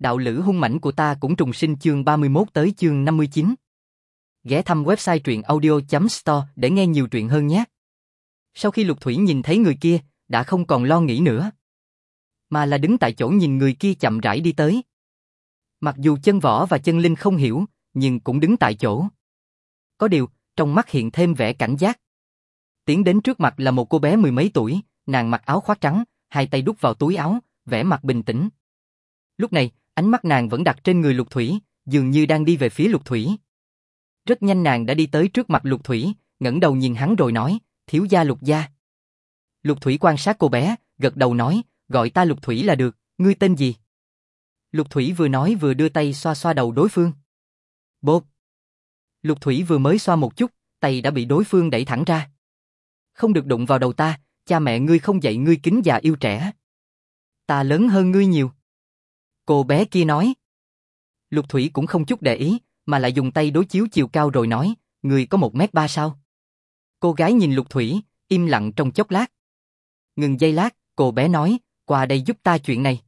Đạo lữ hung mãnh của ta cũng trùng sinh chương 31 tới chương 59. Ghé thăm website truyện audio.store để nghe nhiều truyện hơn nhé. Sau khi Lục Thủy nhìn thấy người kia, đã không còn lo nghĩ nữa, mà là đứng tại chỗ nhìn người kia chậm rãi đi tới. Mặc dù Chân Võ và Chân Linh không hiểu, nhưng cũng đứng tại chỗ. Có điều, trong mắt hiện thêm vẻ cảnh giác. Tiến đến trước mặt là một cô bé mười mấy tuổi, nàng mặc áo khoác trắng, hai tay đút vào túi áo, vẻ mặt bình tĩnh. Lúc này, ánh mắt nàng vẫn đặt trên người Lục Thủy, dường như đang đi về phía Lục Thủy. Rất nhanh nàng đã đi tới trước mặt Lục Thủy, ngẩng đầu nhìn hắn rồi nói, thiếu gia Lục gia. Lục Thủy quan sát cô bé, gật đầu nói, gọi ta Lục Thủy là được, ngươi tên gì? Lục Thủy vừa nói vừa đưa tay xoa xoa đầu đối phương. Bốp! Lục Thủy vừa mới xoa một chút, tay đã bị đối phương đẩy thẳng ra. Không được đụng vào đầu ta, cha mẹ ngươi không dạy ngươi kính già yêu trẻ. Ta lớn hơn ngươi nhiều. Cô bé kia nói. Lục Thủy cũng không chút để ý, mà lại dùng tay đối chiếu chiều cao rồi nói, ngươi có 1m3 sao? Cô gái nhìn Lục Thủy, im lặng trong chốc lát. Ngừng giây lát, cô bé nói, qua đây giúp ta chuyện này.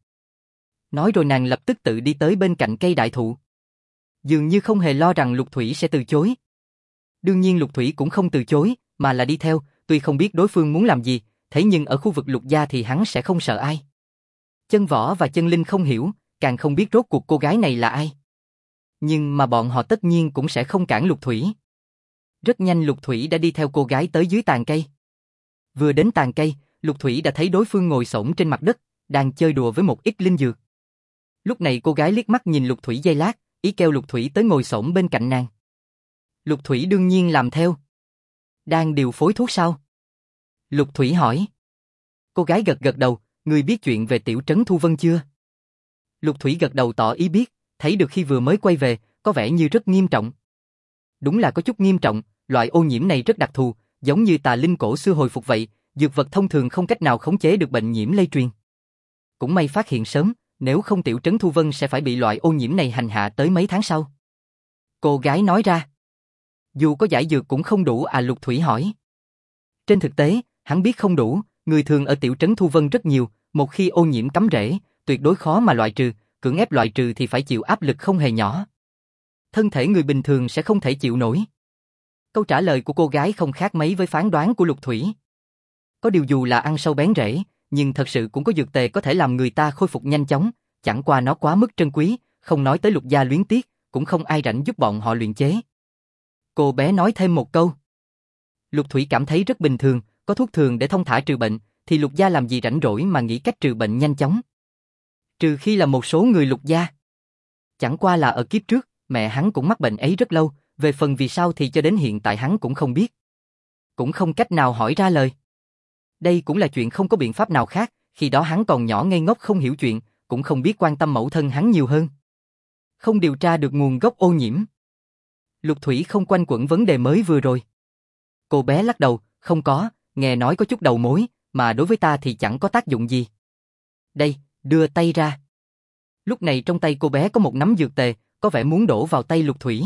Nói rồi nàng lập tức tự đi tới bên cạnh cây đại thụ. Dường như không hề lo rằng Lục Thủy sẽ từ chối. Đương nhiên Lục Thủy cũng không từ chối, mà là đi theo, tuy không biết đối phương muốn làm gì, thế nhưng ở khu vực Lục gia thì hắn sẽ không sợ ai. Chân Võ và Chân Linh không hiểu, càng không biết rốt cuộc cô gái này là ai. Nhưng mà bọn họ tất nhiên cũng sẽ không cản Lục Thủy. Rất nhanh Lục Thủy đã đi theo cô gái tới dưới tàn cây. Vừa đến tàn cây, Lục Thủy đã thấy đối phương ngồi xổm trên mặt đất, đang chơi đùa với một ít linh dược. Lúc này cô gái liếc mắt nhìn Lục Thủy giây lát, ý kêu Lục Thủy tới ngồi xổm bên cạnh nàng. Lục Thủy đương nhiên làm theo. Đang điều phối thuốc sao? Lục Thủy hỏi. Cô gái gật gật đầu, ngươi biết chuyện về tiểu trấn Thu Vân chưa? Lục Thủy gật đầu tỏ ý biết, thấy được khi vừa mới quay về, có vẻ như rất nghiêm trọng. Đúng là có chút nghiêm trọng, loại ô nhiễm này rất đặc thù, giống như tà linh cổ xưa hồi phục vậy, dược vật thông thường không cách nào khống chế được bệnh nhiễm lây truyền. Cũng may phát hiện sớm, nếu không tiểu trấn Thu Vân sẽ phải bị loại ô nhiễm này hành hạ tới mấy tháng sau. Cô gái nói ra. Dù có giải dược cũng không đủ à, Lục Thủy hỏi. Trên thực tế, hắn biết không đủ, người thường ở tiểu trấn Thu Vân rất nhiều, một khi ô nhiễm cắm rễ, tuyệt đối khó mà loại trừ, cưỡng ép loại trừ thì phải chịu áp lực không hề nhỏ. Thân thể người bình thường sẽ không thể chịu nổi. Câu trả lời của cô gái không khác mấy với phán đoán của Lục Thủy. Có điều dù là ăn sâu bén rễ, nhưng thật sự cũng có dược tề có thể làm người ta khôi phục nhanh chóng, chẳng qua nó quá mức trân quý, không nói tới Lục gia luyến tiếc, cũng không ai rảnh giúp bọn họ luyện chế. Cô bé nói thêm một câu. Lục Thủy cảm thấy rất bình thường, có thuốc thường để thông thả trừ bệnh, thì Lục gia làm gì rảnh rỗi mà nghĩ cách trừ bệnh nhanh chóng. Trừ khi là một số người Lục gia. Chẳng qua là ở kiếp trước, mẹ hắn cũng mắc bệnh ấy rất lâu, về phần vì sao thì cho đến hiện tại hắn cũng không biết. Cũng không cách nào hỏi ra lời. Đây cũng là chuyện không có biện pháp nào khác, khi đó hắn còn nhỏ ngây ngốc không hiểu chuyện, cũng không biết quan tâm mẫu thân hắn nhiều hơn. Không điều tra được nguồn gốc ô nhiễm. Lục Thủy không quanh quẩn vấn đề mới vừa rồi. Cô bé lắc đầu, không có, nghe nói có chút đầu mối, mà đối với ta thì chẳng có tác dụng gì. Đây, đưa tay ra. Lúc này trong tay cô bé có một nắm dược tề, có vẻ muốn đổ vào tay Lục Thủy.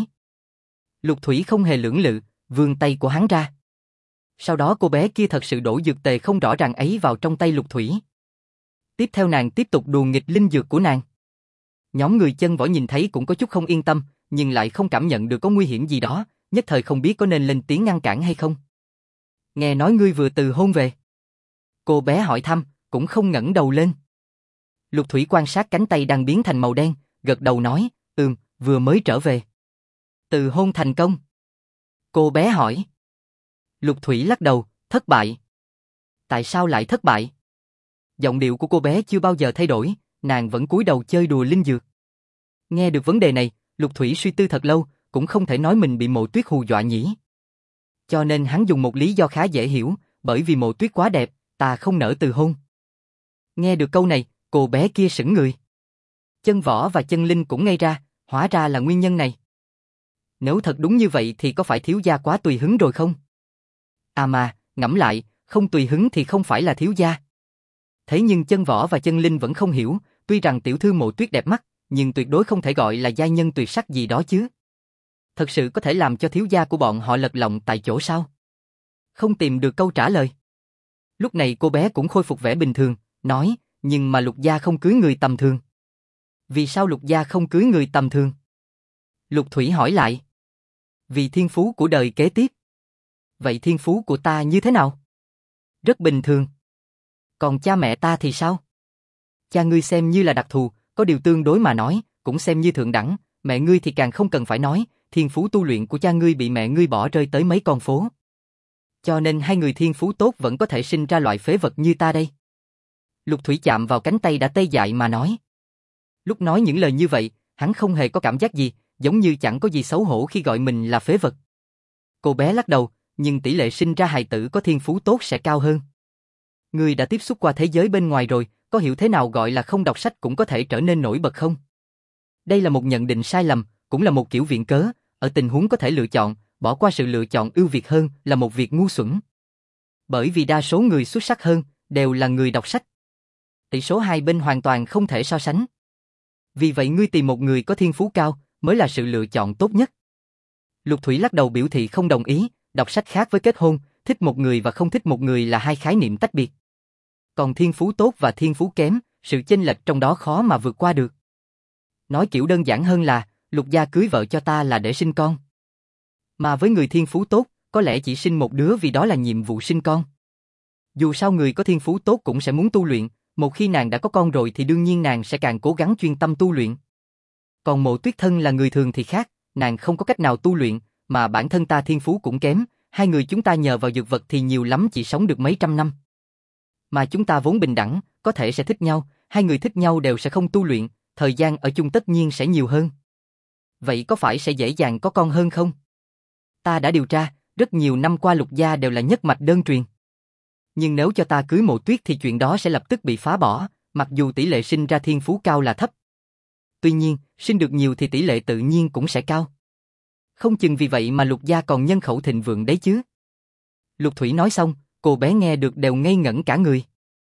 Lục Thủy không hề lưỡng lự, vươn tay của hắn ra. Sau đó cô bé kia thật sự đổ dược tề không rõ ràng ấy vào trong tay Lục Thủy. Tiếp theo nàng tiếp tục đùa nghịch linh dược của nàng. Nhóm người Chân Võ nhìn thấy cũng có chút không yên tâm, nhưng lại không cảm nhận được có nguy hiểm gì đó, nhất thời không biết có nên lên tiếng ngăn cản hay không. Nghe nói ngươi vừa từ hôn về. Cô bé hỏi thăm, cũng không ngẩng đầu lên. Lục Thủy quan sát cánh tay đang biến thành màu đen, gật đầu nói, vừa mới trở về. Từ hôn thành công. Cô bé hỏi. Lục Thủy lắc đầu, thất bại. Tại sao lại thất bại? Giọng điệu của cô bé chưa bao giờ thay đổi, nàng vẫn cúi đầu chơi đùa linh dược. Nghe được vấn đề này, Lục Thủy suy tư thật lâu, cũng không thể nói mình bị Mộ Tuyết hù dọa nhỉ. Cho nên hắn dùng một lý do khá dễ hiểu, bởi vì Mộ Tuyết quá đẹp, ta không nỡ từ hôn. Nghe được câu này, cô bé kia sững người. Chân Võ và Chân Linh cũng ngây ra, hóa ra là nguyên nhân này. Nếu thật đúng như vậy thì có phải thiếu gia quá tùy hứng rồi không? À mà, ngẫm lại, không tùy hứng thì không phải là thiếu gia. Thế nhưng Chân Võ và Chân Linh vẫn không hiểu, tuy rằng tiểu thư Mộ Tuyết đẹp mắt, nhưng tuyệt đối không thể gọi là giai nhân tuyệt sắc gì đó chứ. Thật sự có thể làm cho thiếu gia của bọn họ lật lọng tại chỗ sao? Không tìm được câu trả lời. Lúc này cô bé cũng khôi phục vẻ bình thường, nói, nhưng mà Lục gia không cưới người tầm thường. Vì sao Lục gia không cưới người tầm thường? Lục Thủy hỏi lại. Vì thiên phú của đời kế tiếp. Vậy thiên phú của ta như thế nào? Rất bình thường. Còn cha mẹ ta thì sao? Cha ngươi xem như là đặc thù, có điều tương đối mà nói, cũng xem như thượng đẳng, mẹ ngươi thì càng không cần phải nói, thiên phú tu luyện của cha ngươi bị mẹ ngươi bỏ rơi tới mấy con phố. Cho nên hai người thiên phú tốt vẫn có thể sinh ra loại phế vật như ta đây. Lục Thủy chạm vào cánh tay đã tê dại mà nói. Lúc nói những lời như vậy, hắn không hề có cảm giác gì, giống như chẳng có gì xấu hổ khi gọi mình là phế vật. Cô bé lắc đầu, nhưng tỷ lệ sinh ra hài tử có thiên phú tốt sẽ cao hơn. Ngươi đã tiếp xúc qua thế giới bên ngoài rồi, có hiểu thế nào gọi là không đọc sách cũng có thể trở nên nổi bật không? Đây là một nhận định sai lầm, cũng là một kiểu viện cớ, ở tình huống có thể lựa chọn, bỏ qua sự lựa chọn ưu việt hơn là một việc ngu xuẩn. Bởi vì đa số người xuất sắc hơn, đều là người đọc sách. Tỷ số hai bên hoàn toàn không thể so sánh. Vì vậy ngươi tìm một người có thiên phú cao, mới là sự lựa chọn tốt nhất. Lục Thủy lắc đầu biểu thị không đồng ý, đọc sách khác với kết hôn, thích một người và không thích một người là hai khái niệm tách biệt. Còn thiên phú tốt và thiên phú kém, sự chênh lệch trong đó khó mà vượt qua được. Nói kiểu đơn giản hơn là, Lục gia cưới vợ cho ta là để sinh con. Mà với người thiên phú tốt, có lẽ chỉ sinh một đứa vì đó là nhiệm vụ sinh con. Dù sao người có thiên phú tốt cũng sẽ muốn tu luyện, một khi nàng đã có con rồi thì đương nhiên nàng sẽ càng cố gắng chuyên tâm tu luyện. Còn Mộ Tuyết Thân là người thường thì khác, nàng không có cách nào tu luyện, mà bản thân ta thiên phú cũng kém, hai người chúng ta nhờ vào dược vật thì nhiều lắm chỉ sống được mấy trăm năm. Mà chúng ta vốn bình đẳng, có thể sẽ thích nhau, hai người thích nhau đều sẽ không tu luyện, thời gian ở chung tất nhiên sẽ nhiều hơn. Vậy có phải sẽ dễ dàng có con hơn không? Ta đã điều tra, rất nhiều năm qua Lục gia đều là nhất mạch đơn truyền. Nhưng nếu cho ta cưới Mộ Tuyết thì chuyện đó sẽ lập tức bị phá bỏ, mặc dù tỷ lệ sinh ra thiên phú cao là thấp. Tuy nhiên, sinh được nhiều thì tỷ lệ tự nhiên cũng sẽ cao. Không chừng vì vậy mà Lục gia còn nhân khẩu thịnh vượng đấy chứ. Lục Thủy nói xong, cô bé nghe được đều ngây ngẩn cả người.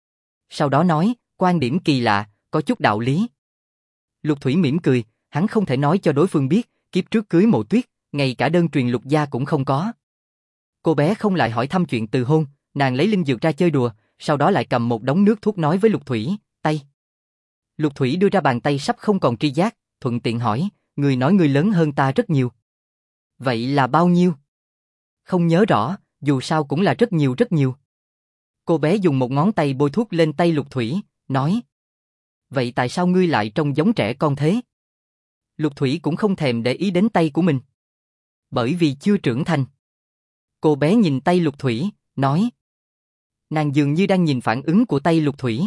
Sau đó nói, quan điểm kỳ lạ, có chút đạo lý. Lục Thủy mỉm cười, hắn không thể nói cho đối phương biết, kiếp trước cưới Mộ Tuyết, ngay cả đơn truyền Lục gia cũng không có. Cô bé không lại hỏi thăm chuyện từ hôn, nàng lấy linh dược ra chơi đùa, sau đó lại cầm một đống nước thuốc nói với Lục Thủy, tay. Lục Thủy đưa ra bàn tay sắp không còn tri giác, thuận tiện hỏi, người nói người lớn hơn ta rất nhiều. Vậy là bao nhiêu? Không nhớ rõ, dù sao cũng là rất nhiều rất nhiều. Cô bé dùng một ngón tay bôi thuốc lên tay Lục Thủy, nói. Vậy tại sao ngươi lại trông giống trẻ con thế? Lục Thủy cũng không thèm để ý đến tay của mình. Bởi vì chưa trưởng thành. Cô bé nhìn tay Lục Thủy, nói. Nàng dường như đang nhìn phản ứng của tay Lục Thủy.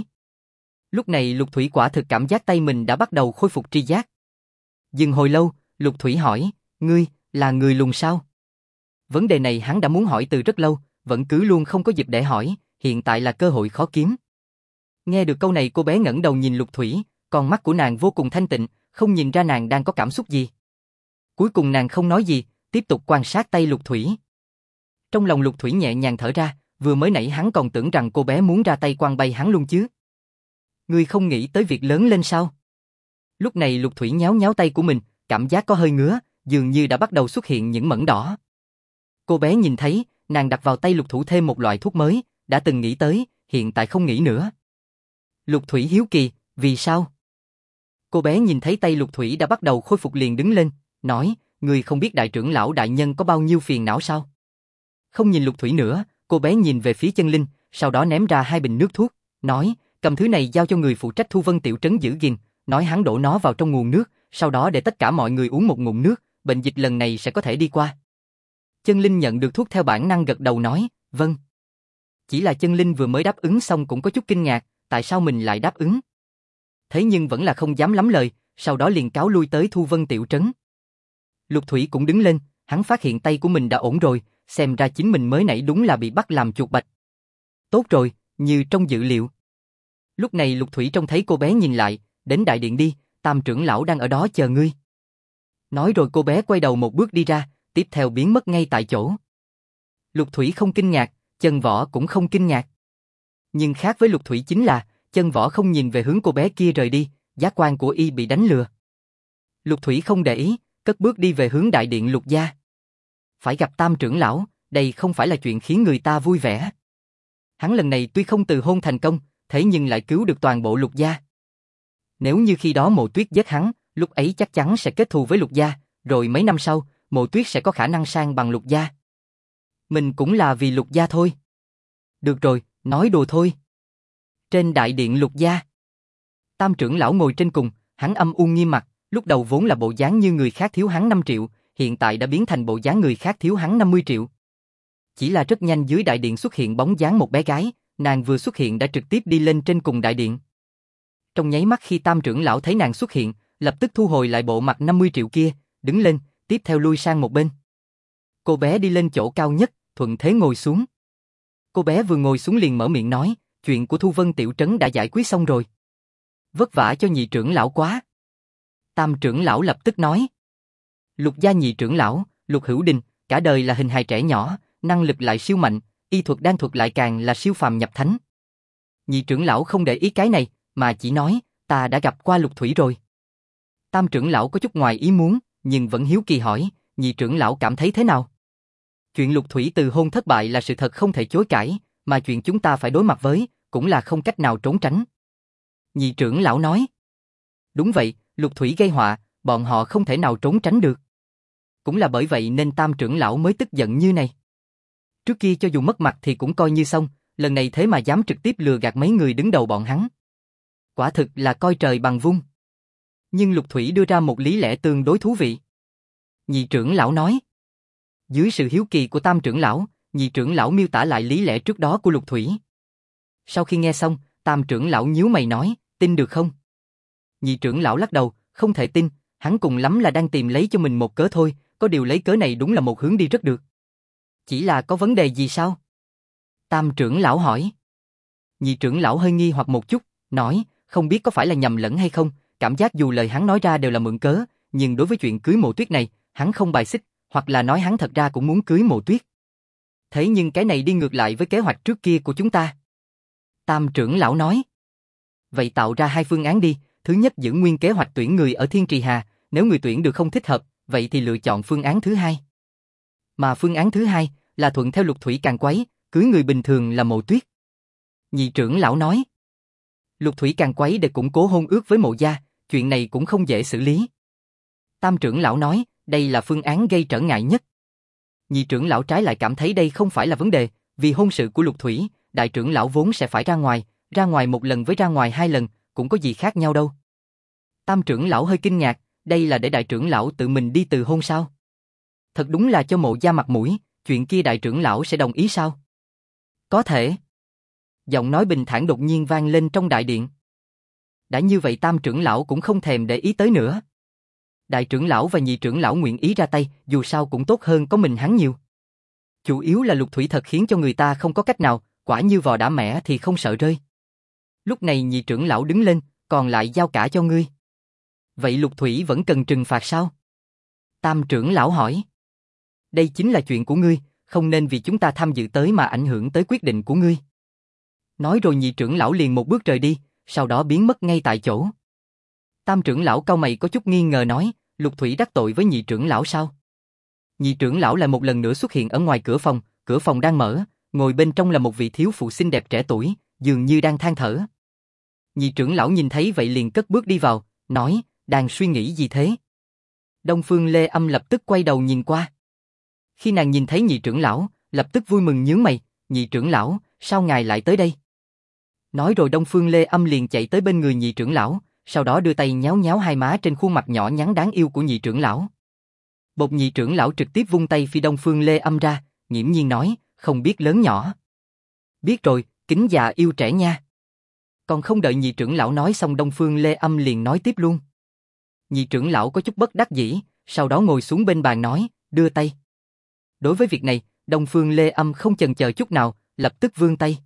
Lúc này Lục Thủy quả thực cảm giác tay mình đã bắt đầu khôi phục tri giác. Dừng hồi lâu, Lục Thủy hỏi, ngươi, là người lùn sao? Vấn đề này hắn đã muốn hỏi từ rất lâu, vẫn cứ luôn không có dịp để hỏi, hiện tại là cơ hội khó kiếm. Nghe được câu này cô bé ngẩng đầu nhìn Lục Thủy, con mắt của nàng vô cùng thanh tịnh, không nhìn ra nàng đang có cảm xúc gì. Cuối cùng nàng không nói gì, tiếp tục quan sát tay Lục Thủy. Trong lòng Lục Thủy nhẹ nhàng thở ra, vừa mới nãy hắn còn tưởng rằng cô bé muốn ra tay quăng bay hắn luôn chứ. Ngươi không nghĩ tới việc lớn lên sao? Lúc này Lục Thủy nhéo nhéo tay của mình, cảm giác có hơi ngứa, dường như đã bắt đầu xuất hiện những mẩn đỏ. Cô bé nhìn thấy, nàng đặt vào tay Lục Thủ thêm một loại thuốc mới, đã từng nghĩ tới, hiện tại không nghĩ nữa. Lục Thủy hiếu kỳ, vì sao? Cô bé nhìn thấy tay Lục Thủy đã bắt đầu khôi phục liền đứng lên, nói, ngươi không biết đại trưởng lão đại nhân có bao nhiêu phiền não sao? Không nhìn Lục Thủy nữa, cô bé nhìn về phía Chân Linh, sau đó ném ra 2 bình nước thuốc, nói, cầm thứ này giao cho người phụ trách Thu Vân tiểu trấn giữ gìn, nói hắn đổ nó vào trong nguồn nước, sau đó để tất cả mọi người uống một ngụm nước, bệnh dịch lần này sẽ có thể đi qua. Chân Linh nhận được thuốc theo bản năng gật đầu nói, vâng. Chỉ là Chân Linh vừa mới đáp ứng xong cũng có chút kinh ngạc, tại sao mình lại đáp ứng? Thế nhưng vẫn là không dám lắm lời, sau đó liền cáo lui tới Thu Vân tiểu trấn. Lục Thủy cũng đứng lên, hắn phát hiện tay của mình đã ổn rồi, xem ra chính mình mới nãy đúng là bị bắt làm chuột bạch. Tốt rồi, như trong dự liệu. Lúc này Lục Thủy trông thấy cô bé nhìn lại, đến đại điện đi, Tam trưởng lão đang ở đó chờ ngươi. Nói rồi cô bé quay đầu một bước đi ra, tiếp theo biến mất ngay tại chỗ. Lục Thủy không kinh ngạc, Chân Võ cũng không kinh ngạc. Nhưng khác với Lục Thủy chính là, Chân Võ không nhìn về hướng cô bé kia rời đi, giác quan của y bị đánh lừa. Lục Thủy không để ý, cất bước đi về hướng đại điện Lục gia. Phải gặp Tam trưởng lão, đây không phải là chuyện khiến người ta vui vẻ. Hắn lần này tuy không từ hôn thành công, thế nhưng lại cứu được toàn bộ Lục gia. Nếu như khi đó Mộ Tuyết giết hắn, lúc ấy chắc chắn sẽ kết thù với Lục gia, rồi mấy năm sau, Mộ Tuyết sẽ có khả năng sang bằng Lục gia. Mình cũng là vì Lục gia thôi. Được rồi, nói đùa thôi. Trên đại điện Lục gia, Tam trưởng lão ngồi trên cùng, hắn âm u nghiêm mặt, lúc đầu vốn là bộ dáng như người khác thiếu hắn 5 triệu, hiện tại đã biến thành bộ dáng người khác thiếu hắn 50 triệu. Chỉ là rất nhanh dưới đại điện xuất hiện bóng dáng một bé gái, nàng vừa xuất hiện đã trực tiếp đi lên trên cùng đại điện. Trong nháy mắt khi Tam trưởng lão thấy nàng xuất hiện, lập tức thu hồi lại bộ mặt 50 triệu kia, đứng lên, tiếp theo lui sang một bên. Cô bé đi lên chỗ cao nhất, thuận thế ngồi xuống. Cô bé vừa ngồi xuống liền mở miệng nói, chuyện của Thu Vân tiểu trấn đã giải quyết xong rồi. Vất vả cho nhị trưởng lão quá. Tam trưởng lão lập tức nói. Lục gia nhị trưởng lão, Lục Hữu Đình, cả đời là hình hài trẻ nhỏ, năng lực lại siêu mạnh, y thuật đan thuật lại càng là siêu phàm nhập thánh. Nhị trưởng lão không để ý cái này, mà chỉ nói, ta đã gặp qua Lục Thủy rồi. Tam trưởng lão có chút ngoài ý muốn, nhưng vẫn hiếu kỳ hỏi, nhị trưởng lão cảm thấy thế nào? Chuyện Lục Thủy từ hôn thất bại là sự thật không thể chối cãi, mà chuyện chúng ta phải đối mặt với, cũng là không cách nào trốn tránh. Nhị trưởng lão nói. Đúng vậy, Lục Thủy gây họa, bọn họ không thể nào trốn tránh được. Cũng là bởi vậy nên Tam trưởng lão mới tức giận như này. Trước kia cho dù mất mặt thì cũng coi như xong, lần này thế mà dám trực tiếp lừa gạt mấy người đứng đầu bọn hắn. Quả thực là coi trời bằng vung. Nhưng Lục Thủy đưa ra một lý lẽ tương đối thú vị. Nhị trưởng lão nói. Dưới sự hiếu kỳ của Tam trưởng lão, nhị trưởng lão miêu tả lại lý lẽ trước đó của Lục Thủy. Sau khi nghe xong, Tam trưởng lão nhíu mày nói, tin được không? Nhị trưởng lão lắc đầu, không thể tin, hắn cùng lắm là đang tìm lấy cho mình một cớ thôi, có điều lấy cớ này đúng là một hướng đi rất được. Chỉ là có vấn đề gì sao? Tam trưởng lão hỏi. Nhị trưởng lão hơi nghi hoặc một chút, nói, không biết có phải là nhầm lẫn hay không, cảm giác dù lời hắn nói ra đều là mượn cớ, nhưng đối với chuyện cưới Mộ Tuyết này, hắn không bài xích, hoặc là nói hắn thật ra cũng muốn cưới Mộ Tuyết. Thế nhưng cái này đi ngược lại với kế hoạch trước kia của chúng ta. Tam trưởng lão nói. Vậy tạo ra hai phương án đi, thứ nhất giữ nguyên kế hoạch tuyển người ở Thiên Trì Hà, nếu người tuyển được không thích hợp, vậy thì lựa chọn phương án thứ hai. Mà phương án thứ hai là thuận theo Lục Thủy càng quấy, cưới người bình thường là Mộ Tuyết. Nhị trưởng lão nói. Lục Thủy càng quấy để củng cố hôn ước với Mộ gia, chuyện này cũng không dễ xử lý. Tam trưởng lão nói, đây là phương án gây trở ngại nhất. Nhị trưởng lão trái lại cảm thấy đây không phải là vấn đề, vì hôn sự của Lục Thủy, đại trưởng lão vốn sẽ phải ra ngoài một lần với ra ngoài 2 lần, cũng có gì khác nhau đâu. Tam trưởng lão hơi kinh ngạc, đây là để đại trưởng lão tự mình đi từ hôn sao? Thật đúng là cho Mộ gia mặt mũi, chuyện kia đại trưởng lão sẽ đồng ý sao? Có thể. Giọng nói bình thản đột nhiên vang lên trong đại điện. Đã như vậy Tam trưởng lão cũng không thèm để ý tới nữa. Đại trưởng lão và nhị trưởng lão nguyện ý ra tay, dù sao cũng tốt hơn có mình hắn nhiều. Chủ yếu là Lục Thủy thật khiến cho người ta không có cách nào, quả như vò đã mẻ thì không sợ rơi. Lúc này nhị trưởng lão đứng lên, còn lại giao cả cho ngươi. Vậy Lục Thủy vẫn cần trừng phạt sao? Tam trưởng lão hỏi. Đây chính là chuyện của ngươi, không nên vì chúng ta tham dự tới mà ảnh hưởng tới quyết định của ngươi. Nói rồi nhị trưởng lão liền một bước rời đi, sau đó biến mất ngay tại chỗ. Tam trưởng lão cau mày có chút nghi ngờ nói, Lục Thủy đắc tội với nhị trưởng lão sao? Nhị trưởng lão lại một lần nữa xuất hiện ở ngoài cửa phòng đang mở, ngồi bên trong là một vị thiếu phụ xinh đẹp trẻ tuổi, dường như đang than thở. Nhị trưởng lão nhìn thấy vậy liền cất bước đi vào, nói, đang suy nghĩ gì thế? Đông Phương Lê Âm lập tức quay đầu nhìn qua. Khi nàng nhìn thấy nhị trưởng lão, lập tức vui mừng nhướng mày, nhị trưởng lão, sao ngài lại tới đây? Nói rồi Đông Phương Lê Âm liền chạy tới bên người nhị trưởng lão, sau đó đưa tay nhéo nhéo hai má trên khuôn mặt nhỏ nhắn đáng yêu của nhị trưởng lão. Bột nhị trưởng lão trực tiếp vung tay phi Đông Phương Lê Âm ra, nghiễm nhiên nói, không biết lớn nhỏ. Biết rồi, kính già yêu trẻ nha. Còn không đợi nhị trưởng lão nói xong Đông Phương Lê Âm liền nói tiếp luôn. Nhị trưởng lão có chút bất đắc dĩ, sau đó ngồi xuống bên bàn nói, đưa tay. Đối với việc này, Đông Phương Lê Âm không chần chờ chút nào, lập tức vươn tay.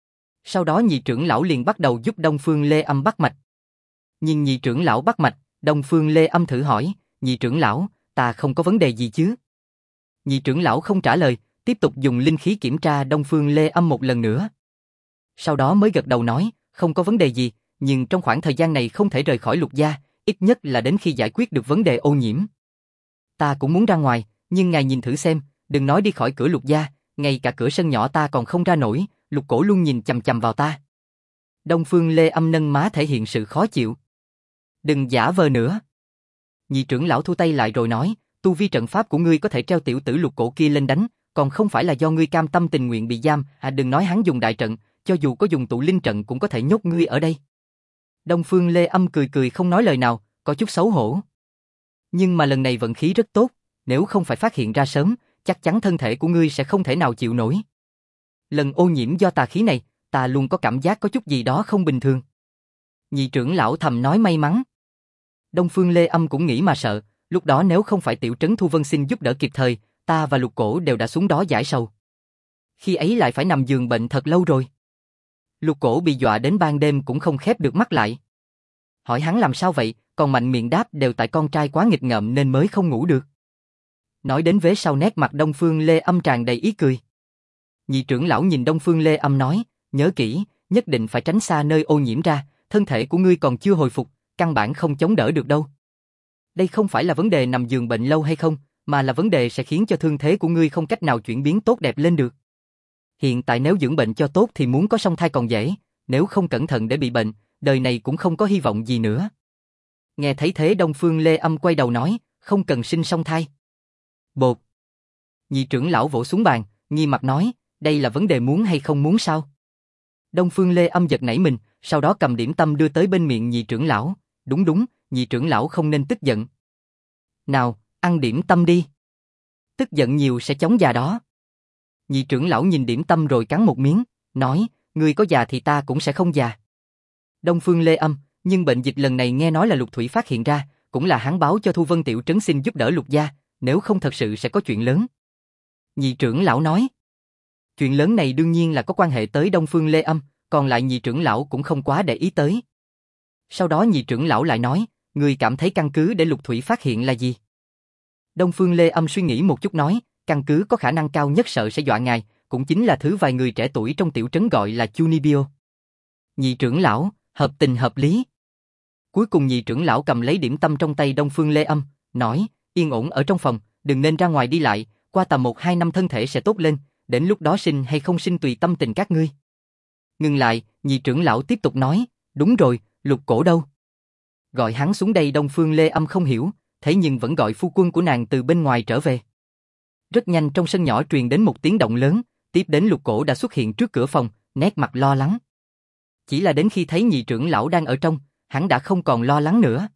Sau đó nhị trưởng lão liền bắt đầu giúp Đông Phương Lê Âm bắt mạch. Nhưng nhị trưởng lão bắt mạch, Đông Phương Lê Âm thử hỏi, nhị trưởng lão, ta không có vấn đề gì chứ? Nhị trưởng lão không trả lời, tiếp tục dùng linh khí kiểm tra Đông Phương Lê Âm một lần nữa. Sau đó mới gật đầu nói, không có vấn đề gì, nhưng trong khoảng thời gian này không thể rời khỏi Lục gia, ít nhất là đến khi giải quyết được vấn đề ô nhiễm. Ta cũng muốn ra ngoài, nhưng ngài nhìn thử xem, đừng nói đi khỏi cửa Lục gia, ngay cả cửa sân nhỏ ta còn không ra nổi, Lục Cổ luôn nhìn chằm chằm vào ta. Đông Phương Lê Âm nâng má thể hiện sự khó chịu. Đừng giả vờ nữa. Nhị trưởng lão thu tay lại rồi nói, tu vi trận pháp của ngươi có thể treo tiểu tử Lục Cổ kia lên đánh, còn không phải là do ngươi cam tâm tình nguyện bị giam, đừng nói hắn dùng đại trận, cho dù có dùng tụ linh trận cũng có thể nhốt ngươi ở đây. Đông Phương Lê Âm cười cười không nói lời nào, có chút xấu hổ. Nhưng mà lần này vận khí rất tốt, nếu không phải phát hiện ra sớm, chắc chắn thân thể của ngươi sẽ không thể nào chịu nổi. Lần ô nhiễm do tà khí này, ta luôn có cảm giác có chút gì đó không bình thường. Nhị trưởng lão thầm nói may mắn. Đông Phương Lê Âm cũng nghĩ mà sợ, lúc đó nếu không phải Tiểu Trấn Thu Vân xin giúp đỡ kịp thời, ta và Lục Cổ đều đã xuống đó giải sầu. Khi ấy lại phải nằm giường bệnh thật lâu rồi. Lục Cổ bị dọa đến ban đêm cũng không khép được mắt lại. Hỏi hắn làm sao vậy, còn mạnh miệng đáp đều tại con trai quá nghịch ngợm nên mới không ngủ được. Nói đến vế sau nét mặt Đông Phương Lê Âm tràn đầy ý cười. Nhị trưởng lão nhìn Đông Phương Lê Âm nói, nhớ kỹ, nhất định phải tránh xa nơi ô nhiễm ra, thân thể của ngươi còn chưa hồi phục, căn bản không chống đỡ được đâu. Đây không phải là vấn đề nằm giường bệnh lâu hay không, mà là vấn đề sẽ khiến cho thương thế của ngươi không cách nào chuyển biến tốt đẹp lên được. Hiện tại nếu dưỡng bệnh cho tốt thì muốn có song thai còn dễ, nếu không cẩn thận để bị bệnh, đời này cũng không có hy vọng gì nữa. Nghe thấy thế Đông Phương Lê Âm quay đầu nói, không cần sinh song thai. Bột. Nhị trưởng lão vỗ xuống bàn, nghi mặt nói, đây là vấn đề muốn hay không muốn sao? Đông Phương Lê Âm giật nảy mình, sau đó cầm điểm tâm đưa tới bên miệng nhị trưởng lão. Đúng, nhị trưởng lão không nên tức giận. Nào, ăn điểm tâm đi. Tức giận nhiều sẽ chóng già đó. Nhị trưởng lão nhìn điểm tâm rồi cắn một miếng, nói, ngươi có già thì ta cũng sẽ không già. Đông Phương Lê Âm, nhưng bệnh dịch lần này nghe nói là Lục Thủy phát hiện ra, cũng là hắn báo cho Thu Vân Tiểu Trấn xin giúp đỡ Lục gia, nếu không thật sự sẽ có chuyện lớn. Nhị trưởng lão nói, chuyện lớn này đương nhiên là có quan hệ tới Đông Phương Lê Âm, còn lại nhị trưởng lão cũng không quá để ý tới. Sau đó nhị trưởng lão lại nói, ngươi cảm thấy căn cứ để Lục Thủy phát hiện là gì? Đông Phương Lê Âm suy nghĩ một chút nói, căn cứ có khả năng cao nhất sợ sẽ dọa ngài, cũng chính là thứ vài người trẻ tuổi trong tiểu trấn gọi là Chunibyo. Nhị trưởng lão, hợp tình hợp lý. Cuối cùng nhị trưởng lão cầm lấy điểm tâm trong tay Đông Phương Lê Âm, nói, yên ổn ở trong phòng, đừng nên ra ngoài đi lại, qua tầm 1-2 năm thân thể sẽ tốt lên, đến lúc đó sinh hay không sinh tùy tâm tình các ngươi. Ngừng lại, nhị trưởng lão tiếp tục nói, đúng rồi, Lục Cổ đâu? Gọi hắn xuống đây. Đông Phương Lê Âm không hiểu, thế nhưng vẫn gọi phu quân của nàng từ bên ngoài trở về. Rất nhanh trong sân nhỏ truyền đến một tiếng động lớn, tiếp đến Lục Cổ đã xuất hiện trước cửa phòng, nét mặt lo lắng. Chỉ là đến khi thấy nhị trưởng lão đang ở trong, hắn đã không còn lo lắng nữa.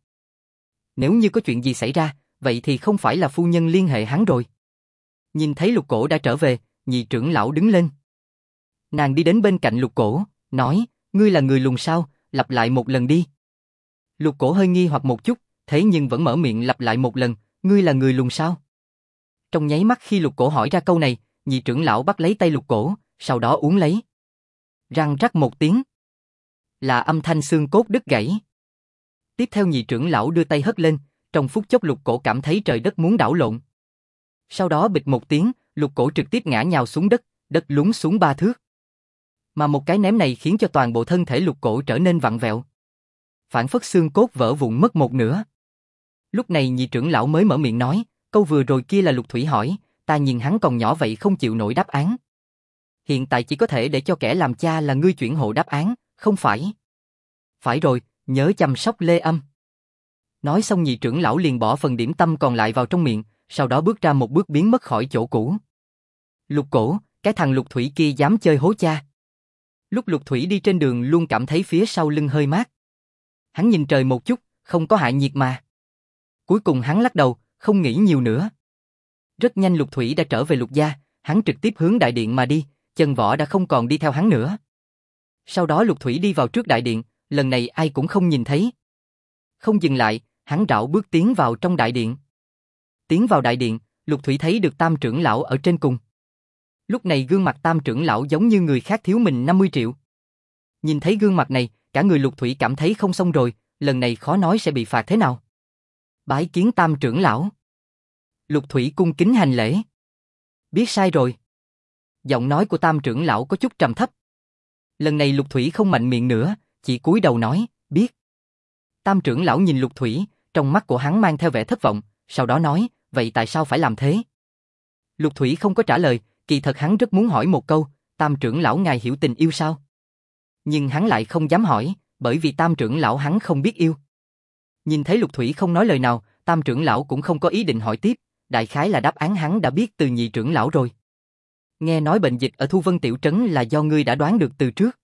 Nếu như có chuyện gì xảy ra, vậy thì không phải là phu nhân liên hệ hắn rồi. Nhìn thấy Lục Cổ đã trở về, nhị trưởng lão đứng lên. Nàng đi đến bên cạnh Lục Cổ, nói, ngươi là người lùn sao, lặp lại một lần đi. Lục Cổ hơi nghi hoặc một chút, thế nhưng vẫn mở miệng lặp lại một lần, ngươi là người lùn sao? Trong nháy mắt khi Lục Cổ hỏi ra câu này, nhị trưởng lão bắt lấy tay Lục Cổ, sau đó uốn lấy. Răng rắc một tiếng. Là âm thanh xương cốt đứt gãy. Tiếp theo nhị trưởng lão đưa tay hất lên, trong phút chốc Lục Cổ cảm thấy trời đất muốn đảo lộn. Sau đó bịch một tiếng, Lục Cổ trực tiếp ngã nhào xuống đất, đất lún xuống 3 thước. Mà một cái ném này khiến cho toàn bộ thân thể Lục Cổ trở nên vặn vẹo. Phản phất xương cốt vỡ vụn mất một nửa. Lúc này nhị trưởng lão mới mở miệng nói, câu vừa rồi kia là Lục Thủy hỏi, ta nhìn hắn còn nhỏ vậy không chịu nổi đáp án. Hiện tại chỉ có thể để cho kẻ làm cha là ngươi chuyển hộ đáp án, không phải? Phải rồi, nhớ chăm sóc Lê Âm. Nói xong nhị trưởng lão liền bỏ phần điểm tâm còn lại vào trong miệng, sau đó bước ra một bước biến mất khỏi chỗ cũ. Lục Cổ, cái thằng Lục Thủy kia dám chơi hố cha. Lúc Lục Thủy đi trên đường luôn cảm thấy phía sau lưng hơi mát. Hắn nhìn trời một chút, không có hạ nhiệt mà. Cuối cùng hắn lắc đầu, không nghĩ nhiều nữa. Rất nhanh Lục Thủy đã trở về Lục gia, hắn trực tiếp hướng đại điện mà đi, Chân Võ đã không còn đi theo hắn nữa. Sau đó Lục Thủy đi vào trước đại điện, lần này ai cũng không nhìn thấy. Không dừng lại, hắn rảo bước tiến vào trong đại điện. Tiến vào đại điện, Lục Thủy thấy được Tam trưởng lão ở trên cùng. Lúc này gương mặt Tam trưởng lão giống như người khác thiếu mình 50 triệu. Nhìn thấy gương mặt này, cả người Lục Thủy cảm thấy không xong rồi, lần này khó nói sẽ bị phạt thế nào. Bái kiến Tam trưởng lão. Lục Thủy cung kính hành lễ. Biết sai rồi. Giọng nói của Tam trưởng lão có chút trầm thấp. Lần này Lục Thủy không mạnh miệng nữa, chỉ cúi đầu nói, biết. Tam trưởng lão nhìn Lục Thủy, trong mắt của hắn mang theo vẻ thất vọng, sau đó nói, vậy tại sao phải làm thế? Lục Thủy không có trả lời, kỳ thật hắn rất muốn hỏi một câu, Tam trưởng lão ngài hiểu tình yêu sao? Nhưng hắn lại không dám hỏi, bởi vì Tam trưởng lão hắn không biết yêu. Nhìn thấy Lục Thủy không nói lời nào, Tam trưởng lão cũng không có ý định hỏi tiếp, đại khái là đáp án hắn đã biết từ nhị trưởng lão rồi. Nghe nói bệnh dịch ở Thu Vân Tiểu Trấn là do ngươi đã đoán được từ trước.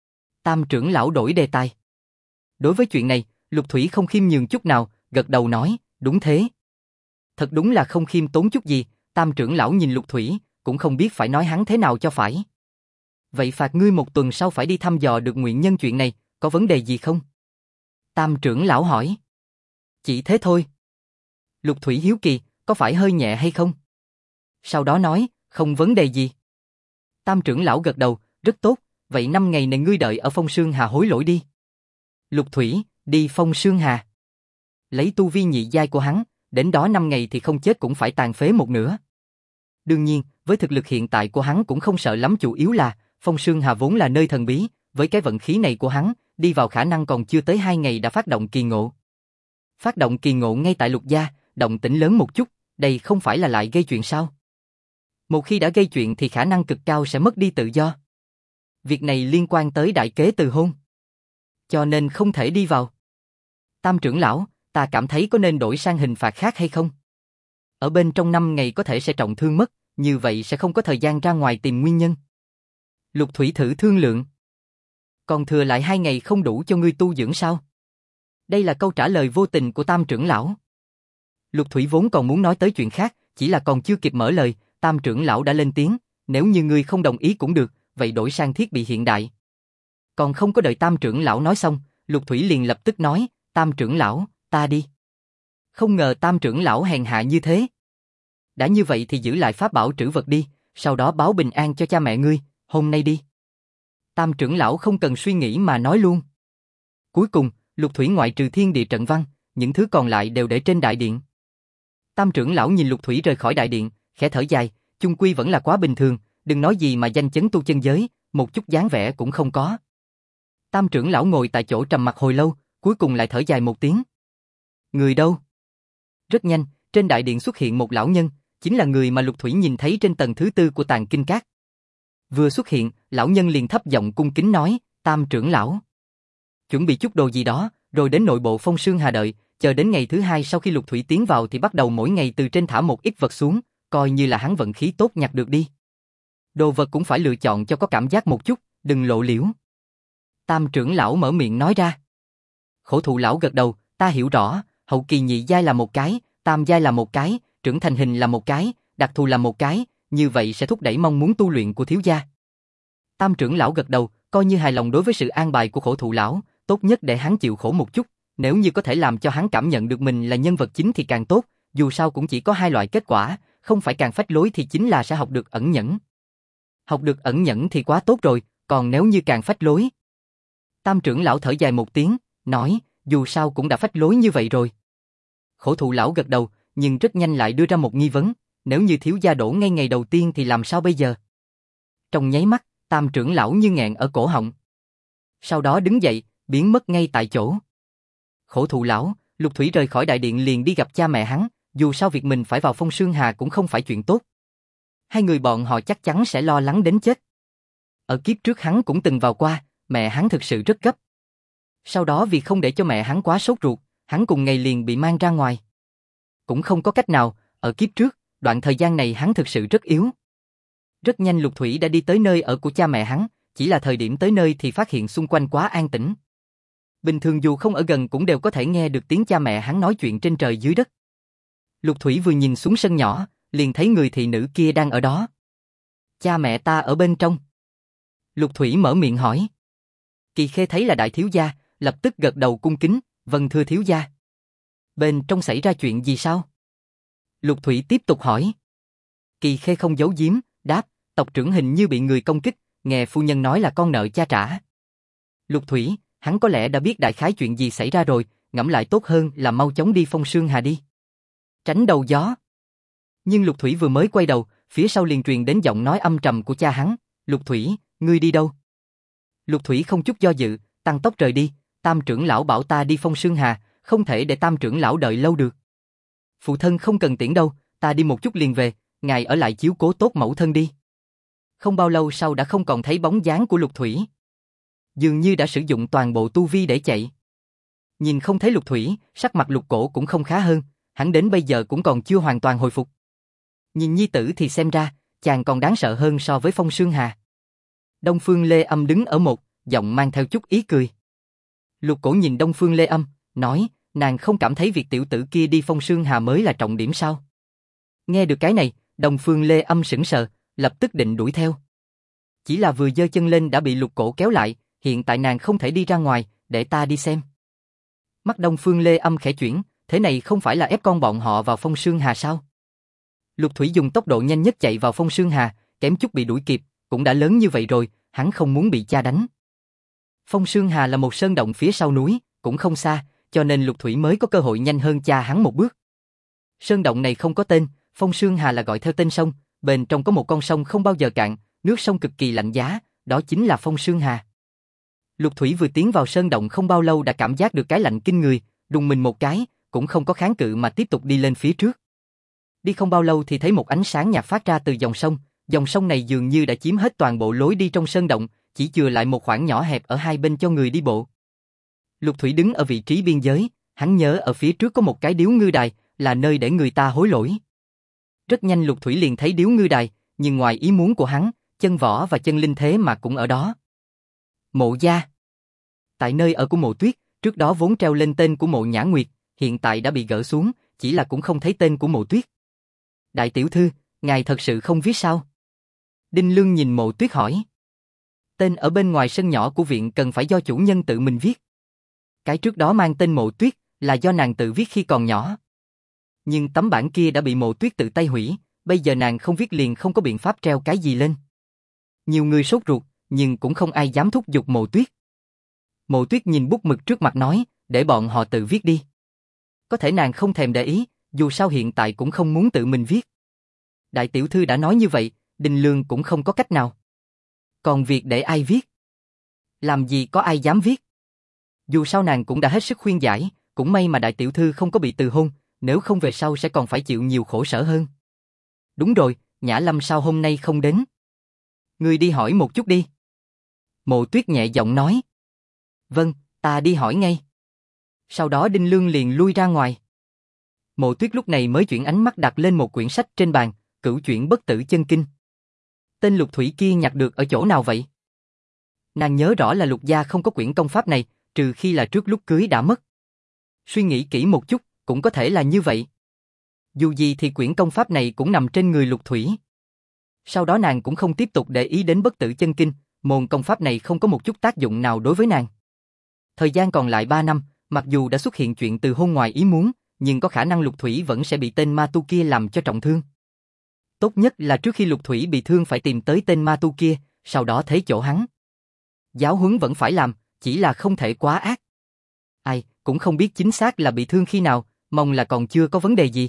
Tam trưởng lão đổi đề tài. Đối với chuyện này, Lục Thủy không khiêm nhường chút nào, gật đầu nói, đúng thế. Thật đúng là không khiêm tốn chút gì, Tam trưởng lão nhìn Lục Thủy, cũng không biết phải nói hắn thế nào cho phải. Vậy phạt ngươi 1 tuần sau phải đi thăm dò được nguyên nhân chuyện này, có vấn đề gì không? Tam trưởng lão hỏi. Chỉ thế thôi. Lục Thủy hiếu kỳ, có phải hơi nhẹ hay không? Sau đó nói, không vấn đề gì. Tam trưởng lão gật đầu, rất tốt, vậy 5 ngày này ngươi đợi ở Phong Sương Hà hối lỗi đi. Lục Thủy, đi Phong Sương Hà. Lấy tu vi nhị giai của hắn, đến đó 5 ngày thì không chết cũng phải tàn phế một nửa. Đương nhiên, với thực lực hiện tại của hắn cũng không sợ lắm, chủ yếu là Phong Sương Hà vốn là nơi thần bí, với cái vận khí này của hắn, đi vào khả năng còn chưa tới 2 ngày đã phát động kỳ ngộ. Phát động kỳ ngộ ngay tại Lục gia, động tĩnh lớn một chút, đây không phải là lại gây chuyện sao? Một khi đã gây chuyện thì khả năng cực cao sẽ mất đi tự do. Việc này liên quan tới đại kế từ hôn, cho nên không thể đi vào. Tam trưởng lão, ta cảm thấy có nên đổi sang hình phạt khác hay không? Ở bên trong 5 ngày có thể sẽ trọng thương mất, như vậy sẽ không có thời gian ra ngoài tìm nguyên nhân. Lục Thủy thử thương lượng. Còn thừa lại 2 ngày không đủ cho ngươi tu dưỡng sao? Đây là câu trả lời vô tình của Tam trưởng lão. Lục Thủy vốn còn muốn nói tới chuyện khác, chỉ là còn chưa kịp mở lời, Tam trưởng lão đã lên tiếng, nếu như ngươi không đồng ý cũng được, vậy đổi sang thiết bị hiện đại. Còn không có đợi Tam trưởng lão nói xong, Lục Thủy liền lập tức nói, Tam trưởng lão, ta đi. Không ngờ Tam trưởng lão hèn hạ như thế. Đã như vậy thì giữ lại pháp bảo trữ vật đi, sau đó báo bình an cho cha mẹ ngươi, hôm nay đi. Tam trưởng lão không cần suy nghĩ mà nói luôn. Cuối cùng, Lục Thủy ngoại trừ thiên địa trận văn, những thứ còn lại đều để trên đại điện. Tam trưởng lão nhìn Lục Thủy rời khỏi đại điện, khẽ thở dài, chung quy vẫn là quá bình thường, đừng nói gì mà danh chấn tu chân giới, một chút dáng vẻ cũng không có. Tam trưởng lão ngồi tại chỗ trầm mặc hồi lâu, cuối cùng lại thở dài một tiếng. Người đâu? Rất nhanh, trên đại điện xuất hiện một lão nhân, chính là người mà Lục Thủy nhìn thấy trên tầng thứ 4 của Tàng Kinh Các. Vừa xuất hiện, lão nhân liền thấp giọng cung kính nói, Tam trưởng lão. Chuẩn bị chút đồ gì đó, rồi đến nội bộ Phong Sương Hà đợi, chờ đến ngày thứ 2 sau khi Lục Thủy tiến vào thì bắt đầu mỗi ngày từ trên thả một ít vật xuống, coi như là hắn vận khí tốt nhặt được đi. Đồ vật cũng phải lựa chọn cho có cảm giác một chút, đừng lộ liễu. Tam trưởng lão mở miệng nói ra. Khổ thụ lão gật đầu, ta hiểu rõ, hậu kỳ nhị giai là một cái, tam giai là một cái, trưởng thành hình là một cái, đặc thù là một cái, như vậy sẽ thúc đẩy mong muốn tu luyện của thiếu gia. Tam trưởng lão gật đầu, coi như hài lòng đối với sự an bài của khổ thụ lão, tốt nhất để hắn chịu khổ một chút, nếu như có thể làm cho hắn cảm nhận được mình là nhân vật chính thì càng tốt, dù sao cũng chỉ có 2 loại kết quả, không phải càng phách lối thì chính là sẽ học được ẩn nhẫn. Học được ẩn nhẫn thì quá tốt rồi, còn nếu như càng phách lối. Tam trưởng lão thở dài một tiếng, nói, dù sao cũng đã phách lối như vậy rồi. Khổ thụ lão gật đầu, nhưng rất nhanh lại đưa ra một nghi vấn, nếu như thiếu gia đổ ngay ngày đầu tiên thì làm sao bây giờ? Trong nháy mắt, Tam trưởng lão như nghẹn ở cổ họng. Sau đó đứng dậy, biến mất ngay tại chỗ. Khổ thụ lão, Lục Thủy rời khỏi đại điện liền đi gặp cha mẹ hắn, dù sao việc mình phải vào Phong Sương Hà cũng không phải chuyện tốt. 2 người bọn họ chắc chắn sẽ lo lắng đến chết. Ở kiếp trước hắn cũng từng vào qua, mẹ hắn thực sự rất gấp. Sau đó vì không để cho mẹ hắn quá sốt ruột, hắn cùng ngày liền bị mang ra ngoài. Cũng không có cách nào, ở kiếp trước, đoạn thời gian này hắn thực sự rất yếu. Rất nhanh Lục Thủy đã đi tới nơi ở của cha mẹ hắn, chỉ là thời điểm tới nơi thì phát hiện xung quanh quá an tĩnh. Bình thường dù không ở gần cũng đều có thể nghe được tiếng cha mẹ hắn nói chuyện trên trời dưới đất. Lục Thủy vừa nhìn xuống sân nhỏ, liền thấy người thị nữ kia đang ở đó. Cha mẹ ta ở bên trong. Lục Thủy mở miệng hỏi. Kỳ Khê thấy là đại thiếu gia, lập tức gật đầu cung kính, vâng thưa thiếu gia. Bên trong xảy ra chuyện gì sao? Lục Thủy tiếp tục hỏi. Kỳ Khê không giấu giếm, đáp, tộc trưởng hình như bị người công kích, nghe phu nhân nói là con nợ cha trả. Lục Thủy, hắn có lẽ đã biết đại khái chuyện gì xảy ra rồi, ngẫm lại tốt hơn là mau chóng đi Phong Sương Hà đi. Tránh đầu gió. Nhưng Lục Thủy vừa mới quay đầu, phía sau liền truyền đến giọng nói âm trầm của cha hắn, Lục Thủy, ngươi đi đâu? Lục Thủy không chút do dự, tăng tốc rời đi, Tam trưởng lão bảo ta đi Phong Sương Hà, không thể để Tam trưởng lão đợi lâu được. Phụ thân không cần tiễn đâu, ta đi một chút liền về, ngài ở lại chiếu cố tốt mẫu thân đi. Không bao lâu sau đã không còn thấy bóng dáng của Lục Thủy. Dường như đã sử dụng toàn bộ tu vi để chạy. Nhìn không thấy Lục Thủy, sắc mặt Lục Cổ cũng không khá hơn, hắn đến bây giờ cũng còn chưa hoàn toàn hồi phục. Nhìn nhi tử thì xem ra, chàng còn đáng sợ hơn so với Phong Sương Hà. Đông Phương Lê Âm đứng ở một, giọng mang theo chút ý cười. Lục Cổ nhìn Đông Phương Lê Âm, nói, nàng không cảm thấy việc tiểu tử kia đi Phong Sương Hà mới là trọng điểm sao? Nghe được cái này, Đông Phương Lê Âm sững sờ, lập tức định đuổi theo. Chỉ là vừa giơ chân lên đã bị Lục Cổ kéo lại, hiện tại nàng không thể đi ra ngoài, để ta đi xem. Mắt Đông Phương Lê Âm khẽ chuyển, thế này không phải là ép con bọn họ vào Phong Sương Hà sao? Lục Thủy dùng tốc độ nhanh nhất chạy vào Phong Sương Hà, kém chút bị đuổi kịp, cũng đã lớn như vậy rồi, hắn không muốn bị cha đánh. Phong Sương Hà là một sơn động phía sau núi, cũng không xa, cho nên Lục Thủy mới có cơ hội nhanh hơn cha hắn một bước. Sơn động này không có tên, Phong Sương Hà là gọi theo tên sông, bên trong có một con sông không bao giờ cạn, nước sông cực kỳ lạnh giá, đó chính là Phong Sương Hà. Lục Thủy vừa tiến vào sơn động không bao lâu đã cảm giác được cái lạnh kinh người, đùng mình một cái, cũng không có kháng cự mà tiếp tục đi lên phía trước. Đi không bao lâu thì thấy một ánh sáng nhạt phát ra từ dòng sông này dường như đã chiếm hết toàn bộ lối đi trong sơn động, chỉ chừa lại một khoảng nhỏ hẹp ở hai bên cho người đi bộ. Lục Thủy đứng ở vị trí biên giới, hắn nhớ ở phía trước có một cái điếu ngư đài, là nơi để người ta hối lỗi. Rất nhanh Lục Thủy liền thấy điếu ngư đài, nhưng ngoài ý muốn của hắn, chân võ và chân linh thế mà cũng ở đó. Mộ gia. Tại nơi ở của Mộ Tuyết, trước đó vốn treo lên tên của Mộ Nhã Nguyệt, hiện tại đã bị gỡ xuống, chỉ là cũng không thấy tên của Mộ Tuyết. Đại tiểu thư, ngài thật sự không viết sao? Đinh Lương nhìn Mộ Tuyết hỏi. Tên ở bên ngoài sân nhỏ của viện cần phải do chủ nhân tự mình viết. Cái trước đó mang tên Mộ Tuyết là do nàng tự viết khi còn nhỏ. Nhưng tấm bản kia đã bị Mộ Tuyết tự tay hủy, bây giờ nàng không viết liền không có biện pháp treo cái gì lên. Nhiều người sốt ruột, nhưng cũng không ai dám thúc giục Mộ Tuyết. Mộ Tuyết nhìn bút mực trước mặt nói, để bọn họ tự viết đi. Có thể nàng không thèm để ý, dù sao hiện tại cũng không muốn tự mình viết. Đại tiểu thư đã nói như vậy, Đinh Lương cũng không có cách nào. Còn việc để ai viết? Làm gì có ai dám viết? Dù sao nàng cũng đã hết sức khuyên giải, cũng may mà đại tiểu thư không có bị từ hôn, nếu không về sau sẽ còn phải chịu nhiều khổ sở hơn. Đúng rồi, Nhã Lâm sao hôm nay không đến? Ngươi đi hỏi một chút đi. Mộ Tuyết nhẹ giọng nói. Vâng, ta đi hỏi ngay. Sau đó Đinh Lương liền lui ra ngoài. Mộ Tuyết lúc này mới chuyển ánh mắt đặt lên một quyển sách trên bàn, Cửu Chuyển Bất Tử Chân Kinh. Tên Lục Thủy kia nhặt được ở chỗ nào vậy? Nàng nhớ rõ là Lục gia không có quyển công pháp này, trừ khi là trước lúc cưới đã mất. Suy nghĩ kỹ một chút, cũng có thể là như vậy. Dù gì thì quyển công pháp này cũng nằm trên người Lục Thủy. Sau đó nàng cũng không tiếp tục để ý đến Bất Tử Chân Kinh, môn công pháp này không có một chút tác dụng nào đối với nàng. Thời gian còn lại 3 năm, mặc dù đã xuất hiện chuyện từ hôn ngoài ý muốn, nhưng có khả năng Lục Thủy vẫn sẽ bị tên ma tu kia làm cho trọng thương. Tốt nhất là trước khi Lục Thủy bị thương phải tìm tới tên ma tu kia, sau đó thấy chỗ hắn. Giáo huấn vẫn phải làm, chỉ là không thể quá ác. Ai, cũng không biết chính xác là bị thương khi nào, mong là còn chưa có vấn đề gì.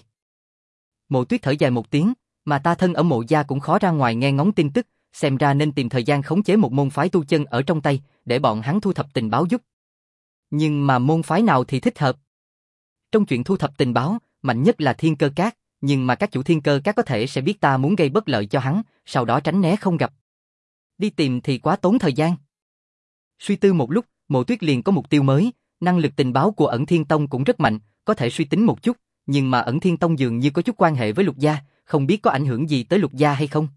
Mộ Tuyết thở dài một tiếng, mà ta thân ở Mộ gia cũng khó ra ngoài nghe ngóng tin tức, xem ra nên tìm thời gian khống chế một môn phái tu chân ở trong tay, để bọn hắn thu thập tình báo giúp. Nhưng mà môn phái nào thì thích hợp? Trong chuyện thu thập tình báo, mạnh nhất là Thiên Cơ Các, nhưng mà các chủ Thiên Cơ Các có thể sẽ biết ta muốn gây bất lợi cho hắn, sau đó tránh né không gặp. Đi tìm thì quá tốn thời gian. Suy tư một lúc, Mộ Tuyết liền có mục tiêu mới, năng lực tình báo của Ẩn Thiên Tông cũng rất mạnh, có thể suy tính một chút, nhưng mà Ẩn Thiên Tông dường như có chút quan hệ với Lục gia, không biết có ảnh hưởng gì tới Lục gia hay không.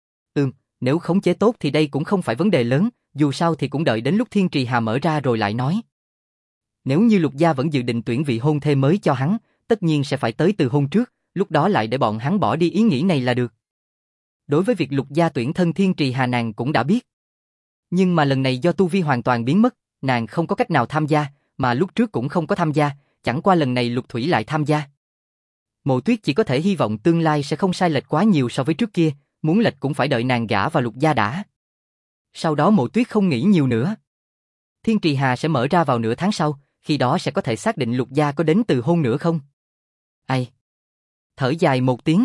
Nếu khống chế tốt thì đây cũng không phải vấn đề lớn, dù sao thì cũng đợi đến lúc Thiên Trì Hà mở ra rồi lại nói. Nếu như Lục gia vẫn dự định tuyển vị hôn thê mới cho hắn, tất nhiên sẽ phải tới từ hôn trước, lúc đó lại để bọn hắn bỏ đi ý nghĩ này là được. Đối với việc Lục gia tuyển thân Thiên Trì Hà nàng cũng đã biết. Nhưng mà lần này do tu vi hoàn toàn biến mất, nàng không có cách nào tham gia, mà lúc trước cũng không có tham gia, chẳng qua lần này Lục Thủy lại tham gia. Mộ Tuyết chỉ có thể hy vọng tương lai sẽ không sai lệch quá nhiều so với trước kia, muốn lệch cũng phải đợi nàng gả vào Lục gia đã. Sau đó Mộ Tuyết không nghĩ nhiều nữa. Thiên Trì Hà sẽ mở ra vào nửa tháng sau, khi đó sẽ có thể xác định Lục gia có đến từ hôn nữa không. Ai? Thở dài một tiếng.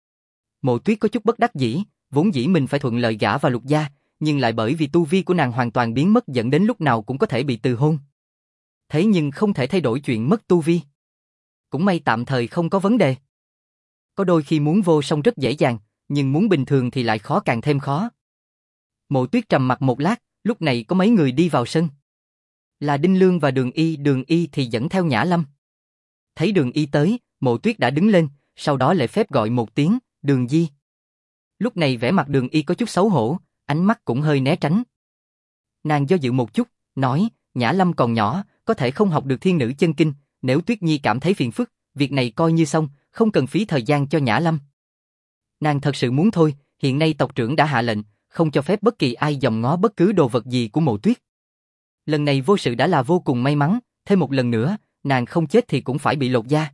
Mộ Tuyết có chút bất đắc dĩ, vốn dĩ mình phải thuận lợi gả vào Lục gia, nhưng lại bởi vì tu vi của nàng hoàn toàn biến mất dẫn đến lúc nào cũng có thể bị từ hôn. Thế nhưng không thể thay đổi chuyện mất tu vi. Cũng may tạm thời không có vấn đề. Có đôi khi muốn vô song rất dễ dàng, nhưng muốn bình thường thì lại khó càng thêm khó. Mộ Tuyết trầm mặt một lát, lúc này có mấy người đi vào sân. Là Đinh Lương và Đường Y thì dẫn theo Nhã Lâm. Thấy Đường Y tới, Mộ Tuyết đã đứng lên, sau đó lễ phép gọi một tiếng, Đường Di. Lúc này vẻ mặt Đường Y có chút xấu hổ, ánh mắt cũng hơi né tránh. Nàng do dự một chút, nói, Nhã Lâm còn nhỏ, có thể không học được thiên nữ chân kinh, nếu Tuyết Nhi cảm thấy phiền phức, việc này coi như xong, không cần phí thời gian cho Nhã Lâm. Nàng thật sự muốn thôi, hiện nay tộc trưởng đã hạ lệnh, không cho phép bất kỳ ai dòm ngó bất cứ đồ vật gì của Mộ Tuyết. Lần này vô sự đã là vô cùng may mắn, thêm một lần nữa, nàng không chết thì cũng phải bị lột da.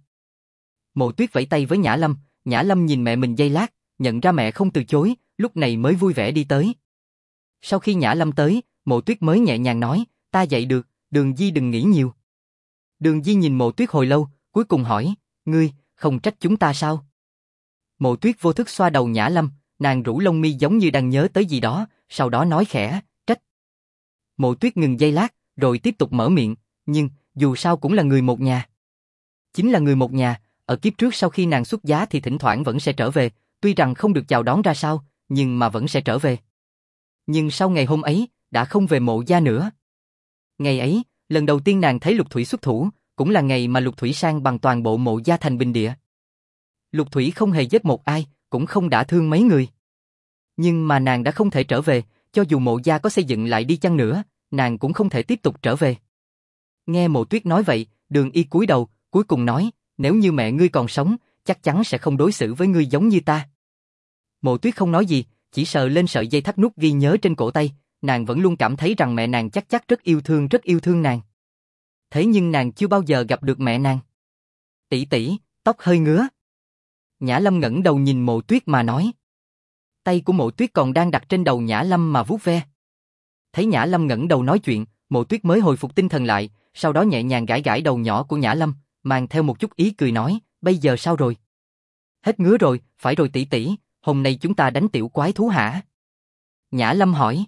Mộ Tuyết vẫy tay với Nhã Lâm nhìn mẹ mình giây lát, nhận ra mẹ không từ chối, lúc này mới vui vẻ đi tới. Sau khi Nhã Lâm tới, Mộ Tuyết mới nhẹ nhàng nói, ta dạy được, Đường Di đừng nghĩ nhiều. Đường Di nhìn Mộ Tuyết hồi lâu, cuối cùng hỏi, ngươi, không trách chúng ta sao? Mộ Tuyết vô thức xoa đầu Nhã Lâm, nàng rũ lông mi giống như đang nhớ tới gì đó, sau đó nói khẽ, trách. Mộ Tuyết ngừng giây lát, rồi tiếp tục mở miệng, nhưng, dù sao cũng là người một nhà. Chính là người một nhà, ở kiếp trước sau khi nàng xuất giá thì thỉnh thoảng vẫn sẽ trở về, tuy rằng không được chào đón ra sao, nhưng mà vẫn sẽ trở về. Nhưng sau ngày hôm ấy, đã không về Mộ gia nữa. Ngày ấy, lần đầu tiên nàng thấy Lục Thủy xuất thủ, cũng là ngày mà Lục Thủy sang bằng toàn bộ Mộ gia thành bình địa. Lục Thủy không hề giết một ai, cũng không đả thương mấy người. Nhưng mà nàng đã không thể trở về, cho dù Mộ gia có xây dựng lại đi chăng nữa, nàng cũng không thể tiếp tục trở về. Nghe Mộ Tuyết nói vậy, Đường Y cúi đầu, cuối cùng nói, nếu như mẹ ngươi còn sống, chắc chắn sẽ không đối xử với ngươi giống như ta. Mộ Tuyết không nói gì, chỉ sờ lên sợi dây thắt nút ghi nhớ trên cổ tay, nàng vẫn luôn cảm thấy rằng mẹ nàng chắc rất yêu thương nàng. Thế nhưng nàng chưa bao giờ gặp được mẹ nàng. Tỷ tỷ, tóc hơi ngứa. Nhã Lâm ngẩng đầu nhìn Mộ Tuyết mà nói. Tay của Mộ Tuyết còn đang đặt trên đầu Nhã Lâm mà vuốt ve. Thấy Nhã Lâm ngẩng đầu nói chuyện, Mộ Tuyết mới hồi phục tinh thần lại, sau đó nhẹ nhàng gãi gãi đầu nhỏ của Nhã Lâm, mang theo một chút ý cười nói, bây giờ sao rồi? Hết ngứa rồi, phải rồi tỷ tỷ, hôm nay chúng ta đánh tiểu quái thú hả? Nhã Lâm hỏi.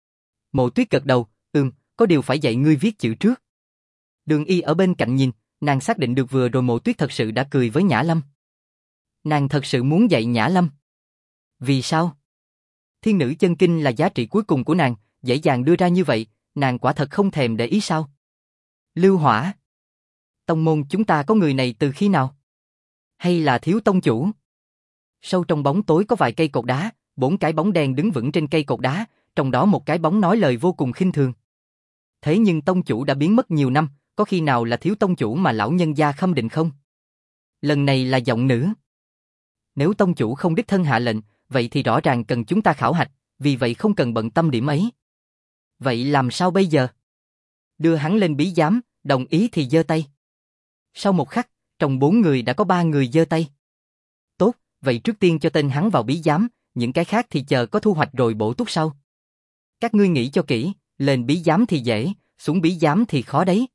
Mộ Tuyết gật đầu, có điều phải dạy ngươi viết chữ trước. Đường Y ở bên cạnh nhìn, nàng xác định được vừa rồi Mộ Tuyết thật sự đã cười với Nhã Lâm. Nàng thật sự muốn dạy Nhã Lâm. Vì sao? Thiên nữ chân kinh là giá trị cuối cùng của nàng, dễ dàng đưa ra như vậy, nàng quả thật không thèm để ý sao? Lưu Hỏa. Tông môn chúng ta có người này từ khi nào? Hay là thiếu tông chủ? Sâu trong bóng tối có vài cây cột đá, 4 cái bóng đen đứng vững trên cây cột đá, trong đó một cái bóng nói lời vô cùng khinh thường. Thế nhưng tông chủ đã biến mất nhiều năm, có khi nào là thiếu tông chủ mà lão nhân gia Khâm Định không? Lần này là giọng nữ. Nếu tông chủ không đích thân hạ lệnh, vậy thì rõ ràng cần chúng ta khảo hạch, vì vậy không cần bận tâm điểm ấy. Vậy làm sao bây giờ? Đưa hắn lên bí giám, đồng ý thì giơ tay. Sau một khắc, trong 4 người đã có 3 người giơ tay. Tốt, vậy trước tiên cho tên hắn vào bí giám, những cái khác thì chờ có thu hoạch rồi bổ túc sau. Các ngươi nghĩ cho kỹ, lên bí giám thì dễ, xuống bí giám thì khó đấy.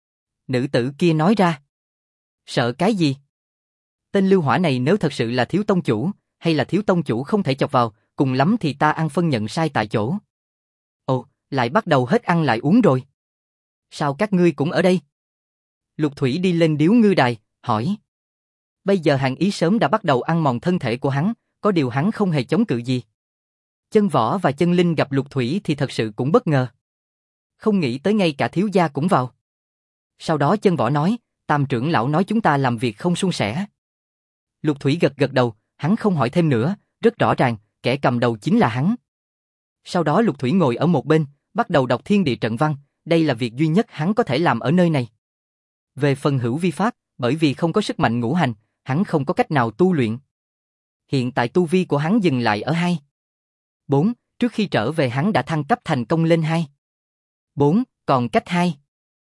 Nữ tử kia nói ra. Sợ cái gì? Tên Lưu Hỏa này nếu thật sự là thiếu tông chủ, hay là thiếu tông chủ không thể chọc vào, cùng lắm thì ta ăn phân nhận sai tại chỗ. Ồ, lại bắt đầu hết ăn lại uống rồi. Sao các ngươi cũng ở đây? Lục Thủy đi lên điếu ngư đài, hỏi. Bây giờ Hàn Ý sớm đã bắt đầu ăn mòn thân thể của hắn, có điều hắn không hề chống cự gì. Chân Võ và Chân Linh gặp Lục Thủy thì thật sự cũng bất ngờ. Không nghĩ tới ngay cả thiếu gia cũng vào. Sau đó Chân Võ nói, Tam trưởng lão nói chúng ta làm việc không suôn sẻ. Lục Thủy gật đầu, hắn không hỏi thêm nữa, rất rõ ràng, kẻ cầm đầu chính là hắn. Sau đó Lục Thủy ngồi ở một bên, bắt đầu đọc thiên địa trận văn, đây là việc duy nhất hắn có thể làm ở nơi này. Về phần hữu vi pháp, bởi vì không có sức mạnh ngũ hành, hắn không có cách nào tu luyện. Hiện tại tu vi của hắn dừng lại ở 2. 4, trước khi trở về hắn đã thăng cấp thành công lên 2. 4, còn cách 2.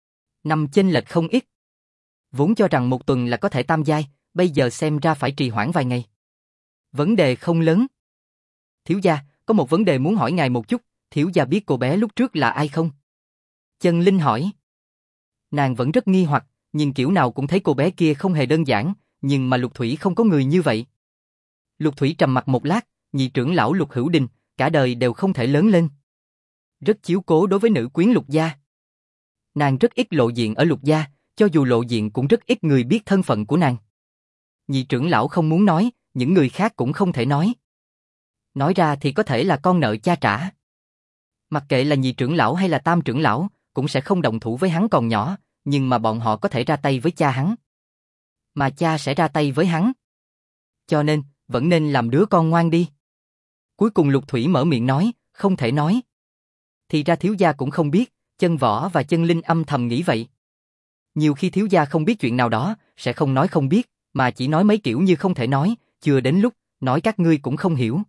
5 chênh lệch không ít. Vốn cho rằng một tuần là có thể tam giai, bây giờ xem ra phải trì hoãn vài ngày. Vấn đề không lớn. Thiếu gia, có một vấn đề muốn hỏi ngài một chút, thiếu gia biết cô bé lúc trước là ai không? Chân Linh hỏi. Nàng vẫn rất nghi hoặc, nhìn kiểu nào cũng thấy cô bé kia không hề đơn giản, nhưng mà Lục Thủy không có người như vậy. Lục Thủy trầm mặc một lát, nhị trưởng lão Lục Hữu Đình, cả đời đều không thể lớn lên. Rất chiếu cố đối với nữ quyến Lục gia. Nàng rất ít lộ diện ở Lục gia, cho dù lộ diện cũng rất ít người biết thân phận của nàng. Nhị trưởng lão không muốn nói, những người khác cũng không thể nói. Nói ra thì có thể là con nợ cha trả. Mặc kệ là nhị trưởng lão hay là tam trưởng lão, cũng sẽ không động thủ với hắn còn nhỏ, nhưng mà bọn họ có thể ra tay với cha hắn. Mà cha sẽ ra tay với hắn. Cho nên, vẫn nên làm đứa con ngoan đi. Cuối cùng Lục Thủy mở miệng nói, không thể nói. Thì ra thiếu gia cũng không biết, Chân Võ và Chân Linh âm thầm nghĩ vậy. Nhiều khi thiếu gia không biết chuyện nào đó, sẽ không nói không biết, mà chỉ nói mấy kiểu như không thể nói, chưa đến lúc, nói các ngươi cũng không hiểu.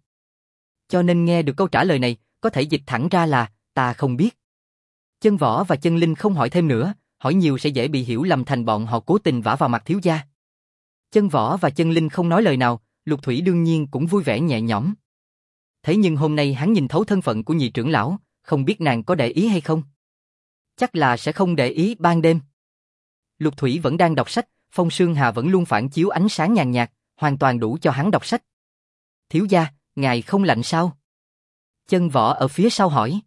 Cho nên nghe được câu trả lời này, có thể dịch thẳng ra là, ta không biết. Chân Võ và Chân Linh không hỏi thêm nữa, hỏi nhiều sẽ dễ bị hiểu lầm thành bọn họ cố tình vả vào mặt thiếu gia. Chân Võ và Chân Linh không nói lời nào, Lục Thủy đương nhiên cũng vui vẻ nhẹ nhõm. Thế nhưng hôm nay hắn nhìn thấu thân phận của nhị trưởng lão, không biết nàng có để ý hay không? Chắc là sẽ không để ý ban đêm. Lục Thủy vẫn đang đọc sách, phong sương hà vẫn luôn phản chiếu ánh sáng nhàn nhạt, hoàn toàn đủ cho hắn đọc sách. Thiếu gia, ngài không lạnh sao? Chân Võ ở phía sau hỏi.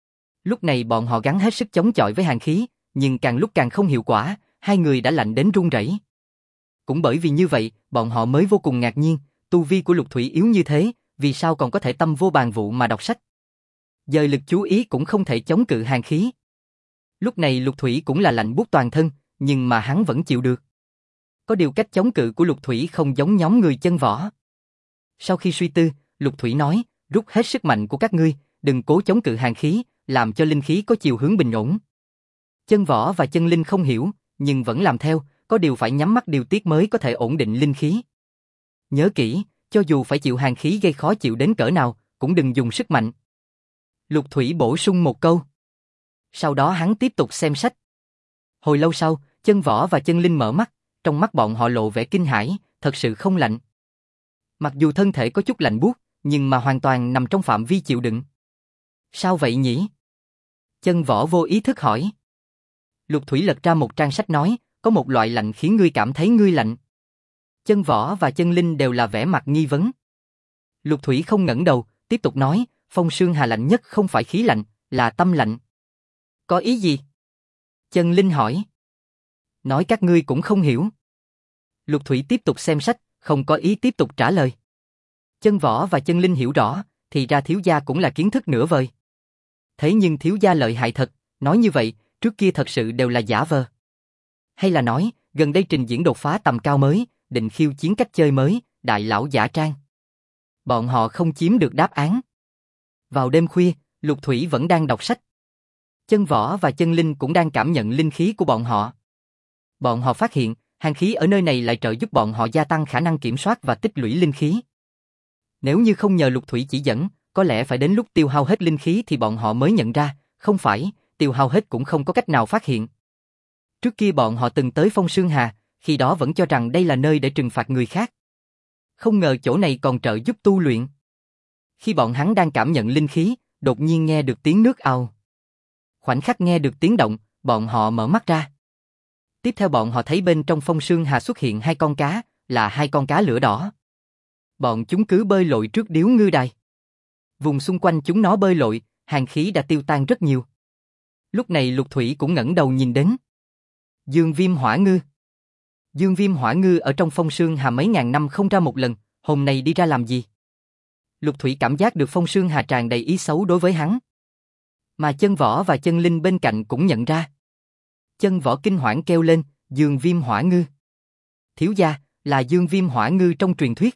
Lúc này bọn họ gắng hết sức chống chọi với hàn khí, nhưng càng lúc càng không hiệu quả, hai người đã lạnh đến run rẩy. Cũng bởi vì như vậy, bọn họ mới vô cùng ngạc nhiên, tu vi của Lục Thủy yếu như thế, vì sao còn có thể tâm vô bàn vụ mà đọc sách? Dời lực chú ý cũng không thể chống cự hàn khí. Lúc này Lục Thủy cũng là lạnh buốt toàn thân, nhưng mà hắn vẫn chịu được. Có điều cách chống cự của Lục Thủy không giống nhóm người Chân Võ. Sau khi suy tư, Lục Thủy nói, rút hết sức mạnh của các ngươi, đừng cố chống cự hàn khí, làm cho linh khí có chiều hướng bình ổn. Chân Võ và Chân Linh không hiểu, nhưng vẫn làm theo, có điều phải nhắm mắt điều tiết mới có thể ổn định linh khí. Nhớ kỹ, cho dù phải chịu hàn khí gây khó chịu đến cỡ nào, cũng đừng dùng sức mạnh. Lục Thủy bổ sung một câu. Sau đó hắn tiếp tục xem sách. Hồi lâu sau, Chân Võ và Chân Linh mở mắt, trong mắt bọn họ lộ vẻ kinh hãi, thật sự không lạnh. Mặc dù thân thể có chút lạnh buốt, nhưng mà hoàn toàn nằm trong phạm vi chịu đựng. Sao vậy nhỉ? Chân Võ vô ý thức hỏi. Lục Thủy lật ra một trang sách nói, có một loại lạnh khiến ngươi cảm thấy ngươi lạnh. Chân Võ và Chân Linh đều là vẻ mặt nghi vấn. Lục Thủy không ngẩng đầu, tiếp tục nói, phong sương hà lạnh nhất không phải khí lạnh, là tâm lạnh. Có ý gì? Chân Linh hỏi. Nói các ngươi cũng không hiểu. Lục Thủy tiếp tục xem sách, không có ý tiếp tục trả lời. Chân Võ và Chân Linh hiểu rõ, thì ra thiếu gia cũng là kiến thức nửa vời. Thế nhưng thiếu gia lợi hại thật, nói như vậy, trước kia thật sự đều là giả vờ. Hay là nói, gần đây trình diễn đột phá tầm cao mới, định khiêu chiến cách chơi mới, đại lão giả trang. Bọn họ không chiếm được đáp án. Vào đêm khuya, Lục Thủy vẫn đang đọc sách. Chân Võ và Chân Linh cũng đang cảm nhận linh khí của bọn họ. Bọn họ phát hiện, hàn khí ở nơi này lại trợ giúp bọn họ gia tăng khả năng kiểm soát và tích lũy linh khí. Nếu như không nhờ Lục Thủy chỉ dẫn, có lẽ phải đến lúc tiêu hao hết linh khí thì bọn họ mới nhận ra, không phải, tiêu hao hết cũng không có cách nào phát hiện. Trước kia bọn họ từng tới Phong Sương Hà, khi đó vẫn cho rằng đây là nơi để trừng phạt người khác. Không ngờ chỗ này còn trợ giúp tu luyện. Khi bọn hắn đang cảm nhận linh khí, đột nhiên nghe được tiếng nước ào. Khoảnh khắc nghe được tiếng động, bọn họ mở mắt ra. Tiếp theo bọn họ thấy bên trong Phong Sương Hà xuất hiện hai con cá, là hai con cá lửa đỏ. Bọn chúng cứ bơi lội trước điếu ngư đài. Vùng xung quanh chúng nó bơi lội, hàn khí đã tiêu tan rất nhiều. Lúc này Lục Thủy cũng ngẩng đầu nhìn đến. Dương Viêm Hỏa Ngư. Dương Viêm Hỏa Ngư ở trong Phong Sương Hà mấy ngàn năm không ra một lần, hôm nay đi ra làm gì? Lục Thủy cảm giác được Phong Sương Hà tràn đầy ý xấu đối với hắn. Mà Chân Võ và Chân Linh bên cạnh cũng nhận ra. Chân Võ kinh hoảng kêu lên, Dương Viêm Hỏa Ngư. Thiếu gia, là Dương Viêm Hỏa Ngư trong truyền thuyết.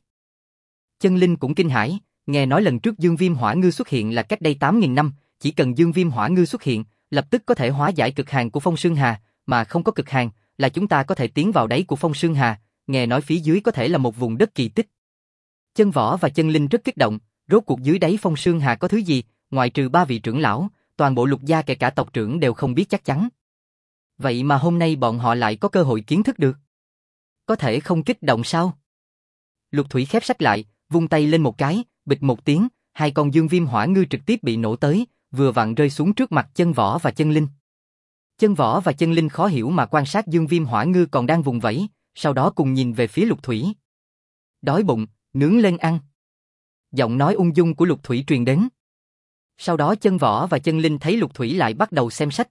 Chân Linh cũng kinh hãi, nghe nói lần trước Dương Viêm Hỏa Ngư xuất hiện là cách đây 8.000 năm, chỉ cần Dương Viêm Hỏa Ngư xuất hiện, lập tức có thể hóa giải cực hàn của Phong Sương Hà, mà không có cực hàn, là chúng ta có thể tiến vào đáy của Phong Sương Hà, nghe nói phía dưới có thể là một vùng đất kỳ tích. Chân Võ và Chân Linh rất kích động, rốt cuộc dưới đáy Phong Sương Hà có thứ gì, ngoại trừ 3 vị trưởng lão, toàn bộ Lục gia kể cả tộc trưởng đều không biết chắc chắn. Vậy mà hôm nay bọn họ lại có cơ hội kiến thức được. Có thể không kích động sao? Lục Thủy khép sách lại, vung tay lên một cái, bịch một tiếng, hai con Dương Viêm Hỏa Ngư trực tiếp bị nổ tới, vừa vặn rơi xuống trước mặt Chân Võ và Chân Linh. Chân Võ và Chân Linh khó hiểu mà quan sát Dương Viêm Hỏa Ngư còn đang vùng vẫy, sau đó cùng nhìn về phía Lục Thủy. Đói bụng, nướng lên ăn. Giọng nói ung dung của Lục Thủy truyền đến. Sau đó Chân Võ và Chân Linh thấy Lục Thủy lại bắt đầu xem sách.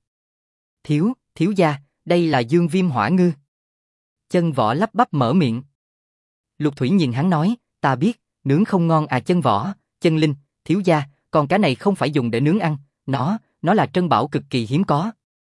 Thiếu gia, đây là Dương Viêm Hỏa Ngư. Chân Võ lắp bắp mở miệng. Lục Thủy nhìn hắn nói, ta biết, nướng không ngon à. Chân Võ, Chân Linh, thiếu gia, con cá này không phải dùng để nướng ăn, nó là trân bảo cực kỳ hiếm có.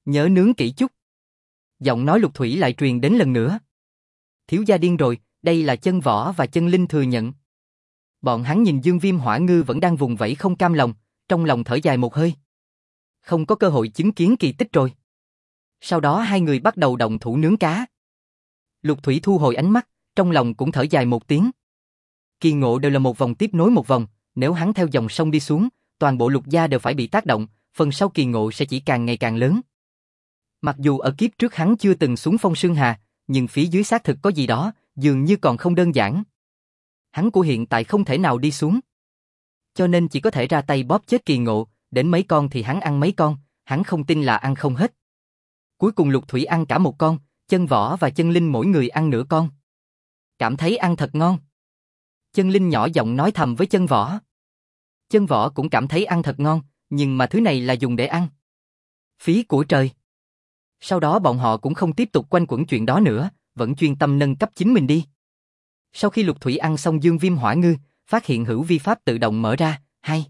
nhớ nướng kỹ chút. Giọng nói Lục Thủy lại truyền đến lần nữa. Thiếu gia điên rồi, đây là Chân Võ và Chân Linh thừa nhận. Bọn hắn nhìn Dương Viêm Hỏa Ngư vẫn đang vùng vẫy không cam lòng, trong lòng thở dài một hơi. Không có cơ hội chứng kiến kỳ tích rồi. Sau đó hai người bắt đầu động thủ nướng cá. Lục Thủy thu hồi ánh mắt, trong lòng cũng thở dài một tiếng. Kỳ ngộ đều là một vòng tiếp nối một vòng, nếu hắn theo dòng sông đi xuống, toàn bộ Lục gia đều phải bị tác động, phần sau kỳ ngộ sẽ chỉ càng ngày càng lớn. Mặc dù ở kiếp trước hắn chưa từng xuống Phong Sương Hà, nhưng phía dưới xác thực có gì đó, dường như còn không đơn giản. Hắn của hiện tại không thể nào đi xuống. Cho nên chỉ có thể ra tay bóp chết kỳ ngộ, đến mấy con thì hắn ăn mấy con, hắn không tin là ăn không hết. Cuối cùng Lục Thủy ăn cả một con, Chân Võ và Chân Linh mỗi người ăn nửa con. Cảm thấy ăn thật ngon. Chân Linh nhỏ giọng nói thầm với Chân Võ. Chân Võ cũng cảm thấy ăn thật ngon, nhưng mà thứ này là dùng để ăn. Phí của trời. Sau đó bọn họ cũng không tiếp tục quanh quẩn chuyện đó nữa, vẫn chuyên tâm nâng cấp chính mình đi. Sau khi Lục Thủy ăn xong Dương Viêm Hỏa Ngư, phát hiện hữu vi pháp tự động mở ra, 2.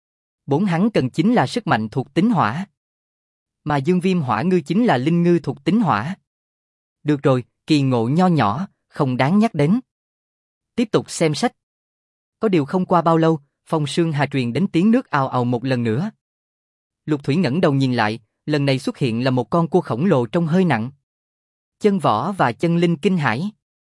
4 hắn cần chính là sức mạnh thuộc tính hỏa. Mà Dương Viêm Hỏa Ngư chính là linh ngư thuộc tính hỏa. Được rồi, kỳ ngộ nho nhỏ, không đáng nhắc đến. Tiếp tục xem sách. Có điều không qua bao lâu, Phong Sương Hà truyền đến tiếng nước ào ào một lần nữa. Lục Thủy ngẩng đầu nhìn lại, lần này xuất hiện là một con cua khổng lồ trông hơi nặng. Chân Võ và Chân Linh kinh hãi.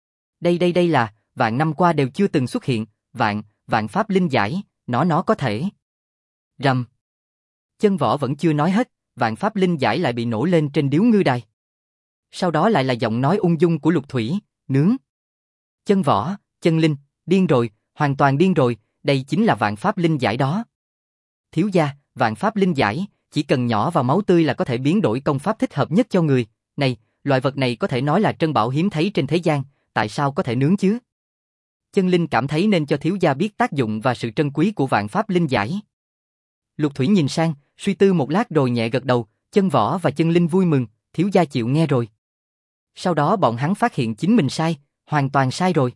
Đây là, vạn năm qua đều chưa từng xuất hiện, vạn pháp linh giải, nó có thể. Rầm. Chân Võ vẫn chưa nói hết, vạn pháp linh giải lại bị nổ lên trên điếu ngư đài. Sau đó lại là giọng nói ung dung của Lục Thủy, nướng. Chân Võ, Chân Linh, điên rồi, hoàn toàn điên rồi, đây chính là vạn pháp linh giải đó. Thiếu gia, vạn pháp linh giải, chỉ cần nhỏ vào máu tươi là có thể biến đổi công pháp thích hợp nhất cho người. Này, loại vật này có thể nói là trân bảo hiếm thấy trên thế gian, tại sao có thể nướng chứ? Chân Linh cảm thấy nên cho thiếu gia biết tác dụng và sự trân quý của vạn pháp linh giải. Lục Thủy nhìn sang, suy tư một lát rồi nhẹ gật đầu, Chân Võ và Chân Linh vui mừng, thiếu gia chịu nghe rồi. Sau đó bọn hắn phát hiện chính mình sai, hoàn toàn sai rồi.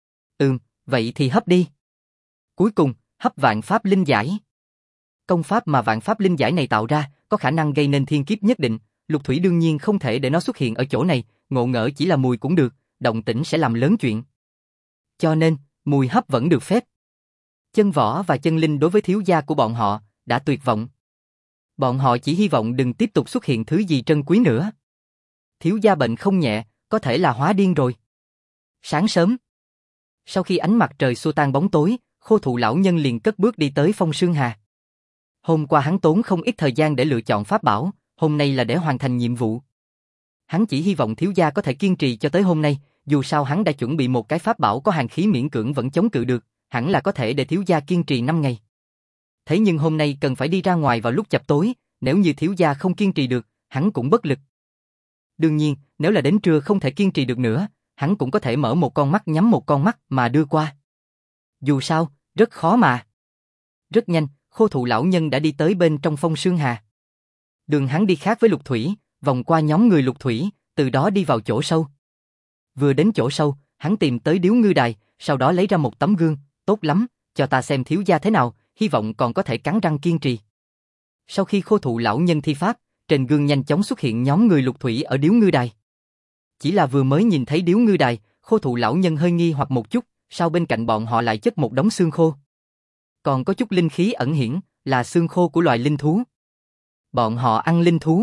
Vậy thì hấp đi. Cuối cùng, hấp vạn pháp linh giải. Công pháp mà vạn pháp linh giải này tạo ra, có khả năng gây nên thiên kiếp nhất định, Lục Thủy đương nhiên không thể để nó xuất hiện ở chỗ này, ngộ ngỡ chỉ là mùi cũng được, động tĩnh sẽ làm lớn chuyện. Cho nên, mùi hấp vẫn được phép. Chân Võ và Chân Linh đối với thiếu gia của bọn họ, đã tuyệt vọng. Bọn họ chỉ hy vọng đừng tiếp tục xuất hiện thứ gì trân quý nữa. Thiếu gia bệnh không nhẹ, có thể là hóa điên rồi. Sáng sớm, sau khi ánh mặt trời xua tan bóng tối, Khô Thụ lão nhân liền cất bước đi tới Phong Sương Hà. Hôm qua hắn tốn không ít thời gian để lựa chọn pháp bảo, hôm nay là để hoàn thành nhiệm vụ. Hắn chỉ hy vọng thiếu gia có thể kiên trì cho tới hôm nay, dù sao hắn đã chuẩn bị một cái pháp bảo có hàn khí miễn cưỡng vẫn chống cự được, hẳn là có thể để thiếu gia kiên trì 5 ngày. Thế nhưng hôm nay cần phải đi ra ngoài vào lúc chập tối, nếu như thiếu gia không kiên trì được, hắn cũng bất lực. Đương nhiên, nếu là đến trưa không thể kiên trì được nữa, hắn cũng có thể mở một con mắt nhắm một con mắt mà đưa qua. Dù sao, rất khó mà. Rất nhanh, Khô Thụ lão nhân đã đi tới bên trong Phong Sương Hà. Đường hắn đi khác với Lục Thủy, vòng qua nhóm người Lục Thủy, từ đó đi vào chỗ sâu. Vừa đến chỗ sâu, hắn tìm tới điếu ngư đài, sau đó lấy ra một tấm gương, tốt lắm, cho ta xem thiếu gia thế nào, hy vọng còn có thể cắn răng kiên trì. Sau khi Khô Thụ lão nhân thi pháp, trên gương nhanh chóng xuất hiện nhóm người Lục Thủy ở điếu ngư đài. Chỉ là vừa mới nhìn thấy điếu ngư đài, Khô Thụ lão nhân hơi nghi hoặc một chút, sau bên cạnh bọn họ lại chất một đống xương khô. Còn có chút linh khí ẩn hiển, là xương khô của loài linh thú. Bọn họ ăn linh thú.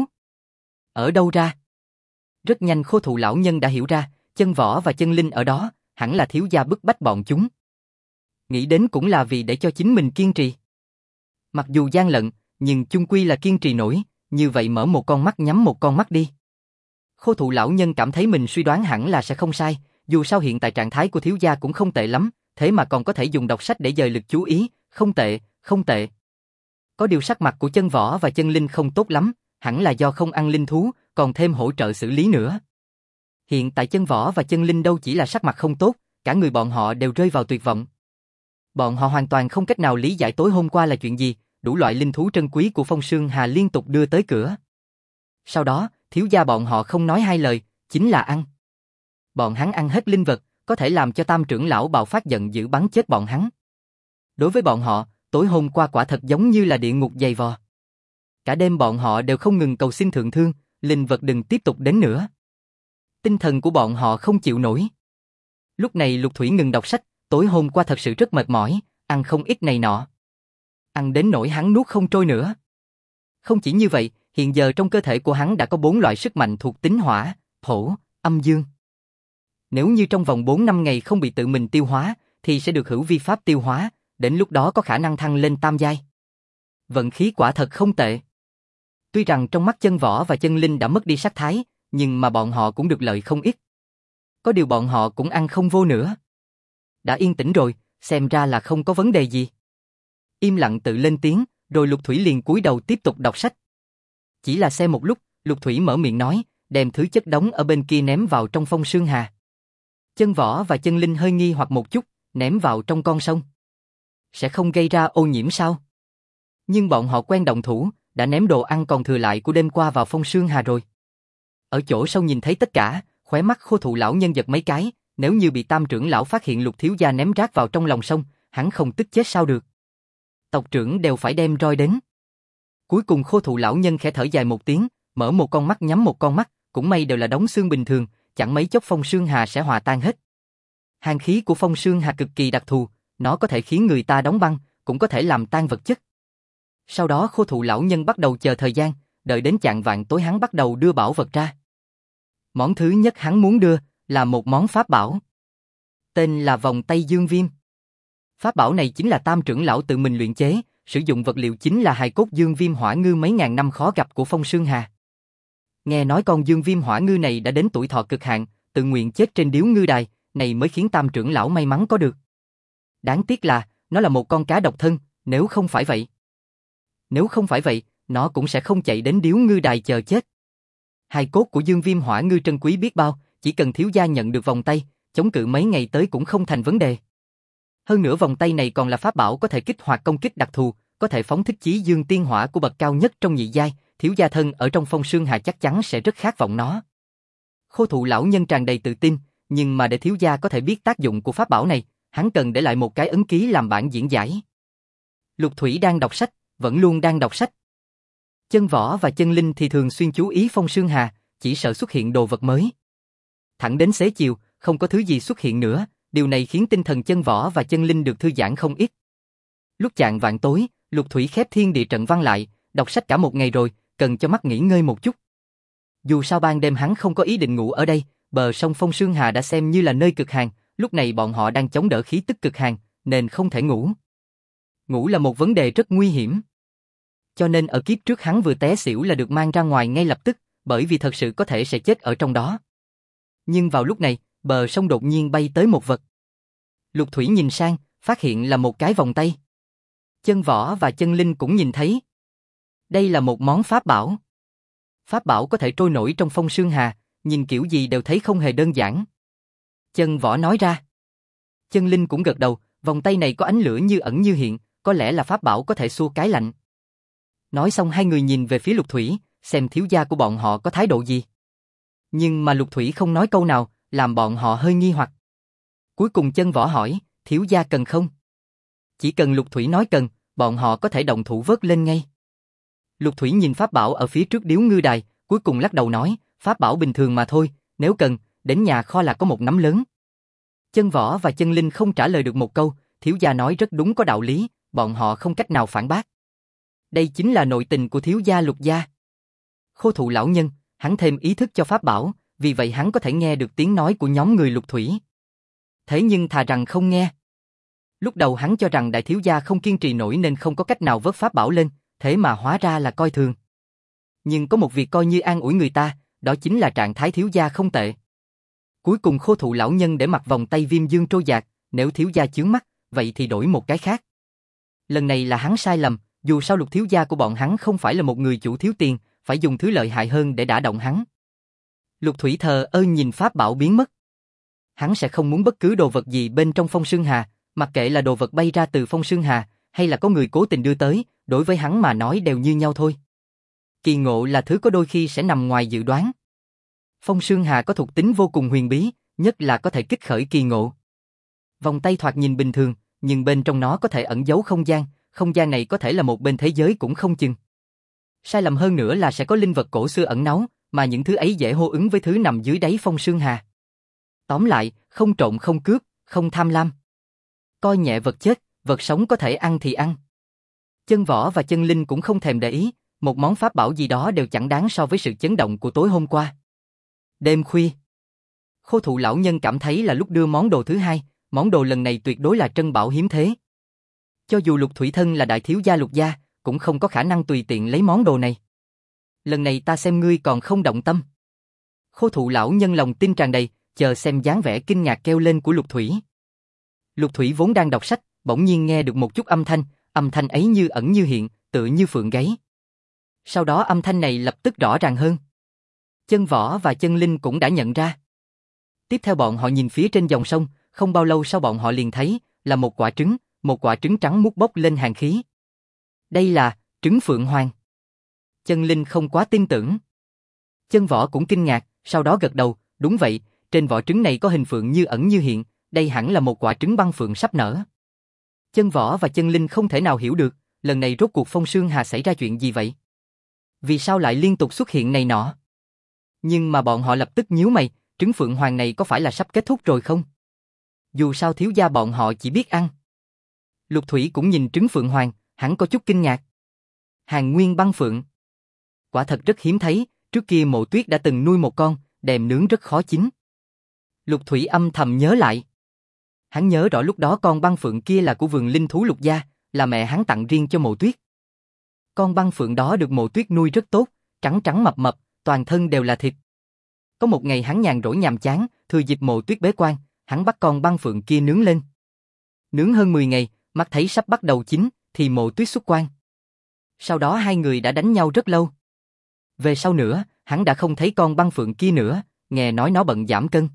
Ở đâu ra? Rất nhanh Khô Thụ lão nhân đã hiểu ra, Chân Võ và Chân Linh ở đó, hẳn là thiếu gia bức bách bọn chúng. Nghĩ đến cũng là vì để cho chính mình kiên trì. Mặc dù gian lận, nhưng chung quy là kiên trì nổi, như vậy mở một con mắt nhắm một con mắt đi. Khô Thụ lão nhân cảm thấy mình suy đoán hẳn là sẽ không sai, dù sao hiện tại trạng thái của thiếu gia cũng không tệ lắm, thế mà còn có thể dùng đọc sách để dời lực chú ý, không tệ, không tệ. Có điều sắc mặt của Chân Võ và Chân Linh không tốt lắm, hẳn là do không ăn linh thú, còn thêm hỗ trợ xử lý nữa. Hiện tại Chân Võ và Chân Linh đâu chỉ là sắc mặt không tốt, cả người bọn họ đều rơi vào tuyệt vọng. Bọn họ hoàn toàn không cách nào lý giải tối hôm qua là chuyện gì, đủ loại linh thú trân quý của Phong Sương Hà liên tục đưa tới cửa. Sau đó, thiếu gia bọn họ không nói hai lời, chính là ăn. Bọn hắn ăn hết linh vật, có thể làm cho Tam trưởng lão bạo phát giận dữ bắn chết bọn hắn. Đối với bọn họ, tối hôm qua quả thật giống như là địa ngục dày vò. Cả đêm bọn họ đều không ngừng cầu xin thượng thương, linh vật đừng tiếp tục đến nữa. Tinh thần của bọn họ không chịu nổi. Lúc này Lục Thủy ngừng đọc sách, tối hôm qua thật sự rất mệt mỏi, ăn không ít này nọ. Ăn đến nỗi hắn nuốt không trôi nữa. Không chỉ như vậy, hiện giờ trong cơ thể của hắn đã có 4 loại sức mạnh thuộc tính hỏa, thổ, âm dương. Nếu như trong vòng 4-5 ngày không bị tự mình tiêu hóa, thì sẽ được hữu vi pháp tiêu hóa, đến lúc đó có khả năng thăng lên tam giai. Vận khí quả thật không tệ. Tuy rằng trong mắt Chân Võ và Chân Linh đã mất đi sắc thái, nhưng mà bọn họ cũng được lợi không ít. Có điều bọn họ cũng ăn không vô nữa. Đã yên tĩnh rồi, xem ra là không có vấn đề gì. Im lặng tự lên tiếng, rồi Lục Thủy liền cúi đầu tiếp tục đọc sách. Chỉ là xem một lúc, Lục Thủy mở miệng nói, đem thứ chất đóng ở bên kia ném vào trong phong sương hà. Chân Võ và Chân Linh hơi nghi hoặc một chút, ném vào trong con sông. Sẽ không gây ra ô nhiễm sao? Nhưng bọn họ quen động thủ, đã ném đồ ăn còn thừa lại của đêm qua vào phong sương hà rồi. Ở chỗ sâu nhìn thấy tất cả, khóe mắt Khô Thụ lão nhân giật mấy cái, nếu như bị Tam trưởng lão phát hiện Lục thiếu gia ném rác vào trong lòng sông, hắn không tức chết sao được. Tộc trưởng đều phải đem roi đến. Cuối cùng Khô Thụ lão nhân khẽ thở dài một tiếng, mở một con mắt nhắm một con mắt, cũng may đều là đóng xương bình thường, chẳng mấy chốc phong sương hà sẽ hòa tan hết. Hàn khí của phong sương hà cực kỳ đặc thù, nó có thể khiến người ta đóng băng, cũng có thể làm tan vật chất. Sau đó Khô Thụ lão nhân bắt đầu chờ thời gian, đợi đến chạng vạng tối hắn bắt đầu đưa bảo vật ra. Món thứ nhất hắn muốn đưa là một món pháp bảo. Tên là vòng tay dương viêm. Pháp bảo này chính là Tam trưởng lão tự mình luyện chế, sử dụng vật liệu chính là hài cốt dương viêm hỏa ngư mấy ngàn năm khó gặp của phong sương hà. Nghe nói con dương viêm hỏa ngư này đã đến tuổi thọ cực hạn, tự nguyện chết trên điếu ngư đài, này mới khiến Tam trưởng lão may mắn có được. Đáng tiếc là, nó là một con cá độc thân, nếu không phải vậy, nó cũng sẽ không chạy đến điếu ngư đài chờ chết. Hài cốt của dương viêm hỏa ngư trân quý biết bao, chỉ cần thiếu gia nhận được vòng tay, chống cự mấy ngày tới cũng không thành vấn đề. Hơn nữa vòng tay này còn là pháp bảo có thể kích hoạt công kích đặc thù, có thể phóng thích chí dương tiên hỏa của bậc cao nhất trong nhị giai, thiếu gia thân ở trong phong sương hà chắc chắn sẽ rất khát vọng nó. Khô Thụ lão nhân tràn đầy tự tin, nhưng mà để thiếu gia có thể biết tác dụng của pháp bảo này, hắn cần để lại một cái ấn ký làm bản diễn giải. Lục Thủy đang đọc sách, vẫn luôn đang đọc sách. Chân Võ và Chân Linh thì thường xuyên chú ý phong sương hà, chỉ sợ xuất hiện đồ vật mới. Thẳng đến xế chiều, không có thứ gì xuất hiện nữa, điều này khiến tinh thần Chân Võ và Chân Linh được thư giãn không ít. Lúc chạng vạng tối, Lục Thủy khép thiên địa trận văn lại, đọc sách cả một ngày rồi, cần cho mắt nghỉ ngơi một chút. Dù sao ban đêm hắn không có ý định ngủ ở đây, bờ sông phong sương hà đã xem như là nơi cực hàn, lúc này bọn họ đang chống đỡ khí tức cực hàn, nên không thể ngủ. Ngủ là một vấn đề rất nguy hiểm. Cho nên ở kiếp trước hắn vừa té xỉu là được mang ra ngoài ngay lập tức, bởi vì thật sự có thể sẽ chết ở trong đó. Nhưng vào lúc này, bờ sông đột nhiên bay tới một vật. Lục Thủy nhìn sang, phát hiện là một cái vòng tay. Chân Võ và Chân Linh cũng nhìn thấy. Đây là một món pháp bảo. Pháp bảo có thể trôi nổi trong phong sương hà, nhìn kiểu gì đều thấy không hề đơn giản. Chân Võ nói ra. Chân Linh cũng gật đầu, vòng tay này có ánh lửa như ẩn như hiện, có lẽ là pháp bảo có thể xua cái lạnh. Nói xong hai người nhìn về phía Lục Thủy, xem thiếu gia của bọn họ có thái độ gì. Nhưng mà Lục Thủy không nói câu nào, làm bọn họ hơi nghi hoặc. Cuối cùng Chân Võ hỏi, thiếu gia cần không? Chỉ cần Lục Thủy nói cần, bọn họ có thể động thủ vớt lên ngay. Lục Thủy nhìn pháp bảo ở phía trước điếu ngư đài, cuối cùng lắc đầu nói, pháp bảo bình thường mà thôi, nếu cần, đến nhà kho là có một nắm lớn. Chân Võ và Chân Linh không trả lời được một câu, thiếu gia nói rất đúng có đạo lý, bọn họ không cách nào phản bác. Đây chính là nội tình của thiếu gia Lục gia. Khô Thụ lão nhân, hắn thêm ý thức cho pháp bảo, vì vậy hắn có thể nghe được tiếng nói của nhóm người Lục Thủy. Thế nhưng thà rằng không nghe. Lúc đầu hắn cho rằng đại thiếu gia không kiên trì nổi nên không có cách nào vớt pháp bảo lên, thế mà hóa ra là coi thường. Nhưng có một việc coi như an ủi người ta, đó chính là trạng thái thiếu gia không tệ. Cuối cùng Khô Thụ lão nhân để mặc vòng tay viêm dương trôi dạt, nếu thiếu gia chướng mắt, vậy thì đổi một cái khác. Lần này là hắn sai lầm, dù sao Lục thiếu gia của bọn hắn không phải là một người chủ thiếu tiền, phải dùng thứ lợi hại hơn để đả động hắn. Lục Thủy thờ ơ nhìn pháp bảo biến mất. Hắn sẽ không muốn bất cứ đồ vật gì bên trong phong sương hà, mặc kệ là đồ vật bay ra từ phong sương hà, hay là có người cố tình đưa tới, đối với hắn mà nói đều như nhau thôi. Kỳ ngộ là thứ có đôi khi sẽ nằm ngoài dự đoán. Phong sương hà có thuộc tính vô cùng huyền bí, nhất là có thể kích khởi kỳ ngộ. Vòng tay thoạt nhìn bình thường, nhưng bên trong nó có thể ẩn giấu không gian này có thể là một bên thế giới cũng không chừng. Sai lầm hơn nữa là sẽ có linh vật cổ xưa ẩn náu, mà những thứ ấy dễ hô ứng với thứ nằm dưới đáy phong sương hà. Tóm lại, không trộm không cướp, không tham lam. Coi nhẹ vật chết, vật sống có thể ăn thì ăn. Chân Võ và Chân Linh cũng không thèm để ý, một món pháp bảo gì đó đều chẳng đáng so với sự chấn động của tối hôm qua. Đêm khuya, Khô Thụ lão nhân cảm thấy là lúc đưa món đồ thứ hai, món đồ lần này tuyệt đối là trân bảo hiếm thế. Cho dù Lục Thủy Thân là đại thiếu gia Lục gia, cũng không có khả năng tùy tiện lấy món đồ này. Lần này ta xem ngươi còn không động tâm. Khô Thụ lão nhân lòng tin tràn đầy, chờ xem dáng vẻ kinh ngạc kêu lên của Lục Thủy. Lục Thủy vốn đang đọc sách, bỗng nhiên nghe được một chút âm thanh ấy như ẩn như hiện, tựa như phượng gáy. Sau đó âm thanh này lập tức rõ ràng hơn. Chân Võ và Chân Linh cũng đã nhận ra. Tiếp theo bọn họ nhìn phía trên dòng sông, không bao lâu sau bọn họ liền thấy là một quả trứng trắng muốt bốc lên hàn khí. Đây là trứng Phượng Hoàng. Chân Linh không quá tin tưởng. Chân Võ cũng kinh ngạc, sau đó gật đầu, đúng vậy, trên vỏ trứng này có hình phượng như ẩn như hiện, đây hẳn là một quả trứng băng phượng sắp nở. Chân Võ và Chân Linh không thể nào hiểu được, lần này rốt cuộc phong sương hà xảy ra chuyện gì vậy? Vì sao lại liên tục xuất hiện này nọ? Nhưng mà bọn họ lập tức nhíu mày, trứng Phượng Hoàng này có phải là sắp kết thúc rồi không? Dù sao thiếu gia bọn họ chỉ biết ăn. Lục Thủy cũng nhìn trứng Phượng Hoàng, hắn có chút kinh ngạc. Hàn Nguyên băng phượng. Quả thật rất hiếm thấy, trước kia Mộ Tuyết đã từng nuôi một con, đem nướng rất khó chín. Lục Thủy âm thầm nhớ lại. Hắn nhớ rõ lúc đó con băng phượng kia là của vườn linh thú Lục gia, là mẹ hắn tặng riêng cho Mộ Tuyết. Con băng phượng đó được Mộ Tuyết nuôi rất tốt, trắng trắng mập mập, toàn thân đều là thịt. Có một ngày hắn nhàn rỗi nhàm chán, thừa dịp Mộ Tuyết bế quan, hắn bắt con băng phượng kia nướng lên. Nướng hơn 10 ngày, mắt thấy sắp bắt đầu chín, thì Mộ Tuyết xuất quan. Sau đó hai người đã đánh nhau rất lâu. Về sau nữa, hắn đã không thấy con băng phượng kia nữa, nghe nói nó bận giảm cân.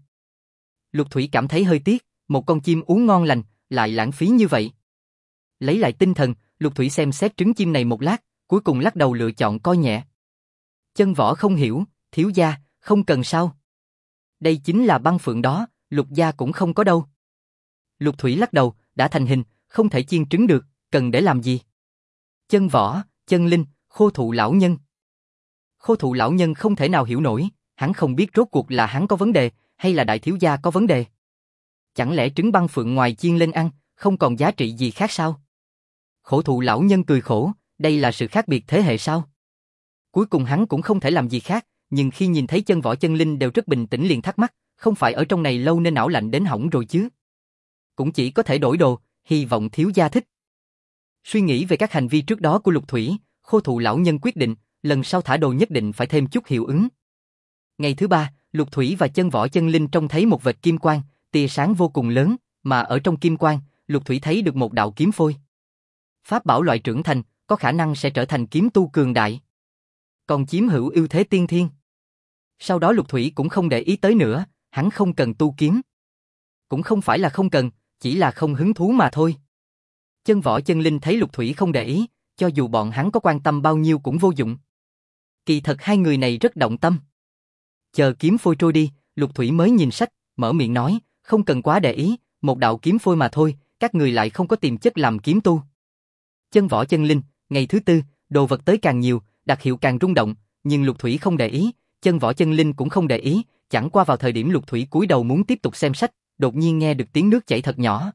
Lục Thủy cảm thấy hơi tiếc, một con chim uống ngon lành, lại lãng phí như vậy. Lấy lại tinh thần, Lục Thủy xem xét trứng chim này một lát, cuối cùng lắc đầu lựa chọn coi nhẹ. Chân Võ không hiểu, thiếu gia, không cần sao. Đây chính là băng phượng đó, Lục gia cũng không có đâu. Lục Thủy lắc đầu, đã thành hình, không thể chiên trứng được, cần để làm gì? Chân Võ, Chân Linh, Khô Thụ lão nhân. Khô Thụ lão nhân không thể nào hiểu nổi, hắn không biết rốt cuộc là hắn có vấn đề, hay là đại thiếu gia có vấn đề. Chẳng lẽ trứng băng phượng ngoài chiên lên ăn, không còn giá trị gì khác sao? Khổ Thụ lão nhân cười khổ, đây là sự khác biệt thế hệ sao? Cuối cùng hắn cũng không thể làm gì khác, nhưng khi nhìn thấy Chân Võ Chân Linh đều rất bình tĩnh liền thắc mắc, không phải ở trong này lâu nên não lạnh đến hỏng rồi chứ? Cũng chỉ có thể đổi đồ, hy vọng thiếu gia thích. Suy nghĩ về các hành vi trước đó của Lục Thủy, Khô Thụ lão nhân quyết định, lần sau thả đồ nhất định phải thêm chút hiệu ứng. Ngày thứ ba, Lục Thủy và Chân Võ Chân Linh trông thấy một vệt kim quang, tia sáng vô cùng lớn, mà ở trong kim quang, Lục Thủy thấy được một đạo kiếm phôi. Pháp bảo loại trưởng thành, có khả năng sẽ trở thành kiếm tu cường đại, còn chiếm hữu ưu thế tiên thiên. Sau đó Lục Thủy cũng không để ý tới nữa, hắn không cần tu kiếm. Cũng không phải là không cần, chỉ là không hứng thú mà thôi. Chân Võ Chân Linh thấy Lục Thủy không để ý, cho dù bọn hắn có quan tâm bao nhiêu cũng vô dụng. Kỳ thật hai người này rất động tâm. Chờ kiếm phôi trôi đi, Lục Thủy mới nhìn sách, mở miệng nói, không cần quá để ý, một đạo kiếm phôi mà thôi, các người lại không có tiềm chất làm kiếm tu. Chân Võ Chân Linh, ngày thứ tư, đồ vật tới càng nhiều, đặc hiệu càng rung động, nhưng Lục Thủy không để ý, Chân Võ Chân Linh cũng không để ý, chẳng qua vào thời điểm Lục Thủy cúi đầu muốn tiếp tục xem sách, đột nhiên nghe được tiếng nước chảy thật nhỏ.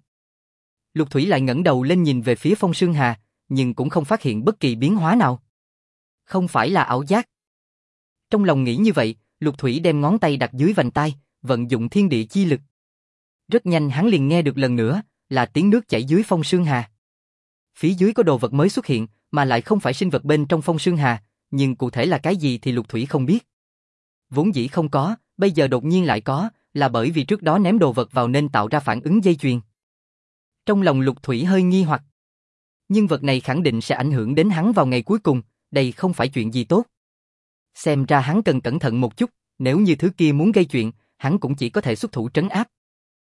Lục Thủy lại ngẩng đầu lên nhìn về phía phong sương hà, nhưng cũng không phát hiện bất kỳ biến hóa nào. Không phải là ảo giác. Trong lòng nghĩ như vậy, Lục Thủy đem ngón tay đặt dưới vành tai, vận dụng thiên địa chi lực. Rất nhanh hắn liền nghe được lần nữa, là tiếng nước chảy dưới phong sương hà. Phía dưới có đồ vật mới xuất hiện, mà lại không phải sinh vật bên trong phong sương hà, nhưng cụ thể là cái gì thì Lục Thủy không biết. Vốn dĩ không có, bây giờ đột nhiên lại có, là bởi vì trước đó ném đồ vật vào nên tạo ra phản ứng dây chuyền. Trong lòng Lục Thủy hơi nghi hoặc. Nhưng vật này khẳng định sẽ ảnh hưởng đến hắn vào ngày cuối cùng, đây không phải chuyện gì tốt. Xem ra hắn cần cẩn thận một chút, nếu như thứ kia muốn gây chuyện, hắn cũng chỉ có thể xuất thủ trấn áp.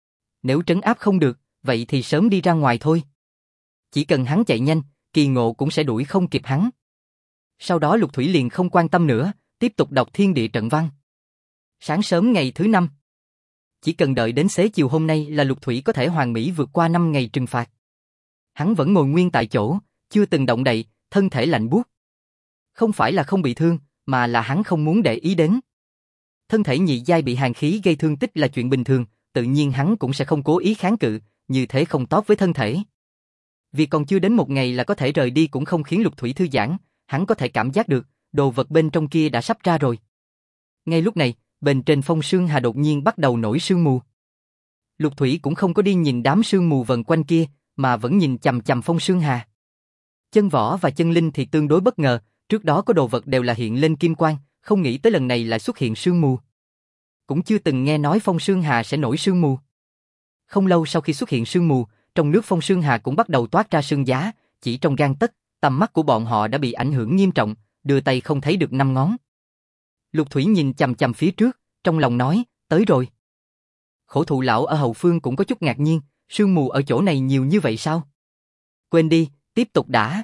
Nếu trấn áp không được, vậy thì sớm đi ra ngoài thôi. Chỉ cần hắn chạy nhanh, Kỳ Ngộ cũng sẽ đuổi không kịp hắn. Sau đó Lục Thủy liền không quan tâm nữa, tiếp tục đọc thiên địa trận văn. Sáng sớm ngày thứ 5. Chỉ cần đợi đến xế chiều hôm nay là Lục Thủy có thể hoàn mỹ vượt qua 5 ngày trừng phạt. Hắn vẫn ngồi nguyên tại chỗ, chưa từng động đậy, thân thể lạnh buốt. Không phải là không bị thương, mà là hắn không muốn để ý đến. Thân thể nhị giai bị hàn khí gây thương tích là chuyện bình thường, tự nhiên hắn cũng sẽ không cố ý kháng cự, như thế không tốt với thân thể. Vì còn chưa đến một ngày là có thể rời đi cũng không khiến Lục Thủy thư giãn, hắn có thể cảm giác được, đồ vật bên trong kia đã sắp ra rồi. Ngay lúc này, bên trên phong sương hà đột nhiên bắt đầu nổi sương mù. Lục Thủy cũng không có đi nhìn đám sương mù vần quanh kia, mà vẫn nhìn chằm chằm phong sương hà. Chân võ và chân linh thì tương đối bất ngờ, trước đó có đồ vật đều là hiện lên kim quang, không nghĩ tới lần này lại xuất hiện sương mù. Cũng chưa từng nghe nói phong sương hà sẽ nổi sương mù. Không lâu sau khi xuất hiện sương mù, trong nước phong sương hà cũng bắt đầu toát ra sương giá, chỉ trong gang tấc, tầm mắt của bọn họ đã bị ảnh hưởng nghiêm trọng, đưa tay không thấy được 5 ngón. Lục Thủy nhìn chằm chằm phía trước, trong lòng nói, tới rồi. Khổ thụ lão ở hậu phương cũng có chút ngạc nhiên, sương mù ở chỗ này nhiều như vậy sao? Quên đi, tiếp tục đã.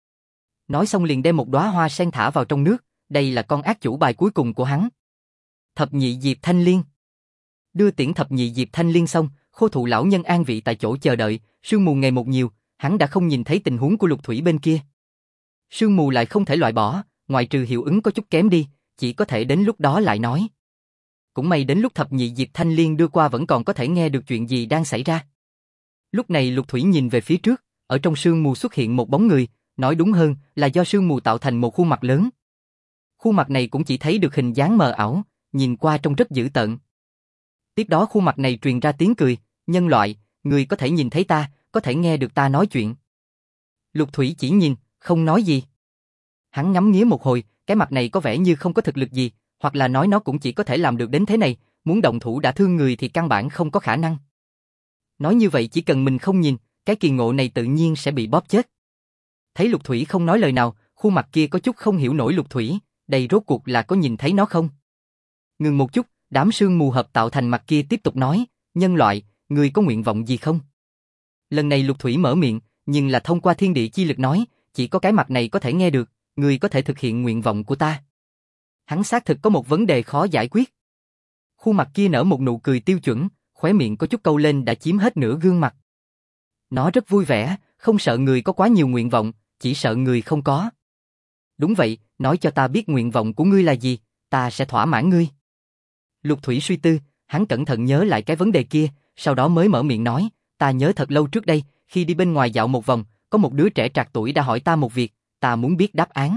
Nói xong liền đem một đóa hoa sen thả vào trong nước, đây là con ác chủ bài cuối cùng của hắn. Thập nhị diệp thanh liên. Đưa tiễn thập nhị diệp thanh liên xong, khổ thụ lão nhân an vị tại chỗ chờ đợi, sương mù ngày một nhiều, hắn đã không nhìn thấy tình huống của Lục Thủy bên kia. Sương mù lại không thể loại bỏ, ngoại trừ hiệu ứng có chút kém đi, chỉ có thể đến lúc đó lại nói. Cũng may đến lúc thập nhị diệp thanh liên đưa qua vẫn còn có thể nghe được chuyện gì đang xảy ra. Lúc này Lục Thủy nhìn về phía trước, ở trong sương mù xuất hiện một bóng người, nói đúng hơn là do sương mù tạo thành một khuôn mặt lớn. Khuôn mặt này cũng chỉ thấy được hình dáng mờ ảo, nhìn qua trông rất dữ tợn. Tiếp đó khuôn mặt này truyền ra tiếng cười, nhân loại, người có thể nhìn thấy ta, có thể nghe được ta nói chuyện. Lục Thủy chỉ nhìn, không nói gì. Hắn ngắm nghía một hồi, cái mặt này có vẻ như không có thực lực gì, hoặc là nói nó cũng chỉ có thể làm được đến thế này, muốn động thủ đã thương người thì căn bản không có khả năng. Nói như vậy chỉ cần mình không nhìn, cái kỳ ngộ này tự nhiên sẽ bị bóp chết. Thấy Lục Thủy không nói lời nào, khuôn mặt kia có chút không hiểu nổi Lục Thủy, đây rốt cuộc là có nhìn thấy nó không? Ngừng một chút, đám sương mù hợp tạo thành mặt kia tiếp tục nói, nhân loại, người có nguyện vọng gì không? Lần này Lục Thủy mở miệng, nhưng là thông qua thiên địa chi lực nói, chỉ có cái mặt này có thể nghe được, người có thể thực hiện nguyện vọng của ta. Hắn xác thực có một vấn đề khó giải quyết. Khuôn mặt kia nở một nụ cười tiêu chuẩn, khóe miệng có chút câu lên đã chiếm hết nửa gương mặt. Nó rất vui vẻ, không sợ người có quá nhiều nguyện vọng, chỉ sợ người không có. Đúng vậy, nói cho ta biết nguyện vọng của ngươi là gì, ta sẽ thỏa mãn ngươi. Lục Thủy suy tư, hắn cẩn thận nhớ lại cái vấn đề kia, sau đó mới mở miệng nói, ta nhớ thật lâu trước đây, khi đi bên ngoài dạo một vòng, có một đứa trẻ trạc tuổi đã hỏi ta một việc, ta muốn biết đáp án.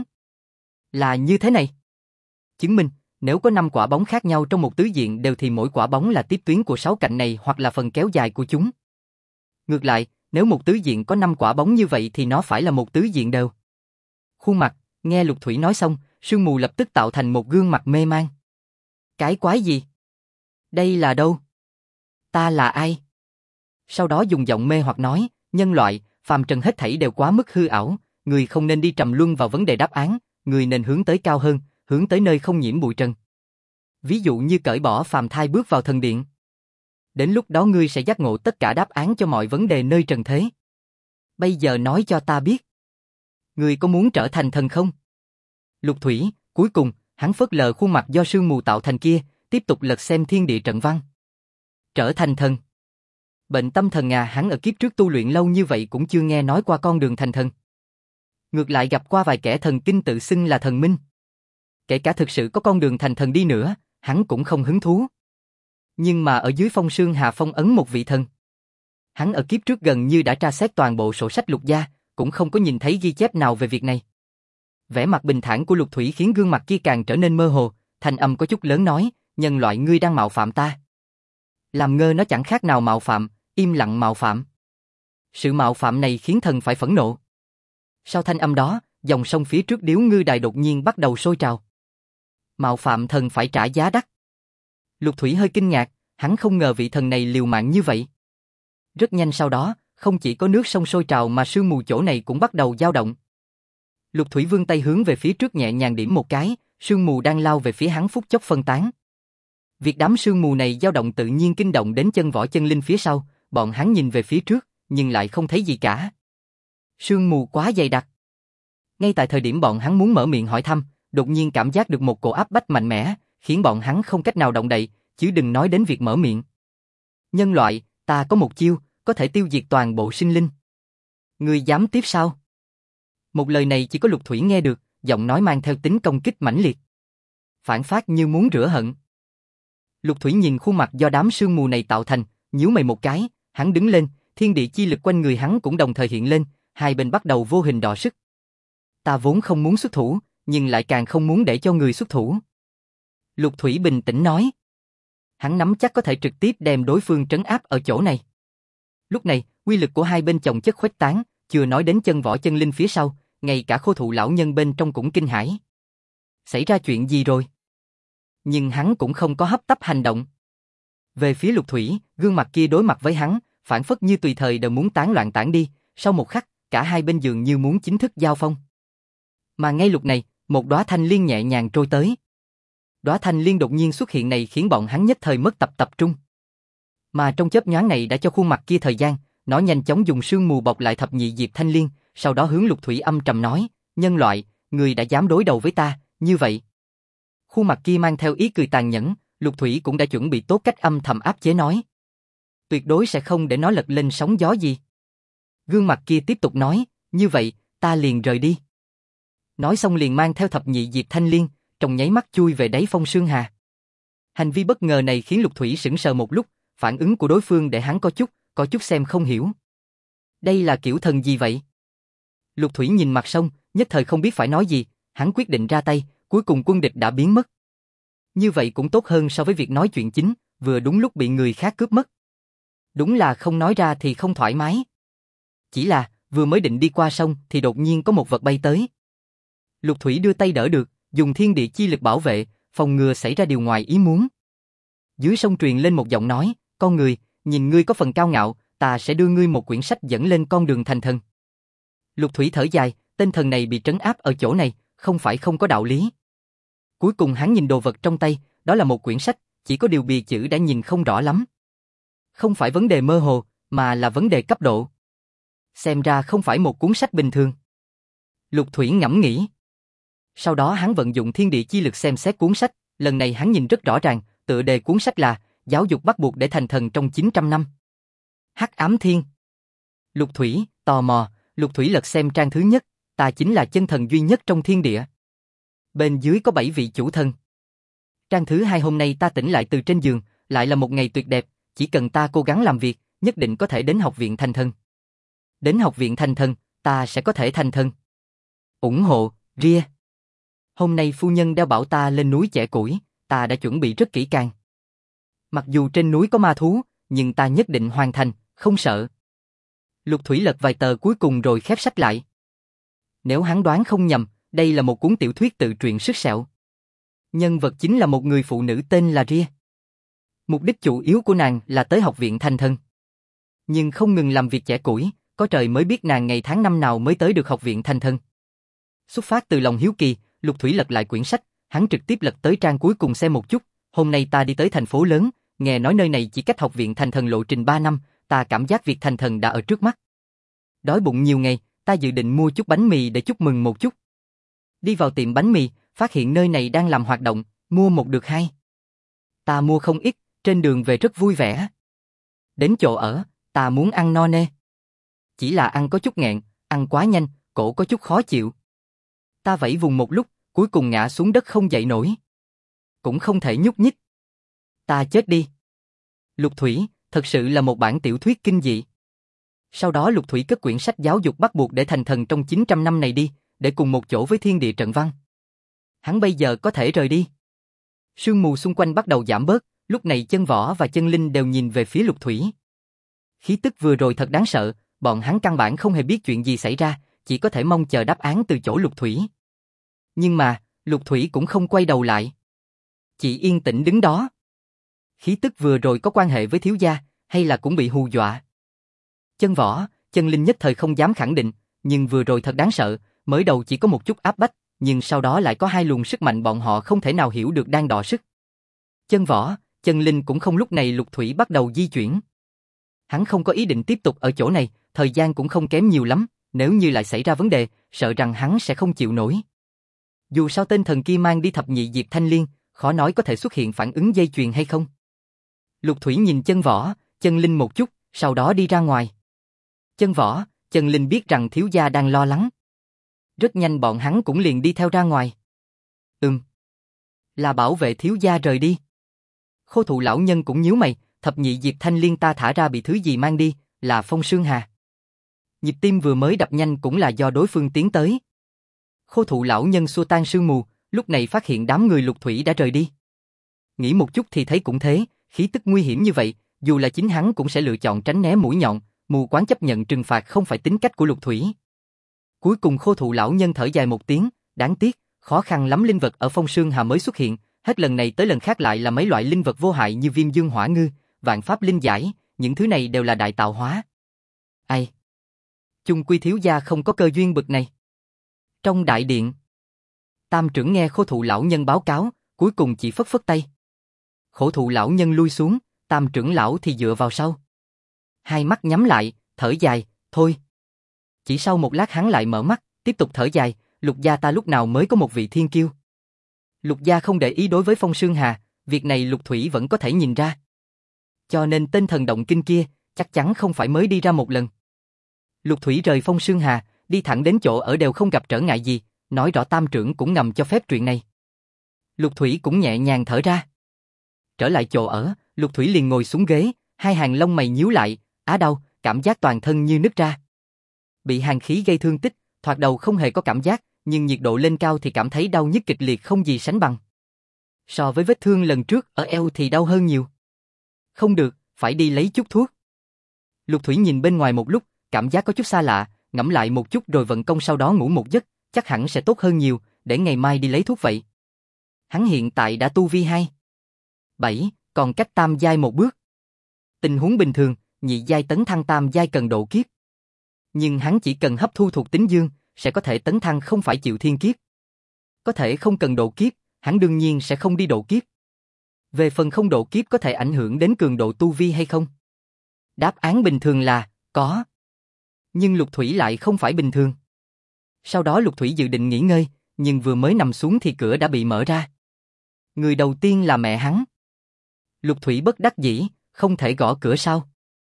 Là như thế này. Chứng minh, nếu có 5 quả bóng khác nhau trong một tứ diện đều thì mỗi quả bóng là tiếp tuyến của 6 cạnh này hoặc là phần kéo dài của chúng. Ngược lại, nếu một tứ diện có 5 quả bóng như vậy thì nó phải là một tứ diện đều. Khuôn mặt, nghe Lục Thủy nói xong, sương mù lập tức tạo thành một gương mặt mê man. Cái quái gì? Đây là đâu? Ta là ai? Sau đó dùng giọng mê hoặc nói, nhân loại, phàm trần hết thảy đều quá mức hư ảo, người không nên đi trầm luân vào vấn đề đáp án, người nên hướng tới cao hơn, hướng tới nơi không nhiễm bụi trần. Ví dụ như cởi bỏ phàm thai bước vào thần điện. Đến lúc đó ngươi sẽ giác ngộ tất cả đáp án cho mọi vấn đề nơi trần thế. Bây giờ nói cho ta biết. Ngươi có muốn trở thành thần không? Lục Thủy, cuối cùng, hắn phớt lờ khuôn mặt do sương mù tạo thành kia, tiếp tục lật xem thiên địa trận văn. Trở thành thần. Bệnh tâm thần à, hắn ở kiếp trước tu luyện lâu như vậy cũng chưa nghe nói qua con đường thành thần. Ngược lại gặp qua vài kẻ thần kinh tự xưng là thần minh. Kể cả thực sự có con đường thành thần đi nữa, hắn cũng không hứng thú. Nhưng mà ở dưới phong sương hà phong ấn một vị thần. Hắn ở kiếp trước gần như đã tra xét toàn bộ sổ sách Lục gia, cũng không có nhìn thấy ghi chép nào về việc này. Vẻ mặt bình thản của Lục Thủy khiến gương mặt kia càng trở nên mơ hồ, thanh âm có chút lớn nói, nhân loại ngươi đang mạo phạm ta. Làm ngơ nó chẳng khác nào mạo phạm, im lặng mạo phạm. Sự mạo phạm này khiến thần phải phẫn nộ. Sau thanh âm đó, dòng sông phía trước Điếu Ngư Đài đột nhiên bắt đầu sôi trào. Mạo phạm thần phải trả giá đắt. Lục Thủy hơi kinh ngạc, hắn không ngờ vị thần này liều mạng như vậy. Rất nhanh sau đó, không chỉ có nước sông sôi trào mà sương mù chỗ này cũng bắt đầu dao động. Lục Thủy vươn tay hướng về phía trước nhẹ nhàng điểm một cái, sương mù đang lao về phía hắn phút chốc phân tán. Việc đám sương mù này dao động tự nhiên kinh động đến chân võ chân linh phía sau, bọn hắn nhìn về phía trước, nhưng lại không thấy gì cả. Sương mù quá dày đặc. Ngay tại thời điểm bọn hắn muốn mở miệng hỏi thăm, đột nhiên cảm giác được một cổ áp bách mạnh mẽ, khiến bọn hắn không cách nào động đậy, chứ đừng nói đến việc mở miệng. Nhân loại, ta có một chiêu, có thể tiêu diệt toàn bộ sinh linh. Ngươi dám tiếp sao? Một lời này chỉ có Lục Thủy nghe được, giọng nói mang theo tính công kích mãnh liệt. phản phác như muốn rửa hận. Lục Thủy nhìn khuôn mặt do đám sương mù này tạo thành, nhíu mày một cái, hắn đứng lên, thiên địa chi lực quanh người hắn cũng đồng thời hiện lên, hai bên bắt đầu vô hình đọ sức. Ta vốn không muốn xuất thủ, nhưng lại càng không muốn để cho người xuất thủ. Lục Thủy bình tĩnh nói. Hắn nắm chắc có thể trực tiếp đem đối phương trấn áp ở chỗ này. Lúc này, uy lực của hai bên chồng chất khuếch tán, chưa nói đến chân võ chân linh phía sau, ngay cả khô thụ lão nhân bên trong cũng kinh hãi. Xảy ra chuyện gì rồi? Nhưng hắn cũng không có hấp tấp hành động. Về phía Lục Thủy, gương mặt kia đối mặt với hắn, phản phất như tùy thời đều muốn tán loạn tản đi, sau một khắc, cả hai bên dường như muốn chính thức giao phong. Mà ngay lúc này, một đóa thanh liên nhẹ nhàng trôi tới. Đóa thanh liên đột nhiên xuất hiện này khiến bọn hắn nhất thời mất tập trung. Mà trong chớp nhoáng này đã cho khuôn mặt kia thời gian, nó nhanh chóng dùng sương mù bọc lại thập nhị diệp thanh liên, sau đó hướng Lục Thủy âm trầm nói, nhân loại, người đã dám đối đầu với ta, như vậy. Khuôn mặt kia mang theo ý cười tàn nhẫn, Lục Thủy cũng đã chuẩn bị tốt cách âm thầm áp chế nói. Tuyệt đối sẽ không để nó lật lên sóng gió gì. Gương mặt kia tiếp tục nói, như vậy, ta liền rời đi. Nói xong liền mang theo thập nhị diệp thanh liên, trong nháy mắt chui về đáy phong sương hà. Hành vi bất ngờ này khiến Lục Thủy sững sờ một lúc, phản ứng của đối phương để hắn có chút xem không hiểu. Đây là kiểu thần gì vậy? Lục Thủy nhìn mặt sông, nhất thời không biết phải nói gì, hắn quyết định ra tay, cuối cùng quân địch đã biến mất. Như vậy cũng tốt hơn so với việc nói chuyện chính, vừa đúng lúc bị người khác cướp mất. Đúng là không nói ra thì không thoải mái. Chỉ là, vừa mới định đi qua sông thì đột nhiên có một vật bay tới. Lục Thủy đưa tay đỡ được, dùng thiên địa chi lực bảo vệ, phòng ngừa xảy ra điều ngoài ý muốn. Dưới sông truyền lên một giọng nói, con người, nhìn ngươi có phần cao ngạo, ta sẽ đưa ngươi một quyển sách dẫn lên con đường thành thần. Lục Thủy thở dài, tên thần này bị trấn áp ở chỗ này, không phải không có đạo lý. Cuối cùng hắn nhìn đồ vật trong tay, đó là một quyển sách, chỉ có điều bìa chữ đã nhìn không rõ lắm. Không phải vấn đề mơ hồ, mà là vấn đề cấp độ. Xem ra không phải một cuốn sách bình thường. Lục Thủy ngẫm nghĩ. Sau đó hắn vận dụng thiên địa chi lực xem xét cuốn sách, lần này hắn nhìn rất rõ ràng, tựa đề cuốn sách là Giáo dục bắt buộc để thành thần trong 900 năm. Hắc ám thiên. Lục Thủy, tò mò, Lục Thủy lật xem trang thứ nhất, ta chính là chân thần duy nhất trong thiên địa. Bên dưới có 7 vị chủ thần. Trang thứ hai, hôm nay ta tỉnh lại từ trên giường, lại là một ngày tuyệt đẹp, chỉ cần ta cố gắng làm việc, nhất định có thể đến học viện thành thần. Đến học viện thành thần, ta sẽ có thể thành thần. Ủng hộ, Ria. Hôm nay phu nhân đeo bảo ta lên núi chẻ củi, ta đã chuẩn bị rất kỹ càng. Mặc dù trên núi có ma thú, nhưng ta nhất định hoàn thành, không sợ. Lục Thủy lật vài tờ cuối cùng rồi khép sách lại. Nếu hắn đoán không nhầm, đây là một cuốn tiểu thuyết tự truyện sức sẹo. Nhân vật chính là một người phụ nữ tên là Ria. Mục đích chủ yếu của nàng là tới học viện thành thần. Nhưng không ngừng làm việc chẻ củi, có trời mới biết nàng ngày tháng năm nào mới tới được học viện thành thần. Xuất phát từ lòng hiếu kỳ, Lục Thủy lật lại quyển sách, hắn trực tiếp lật tới trang cuối cùng xem một chút. Hôm nay ta đi tới thành phố lớn, nghe nói nơi này chỉ cách học viện thành thần lộ trình 3 năm, ta cảm giác việc thành thần đã ở trước mắt. Đói bụng nhiều ngày, ta dự định mua chút bánh mì để chúc mừng một chút. Đi vào tiệm bánh mì, phát hiện nơi này đang làm hoạt động, mua một được hai. Ta mua không ít, trên đường về rất vui vẻ. Đến chỗ ở, ta muốn ăn no nê. Chỉ là ăn có chút nghẹn, ăn quá nhanh, cổ có chút khó chịu. Ta vẫy vùng một lúc, cuối cùng ngã xuống đất không dậy nổi. Cũng không thể nhúc nhích. Ta chết đi. Lục Thủy, thật sự là một bản tiểu thuyết kinh dị. Sau đó Lục Thủy cất quyển sách giáo dục bắt buộc để thành thần trong 900 năm này đi, để cùng một chỗ với thiên địa trận văn. Hắn bây giờ có thể rời đi. Sương mù xung quanh bắt đầu giảm bớt, lúc này Chân Võ và Chân Linh đều nhìn về phía Lục Thủy. Khí tức vừa rồi thật đáng sợ, bọn hắn căn bản không hề biết chuyện gì xảy ra, chỉ có thể mong chờ đáp án từ chỗ Lục Thủy. Nhưng mà, Lục Thủy cũng không quay đầu lại. Chỉ yên tĩnh đứng đó. Khí tức vừa rồi có quan hệ với thiếu gia, hay là cũng bị hù dọa? Chân Võ, Chân Linh nhất thời không dám khẳng định, nhưng vừa rồi thật đáng sợ, mới đầu chỉ có một chút áp bách, nhưng sau đó lại có hai luồng sức mạnh bọn họ không thể nào hiểu được đang đọ sức. Chân Võ, Chân Linh cũng không, lúc này Lục Thủy bắt đầu di chuyển. Hắn không có ý định tiếp tục ở chỗ này, thời gian cũng không kém nhiều lắm, nếu như lại xảy ra vấn đề, sợ rằng hắn sẽ không chịu nổi. Dù sao tên thần kia mang đi thập nhị diệp thanh liên, khó nói có thể xuất hiện phản ứng dây chuyền hay không. Lục Thủy nhìn Chân Võ, Chân Linh một chút, sau đó đi ra ngoài. Chân Võ, Chân Linh biết rằng thiếu gia đang lo lắng. Rất nhanh bọn hắn cũng liền đi theo ra ngoài. Là bảo vệ thiếu gia rời đi. Khô thụ lão nhân cũng nhíu mày, thập nhị Diệp Thanh Liên ta thả ra bị thứ gì mang đi, là Phong Sương Hà. Nhịp tim vừa mới đập nhanh cũng là do đối phương tiến tới. Khô thụ lão nhân xua tan sương mù, lúc này phát hiện đám người Lục Thủy đã rời đi. Nghĩ một chút thì thấy cũng thế, khí tức nguy hiểm như vậy, dù là chính hắn cũng sẽ lựa chọn tránh né mũi nhọn, mù quáng chấp nhận trừng phạt không phải tính cách của Lục Thủy. Cuối cùng khô thụ lão nhân thở dài một tiếng, đáng tiếc, khó khăn lắm linh vật ở Phong Sương Hà mới xuất hiện, hết lần này tới lần khác lại là mấy loại linh vật vô hại như Viêm Dương Hỏa Ngư, Vạn Pháp Linh Giải, những thứ này đều là đại tạo hóa. Ai? Chung quy thiếu gia không có cơ duyên bực này. Trong đại điện, Tam trưởng nghe khô thụ lão nhân báo cáo, cuối cùng chỉ phất phất tay. Khổ thụ lão nhân lui xuống, Tam trưởng lão thì dựa vào sau. Hai mắt nhắm lại, thở dài, thôi. Chỉ sau một lát hắn lại mở mắt, tiếp tục thở dài, Lục gia ta lúc nào mới có một vị thiên kiêu. Lục gia không để ý đối với Phong Sương Hà, việc này Lục Thủy vẫn có thể nhìn ra. Cho nên tên thần động kinh kia, chắc chắn không phải mới đi ra một lần. Lục Thủy rời Phong Sương Hà, đi thẳng đến chỗ ở đều không gặp trở ngại gì, nói rõ Tam trưởng cũng ngầm cho phép chuyện này. Lục Thủy cũng nhẹ nhàng thở ra. Trở lại chỗ ở, Lục Thủy liền ngồi xuống ghế, hai hàng lông mày nhíu lại, á đau, cảm giác toàn thân như nứt ra. Bị hàn khí gây thương tích, thoạt đầu không hề có cảm giác, nhưng nhiệt độ lên cao thì cảm thấy đau nhức kịch liệt không gì sánh bằng. So với vết thương lần trước ở eo thì đau hơn nhiều. Không được, phải đi lấy chút thuốc. Lục Thủy nhìn bên ngoài một lúc, cảm giác có chút xa lạ, ngẫm lại một chút rồi vận công sau đó ngủ một giấc, chắc hẳn sẽ tốt hơn nhiều, để ngày mai đi lấy thuốc vậy. Hắn hiện tại đã tu vi 2.7, còn cách tam giai một bước. Tình huống bình thường, nhị giai tấn thăng tam giai cần độ kiếp. Nhưng hắn chỉ cần hấp thu thuộc tính dương, sẽ có thể tấn thăng không phải chịu thiên kiếp. Có thể không cần độ kiếp, hắn đương nhiên sẽ không đi độ kiếp. Về phần không độ kiếp có thể ảnh hưởng đến cường độ tu vi hay không? Đáp án bình thường là có. Nhưng Lục Thủy lại không phải bình thường. Sau đó Lục Thủy dự định nghỉ ngơi, nhưng vừa mới nằm xuống thì cửa đã bị mở ra. Người đầu tiên là mẹ hắn. Lục Thủy bất đắc dĩ, không thể gõ cửa sao?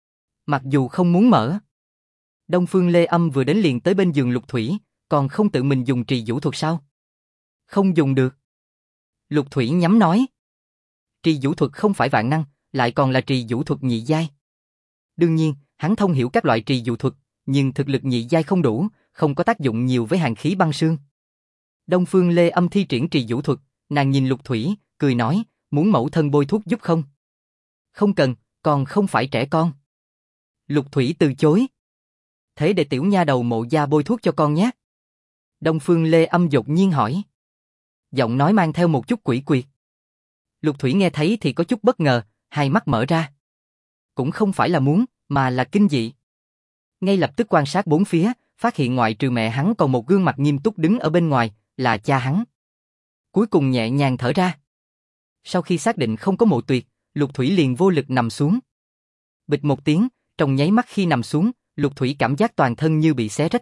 Mặc dù không muốn mở. Đông Phương Lê Âm vừa đến liền tới bên giường Lục Thủy, còn không tự mình dùng trì vũ thuật sao? Không dùng được. Lục Thủy nhắm nói. Trì vũ thuật không phải vạn năng, lại còn là trì vũ thuật nhị giai. Đương nhiên, hắn thông hiểu các loại trì vũ thuật, nhưng thực lực nhị giai không đủ, không có tác dụng nhiều với hàn khí băng sương. Đông Phương Lê Âm thi triển trì vũ thuật, nàng nhìn Lục Thủy, cười nói, muốn mẫu thân bôi thuốc giúp không? Không cần, còn không phải trẻ con. Lục Thủy từ chối. Thế để tiểu nha đầu Mộ gia bôi thuốc cho con nhé. Đông Phương Lê Âm đột nhiên hỏi. Giọng nói mang theo một chút quỷ quyệt. Lục Thủy nghe thấy thì có chút bất ngờ, hai mắt mở ra. Cũng không phải là muốn, mà là kinh dị. Ngay lập tức quan sát bốn phía, phát hiện ngoại trừ mẹ hắn còn một gương mặt nghiêm túc đứng ở bên ngoài, là cha hắn. Cuối cùng nhẹ nhàng thở ra. Sau khi xác định không có Mộ Tuyệt, Lục Thủy liền vô lực nằm xuống. Bịch một tiếng, trong nháy mắt khi nằm xuống, Lục Thủy cảm giác toàn thân như bị xé rách.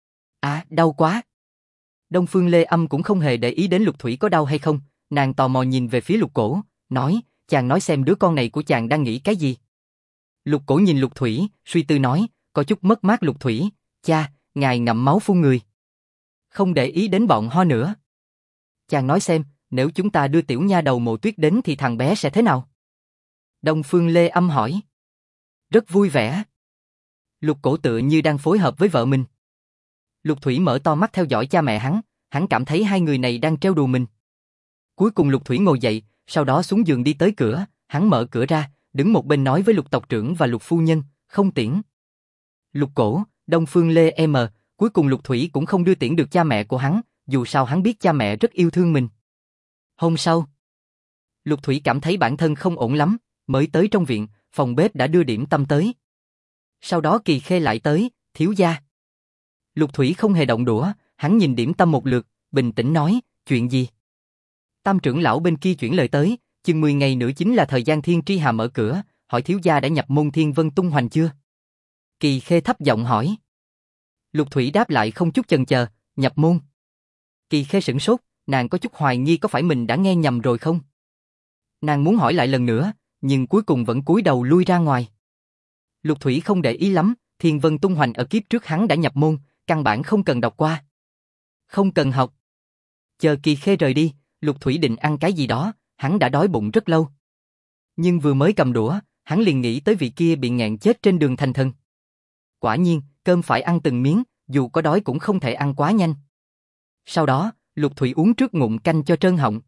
Đau quá. Đông Phương Lê Âm cũng không hề để ý đến Lục Thủy có đau hay không, nàng tò mò nhìn về phía Lục Cổ, nói, chàng nói xem đứa con này của chàng đang nghĩ cái gì. Lục Cổ nhìn Lục Thủy, suy tư nói, có chút mất mát. Lục Thủy, cha, ngài ngậm máu phun người. Không để ý đến bọn ho nữa. Chàng nói xem, nếu chúng ta đưa tiểu nha đầu Mộ Tuyết đến thì thằng bé sẽ thế nào? Đông Phương Lê Âm hỏi. Rất vui vẻ. Lục Cổ tựa như đang phối hợp với vợ mình. Lục Thủy mở to mắt theo dõi cha mẹ hắn cảm thấy hai người này đang trêu đùa mình. Cuối cùng Lục Thủy ngồi dậy, sau đó xuống giường đi tới cửa, hắn mở cửa ra, đứng một bên nói với Lục tộc trưởng và Lục phu nhân, không tiễn. Lục Cổ, Đông Phương Lê M, cuối cùng Lục Thủy cũng không đưa tiễn được cha mẹ của hắn, dù sao hắn biết cha mẹ rất yêu thương mình. Hôm sau, Lục Thủy cảm thấy bản thân không ổn lắm, mới tới trong viện, phòng bếp đã đưa điểm tâm tới. Sau đó Kỳ Khê lại tới, thiếu gia. Lục Thủy không hề động đũa, hắn nhìn điểm tâm một lượt, bình tĩnh nói, chuyện gì? Tam trưởng lão bên kia chuyển lời tới, chừng 10 ngày nữa chính là thời gian Thiên Tri Hà mở cửa, hỏi thiếu gia đã nhập môn Thiên Vân tung hoành chưa? Kỳ Khê thấp giọng hỏi. Lục Thủy đáp lại không chút chần chờ, nhập môn. Kỳ Khê sửng sốt, nàng có chút hoài nghi có phải mình đã nghe nhầm rồi không? Nàng muốn hỏi lại lần nữa, nhưng cuối cùng vẫn cúi đầu lui ra ngoài. Lục Thủy không để ý lắm, Thiên Vân tung hoành ở kiếp trước hắn đã nhập môn, căn bản không cần đọc qua. Không cần học. Chờ Kỳ Khê rời đi, Lục Thủy định ăn cái gì đó, hắn đã đói bụng rất lâu. Nhưng vừa mới cầm đũa, hắn liền nghĩ tới vị kia bị nghẹn chết trên đường thành thần. Quả nhiên, cơm phải ăn từng miếng, dù có đói cũng không thể ăn quá nhanh. Sau đó, Lục Thủy uống trước ngụm canh cho trơn họng.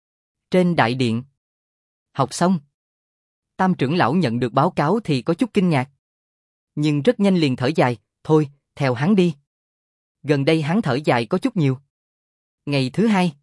Trên đại điện. Học xong. Tam trưởng lão nhận được báo cáo thì có chút kinh ngạc. Nhưng rất nhanh liền thở dài, thôi, theo hắn đi. Gần đây hắn thở dài có chút nhiều. Ngày thứ hai.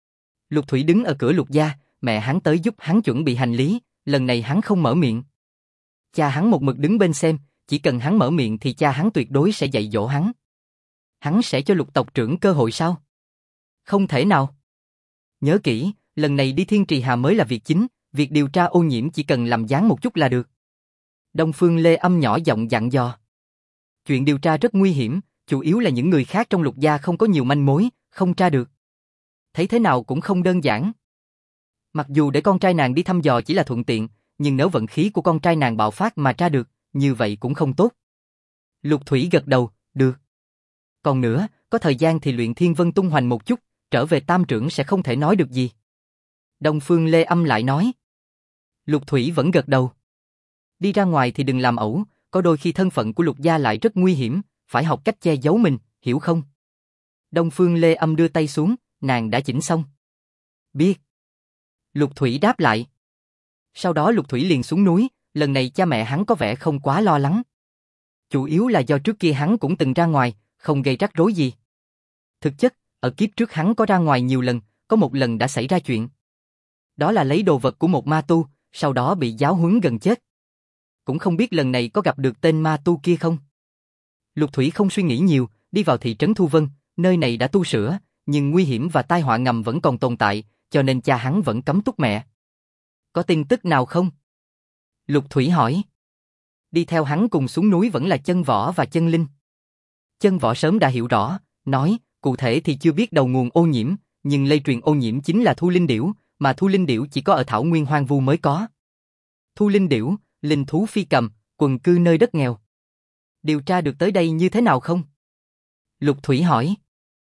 Lục Thủy đứng ở cửa Lục gia, mẹ hắn tới giúp hắn chuẩn bị hành lý, lần này hắn không mở miệng. Cha hắn một mực đứng bên xem, chỉ cần hắn mở miệng thì cha hắn tuyệt đối sẽ dạy dỗ hắn. Hắn sẽ cho Lục tộc trưởng cơ hội sao? Không thể nào. Nhớ kỹ, lần này đi Thiên Trì Hà mới là việc chính, việc điều tra ô nhiễm chỉ cần làm dáng một chút là được. Đông Phương Lê Âm nhỏ giọng dặn dò. Chuyện điều tra rất nguy hiểm, chủ yếu là những người khác trong Lục gia không có nhiều manh mối, không tra được. Thấy thế nào cũng không đơn giản. Mặc dù để con trai nàng đi thăm dò chỉ là thuận tiện, nhưng nếu vận khí của con trai nàng bạo phát mà tra được, như vậy cũng không tốt. Lục Thủy gật đầu, được. Còn nữa, có thời gian thì luyện Thiên Vân tung hoành một chút, trở về tam trưởng sẽ không thể nói được gì. Đông Phương Lê Âm lại nói. Lục Thủy vẫn gật đầu. Đi ra ngoài thì đừng làm ẩu, có đôi khi thân phận của Lục gia lại rất nguy hiểm, phải học cách che giấu mình, hiểu không? Đông Phương Lê Âm đưa tay xuống, nàng đã chỉnh xong. Biết. Lục Thủy đáp lại. Sau đó Lục Thủy liền xuống núi, lần này cha mẹ hắn có vẻ không quá lo lắng. Chủ yếu là do trước kia hắn cũng từng ra ngoài, không gây rắc rối gì. Thực chất, ở kiếp trước hắn có ra ngoài nhiều lần, có một lần đã xảy ra chuyện. Đó là lấy đồ vật của một ma tu, sau đó bị giáo huấn gần chết. Cũng không biết lần này có gặp được tên ma tu kia không. Lục Thủy không suy nghĩ nhiều, đi vào thị trấn Thu Vân, nơi này đã tu sửa, nhưng nguy hiểm và tai họa ngầm vẫn còn tồn tại, cho nên cha hắn vẫn cấm túc mẹ. Có tin tức nào không? Lục Thủy hỏi. Đi theo hắn cùng xuống núi vẫn là Chân Võ và Chân Linh. Chân Võ sớm đã hiểu rõ, nói, cụ thể thì chưa biết đầu nguồn ô nhiễm, nhưng lây truyền ô nhiễm chính là Thu Linh Điểu, mà Thu Linh Điểu chỉ có ở Thảo Nguyên hoang vu mới có. Thu Linh Điểu, linh thú phi cầm, quần cư nơi đất nghèo. Điều tra được tới đây như thế nào không? Lục Thủy hỏi.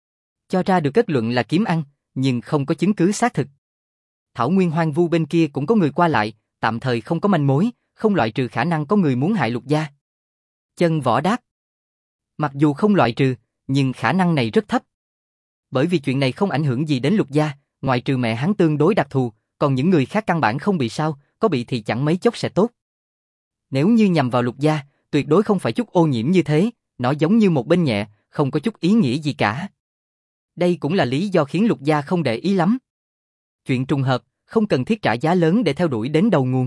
Cho ra được kết luận là kiếm ăn, nhưng không có chứng cứ xác thực. Thảo Nguyên hoang vu bên kia cũng có người qua lại, tạm thời không có manh mối, không loại trừ khả năng có người muốn hại Lục gia. Chân Võ đáp. Mặc dù không loại trừ, nhưng khả năng này rất thấp. Bởi vì chuyện này không ảnh hưởng gì đến Lục gia, ngoại trừ mẹ hắn tương đối đặc thù, còn những người khác căn bản không bị sao, có bị thì chẳng mấy chốc sẽ tốt. Nếu như nhằm vào Lục gia, tuyệt đối không phải chút ô nhiễm như thế, nó giống như một bên nhẹ, không có chút ý nghĩa gì cả. Đây cũng là lý do khiến Lục gia không để ý lắm. Chuyện trùng hợp, không cần thiết trả giá lớn để theo đuổi đến đầu nguồn.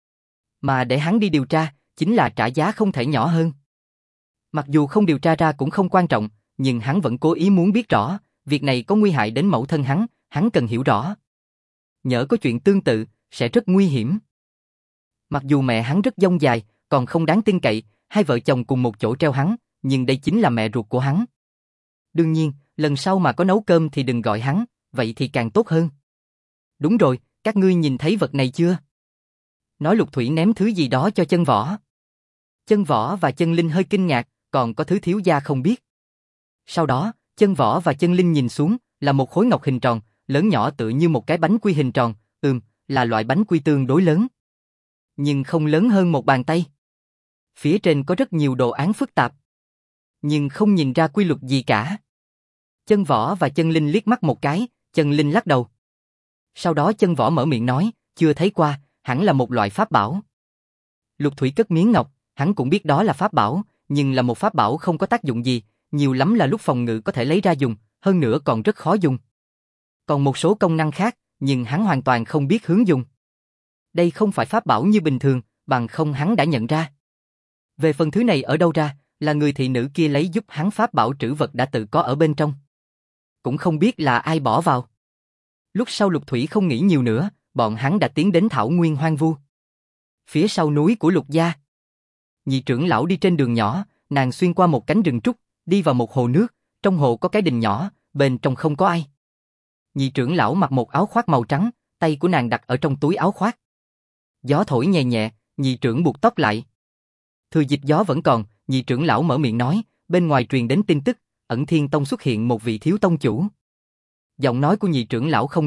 Mà để hắn đi điều tra, chính là trả giá không thể nhỏ hơn. Mặc dù không điều tra ra cũng không quan trọng, nhưng hắn vẫn cố ý muốn biết rõ, việc này có nguy hại đến mẫu thân hắn cần hiểu rõ. Nhỡ có chuyện tương tự, sẽ rất nguy hiểm. Mặc dù mẹ hắn rất dông dài, còn không đáng tin cậy, hai vợ chồng cùng một chỗ treo hắn, nhưng đây chính là mẹ ruột của hắn. Đương nhiên, lần sau mà có nấu cơm thì đừng gọi hắn, vậy thì càng tốt hơn. Đúng rồi, các ngươi nhìn thấy vật này chưa? Nói Lục Thủy ném thứ gì đó cho Chân Võ. Chân Võ và Chân Linh hơi kinh ngạc, còn có thứ thiếu gia không biết. Sau đó, Chân Võ và Chân Linh nhìn xuống, là một khối ngọc hình tròn, lớn nhỏ tựa như một cái bánh quy hình tròn, là loại bánh quy tương đối lớn. Nhưng không lớn hơn một bàn tay. Phía trên có rất nhiều đồ án phức tạp. Nhưng không nhìn ra quy luật gì cả. Chân Võ và Chân Linh liếc mắt một cái, Chân Linh lắc đầu. Sau đó Chân Võ mở miệng nói, chưa thấy qua, hẳn là một loại pháp bảo. Lục Thủy cất miếng ngọc, hắn cũng biết đó là pháp bảo, nhưng là một pháp bảo không có tác dụng gì, nhiều lắm là lúc phòng ngự có thể lấy ra dùng, hơn nữa còn rất khó dùng. Còn một số công năng khác, nhưng hắn hoàn toàn không biết hướng dùng. Đây không phải pháp bảo như bình thường, bằng không hắn đã nhận ra. Về phần thứ này ở đâu ra, là người thị nữ kia lấy giúp hắn pháp bảo trữ vật đã tự có ở bên trong. Cũng không biết là ai bỏ vào. Lúc sau Lục Thủy không nghĩ nhiều nữa, bọn hắn đã tiến đến Thảo Nguyên hoang vu. Phía sau núi của Lục gia. Nhị trưởng lão đi trên đường nhỏ, nàng xuyên qua một cánh rừng trúc, đi vào một hồ nước, trong hồ có cái đình nhỏ, bên trong không có ai. Nhị trưởng lão mặc một áo khoác màu trắng, tay của nàng đặt ở trong túi áo khoác. Gió thổi nhẹ nhẹ, nhị trưởng buộc tóc lại. Thừa dịp gió vẫn còn, nhị trưởng lão mở miệng nói, bên ngoài truyền đến tin tức, Ẩn Thiên Tông xuất hiện một vị thiếu tông chủ. Giọng nói của nhị trưởng lão không lớn,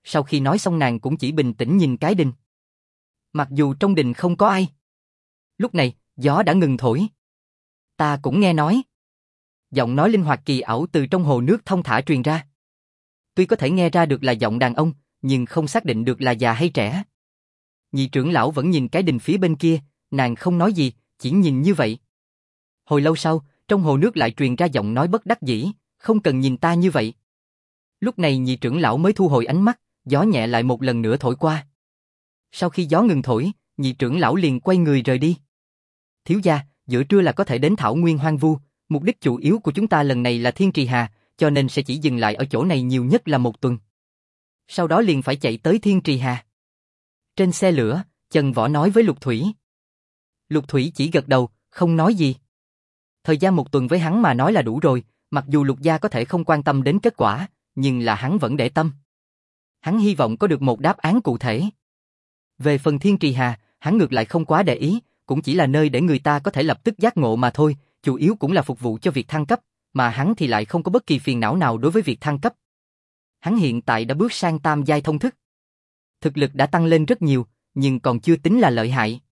sau khi nói xong nàng cũng chỉ bình tĩnh nhìn cái đình. Mặc dù trong đình không có ai. Lúc này, gió đã ngừng thổi. Ta cũng nghe nói. Giọng nói linh hoạt kỳ ảo từ trong hồ nước thông thả truyền ra. Tuy có thể nghe ra được là giọng đàn ông, nhưng không xác định được là già hay trẻ. Nhị trưởng lão vẫn nhìn cái đình phía bên kia, nàng không nói gì, chỉ nhìn như vậy. Hồi lâu sau, trong hồ nước lại truyền ra giọng nói bất đắc dĩ, không cần nhìn ta như vậy. Lúc này nhị trưởng lão mới thu hồi ánh mắt, gió nhẹ lại một lần nữa thổi qua. Sau khi gió ngừng thổi, nhị trưởng lão liền quay người rời đi. Thiếu gia, giữa trưa là có thể đến Thảo Nguyên Hoang Vu, mục đích chủ yếu của chúng ta lần này là Thiên Trì Hà, cho nên sẽ chỉ dừng lại ở chỗ này nhiều nhất là 1 tuần. Sau đó liền phải chạy tới Thiên Trì Hà. Trên xe lửa, Trần Võ nói với Lục Thủy. Lục Thủy chỉ gật đầu, không nói gì. Thời gian 1 tuần với hắn mà nói là đủ rồi, mặc dù Lục gia có thể không quan tâm đến kết quả, nhưng là hắn vẫn để tâm. Hắn hy vọng có được một đáp án cụ thể. Về phần Thiên Trì Hà, hắn ngược lại không quá để ý, cũng chỉ là nơi để người ta có thể lập tức giác ngộ mà thôi, chủ yếu cũng là phục vụ cho việc thăng cấp, mà hắn thì lại không có bất kỳ phiền não nào đối với việc thăng cấp. Hắn hiện tại đã bước sang tam giai thông thức. Thực lực đã tăng lên rất nhiều, nhưng còn chưa tính là lợi hại.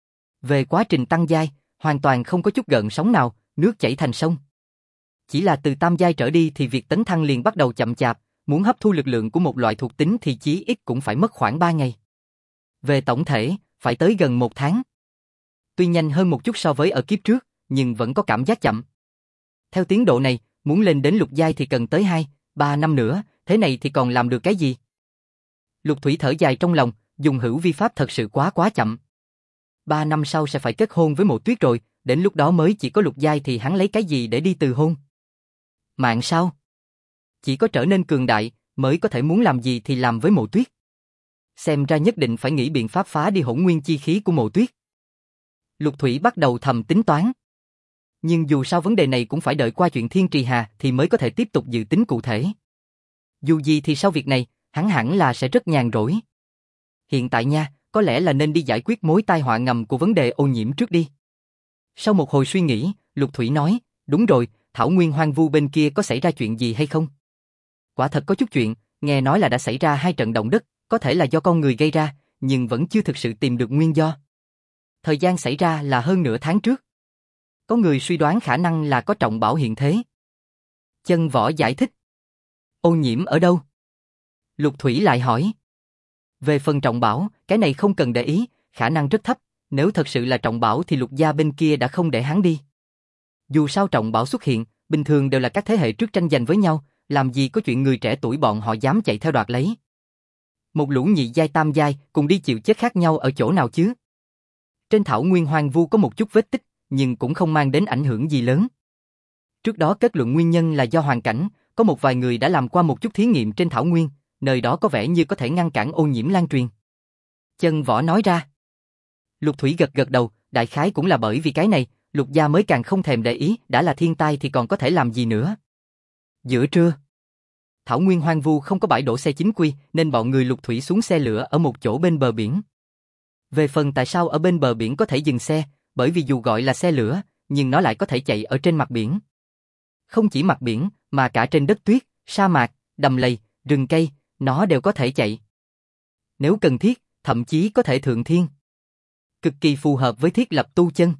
Về quá trình tăng giai, hoàn toàn không có chút gợn sóng nào, nước chảy thành sông. Chỉ là từ tam giai trở đi thì việc tấn thăng liền bắt đầu chậm chạp, muốn hấp thu lực lượng của một loại thuộc tính thì chí ít cũng phải mất khoảng 3 ngày. Về tổng thể, phải tới gần 1 tháng. Tuy nhanh hơn một chút so với ở kiếp trước, nhưng vẫn có cảm giác chậm. Theo tiến độ này, muốn lên đến lục giai thì cần tới 2-3 năm nữa, thế này thì còn làm được cái gì? Lục Thủy thở dài trong lòng, dùng hữu vi pháp thật sự quá chậm. 3 năm sau sẽ phải kết hôn với Mộ Tuyết rồi, đến lúc đó mới chỉ có lục giai thì hắn lấy cái gì để đi từ hôn? Mạng sao? Chỉ có trở nên cường đại, mới có thể muốn làm gì thì làm với Mộ Tuyết. Xem ra nhất định phải nghĩ biện pháp phá đi hỗn nguyên chi khí của Mộ Tuyết. Lục Thủy bắt đầu thầm tính toán. Nhưng dù sao vấn đề này cũng phải đợi qua chuyện Thiên Trì Hà thì mới có thể tiếp tục dự tính cụ thể. Dù gì thì sau việc này, hắn hẳn là sẽ rất nhàn rỗi. Hiện tại nha, có lẽ là nên đi giải quyết mối tai họa ngầm của vấn đề ô nhiễm trước đi. Sau một hồi suy nghĩ, Lục Thủy nói, đúng rồi, Thảo Nguyên Hoang Vu bên kia có xảy ra chuyện gì hay không? Quả thật có chút chuyện, nghe nói là đã xảy ra 2 trận động đất, có thể là do con người gây ra, nhưng vẫn chưa thực sự tìm được nguyên do. Thời gian xảy ra là hơn nửa tháng trước. Có người suy đoán khả năng là có trọng bão hiện thế. Chân Võ giải thích. Ô nhiễm ở đâu? Lục Thủy lại hỏi. Về phần trọng bão, cái này không cần để ý, khả năng rất thấp, nếu thật sự là trọng bão thì Lục gia bên kia đã không để hắn đi. Dù sao trọng bão xuất hiện, bình thường đều là các thế hệ trước tranh giành với nhau, làm gì có chuyện người trẻ tuổi bọn họ dám chạy theo đoạt lấy. Một lũ nhị giai tam giai cùng đi chịu chết khác nhau ở chỗ nào chứ? Trên Thảo Nguyên Hoang Vu có một chút vết tích, nhưng cũng không mang đến ảnh hưởng gì lớn. Trước đó kết luận nguyên nhân là do hoàn cảnh, có một vài người đã làm qua một chút thí nghiệm trên Thảo Nguyên, nơi đó có vẻ như có thể ngăn cản ô nhiễm lan truyền. Chân Võ nói ra. Lục Thủy gật đầu, đại khái cũng là bởi vì cái này, Lục gia mới càng không thèm để ý, đã là thiên tai thì còn có thể làm gì nữa. Giữa trưa, Thảo Nguyên Hoang Vu không có bãi đổ xe chính quy, nên bọn người Lục Thủy xuống xe lửa ở một chỗ bên bờ biển. Về phần tại sao ở bên bờ biển có thể dừng xe, bởi vì dù gọi là xe lửa, nhưng nó lại có thể chạy ở trên mặt biển. Không chỉ mặt biển, mà cả trên đất tuyết, sa mạc, đầm lầy, rừng cây, nó đều có thể chạy. Nếu cần thiết, thậm chí có thể thượng thiên. Cực kỳ phù hợp với thiết lập tu chân.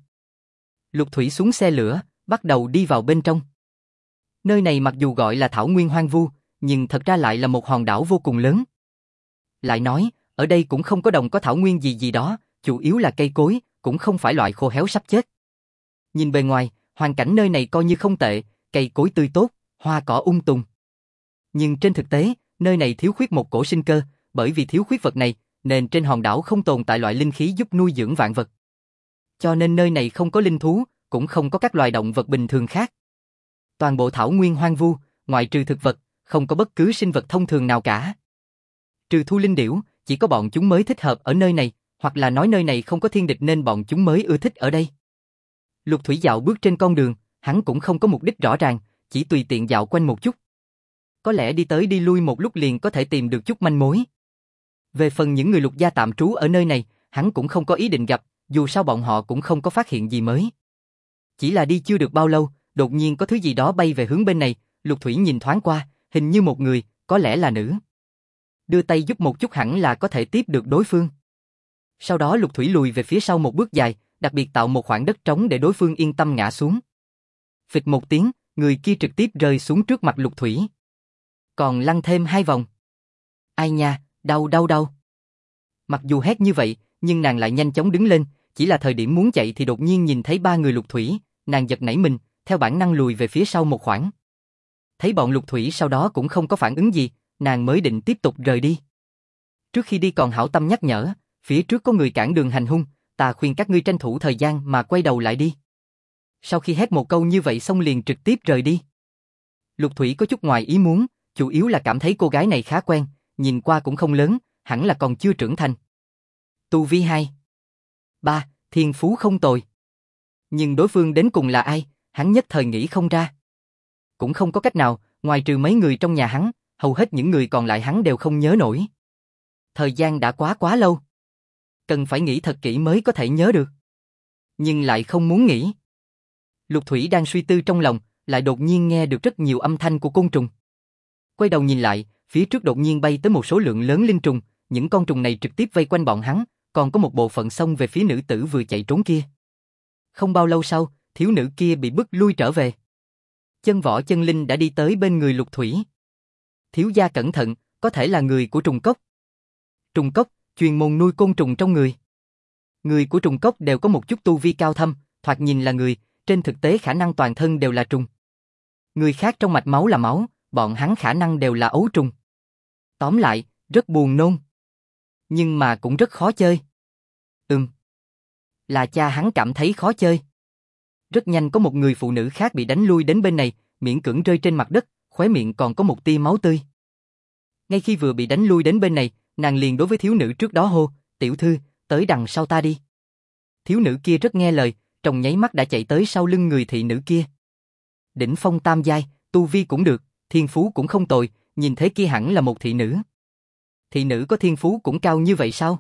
Lục Thủy xuống xe lửa, bắt đầu đi vào bên trong. Nơi này mặc dù gọi là Thảo Nguyên Hoang Vu, nhưng thật ra lại là một hòn đảo vô cùng lớn. Lại nói, ở đây cũng không có đồng có thảo nguyên gì đó, chủ yếu là cây cối, cũng không phải loại khô héo sắp chết. Nhìn bề ngoài, hoàn cảnh nơi này coi như không tệ, cây cối tươi tốt, hoa cỏ tùng. Nhưng trên thực tế, nơi này thiếu khuyết một cổ sinh cơ, bởi vì thiếu khuyết vật này, nên trên hòn đảo không tồn tại loại linh khí giúp nuôi dưỡng vạn vật. Cho nên nơi này không có linh thú, cũng không có các loài động vật bình thường khác. Toàn bộ Thảo Nguyên Hoang Vu, ngoại trừ thực vật, không có bất cứ sinh vật thông thường nào cả. Trừ thu linh điểu, chỉ có bọn chúng mới thích hợp ở nơi này, hoặc là nói nơi này không có thiên địch nên bọn chúng mới ưa thích ở đây. Lục Thủy dạo bước trên con đường, hắn cũng không có mục đích rõ ràng, chỉ tùy tiện dạo quanh một chút. Có lẽ đi tới đi lui một lúc liền có thể tìm được chút manh mối. Về phần những người Lục gia tạm trú ở nơi này, hắn cũng không có ý định gặp, dù sao bọn họ cũng không có phát hiện gì mới. Chỉ là đi chưa được bao lâu, đột nhiên có thứ gì đó bay về hướng bên này, Lục Thủy nhìn thoáng qua, hình như một người, có lẽ là nữ. Đưa tay giúp một chút hẳn là có thể tiếp được đối phương. Sau đó Lục Thủy lùi về phía sau một bước dài, đặc biệt tạo một khoảng đất trống để đối phương yên tâm ngã xuống. Phịch một tiếng, người kia trực tiếp rơi xuống trước mặt Lục Thủy. Còn lăn thêm 2 vòng. Ai nha, đau đau đau. Mặc dù hét như vậy, nhưng nàng lại nhanh chóng đứng lên, chỉ là thời điểm muốn chạy thì đột nhiên nhìn thấy 3 người Lục Thủy, nàng giật nảy mình, theo bản năng lùi về phía sau một khoảng. Thấy bọn Lục Thủy sau đó cũng không có phản ứng gì, nàng mới định tiếp tục rời đi. Trước khi đi còn hảo tâm nhắc nhở, phía trước có người cản đường hành hung, ta khuyên các ngươi tranh thủ thời gian mà quay đầu lại đi. Sau khi hét một câu như vậy xong liền trực tiếp rời đi. Lục Thủy có chút ngoài ý muốn, chủ yếu là cảm thấy cô gái này khá quen, nhìn qua cũng không lớn, hẳn là còn chưa trưởng thành. Tu vi 2. 3, thiên phú không tồi. Nhưng đối phương đến cùng là ai, hắn nhất thời nghĩ không ra. Cũng không có cách nào, ngoài trừ mấy người trong nhà hắn, hầu hết những người còn lại hắn đều không nhớ nổi. Thời gian đã quá lâu. Cần phải nghĩ thật kỹ mới có thể nhớ được. Nhưng lại không muốn nghĩ. Lục Thủy đang suy tư trong lòng, lại đột nhiên nghe được rất nhiều âm thanh của côn trùng. Quay đầu nhìn lại, phía trước đột nhiên bay tới một số lượng lớn linh trùng, những con trùng này trực tiếp vây quanh bọn hắn, còn có một bộ phận xông về phía nữ tử vừa chạy trốn kia. Không bao lâu sau, thiếu nữ kia bị bức lui trở về. Chân Võ Chân Linh đã đi tới bên người Lục Thủy. Thiếu gia cẩn thận, có thể là người của trùng cốc. Trùng cốc, chuyên môn nuôi côn trùng trong người. Người của trùng cốc đều có một chút tu vi cao thâm, thoạt nhìn là người, trên thực tế khả năng toàn thân đều là trùng. Người khác trong mạch máu là máu, bọn hắn khả năng đều là ấu trùng. Tóm lại, rất buồn nôn. Nhưng mà cũng rất khó chơi. Là cha hắn cảm thấy khó chơi. Rất nhanh có một người phụ nữ khác bị đánh lui đến bên này, miễn cưỡng rơi trên mặt đất, khóe miệng còn có một tia máu tươi. Ngay khi vừa bị đánh lui đến bên này, nàng liền đối với thiếu nữ trước đó hô, tiểu thư, tới đằng sau ta đi. Thiếu nữ kia rất nghe lời, trong nháy mắt đã chạy tới sau lưng người thị nữ kia. Đỉnh phong tam giai, tu vi cũng được, thiên phú cũng không tồi, nhìn thế kia hẳn là một thị nữ. Thị nữ có thiên phú cũng cao như vậy sao?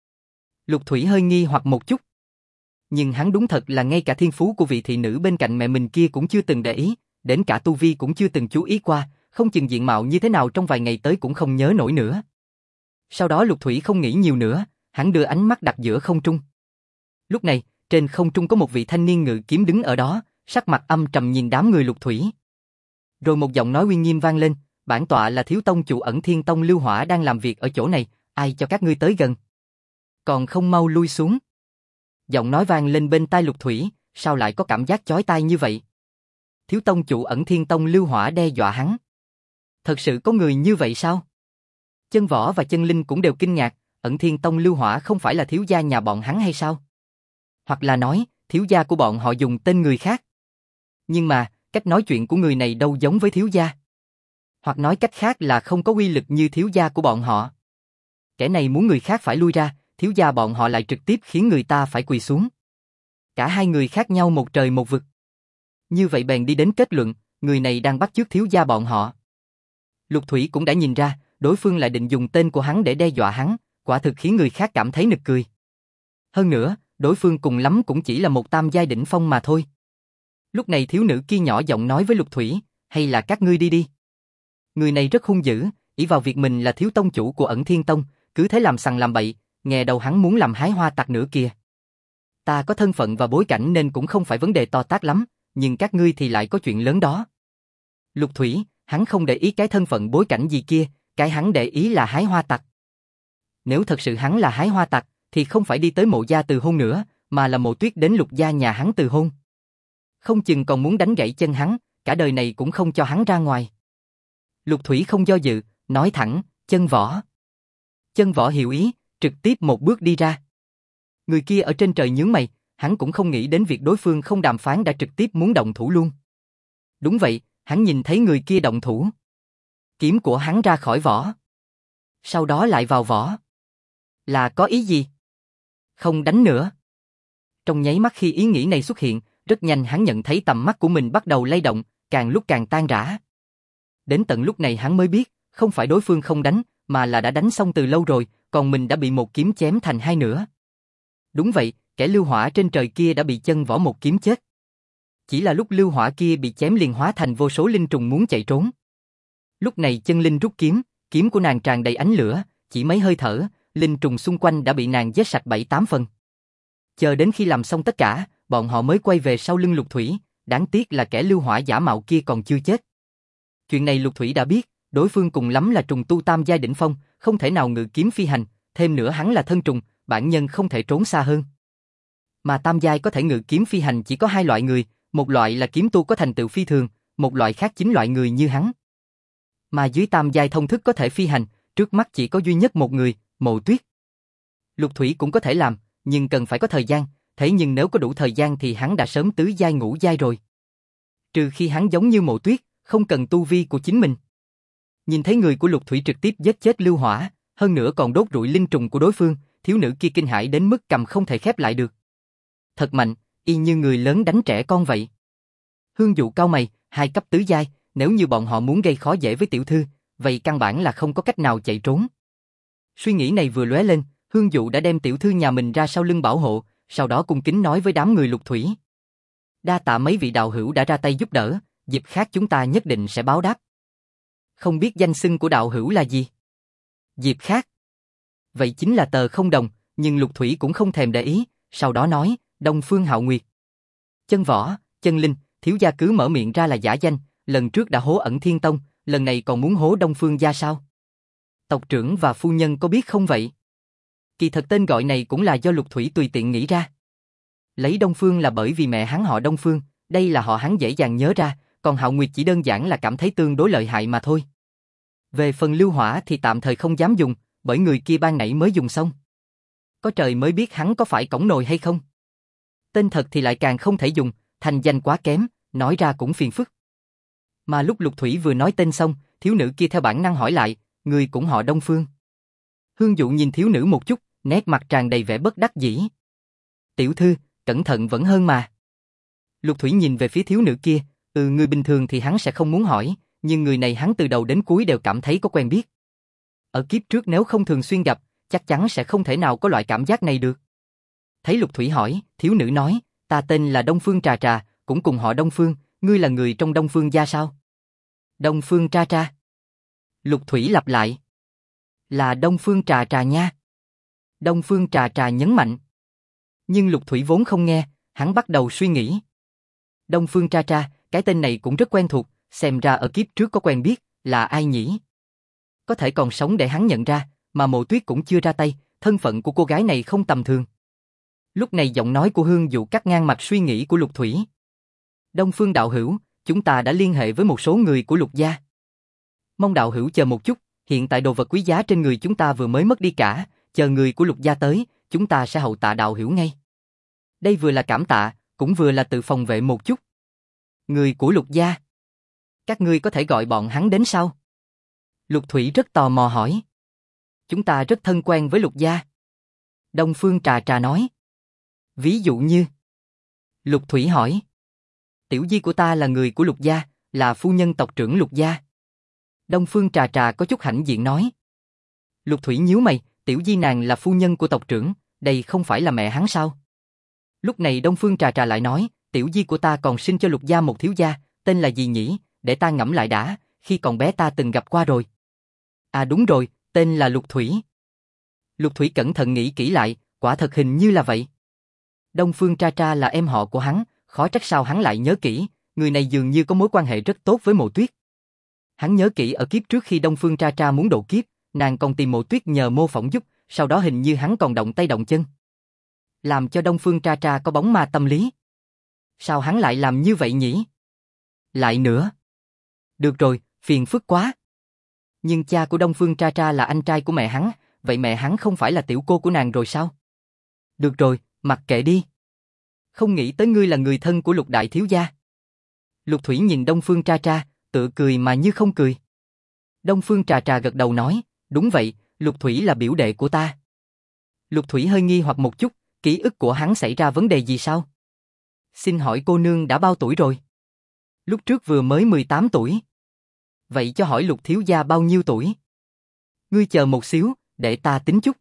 Lục Thủy hơi nghi hoặc một chút. Nhưng hắn đúng thật là ngay cả thiên phú của vị thị nữ bên cạnh mẹ mình kia cũng chưa từng để ý, đến cả tu vi cũng chưa từng chú ý qua, không chừng diện mạo như thế nào trong vài ngày tới cũng không nhớ nổi nữa. Sau đó Lục Thủy không nghĩ nhiều nữa, hắn đưa ánh mắt đặt giữa không trung. Lúc này, trên không trung có một vị thanh niên ngự kiếm đứng ở đó, sắc mặt âm trầm nhìn đám người Lục Thủy. Rồi một giọng nói uy nghiêm vang lên, bản tọa là thiếu tông chủ Ẩn Thiên Tông Lưu Hỏa đang làm việc ở chỗ này, ai cho các ngươi tới gần? Còn không mau lui xuống. Giọng nói vang lên bên tai Lục Thủy, sao lại có cảm giác chói tai như vậy? Thiếu tông chủ Ẩn Thiên Tông Lưu Hỏa đe dọa hắn. Thật sự có người như vậy sao? Chân Võ và Chân Linh cũng đều kinh ngạc, Ẩn Thiên Tông Lưu Hỏa không phải là thiếu gia nhà bọn hắn hay sao? Hoặc là nói, thiếu gia của bọn họ dùng tên người khác. Nhưng mà, cách nói chuyện của người này đâu giống với thiếu gia. Hoặc nói cách khác là không có uy lực như thiếu gia của bọn họ. Kẻ này muốn người khác phải lui ra, thiếu gia bọn họ lại trực tiếp khiến người ta phải quỳ xuống. Cả hai người khác nhau một trời một vực. Như vậy bèn đi đến kết luận, người này đang bắt chước thiếu gia bọn họ. Lục Thủy cũng đã nhìn ra, đối phương lại định dùng tên của hắn để đe dọa hắn, quả thực khiến người khác cảm thấy nực cười. Hơn nữa, đối phương cùng lắm cũng chỉ là một tam giai đỉnh phong mà thôi. Lúc này thiếu nữ kia nhỏ giọng nói với Lục Thủy, hay là các ngươi đi đi. Người này rất hung dữ, ỷ vào việc mình là thiếu tông chủ của Ẩn Thiên Tông, cứ thế làm sằng làm bậy, nghe đầu hắn muốn làm hái hoa tặc nữa kìa. Ta có thân phận và bối cảnh nên cũng không phải vấn đề to tát lắm, nhưng các ngươi thì lại có chuyện lớn đó. Lục Thủy, hắn không để ý cái thân phận bối cảnh gì kia, cái hắn để ý là hái hoa tặc. Nếu thật sự hắn là hái hoa tặc, thì không phải đi tới Mộ gia từ hôn nữa, mà là Mộ Tuyết đến Lục gia nhà hắn từ hôn. Không chừng còn muốn đánh gãy chân hắn, cả đời này cũng không cho hắn ra ngoài. Lục Thủy không do dự, nói thẳng, Chân Võ. Chân Võ hiểu ý, trực tiếp một bước đi ra. Người kia ở trên trời nhướng mày, hắn cũng không nghĩ đến việc đối phương không đàm phán đã trực tiếp muốn động thủ luôn. Đúng vậy, hắn nhìn thấy người kia động thủ. Kiếm của hắn ra khỏi vỏ. Sau đó lại vào vỏ. Là có ý gì? Không đánh nữa. Trong nháy mắt khi ý nghĩ này xuất hiện, rất nhanh hắn nhận thấy tầm mắt của mình bắt đầu lay động, càng lúc càng tan rã. Đến tận lúc này hắn mới biết, không phải đối phương không đánh, mà là đã đánh xong từ lâu rồi, còn mình đã bị một kiếm chém thành hai nửa. Đúng vậy, kẻ Lưu Hỏa trên trời kia đã bị Chân Võ một kiếm chết. Chỉ là lúc Lưu Hỏa kia bị chém liền hóa thành vô số linh trùng muốn chạy trốn. Lúc này Chân Linh rút kiếm, kiếm của nàng tràn đầy ánh lửa, chỉ mấy hơi thở, linh trùng xung quanh đã bị nàng giết sạch 7-8 phần. Chờ đến khi làm xong tất cả, bọn họ mới quay về sau lưng Lục Thủy, đáng tiếc là kẻ lưu hỏa giả mạo kia còn chưa chết. Chuyện này Lục Thủy đã biết, đối phương cùng lắm là trùng tu tam giai đỉnh phong, không thể nào ngự kiếm phi hành, thêm nữa hắn là thân trùng, bản nhân không thể trốn xa hơn. Mà tam giai có thể ngự kiếm phi hành chỉ có hai loại người, một loại là kiếm tu có thành tựu phi thường, một loại khác chính loại người như hắn. Mà dưới tam giai thông thức có thể phi hành, trước mắt chỉ có duy nhất một người, Mộ Tuyết. Lục Thủy cũng có thể làm, nhưng cần phải có thời gian, thế nhưng nếu có đủ thời gian thì hắn đã sớm tứ giai ngũ giai rồi. Trừ khi hắn giống như Mộ Tuyết, không cần tu vi của chính mình. Nhìn thấy người của Lục Thủy trực tiếp giết chết lưu hỏa, hơn nữa còn đốt rụi linh trùng của đối phương, thiếu nữ kia kinh hãi đến mức cầm không thể khép lại được. Thật mạnh, y như người lớn đánh trẻ con vậy. Hương Dụ cau mày, 2 cấp tứ giai, nếu như bọn họ muốn gây khó dễ với tiểu thư, vậy căn bản là không có cách nào chạy trốn. Suy nghĩ này vừa lóe lên, Hương Dụ đã đem tiểu thư nhà mình ra sau lưng bảo hộ, sau đó cung kính nói với đám người Lục Thủy. Đa tạ mấy vị đạo hữu đã ra tay giúp đỡ, dịp khác chúng ta nhất định sẽ báo đáp. Không biết danh xưng của đạo hữu là gì? Dịp khác. Vậy chính là tờ không đồng, nhưng Lục Thủy cũng không thèm để ý, sau đó nói, Đông Phương Hạo Nguyệt. Chân võ, chân linh, thiếu gia cứ mở miệng ra là giả danh, lần trước đã hố Ẩn Thiên Tông, lần này còn muốn hố Đông Phương gia sao? Tộc trưởng và phu nhân có biết không vậy? Kỳ thật tên gọi này cũng là do Lục Thủy tùy tiện nghĩ ra. Lấy Đông Phương là bởi vì mẹ hắn họ Đông Phương, đây là họ hắn dễ dàng nhớ ra, còn Hạo Nguyệt chỉ đơn giản là cảm thấy tương đối lợi hại mà thôi. Về phần lưu hỏa thì tạm thời không dám dùng, bởi người kia ban nãy mới dùng xong. Có trời mới biết hắn có phải cổng nồi hay không. Tên thật thì lại càng không thể dùng, thành danh quá kém, nói ra cũng phiền phức. Mà lúc Lục Thủy vừa nói tên xong, thiếu nữ kia theo bản năng hỏi lại, người cũng họ Đông Phương. Hương Dụ nhìn thiếu nữ một chút, nét mặt tràn đầy vẻ bất đắc dĩ. Tiểu thư, cẩn thận vẫn hơn mà. Lục Thủy nhìn về phía thiếu nữ kia, người bình thường thì hắn sẽ không muốn hỏi, nhưng người này hắn từ đầu đến cuối đều cảm thấy có quen biết. Ở kiếp trước nếu không thường xuyên gặp, chắc chắn sẽ không thể nào có loại cảm giác này được. Thấy Lục Thủy hỏi, thiếu nữ nói, ta tên là Đông Phương Trà Trà, cũng cùng họ Đông Phương, ngươi là người trong Đông Phương gia sao? Đông Phương Trà Trà. Lục Thủy lặp lại. Là Đông Phương Trà Trà nha. Đông Phương Trà Trà nhấn mạnh. Nhưng Lục Thủy vốn không nghe, hắn bắt đầu suy nghĩ. Đông Phương Trà Trà, cái tên này cũng rất quen thuộc, xem ra ở kiếp trước có quen biết, là ai nhỉ? Có thể còn sống để hắn nhận ra, mà Mộ Tuyết cũng chưa ra tay, thân phận của cô gái này không tầm thường. Lúc này giọng nói của Hương Dụ cắt ngang mạch suy nghĩ của Lục Thủy. Đông Phương đạo hữu, chúng ta đã liên hệ với một số người của Lục gia. Mong đạo hữu chờ một chút, hiện tại đồ vật quý giá trên người chúng ta vừa mới mất đi cả, chờ người của Lục gia tới, chúng ta sẽ hậu tạ đạo hữu ngay. Đây vừa là cảm tạ, cũng vừa là tự phòng vệ một chút. Người của Lục gia. Các ngươi có thể gọi bọn hắn đến sau. Lục Thủy rất tò mò hỏi. Chúng ta rất thân quen với Lục gia. Đông Phương Trà Trà nói. Ví dụ như. Lục Thủy hỏi. Tiểu di của ta là người của Lục gia, là phu nhân tộc trưởng Lục gia. Đông Phương Trà Trà có chút hãnh diện nói. Lục Thủy nhíu mày, tiểu di nàng là phu nhân của tộc trưởng, đây không phải là mẹ hắn sao? Lúc này Đông Phương Trà Trà lại nói, tiểu di của ta còn sinh cho Lục gia một thiếu gia, tên là gì nhỉ? Để ta ngẫm lại đã, khi còn bé ta từng gặp qua rồi. À đúng rồi, tên là Lục Thủy. Lục Thủy cẩn thận nghĩ kỹ lại, quả thật hình như là vậy. Đông Phương Trà Trà là em họ của hắn, khó trách sao hắn lại nhớ kỹ, người này dường như có mối quan hệ rất tốt với Mộ Tuyết. Hắn nhớ kỹ ở kiếp trước khi Đông Phương Trà Trà muốn độ kiếp, nàng còn tìm Mộ Tuyết nhờ mô phỏng giúp, sau đó hình như hắn còn động tay động chân. Làm cho Đông Phương Trà Trà có bóng ma tâm lý. Sao hắn lại làm như vậy nhỉ? Lại nữa. Được rồi, phiền phức quá. Nhưng cha của Đông Phương Trà Trà là anh trai của mẹ hắn, vậy mẹ hắn không phải là tiểu cô của nàng rồi sao? Được rồi, mặc kệ đi. Không nghĩ tới ngươi là người thân của Lục đại thiếu gia. Lục Thủy nhìn Đông Phương Trà Trà, tự cười mà như không cười. Đông Phương Trà Trà gật đầu nói, đúng vậy, Lục Thủy là biểu đệ của ta. Lục Thủy hơi nghi hoặc một chút, ký ức của hắn xảy ra vấn đề gì sao? Xin hỏi cô nương đã bao tuổi rồi? Lúc trước vừa mới 18 tuổi. Vậy cho hỏi Lục thiếu gia bao nhiêu tuổi? Ngươi chờ một xíu, để ta tính chút.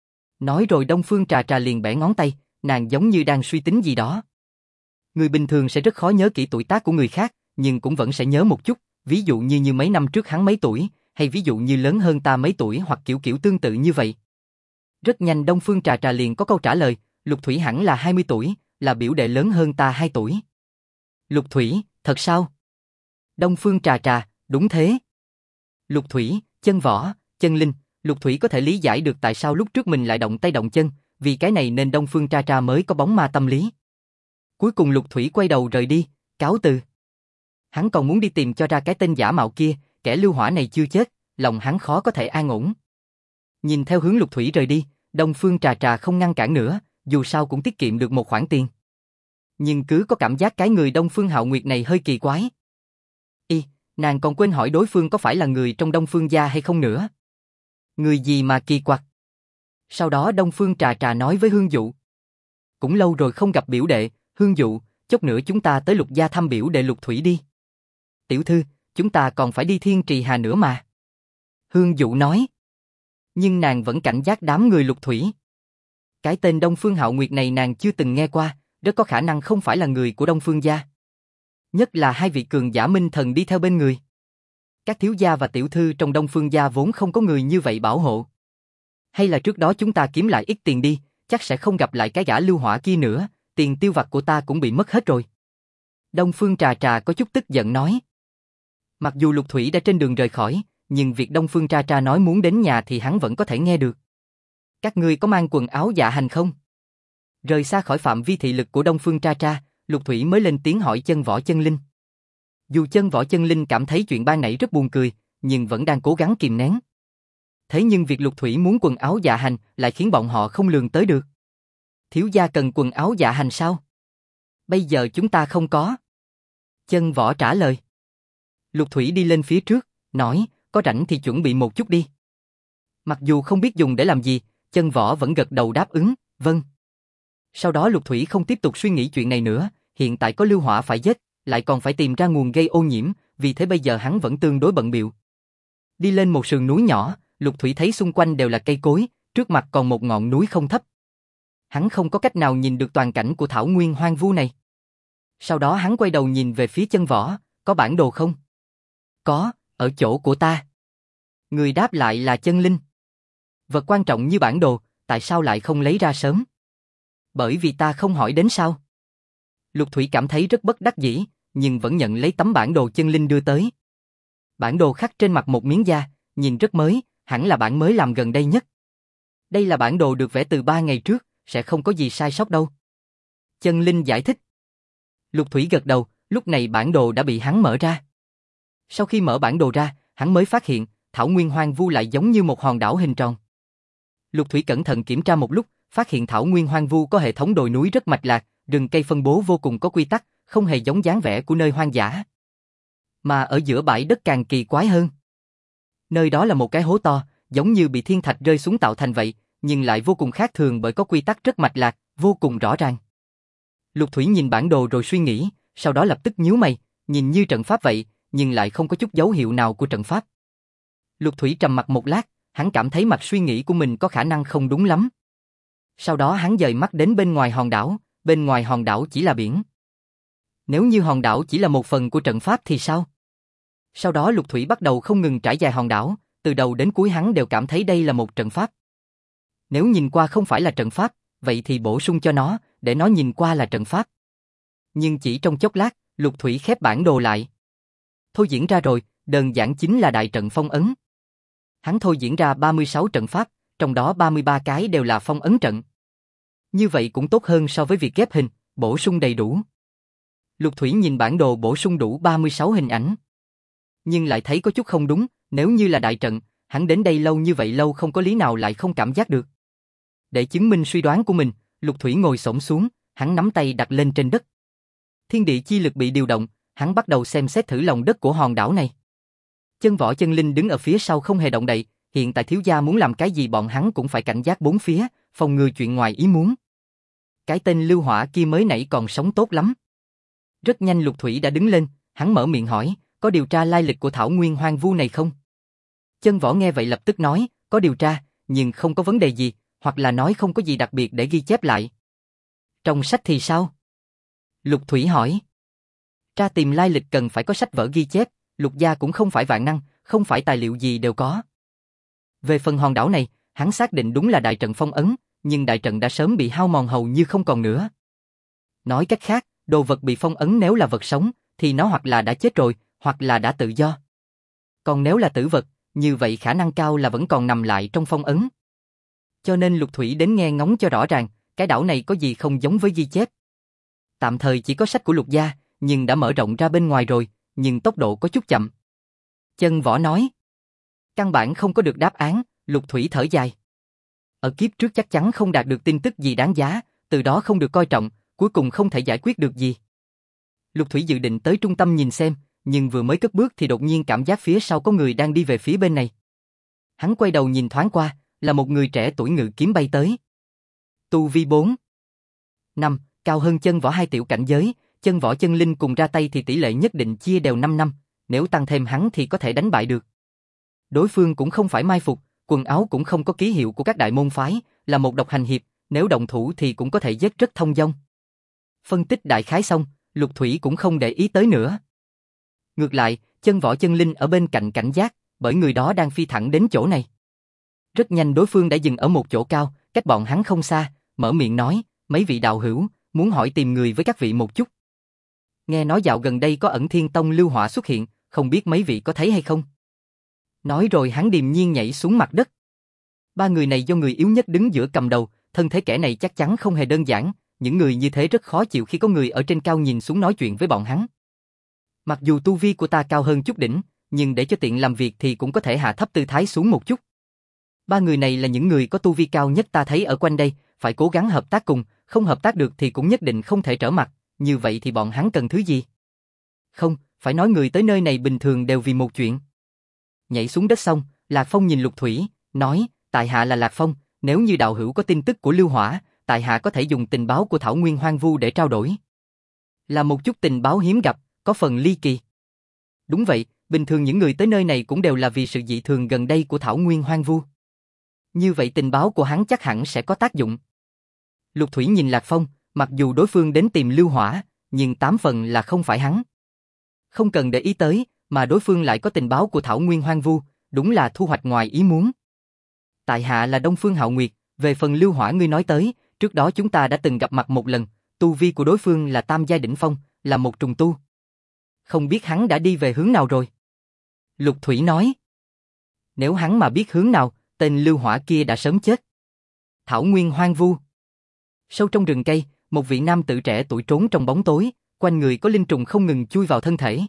Nói rồi Đông Phương Trà Trà liền bẻ ngón tay, nàng giống như đang suy tính gì đó. Người bình thường sẽ rất khó nhớ kỹ tuổi tác của người khác, nhưng cũng vẫn sẽ nhớ một chút, ví dụ như mấy năm trước hắn mấy tuổi, hay ví dụ như lớn hơn ta mấy tuổi hoặc kiểu kiểu tương tự như vậy. Rất nhanh Đông Phương Trà Trà liền có câu trả lời, Lục Thủy hẳn là 20 tuổi, là biểu đệ lớn hơn ta 2 tuổi. Lục Thủy, thật sao? Đông Phương Trà Trà, đúng thế. Lục Thủy, Chân Võ, Chân Linh, Lục Thủy có thể lý giải được tại sao lúc trước mình lại động tay động chân, vì cái này nên Đông Phương Trà Trà mới có bóng ma tâm lý. Cuối cùng Lục Thủy quay đầu rời đi, cáo từ. Hắn còn muốn đi tìm cho ra cái tên giả mạo kia, kẻ lưu hỏa này chưa chết, lòng hắn khó có thể an ổn. Nhìn theo hướng Lục Thủy rời đi, Đông Phương Trà Trà không ngăn cản nữa, dù sao cũng tiết kiệm được một khoản tiền. Nhưng cứ có cảm giác cái người Đông Phương Hạo Nguyệt này hơi kỳ quái. Nàng còn quên hỏi đối phương có phải là người trong Đông Phương gia hay không nữa. Người gì mà kỳ quặc. Sau đó Đông Phương Trà Trà nói với Hương Dụ. Cũng lâu rồi không gặp biểu đệ, Hương Dụ, chốc nữa chúng ta tới Lục gia thăm biểu đệ Lục Thủy đi. Tiểu thư, chúng ta còn phải đi Thiên Trì Hà nữa mà. Hương Dụ nói. Nhưng nàng vẫn cảnh giác đám người Lục Thủy. Cái tên Đông Phương Hạo Nguyệt này nàng chưa từng nghe qua, rất có khả năng không phải là người của Đông Phương gia. Nhất là hai vị cường giả minh thần đi theo bên người. Các thiếu gia và tiểu thư trong Đông Phương gia vốn không có người như vậy bảo hộ. Hay là trước đó chúng ta kiếm lại ít tiền đi, chắc sẽ không gặp lại cái gã lưu hỏa kia nữa, tiền tiêu vặt của ta cũng bị mất hết rồi. Đông Phương Trà Trà có chút tức giận nói. Mặc dù Lục Thủy đã trên đường rời khỏi, nhưng việc Đông Phương Trà Trà nói muốn đến nhà thì hắn vẫn có thể nghe được. Các ngươi có mang quần áo dạ hành không? Rời xa khỏi phạm vi thị lực của Đông Phương Trà Trà, Lục Thủy mới lên tiếng hỏi Chân Võ Chân Linh. Dù Chân Võ Chân Linh cảm thấy chuyện ban nãy rất buồn cười, nhưng vẫn đang cố gắng kìm nén. Thế nhưng việc Lục Thủy muốn quần áo dạ hành lại khiến bọn họ không lường tới được. Thiếu gia cần quần áo dạ hành sao? Bây giờ chúng ta không có. Chân Võ trả lời. Lục Thủy đi lên phía trước, nói, có rảnh thì chuẩn bị một chút đi. Mặc dù không biết dùng để làm gì, Chân Võ vẫn gật đầu đáp ứng, vâng. Sau đó Lục Thủy không tiếp tục suy nghĩ chuyện này nữa, hiện tại có lưu hỏa phải giết, lại còn phải tìm ra nguồn gây ô nhiễm, vì thế bây giờ hắn vẫn tương đối bận bịu. Đi lên một sườn núi nhỏ, Lục Thủy thấy xung quanh đều là cây cối, trước mặt còn một ngọn núi không thấp. Hắn không có cách nào nhìn được toàn cảnh của thảo nguyên hoang vu này. Sau đó hắn quay đầu nhìn về phía Chân Võ, có bản đồ không? Có, ở chỗ của ta. Người đáp lại là Chân Linh. Vật quan trọng như bản đồ, tại sao lại không lấy ra sớm? Bởi vì ta không hỏi đến sao? Lục Thủy cảm thấy rất bất đắc dĩ, nhưng vẫn nhận lấy tấm bản đồ Chân Linh đưa tới. Bản đồ khắc trên mặt một miếng da, nhìn rất mới, hẳn là bản mới làm gần đây nhất. Đây là bản đồ được vẽ từ 3 ngày trước, sẽ không có gì sai sót đâu. Chân Linh giải thích. Lục Thủy gật đầu, lúc này bản đồ đã bị hắn mở ra. Sau khi mở bản đồ ra, hắn mới phát hiện, thảo nguyên hoang vu lại giống như một hòn đảo hình tròn. Lục Thủy cẩn thận kiểm tra một lúc, phát hiện thảo nguyên hoang vu có hệ thống đồi núi rất mạch lạc, rừng cây phân bố vô cùng có quy tắc, không hề giống dáng vẻ của nơi hoang dã. Mà ở giữa bãi đất càng kỳ quái hơn. Nơi đó là một cái hố to, giống như bị thiên thạch rơi xuống tạo thành vậy, nhưng lại vô cùng khác thường bởi có quy tắc rất mạch lạc, vô cùng rõ ràng. Lục Thủy nhìn bản đồ rồi suy nghĩ, sau đó lập tức nhíu mày, nhìn như trận pháp vậy, nhưng lại không có chút dấu hiệu nào của trận pháp. Lục Thủy trầm mặc một lát, hắn cảm thấy mạch suy nghĩ của mình có khả năng không đúng lắm. Sau đó hắn dời mắt đến bên ngoài hòn đảo chỉ là biển. Nếu như hòn đảo chỉ là một phần của trận pháp thì sao? Sau đó Lục Thủy bắt đầu không ngừng trải dài hòn đảo, từ đầu đến cuối hắn đều cảm thấy đây là một trận pháp. Nếu nhìn qua không phải là trận pháp, vậy thì bổ sung cho nó, để nó nhìn qua là trận pháp. Nhưng chỉ trong chốc lát, Lục Thủy khép bản đồ lại. Thôi diễn ra rồi, đơn giản chính là đại trận phong ấn. Hắn thôi diễn ra 36 trận pháp, trong đó 33 cái đều là phong ấn trận. Như vậy cũng tốt hơn so với việc ghép hình, bổ sung đầy đủ. Lục Thủy nhìn bản đồ bổ sung đủ 36 hình ảnh. Nhưng lại thấy có chút không đúng, nếu như là đại trận, hắn đến đây lâu như vậy lâu không có lý nào lại không cảm giác được. Để chứng minh suy đoán của mình, Lục Thủy ngồi xổm xuống, hắn nắm tay đặt lên trên đất. Thiên địa chi lực bị điều động, hắn bắt đầu xem xét thử lòng đất của hòn đảo này. Chân Võ Chân Linh đứng ở phía sau không hề động đậy, hiện tại thiếu gia muốn làm cái gì bọn hắn cũng phải cảnh giác bốn phía, phòng ngừa chuyện ngoài ý muốn. Cái tên lưu hỏa kia mới nãy còn sống tốt lắm. Rất nhanh Lục Thủy đã đứng lên, hắn mở miệng hỏi, có điều tra lai lịch của thảo nguyên hoang vu này không? Chân Võ nghe vậy lập tức nói, có điều tra, nhưng không có vấn đề gì, hoặc là nói không có gì đặc biệt để ghi chép lại. Trong sách thì sao? Lục Thủy hỏi. Tra tìm lai lịch cần phải có sách vở ghi chép, Lục gia cũng không phải vạn năng, không phải tài liệu gì đều có. Về phần hòn đảo này, hắn xác định đúng là đại trận phong ấn, nhưng đại trận đã sớm bị hao mòn hầu như không còn nữa. Nói cách khác, đồ vật bị phong ấn nếu là vật sống, thì nó hoặc là đã chết rồi, hoặc là đã tự do. Còn nếu là tử vật, như vậy khả năng cao là vẫn còn nằm lại trong phong ấn. Cho nên Lục Thủy đến nghe ngóng cho rõ ràng, cái đảo này có gì không giống với ghi chép. Tạm thời chỉ có sách của Lục gia, nhưng đã mở rộng ra bên ngoài rồi, nhưng tốc độ có chút chậm. Chân Võ nói. Căn bản không có được đáp án, Lục Thủy thở dài. Ở kiếp trước chắc chắn không đạt được tin tức gì đáng giá, từ đó không được coi trọng, cuối cùng không thể giải quyết được gì. Lục Thủy dự định tới trung tâm nhìn xem, nhưng vừa mới cất bước thì đột nhiên cảm giác phía sau có người đang đi về phía bên này. Hắn quay đầu nhìn thoáng qua, là một người trẻ tuổi ngự kiếm bay tới. Tu vi 4, 5, cao hơn Chân Võ 2 tiểu cảnh giới, Chân Võ chân linh cùng ra tay thì tỷ lệ nhất định chia đều 5 năm, nếu tăng thêm hắn thì có thể đánh bại được. Đối phương cũng không phải mai phục, quần áo cũng không có ký hiệu của các đại môn phái, là một độc hành hiệp, nếu động thủ thì cũng có thể giết rất thông dong. Phân tích đại khái xong, Lục Thủy cũng không để ý tới nữa. Ngược lại, Chân Võ chân linh ở bên cạnh cảnh giác, bởi người đó đang phi thẳng đến chỗ này. Rất nhanh đối phương đã dừng ở một chỗ cao, cách bọn hắn không xa, mở miệng nói, mấy vị đạo hữu, muốn hỏi tìm người với các vị một chút. Nghe nói dạo gần đây có Ẩn Thiên Tông Lưu Hỏa xuất hiện, không biết mấy vị có thấy hay không? Nói rồi hắn điềm nhiên nhảy xuống mặt đất. Ba người này do người yếu nhất đứng giữa cầm đầu, thân thế kẻ này chắc chắn không hề đơn giản, những người như thế rất khó chịu khi có người ở trên cao nhìn xuống nói chuyện với bọn hắn. Mặc dù tu vi của ta cao hơn chút đỉnh, nhưng để cho tiện làm việc thì cũng có thể hạ thấp tư thái xuống một chút. Ba người này là những người có tu vi cao nhất ta thấy ở quanh đây, phải cố gắng hợp tác cùng, không hợp tác được thì cũng nhất định không thể trở mặt, như vậy thì bọn hắn cần thứ gì? Không, phải nói người tới nơi này bình thường đều vì một chuyện. Nhảy xuống đất xong, Lạc Phong nhìn Lục Thủy, nói, tại hạ là Lạc Phong, nếu như đạo hữu có tin tức của Lưu Hỏa, tại hạ có thể dùng tình báo của Thảo Nguyên Hoang Vu để trao đổi. Là một chút tình báo hiếm gặp, có phần ly kỳ. Đúng vậy, bình thường những người tới nơi này cũng đều là vì sự dị thường gần đây của Thảo Nguyên Hoang Vu. Như vậy tình báo của hắn chắc hẳn sẽ có tác dụng. Lục Thủy nhìn Lạc Phong, mặc dù đối phương đến tìm Lưu Hỏa, nhưng 8 phần là không phải hắn. Không cần để ý tới, mà đối phương lại có tình báo của Thảo Nguyên Hoang Vu, đúng là thu hoạch ngoài ý muốn. Tại hạ là Đông Phương Hạo Nguyệt, về phần Lưu Hỏa ngươi nói tới, trước đó chúng ta đã từng gặp mặt một lần, tu vi của đối phương là tam giai đỉnh phong, là một trùng tu. Không biết hắn đã đi về hướng nào rồi? Lục Thủy nói. Nếu hắn mà biết hướng nào, tên Lưu Hỏa kia đã sớm chết. Thảo Nguyên Hoang Vu. Sâu trong rừng cây, một vị nam tử trẻ tuổi trốn trong bóng tối, quanh người có linh trùng không ngừng chui vào thân thể.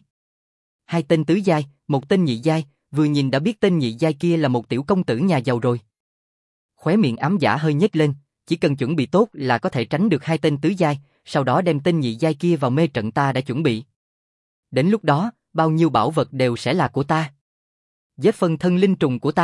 Hai tên tứ giai, một tên nhị giai, vừa nhìn đã biết tên nhị giai kia là một tiểu công tử nhà giàu rồi. Khóe miệng ám giả hơi nhếch lên, chỉ cần chuẩn bị tốt là có thể tránh được hai tên tứ giai, sau đó đem tên nhị giai kia vào mê trận ta đã chuẩn bị. Đến lúc đó, bao nhiêu bảo vật đều sẽ là của ta. Giết phần thân linh trùng của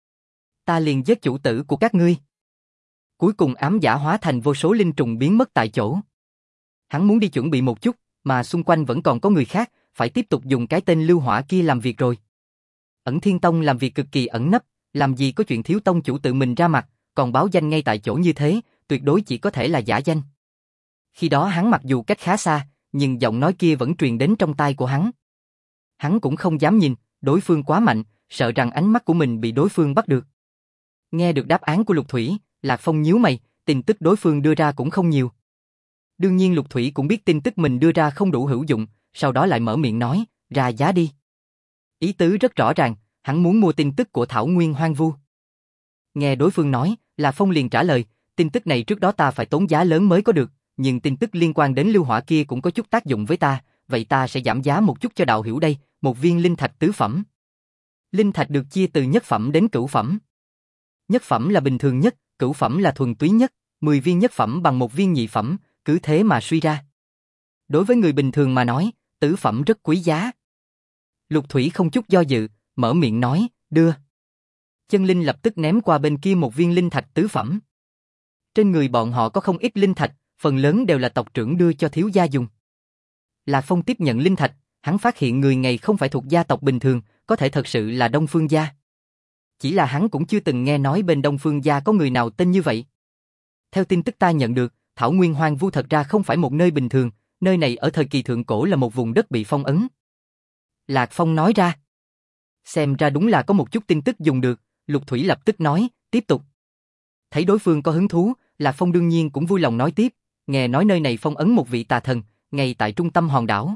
ta liền giết chủ tử của các ngươi. Cuối cùng ám giả hóa thành vô số linh trùng biến mất tại chỗ. Hắn muốn đi chuẩn bị một chút, mà xung quanh vẫn còn có người khác, phải tiếp tục dùng cái tên Lưu Hỏa kia làm việc rồi. Ẩn Thiên Tông làm việc cực kỳ ẩn nấp, làm gì có chuyện thiếu tông chủ tự mình ra mặt, còn báo danh ngay tại chỗ như thế, tuyệt đối chỉ có thể là giả danh. Khi đó hắn mặc dù cách khá xa, nhưng giọng nói kia vẫn truyền đến trong tai của hắn. Hắn cũng không dám nhìn, đối phương quá mạnh, sợ rằng ánh mắt của mình bị đối phương bắt được. Nghe được đáp án của Lục Thủy, Lạc Phong nhíu mày, tin tức đối phương đưa ra cũng không nhiều. Đương nhiên Lục Thủy cũng biết tin tức mình đưa ra không đủ hữu dụng, sau đó lại mở miệng nói, ra giá đi. Ý tứ rất rõ ràng, hắn muốn mua tin tức của Thảo Nguyên Hoang Vu. Nghe đối phương nói, Lạc Phong liền trả lời, tin tức này trước đó ta phải tốn giá lớn mới có được, nhưng tin tức liên quan đến Lưu Hỏa kia cũng có chút tác dụng với ta, vậy ta sẽ giảm giá một chút cho đạo hữu đây, một viên linh thạch tứ phẩm. Linh thạch được chia từ nhất phẩm đến cửu phẩm. Nhất phẩm là bình thường nhất, cửu phẩm là thuần túy nhất, 10 viên nhất phẩm bằng một viên nhị phẩm, cứ thế mà suy ra. Đối với người bình thường mà nói, tứ phẩm rất quý giá. Lục Thủy không chút do dự, mở miệng nói, đưa. Chân linh lập tức ném qua bên kia một viên linh thạch tứ phẩm. Trên người bọn họ có không ít linh thạch, phần lớn đều là tộc trưởng đưa cho thiếu gia dùng. Lạc Phong tiếp nhận linh thạch, hắn phát hiện người này không phải thuộc gia tộc bình thường, có thể thật sự là Đông Phương gia. Chỉ là hắn cũng chưa từng nghe nói bên Đông Phương gia có người nào tên như vậy. Theo tin tức ta nhận được, Thảo Nguyên Hoang Vu thật ra không phải một nơi bình thường, nơi này ở thời kỳ thượng cổ là một vùng đất bị phong ấn. Lạc Phong nói ra. Xem ra đúng là có một chút tin tức dùng được, Lục Thủy lập tức nói, tiếp tục. Thấy đối phương có hứng thú, Lạc Phong đương nhiên cũng vui lòng nói tiếp, nghe nói nơi này phong ấn một vị tà thần, ngay tại trung tâm hòn đảo.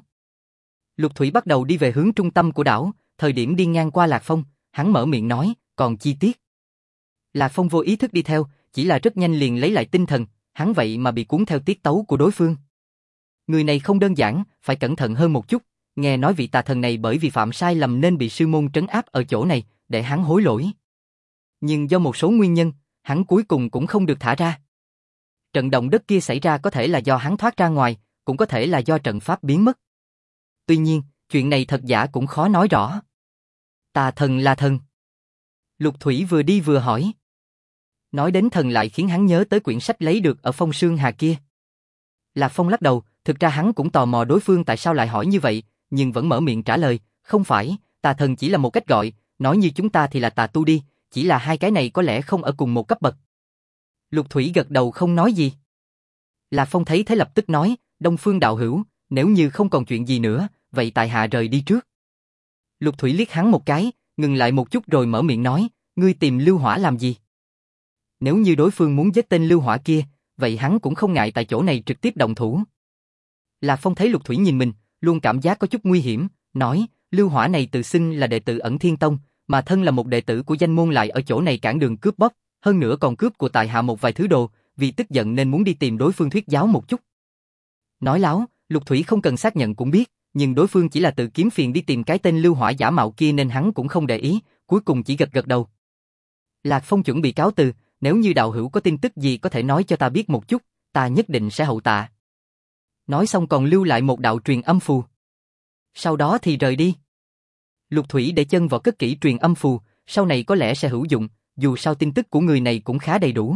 Lục Thủy bắt đầu đi về hướng trung tâm của đảo, thời điểm đi ngang qua Lạc Phong, hắn mở miệng nói, còn chi tiết. Lạc Phong vô ý thức đi theo, chỉ là rất nhanh liền lấy lại tinh thần, hắn vậy mà bị cuốn theo tiết tấu của đối phương. Người này không đơn giản, phải cẩn thận hơn một chút, nghe nói vị tà thần này bởi vì phạm sai lầm nên bị sư môn trấn áp ở chỗ này, để hắn hối lỗi. Nhưng do một số nguyên nhân, hắn cuối cùng cũng không được thả ra. Trận động đất kia xảy ra có thể là do hắn thoát ra ngoài, cũng có thể là do trận pháp biến mất. Tuy nhiên, chuyện này thật giả cũng khó nói rõ. Tà thần là thần. Lục Thủy vừa đi vừa hỏi. Nói đến thần lại khiến hắn nhớ tới quyển sách lấy được ở Phong Sương Hà kia. Lạc Phong lắc đầu, thực ra hắn cũng tò mò đối phương tại sao lại hỏi như vậy, nhưng vẫn mở miệng trả lời, không phải, tà thần chỉ là một cách gọi, nói như chúng ta thì là tà tu đi, chỉ là hai cái này có lẽ không ở cùng một cấp bậc. Lục Thủy gật đầu không nói gì. Lạc Phong thấy thế lập tức nói, Đông Phương đạo hữu, nếu như không còn chuyện gì nữa, vậy tại hạ rời đi trước. Lục Thủy liếc hắn một cái, ngừng lại một chút rồi mở miệng nói, ngươi tìm Lưu Hỏa làm gì? Nếu như đối phương muốn giết tên Lưu Hỏa kia, vậy hắn cũng không ngại tại chỗ này trực tiếp động thủ. Lạc Phong thấy Lục Thủy nhìn mình, luôn cảm giác có chút nguy hiểm, nói, Lưu Hỏa này tự xưng là đệ tử Ẩn Thiên Tông, mà thân là một đệ tử của danh môn lại ở chỗ này cản đường cướp bóc, hơn nữa còn cướp của tại hạ một vài thứ đồ, vì tức giận nên muốn đi tìm đối phương thuyết giáo một chút. Nói láo, Lục Thủy không cần xác nhận cũng biết, nhưng đối phương chỉ là tự kiếm phiền đi tìm cái tên Lưu Hỏa giả mạo kia nên hắn cũng không để ý, cuối cùng chỉ gật gật đầu. Lạc Phong chuẩn bị cáo từ, nếu như đạo hữu có tin tức gì có thể nói cho ta biết một chút, ta nhất định sẽ hậu tạ. Nói xong còn lưu lại một đạo truyền âm phù. Sau đó thì rời đi. Lục Thủy để chân vào cất kỹ truyền âm phù, sau này có lẽ sẽ hữu dụng, dù sao tin tức của người này cũng khá đầy đủ.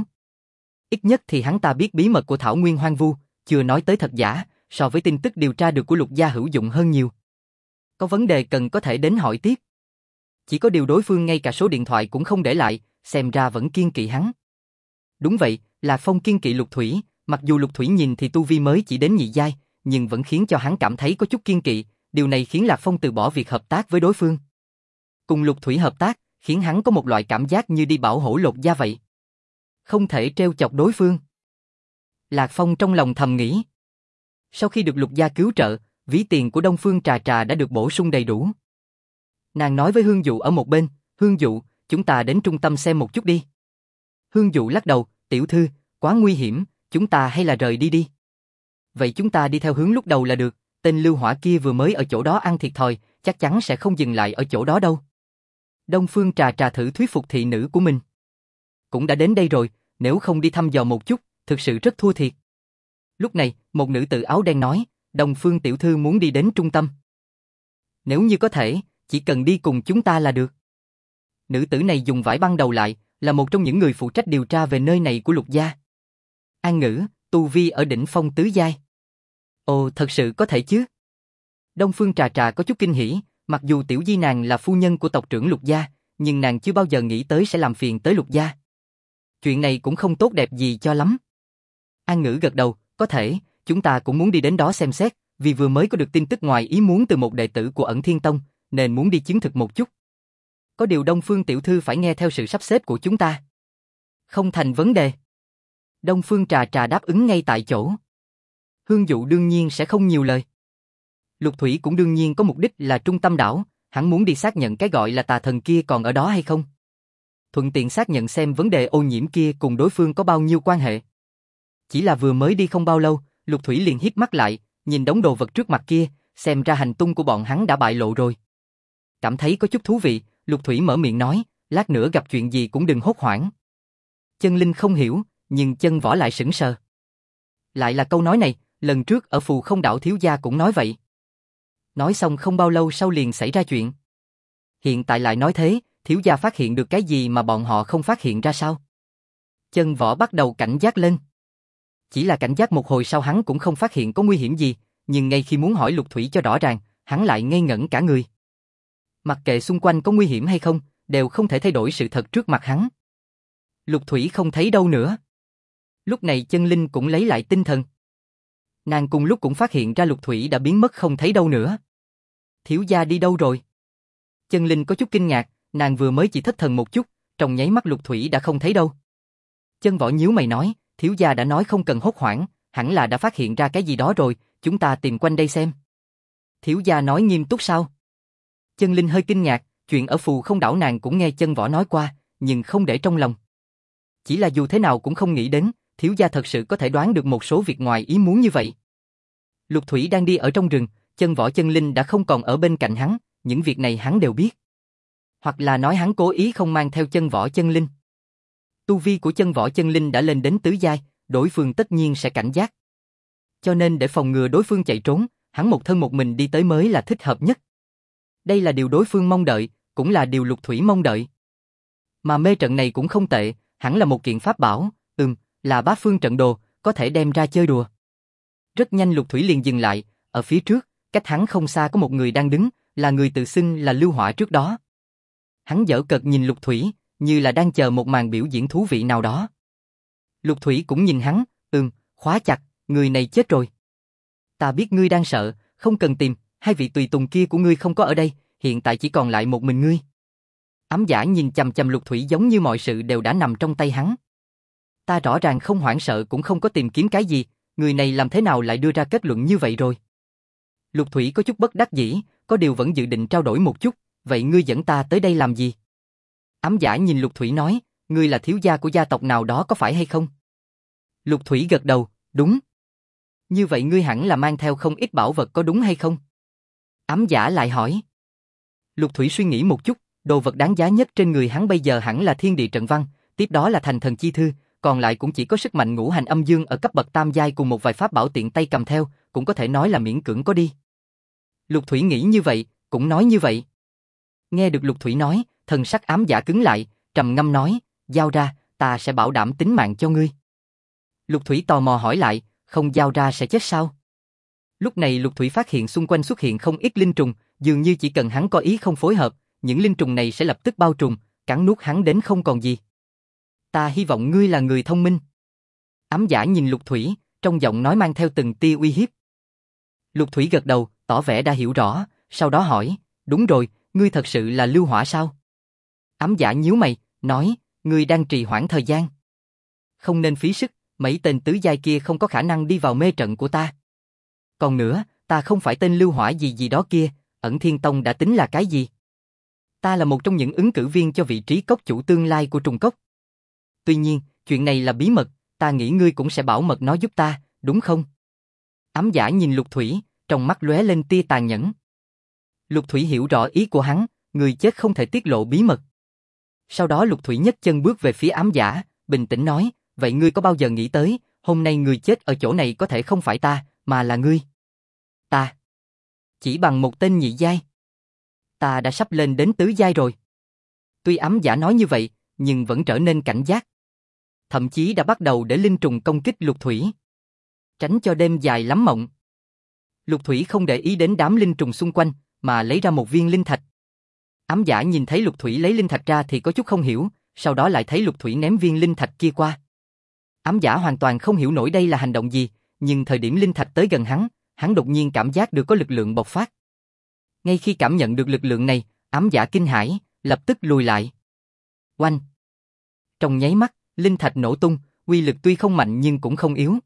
Ít nhất thì hắn ta biết bí mật của Thảo Nguyên Hoang Vu, chưa nói tới thật giả, so với tin tức điều tra được của Lục gia hữu dụng hơn nhiều. Có vấn đề cần có thể đến hỏi tiếp. Chỉ có điều đối phương ngay cả số điện thoại cũng không để lại, xem ra vẫn kiêng kỵ hắn. Đúng vậy, Lạc Phong kiêng kỵ Lục Thủy, mặc dù Lục Thủy nhìn thì tu vi mới chỉ đến nhị giai, nhưng vẫn khiến cho hắn cảm thấy có chút kiêng kỵ, điều này khiến Lạc Phong từ bỏ việc hợp tác với đối phương. Cùng Lục Thủy hợp tác, khiến hắn có một loại cảm giác như đi bảo hộ Lột gia vậy. Không thể trêu chọc đối phương. Lạc Phong trong lòng thầm nghĩ. Sau khi được Lục gia cứu trợ, ví tiền của Đông Phương Trà Trà đã được bổ sung đầy đủ. Nàng nói với Hương Dụ ở một bên, Hương Dụ, chúng ta đến trung tâm xem một chút đi. Hương Dụ lắc đầu, tiểu thư, quá nguy hiểm, chúng ta hay là rời đi đi. Vậy chúng ta đi theo hướng lúc đầu là được, tên Lưu Hỏa kia vừa mới ở chỗ đó ăn thiệt thòi, chắc chắn sẽ không dừng lại ở chỗ đó đâu. Đông Phương Trà Trà thử thuyết phục thị nữ của mình. Cũng đã đến đây rồi, nếu không đi thăm dò một chút, thực sự rất thua thiệt. Lúc này, một nữ tử áo đen nói, Đông Phương tiểu thư muốn đi đến trung tâm. Nếu như có thể, chỉ cần đi cùng chúng ta là được. Nữ tử này dùng vải băng đầu lại, là một trong những người phụ trách điều tra về nơi này của Lục gia. An Ngữ, tu vi ở đỉnh phong tứ giai. Ồ, thật sự có thể chứ? Đông Phương Trà Trà có chút kinh hỉ, mặc dù tiểu di nàng là phu nhân của tộc trưởng Lục gia, nhưng nàng chưa bao giờ nghĩ tới sẽ làm phiền tới Lục gia. Chuyện này cũng không tốt đẹp gì cho lắm. An Ngữ gật đầu, có thể, chúng ta cũng muốn đi đến đó xem xét, vì vừa mới có được tin tức ngoài ý muốn từ một đệ tử của Ẩn Thiên Tông, nên muốn đi chứng thực một chút. Có điều Đông Phương tiểu thư phải nghe theo sự sắp xếp của chúng ta. Không thành vấn đề. Đông Phương Trà Trà đáp ứng ngay tại chỗ. Hương Dụ đương nhiên sẽ không nhiều lời. Lục Thủy cũng đương nhiên có mục đích là trung tâm đảo, hắn muốn đi xác nhận cái gọi là tà thần kia còn ở đó hay không. Thuận tiện xác nhận xem vấn đề ô nhiễm kia cùng đối phương có bao nhiêu quan hệ. Chỉ là vừa mới đi không bao lâu, Lục Thủy liền híp mắt lại, nhìn đống đồ vật trước mặt kia, xem ra hành tung của bọn hắn đã bại lộ rồi. Cảm thấy có chút thú vị, Lục Thủy mở miệng nói, lát nữa gặp chuyện gì cũng đừng hốt hoảng. Chân Linh không hiểu, nhưng Chân Võ lại sững sờ. Lại là câu nói này, lần trước ở Phù Không Đảo thiếu gia cũng nói vậy. Nói xong không bao lâu sau liền xảy ra chuyện. Hiện tại lại nói thế, thiếu gia phát hiện được cái gì mà bọn họ không phát hiện ra sao? Chân Võ bắt đầu cảnh giác lên. Chỉ là cảnh giác một hồi sau hắn cũng không phát hiện có nguy hiểm gì, nhưng ngay khi muốn hỏi Lục Thủy cho rõ ràng, hắn lại ngây ngẩn cả người. Mặc kệ xung quanh có nguy hiểm hay không, đều không thể thay đổi sự thật trước mặt hắn. Lục Thủy không thấy đâu nữa. Lúc này Chân Linh cũng lấy lại tinh thần. Nàng cùng lúc cũng phát hiện ra Lục Thủy đã biến mất không thấy đâu nữa. Thiếu gia đi đâu rồi? Chân Linh có chút kinh ngạc, nàng vừa mới chỉ thất thần một chút, trong nháy mắt Lục Thủy đã không thấy đâu. Chân Võ nhíu mày nói, thiếu gia đã nói không cần hốt hoảng, hẳn là đã phát hiện ra cái gì đó rồi, chúng ta tìm quanh đây xem. Thiếu gia nói nghiêm túc sao? Chân Linh hơi kinh ngạc, chuyện ở Phù Không Đảo nàng cũng nghe Chân Võ nói qua, nhưng không để trong lòng. Chỉ là dù thế nào cũng không nghĩ đến, thiếu gia thật sự có thể đoán được một số việc ngoài ý muốn như vậy. Lục Thủy đang đi ở trong rừng, Chân Võ Chân Linh đã không còn ở bên cạnh hắn, những việc này hắn đều biết. Hoặc là nói hắn cố ý không mang theo Chân Võ Chân Linh. Tu vi của Chân Võ Chân Linh đã lên đến tứ giai, đối phương tất nhiên sẽ cảnh giác. Cho nên để phòng ngừa đối phương chạy trốn, hắn một thân một mình đi tới mới là thích hợp nhất. Đây là điều đối phương mong đợi, cũng là điều Lục Thủy mong đợi. Mà mê trận này cũng không tệ, hẳn là một kiện pháp bảo, là bá phương trận đồ, có thể đem ra chơi đùa. Rất nhanh Lục Thủy liền dừng lại, ở phía trước, cách hắn không xa có một người đang đứng, là người tự xưng là Lưu Hỏa trước đó. Hắn giở cợt nhìn Lục Thủy, như là đang chờ một màn biểu diễn thú vị nào đó. Lục Thủy cũng nhìn hắn, khóa chặt, người này chết rồi. Ta biết ngươi đang sợ, không cần tìm, hai vị tùy tùng kia của ngươi không có ở đây, hiện tại chỉ còn lại một mình ngươi. Ám Giả nhìn chằm chằm Lục Thủy giống như mọi sự đều đã nằm trong tay hắn. Ta rõ ràng không hoảng sợ cũng không có tìm kiếm cái gì, người này làm thế nào lại đưa ra kết luận như vậy rồi? Lục Thủy có chút bất đắc dĩ, có điều vẫn dự định trao đổi một chút, vậy ngươi dẫn ta tới đây làm gì? Ám Giả nhìn Lục Thủy nói, ngươi là thiếu gia của gia tộc nào đó có phải hay không? Lục Thủy gật đầu, đúng. Như vậy ngươi hẳn là mang theo không ít bảo vật có đúng hay không? Ám Giả lại hỏi. Lục Thủy suy nghĩ một chút, đồ vật đáng giá nhất trên người hắn bây giờ hẳn là thiên địa trận văn, tiếp đó là thành thần chi thư, còn lại cũng chỉ có sức mạnh ngũ hành âm dương ở cấp bậc tam giai cùng một vài pháp bảo tiện tay cầm theo, cũng có thể nói là miễn cưỡng có đi. Lục Thủy nghĩ như vậy, cũng nói như vậy. Nghe được Lục Thủy nói, thần sắc Ám Giả cứng lại, trầm ngâm nói, giao ra, ta sẽ bảo đảm tính mạng cho ngươi. Lục Thủy tò mò hỏi lại, không giao ra sẽ chết sao? Lúc này Lục Thủy phát hiện xung quanh xuất hiện không ít linh trùng, dường như chỉ cần hắn có ý không phối hợp, những linh trùng này sẽ lập tức bao trùm, cắn nuốt hắn đến không còn gì. Ta hy vọng ngươi là người thông minh. Ám Giả nhìn Lục Thủy, trong giọng nói mang theo từng tia uy hiếp. Lục Thủy gật đầu, tỏ vẻ đã hiểu rõ, sau đó hỏi, đúng rồi, ngươi thật sự là Lưu Hỏa sao? Ám Giả nhíu mày, nói, ngươi đang trì hoãn thời gian. Không nên phí sức, mấy tên tứ giai kia không có khả năng đi vào mê trận của ta. Còn nữa, ta không phải tên Lưu Hỏa gì gì đó kia, Ẩn Thiên Tông đã tính là cái gì? Ta là một trong những ứng cử viên cho vị trí cốc chủ tương lai của Trùng Cốc. Tuy nhiên, chuyện này là bí mật, ta nghĩ ngươi cũng sẽ bảo mật nó giúp ta, đúng không? Ám Giả nhìn Lục Thủy, trong mắt lóe lên tia tàn nhẫn. Lục Thủy hiểu rõ ý của hắn, người chết không thể tiết lộ bí mật. Sau đó Lục Thủy nhấc chân bước về phía Ám Giả, bình tĩnh nói, vậy ngươi có bao giờ nghĩ tới, hôm nay người chết ở chỗ này có thể không phải ta, mà là ngươi? Ta? Chỉ bằng một tên nhị giai? Ta đã sắp lên đến tứ giai rồi. Tuy Ám Giả nói như vậy, nhưng vẫn trở nên cảnh giác. Thậm chí đã bắt đầu để linh trùng công kích Lục Thủy. Tránh cho đêm dài lắm mộng. Lục Thủy không để ý đến đám linh trùng xung quanh, mà lấy ra một viên linh thạch. Ám Giả nhìn thấy Lục Thủy lấy linh thạch ra thì có chút không hiểu, sau đó lại thấy Lục Thủy ném viên linh thạch kia qua. Ám Giả hoàn toàn không hiểu nổi đây là hành động gì, nhưng thời điểm linh thạch tới gần hắn đột nhiên cảm giác được có lực lượng bộc phát. Ngay khi cảm nhận được lực lượng này, Ám Giả kinh hãi, lập tức lùi lại. Oanh! Trong nháy mắt, linh thạch nổ tung, uy lực tuy không mạnh nhưng cũng không yếu.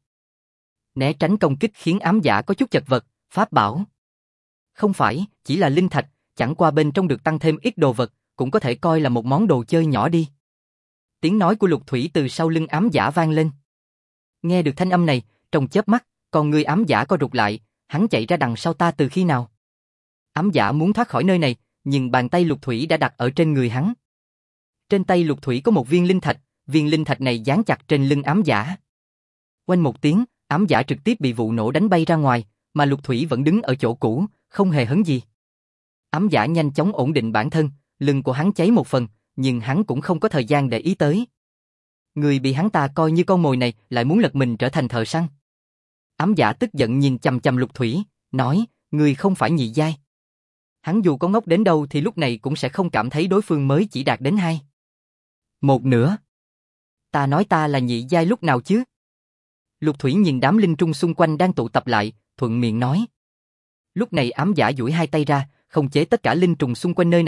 Né tránh công kích khiến Ám Giả có chút chật vật, pháp bảo. Không phải, chỉ là linh thạch, chẳng qua bên trong được tăng thêm ít đồ vật, cũng có thể coi là một món đồ chơi nhỏ đi. Tiếng nói của Lục Thủy từ sau lưng Ám Giả vang lên. Nghe được thanh âm này, trong chớp mắt, con người Ám Giả co rụt lại, hắn chạy ra đằng sau ta từ khi nào? Ám Giả muốn thoát khỏi nơi này, nhưng bàn tay Lục Thủy đã đặt ở trên người hắn. Trên tay Lục Thủy có một viên linh thạch này dán chặt trên lưng Ám Giả. Oanh một tiếng, Ám Giả trực tiếp bị vụ nổ đánh bay ra ngoài, mà Lục Thủy vẫn đứng ở chỗ cũ, không hề hấn gì. Ám Giả nhanh chóng ổn định bản thân, lưng của hắn cháy một phần, nhưng hắn cũng không có thời gian để ý tới. Người bị hắn ta coi như con mồi này lại muốn lật mình trở thành thợ săn. Ám Giả tức giận nhìn chằm chằm Lục Thủy, nói, người không phải nhị giai. Hắn dù có ngốc đến đâu thì lúc này cũng sẽ không cảm thấy đối phương mới chỉ đạt đến 2. Một nữa. Ta nói ta là nhị giai lúc nào chứ? Lục Thủy nhìn đám linh trung xung quanh đang tụ tập lại, thuận miệng nói. Lúc này Ám Giả duỗi hai tay ra, khống chế tất cả linh trùng xung quanh nơi này,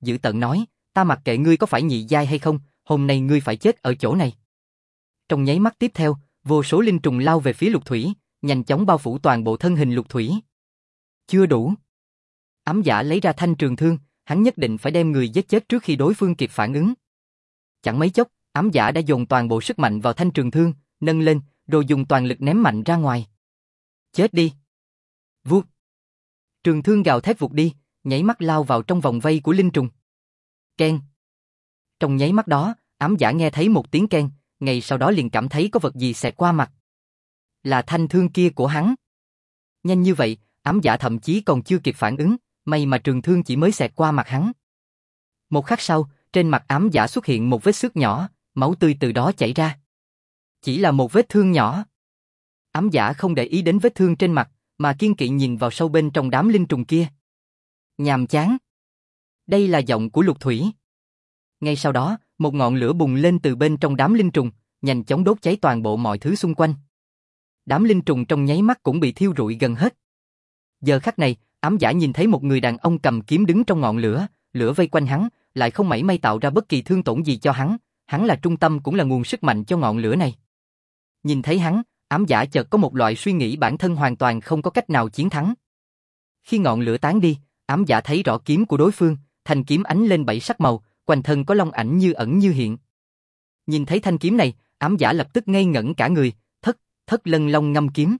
dữ tợn nói, ta mặc kệ ngươi có phải nhị giai hay không, hôm nay ngươi phải chết ở chỗ này. Trong nháy mắt tiếp theo, vô số linh trùng lao về phía Lục Thủy, nhanh chóng bao phủ toàn bộ thân hình Lục Thủy. Chưa đủ. Ám Giả lấy ra thanh trường thương, hắn nhất định phải đem người giết chết trước khi đối phương kịp phản ứng. Chẳng mấy chốc, Ám Giả đã dồn toàn bộ sức mạnh vào thanh trường thương, nâng lên, rồi dùng toàn lực ném mạnh ra ngoài. Chết đi. Vuốt. Trường thương gào thét vụt đi, nháy mắt lao vào trong vòng vây của linh trùng. Keng. Trong nháy mắt đó, Ám Giả nghe thấy một tiếng keng, ngay sau đó liền cảm thấy có vật gì xẹt qua mặt. Là thanh thương kia của hắn. Nhanh như vậy, Ám Giả thậm chí còn chưa kịp phản ứng, may mà trường thương chỉ mới xẹt qua mặt hắn. Một khắc sau, trên mặt Ám Giả xuất hiện một vết xước nhỏ, máu tươi từ đó chảy ra. Chỉ là một vết thương nhỏ. Ám Giả không để ý đến vết thương trên mặt, mà kiên kỵ nhìn vào sâu bên trong đám linh trùng kia. Nhàm chán. Đây là giọng của Lục Thủy. Ngay sau đó, một ngọn lửa bùng lên từ bên trong đám linh trùng, nhanh chóng đốt cháy toàn bộ mọi thứ xung quanh. Đám linh trùng trong nháy mắt cũng bị thiêu rụi gần hết. Giờ khắc này, Ám Giả nhìn thấy một người đàn ông cầm kiếm đứng trong ngọn lửa, lửa vây quanh hắn, lại không mảy may tạo ra bất kỳ thương tổn gì cho hắn là trung tâm cũng là nguồn sức mạnh cho ngọn lửa này. Nhìn thấy hắn, Ám Giả chợt có một loại suy nghĩ bản thân hoàn toàn không có cách nào chiến thắng. Khi ngọn lửa tán đi, Ám Giả thấy rõ kiếm của đối phương, thanh kiếm ánh lên 7 sắc màu, quanh thân có long ảnh như ẩn như hiện. Nhìn thấy thanh kiếm này, Ám Giả lập tức ngây ngẩn cả người, thất lân long ngâm kiếm.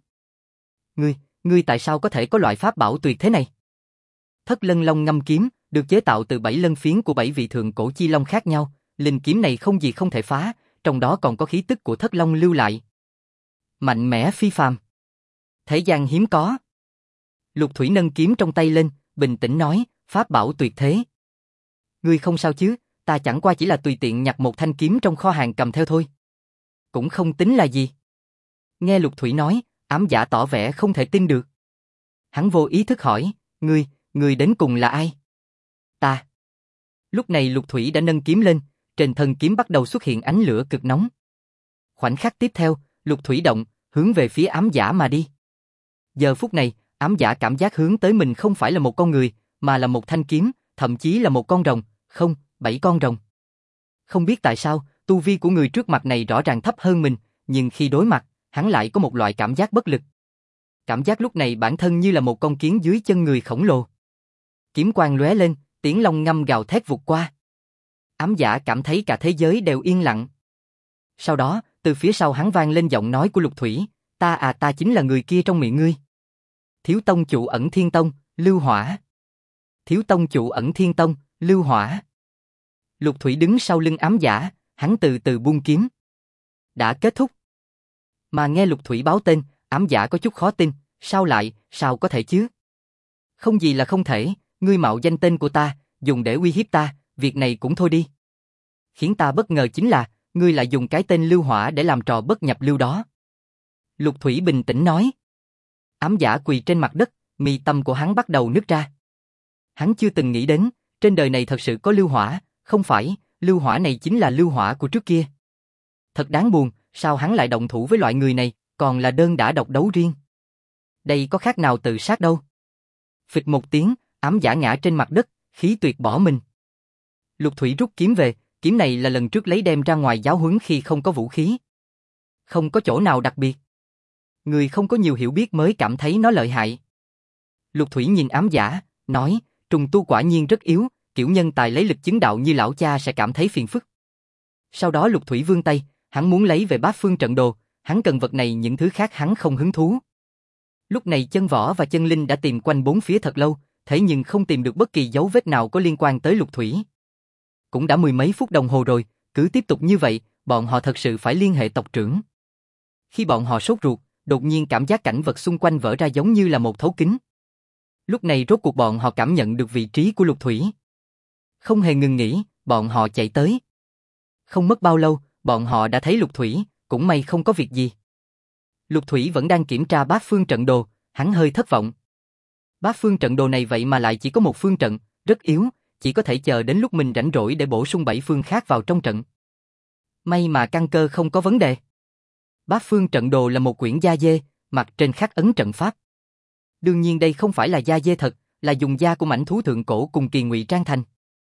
Ngươi tại sao có thể có loại pháp bảo tuyệt thế này? Thất lân long ngâm kiếm, được chế tạo từ 7 lân phiến của 7 vị thượng cổ chi long khác nhau, linh kiếm này không gì không thể phá, trong đó còn có khí tức của thất long lưu lại. Mạnh mẽ phi phàm. Thế gian hiếm có. Lục Thủy nâng kiếm trong tay lên, bình tĩnh nói, pháp bảo tuyệt thế. Ngươi không sao chứ, ta chẳng qua chỉ là tùy tiện nhặt một thanh kiếm trong kho hàng cầm theo thôi. Cũng không tính là gì. Nghe Lục Thủy nói, Ám Giả tỏ vẻ không thể tin được. Hắn vô ý thức hỏi, ngươi đến cùng là ai? Ta. Lúc này Lục Thủy đã nâng kiếm lên, trên thân kiếm bắt đầu xuất hiện ánh lửa cực nóng. Khoảnh khắc tiếp theo, Lục Thủy động, hướng về phía Ám Giả mà đi. Giờ phút này, Ám Giả cảm giác hướng tới mình không phải là một con người, mà là một thanh kiếm, thậm chí là một con rồng, không, 7 con rồng. Không biết tại sao, tu vi của người trước mặt này rõ ràng thấp hơn mình, nhưng khi đối mặt, hắn lại có một loại cảm giác bất lực. Cảm giác lúc này bản thân như là một con kiến dưới chân người khổng lồ. Kiếm quang lóe lên, tiếng long ngâm gào thét vụt qua. Ám Giả cảm thấy cả thế giới đều yên lặng. Sau đó, từ phía sau hắn vang lên giọng nói của Lục Thủy, ta chính là người kia trong miệng ngươi. Thiếu tông chủ Ẩn Thiên Tông, Lưu Hỏa. Thiếu tông chủ Ẩn Thiên Tông, Lưu Hỏa. Lục Thủy đứng sau lưng Ám Giả, hắn từ từ buông kiếm. Đã kết thúc. Mà nghe Lục Thủy báo tên, Ám Giả có chút khó tin, sao có thể chứ? Không gì là không thể, ngươi mạo danh tên của ta, dùng để uy hiếp ta, việc này cũng thôi đi. Khiến ta bất ngờ chính là, ngươi lại dùng cái tên Lưu Hỏa để làm trò bất nhập lưu đó. Lục Thủy bình tĩnh nói. Ám Giả quỳ trên mặt đất, mi tâm của hắn bắt đầu nứt ra. Hắn chưa từng nghĩ đến, trên đời này thật sự có Lưu Hỏa, không phải, Lưu Hỏa này chính là Lưu Hỏa của trước kia. Thật đáng buồn, sao hắn lại động thủ với loại người này, còn là đơn đả độc đấu riêng. Đây có khác nào tự sát đâu. Phịch một tiếng, Ám Giả ngã trên mặt đất, khí tuyệt bỏ mình. Lục Thủy rút kiếm về, kiếm này là lần trước lấy đem ra ngoài giáo huấn khi không có vũ khí. Không có chỗ nào đặc biệt. Người không có nhiều hiểu biết mới cảm thấy nó lợi hại. Lục Thủy nhìn Ám Giả, nói, trùng tu quả nhiên rất yếu, kiểu nhân tài lấy lực chứng đạo như lão cha sẽ cảm thấy phiền phức. Sau đó Lục Thủy vươn tay, hắn muốn lấy về Bát Phương trận đồ, hắn cần vật này, những thứ khác hắn không hứng thú. Lúc này Chân Võ và Chân Linh đã tìm quanh bốn phía thật lâu, thế nhưng không tìm được bất kỳ dấu vết nào có liên quan tới Lục Thủy. Cũng đã 10 mấy phút đồng hồ rồi, cứ tiếp tục như vậy, bọn họ thật sự phải liên hệ tộc trưởng. Khi bọn họ sốt ruột, đột nhiên cảm giác cảnh vật xung quanh vỡ ra giống như là một thấu kính. Lúc này rốt cuộc bọn họ cảm nhận được vị trí của Lục Thủy. Không hề ngừng nghỉ, bọn họ chạy tới. Không mất bao lâu, bọn họ đã thấy Lục Thủy, cũng may không có việc gì. Lục Thủy vẫn đang kiểm tra Bát Phương trận đồ, hắn hơi thất vọng. Bát Phương trận đồ này vậy mà lại chỉ có một phương trận, rất yếu, chỉ có thể chờ đến lúc mình rảnh rỗi để bổ sung 7 phương khác vào trong trận. May mà căn cơ không có vấn đề. Bát Phương trận đồ là một quyển da dê, mặt trên khắc ấn trận pháp. Đương nhiên đây không phải là da dê thật, là dùng da của mãnh thú thượng cổ cùng kỳ ngụy trang thành.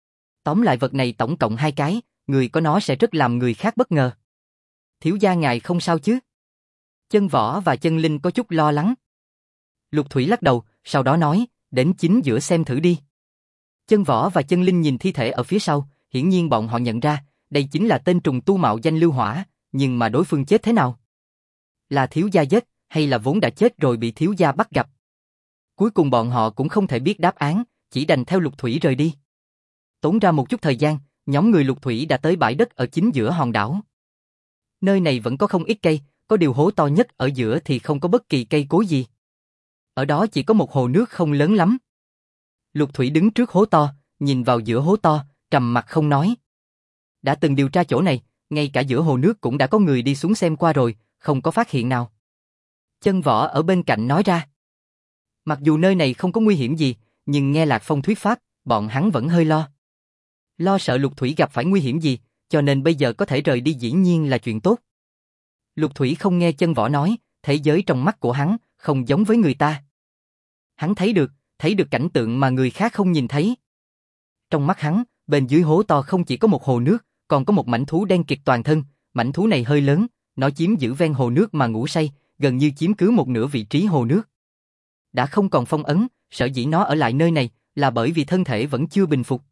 Tóm lại vật này tổng cộng 2 cái, người có nó sẽ rất làm người khác bất ngờ. Thiếu gia ngài không sao chứ? Chân Võ và Chân Linh có chút lo lắng. Lục Thủy lắc đầu, sau đó nói, đến chính giữa xem thử đi. Chân Võ và Chân Linh nhìn thi thể ở phía sau, hiển nhiên bọn họ nhận ra, đây chính là tên trùng tu mạo danh Lưu Hỏa, nhưng mà đối phương chết thế nào? Là thiếu gia giết, hay là vốn đã chết rồi bị thiếu gia bắt gặp? Cuối cùng bọn họ cũng không thể biết đáp án, chỉ đành theo Lục Thủy rời đi. Tốn ra một chút thời gian, nhóm người Lục Thủy đã tới bãi đất ở chính giữa hòn đảo. Nơi này vẫn có không ít cây, có điều hố to nhất ở giữa thì không có bất kỳ cây cối gì. Ở đó chỉ có một hồ nước không lớn lắm. Lục Thủy đứng trước hố to, nhìn vào giữa hố to, trầm mặt không nói. Đã từng điều tra chỗ này, ngay cả giữa hồ nước cũng đã có người đi xuống xem qua rồi, không có phát hiện nào. Chân Võ ở bên cạnh nói ra. Mặc dù nơi này không có nguy hiểm gì, nhưng nghe Lạc Phong thuyết pháp, bọn hắn vẫn hơi lo. Lo sợ Lục Thủy gặp phải nguy hiểm gì, cho nên bây giờ có thể rời đi dĩ nhiên là chuyện tốt. Lục Thủy không nghe Chân Võ nói, thế giới trong mắt của hắn không giống với người ta. Hắn thấy được cảnh tượng mà người khác không nhìn thấy. Trong mắt hắn, bên dưới hố to không chỉ có một hồ nước, còn có một mảnh thú đen kịt toàn thân, mảnh thú này hơi lớn, nó chiếm giữ ven hồ nước mà ngủ say, gần như chiếm cứ một nửa vị trí hồ nước. Đã không còn phong ấn, sở dĩ nó ở lại nơi này là bởi vì thân thể vẫn chưa bình phục.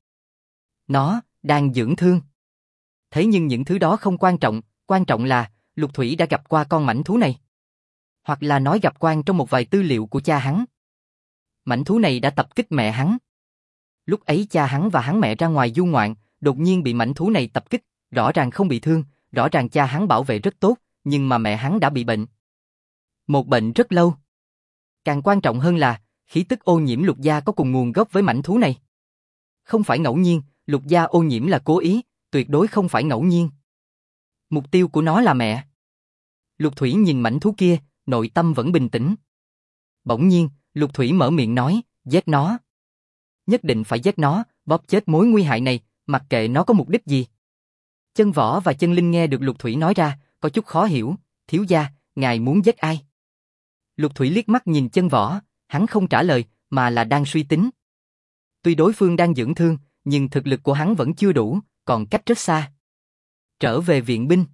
Nó đang dưỡng thương. Thế nhưng những thứ đó không quan trọng là Lục Thủy đã gặp qua con mảnh thú này. Hoặc là nói gặp qua trong một vài tư liệu của cha hắn. Mảnh thú này đã tập kích mẹ hắn. Lúc ấy cha hắn và hắn mẹ ra ngoài du ngoạn, đột nhiên bị mảnh thú này tập kích, rõ ràng không bị thương, rõ ràng cha hắn bảo vệ rất tốt, nhưng mà mẹ hắn đã bị bệnh. Một bệnh rất lâu. Càng quan trọng hơn là, khí tức ô nhiễm Lục gia có cùng nguồn gốc với mảnh thú này. Không phải ngẫu nhiên, Lục gia ô nhiễm là cố ý, tuyệt đối không phải ngẫu nhiên. Mục tiêu của nó là mẹ. Lục Thủy nhìn mảnh thú kia, nội tâm vẫn bình tĩnh. Bỗng nhiên, Lục Thủy mở miệng nói, giết nó. Nhất định phải giết nó, bóp chết mối nguy hại này, mặc kệ nó có mục đích gì. Chân Võ và Chân Linh nghe được Lục Thủy nói ra, có chút khó hiểu, thiếu gia, ngài muốn giết ai? Lục Thủy liếc mắt nhìn Chân Võ, hắn không trả lời, mà là đang suy tính. Tuy đối phương đang dưỡng thương, nhưng thực lực của hắn vẫn chưa đủ, còn cách rất xa. Trở về viện binh.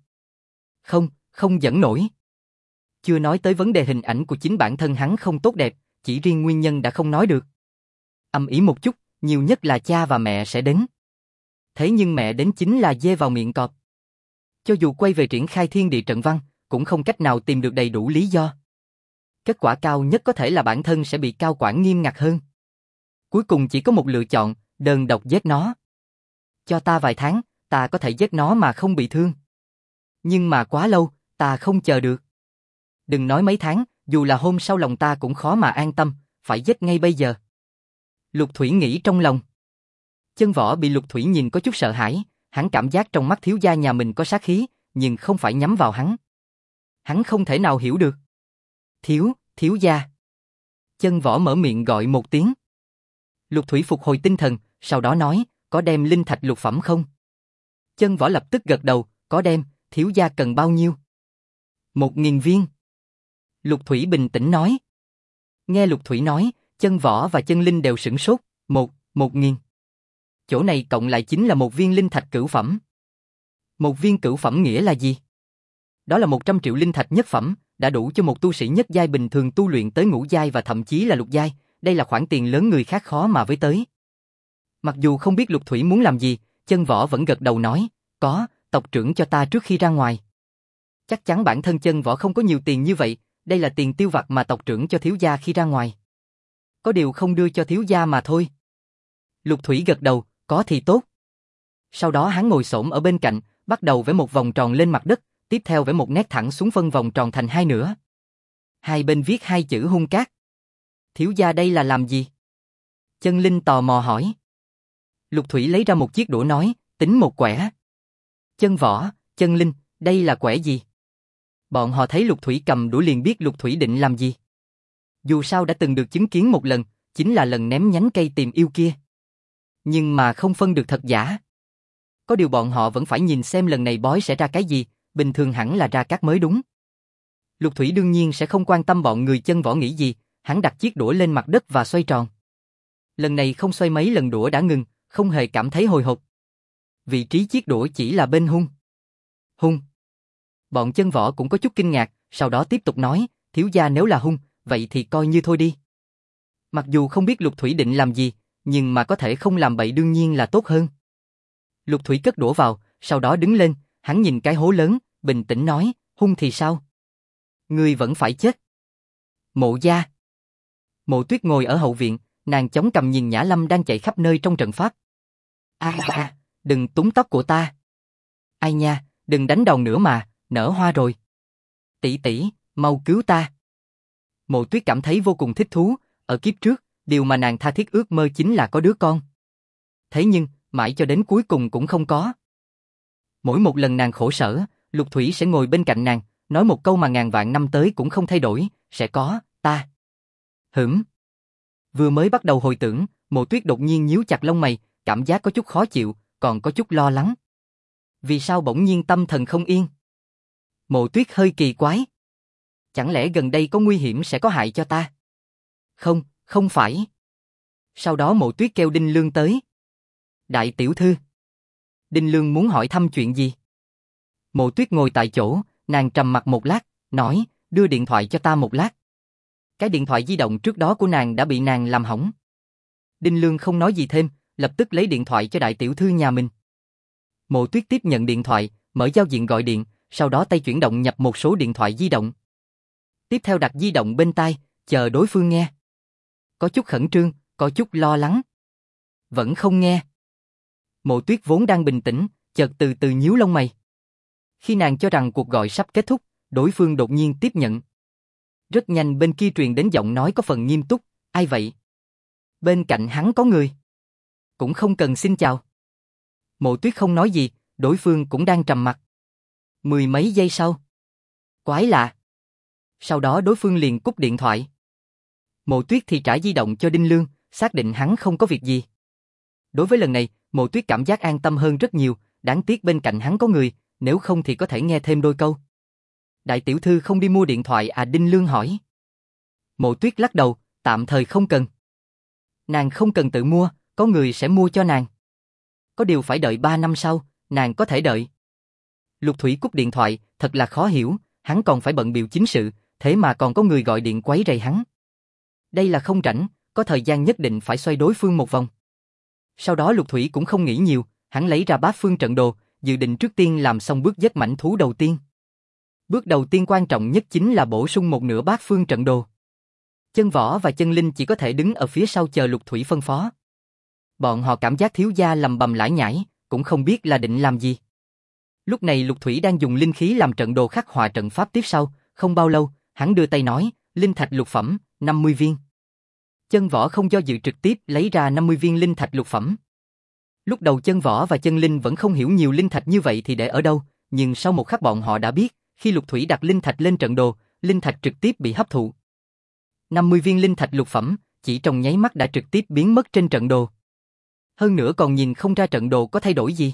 Không dẫn nổi. Chưa nói tới vấn đề hình ảnh của chính bản thân hắn không tốt đẹp, chỉ riêng nguyên nhân đã không nói được. Âm ý một chút, nhiều nhất là cha và mẹ sẽ đến. Thế nhưng mẹ đến chính là dê vào miệng cọp. Cho dù quay về triển khai thiên địa trận văn, cũng không cách nào tìm được đầy đủ lý do. Kết quả cao nhất có thể là bản thân sẽ bị cao quản nghiêm ngặt hơn. Cuối cùng chỉ có một lựa chọn, đơn độc giết nó. Cho ta vài tháng, ta có thể giết nó mà không bị thương. Nhưng mà quá lâu, ta không chờ được. Đừng nói mấy tháng, dù là hôm sau lòng ta cũng khó mà an tâm, phải giết ngay bây giờ. Lục Thủy nghĩ trong lòng. Chân Võ bị Lục Thủy nhìn có chút sợ hãi, hắn cảm giác trong mắt thiếu gia nhà mình có sát khí, nhưng không phải nhắm vào hắn. Hắn không thể nào hiểu được. Thiếu gia. Chân Võ mở miệng gọi một tiếng. Lục Thủy phục hồi tinh thần, sau đó nói, có đem linh thạch lục phẩm không? Chân Võ lập tức gật đầu, có đem, thiếu gia cần bao nhiêu? 1000 viên. Lục Thủy bình tĩnh nói. Nghe Lục Thủy nói, Chân Võ và Chân Linh đều sửng sốt, 1000. Chỗ này cộng lại chính là một viên linh thạch cửu phẩm. Một viên cửu phẩm nghĩa là gì? Đó là 100 triệu linh thạch nhất phẩm, đã đủ cho một tu sĩ nhất giai bình thường tu luyện tới ngũ giai và thậm chí là lục giai, đây là khoản tiền lớn người khác khó mà với tới. Mặc dù không biết Lục Thủy muốn làm gì, Chân Võ vẫn gật đầu nói, có, tộc trưởng cho ta trước khi ra ngoài. Chắc chắn bản thân Chân Võ không có nhiều tiền như vậy, đây là tiền tiêu vặt mà tộc trưởng cho thiếu gia khi ra ngoài. Có điều không đưa cho thiếu gia mà thôi. Lục Thủy gật đầu, có thì tốt. Sau đó hắn ngồi xổm ở bên cạnh, bắt đầu vẽ một vòng tròn lên mặt đất, tiếp theo vẽ một nét thẳng xuống phân vòng tròn thành hai nửa. Hai bên viết hai chữ hung cát. Thiếu gia đây là làm gì? Chân Linh tò mò hỏi. Lục Thủy lấy ra một chiếc đũa nói, tính một quẻ. Chân Võ, Chân Linh, đây là quẻ gì? Bọn họ thấy Lục Thủy cầm đũa liền biết Lục Thủy định làm gì. Dù sao đã từng được chứng kiến một lần, chính là lần ném nhánh cây tìm yêu kia. Nhưng mà không phân được thật giả. Có điều bọn họ vẫn phải nhìn xem lần này bói sẽ ra cái gì, bình thường hẳn là ra cát mới đúng. Lục Thủy đương nhiên sẽ không quan tâm bọn người Chân Võ nghĩ gì, hắn đặt chiếc đũa lên mặt đất và xoay tròn. Lần này không xoay mấy lần đũa đã ngừng, không hề cảm thấy hồi hộp, vị trí chiếc đũa chỉ là bên hung. Hung. Bọn Chân Võ cũng có chút kinh ngạc, sau đó tiếp tục nói, thiếu gia nếu là hung, vậy thì coi như thôi đi. Mặc dù không biết Lục Thủy định làm gì, nhưng mà có thể không làm bậy đương nhiên là tốt hơn. Lục Thủy cất đũa vào, sau đó đứng lên, hắn nhìn cái hố lớn, bình tĩnh nói, hung thì sao? Ngươi vẫn phải chết. Mộ gia. Mộ Tuyết ngồi ở hậu viện, nàng chống cằm nhìn Nhã Lâm đang chạy khắp nơi trong trận pháp. Đừng túm tóc của ta. Ai nha, đừng đánh đòn nữa mà, nở hoa rồi. Tỷ tỷ, mau cứu ta. Mộ Tuyết cảm thấy vô cùng thích thú, ở kiếp trước, điều mà nàng tha thiết ước mơ chính là có đứa con. Thế nhưng, mãi cho đến cuối cùng cũng không có. Mỗi một lần nàng khổ sở, Lục Thủy sẽ ngồi bên cạnh nàng, nói một câu mà ngàn vạn năm tới cũng không thay đổi, sẽ có, ta. Vừa mới bắt đầu hồi tưởng, Mộ Tuyết đột nhiên nhíu chặt lông mày, cảm giác có chút khó chịu, còn có chút lo lắng. Vì sao bỗng nhiên tâm thần không yên? Mộ Tuyết hơi kỳ quái. Chẳng lẽ gần đây có nguy hiểm sẽ có hại cho ta? Không, không phải. Sau đó Mộ Tuyết kêu Đinh Lương tới. Đại tiểu thư. Đinh Lương muốn hỏi thăm chuyện gì? Mộ Tuyết ngồi tại chỗ, nàng trầm mặc một lát, nói, đưa điện thoại cho ta một lát. Cái điện thoại di động trước đó của nàng đã bị nàng làm hỏng. Đinh Lương không nói gì thêm, lập tức lấy điện thoại cho đại tiểu thư nhà mình. Mộ Tuyết tiếp nhận điện thoại, mở giao diện gọi điện, sau đó tay chuyển động nhập một số điện thoại di động. Tiếp theo đặt di động bên tai, chờ đối phương nghe. Có chút khẩn trương, có chút lo lắng. Vẫn không nghe. Mộ Tuyết vốn đang bình tĩnh, chợt từ từ nhíu lông mày. Khi nàng cho rằng cuộc gọi sắp kết thúc, đối phương đột nhiên tiếp nhận. Rất nhanh bên kia truyền đến giọng nói có phần nghiêm túc, ai vậy? Bên cạnh hắn có người. Cũng không cần xin chào. Mộ Tuyết không nói gì, đối phương cũng đang trầm mặc. Mười mấy giây sau. Quái lạ. Sau đó đối phương liền cúp điện thoại. Mộ Tuyết thì trả di động cho Đinh Lương, xác định hắn không có việc gì. Đối với lần này, Mộ Tuyết cảm giác an tâm hơn rất nhiều, đáng tiếc bên cạnh hắn có người, nếu không thì có thể nghe thêm đôi câu. Đại tiểu thư không đi mua điện thoại à? Đinh Lương hỏi. Mộ Tuyết lắc đầu, tạm thời không cần. Nàng không cần tự mua, có người sẽ mua cho nàng. Có điều phải đợi 3 năm sau, nàng có thể đợi. Lục Thủy cúp điện thoại, thật là khó hiểu, hắn còn phải bận bịu chính sự, thế mà còn có người gọi điện quấy rầy hắn. Đây là không rảnh, có thời gian nhất định phải xoay đối phương một vòng. Sau đó Lục Thủy cũng không nghĩ nhiều, hắn lấy ra bát phương trận đồ, dự định trước tiên làm xong bước giết mãnh thú đầu tiên. Bước đầu tiên quan trọng nhất chính là bổ sung một nửa bát phương trận đồ. Chân Võ và Chân Linh chỉ có thể đứng ở phía sau chờ Lục Thủy phân phó. Bọn họ cảm giác thiếu gia lầm bầm lải nhải, cũng không biết là định làm gì. Lúc này Lục Thủy đang dùng linh khí làm trận đồ khắc họa trận pháp tiếp sau, không bao lâu, hắn đưa tay nói, linh thạch lục phẩm, 50 viên. Chân Võ không do dự trực tiếp lấy ra 50 viên linh thạch lục phẩm. Lúc đầu Chân Võ và Chân Linh vẫn không hiểu nhiều linh thạch như vậy thì để ở đâu, nhưng sau một khắc bọn họ đã biết, khi Lục Thủy đặt linh thạch lên trận đồ, linh thạch trực tiếp bị hấp thụ. 50 viên linh thạch lục phẩm, chỉ trong nháy mắt đã trực tiếp biến mất trên trận đồ. Hơn nữa còn nhìn không ra trận đồ có thay đổi gì.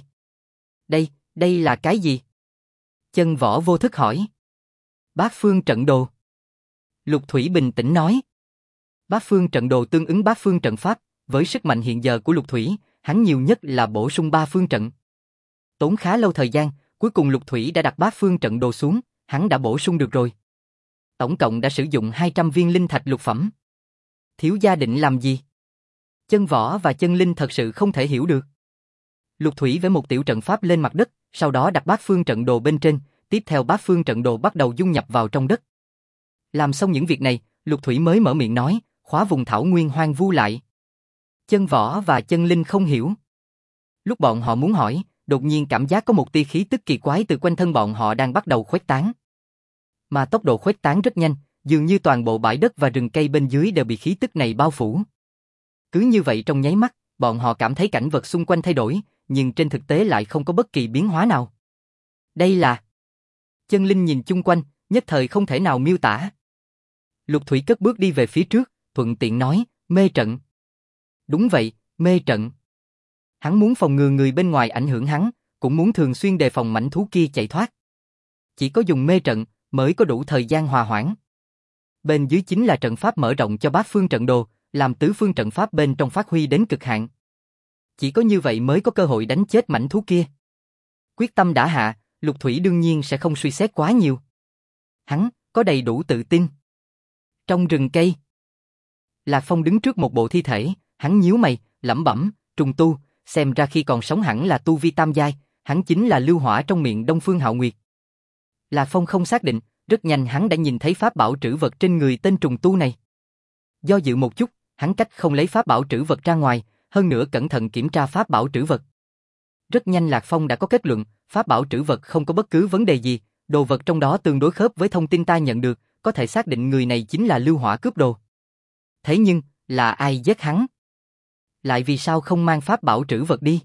Đây là cái gì? Chân Võ vô thức hỏi. Bát phương trận đồ. Lục Thủy bình tĩnh nói. Bát phương trận đồ tương ứng bát phương trận pháp, với sức mạnh hiện giờ của Lục Thủy, hắn nhiều nhất là bổ sung 3 phương trận. Tốn khá lâu thời gian, cuối cùng Lục Thủy đã đặt bát phương trận đồ xuống, hắn đã bổ sung được rồi. Tổng cộng đã sử dụng 200 viên linh thạch lục phẩm. Thiếu gia định làm gì? Chân Võ và Chân Linh thật sự không thể hiểu được. Lục Thủy vẽ một tiểu trận pháp lên mặt đất, sau đó đặt bát phương trận đồ bên trên, tiếp theo bát phương trận đồ bắt đầu dung nhập vào trong đất. Làm xong những việc này, Lục Thủy mới mở miệng nói, khóa vùng thảo nguyên hoang vu lại. Chân Võ và Chân Linh không hiểu. Lúc bọn họ muốn hỏi, đột nhiên cảm giác có một tia khí tức kỳ quái từ quanh thân bọn họ đang bắt đầu khuếch tán. Mà tốc độ khuếch tán rất nhanh, dường như toàn bộ bãi đất và rừng cây bên dưới đều bị khí tức này bao phủ. Cứ như vậy trong nháy mắt, bọn họ cảm thấy cảnh vật xung quanh thay đổi, nhưng trên thực tế lại không có bất kỳ biến hóa nào. Đây là... Chân Linh nhìn chung quanh, nhất thời không thể nào miêu tả. Lục Thủy cất bước đi về phía trước, thuận tiện nói, mê trận. Đúng vậy, mê trận. Hắn muốn phòng ngừa người bên ngoài ảnh hưởng hắn, cũng muốn thường xuyên đề phòng mãnh thú kia chạy thoát. Chỉ có dùng mê trận mới có đủ thời gian hòa hoãn. Bên dưới chính là trận pháp mở rộng cho bát phương trận đồ, làm tứ phương trận pháp bên trong phát huy đến cực hạn. Chỉ có như vậy mới có cơ hội đánh chết mãnh thú kia. Quyết tâm đã hạ, Lục Thủy đương nhiên sẽ không suy xét quá nhiều. Hắn có đầy đủ tự tin. Trong rừng cây, Lạc Phong đứng trước một bộ thi thể, hắn nhíu mày, lẩm bẩm, trùng tu, xem ra khi còn sống hẳn là tu vi tam giai, hắn chính là lưu hỏa trong miệng Đông Phương Hạo Nguyệt. Lạc Phong không xác định, rất nhanh hắn đã nhìn thấy pháp bảo trữ vật trên người tên trùng tu này. Do dự một chút, hắn cách không lấy pháp bảo trữ vật ra ngoài, hơn nữa cẩn thận kiểm tra pháp bảo trữ vật. Rất nhanh Lạc Phong đã có kết luận, pháp bảo trữ vật không có bất cứ vấn đề gì, đồ vật trong đó tương đối khớp với thông tin ta nhận được, có thể xác định người này chính là lưu hỏa cướp đồ. Thế nhưng, là ai giết hắn? Lại vì sao không mang pháp bảo trữ vật đi?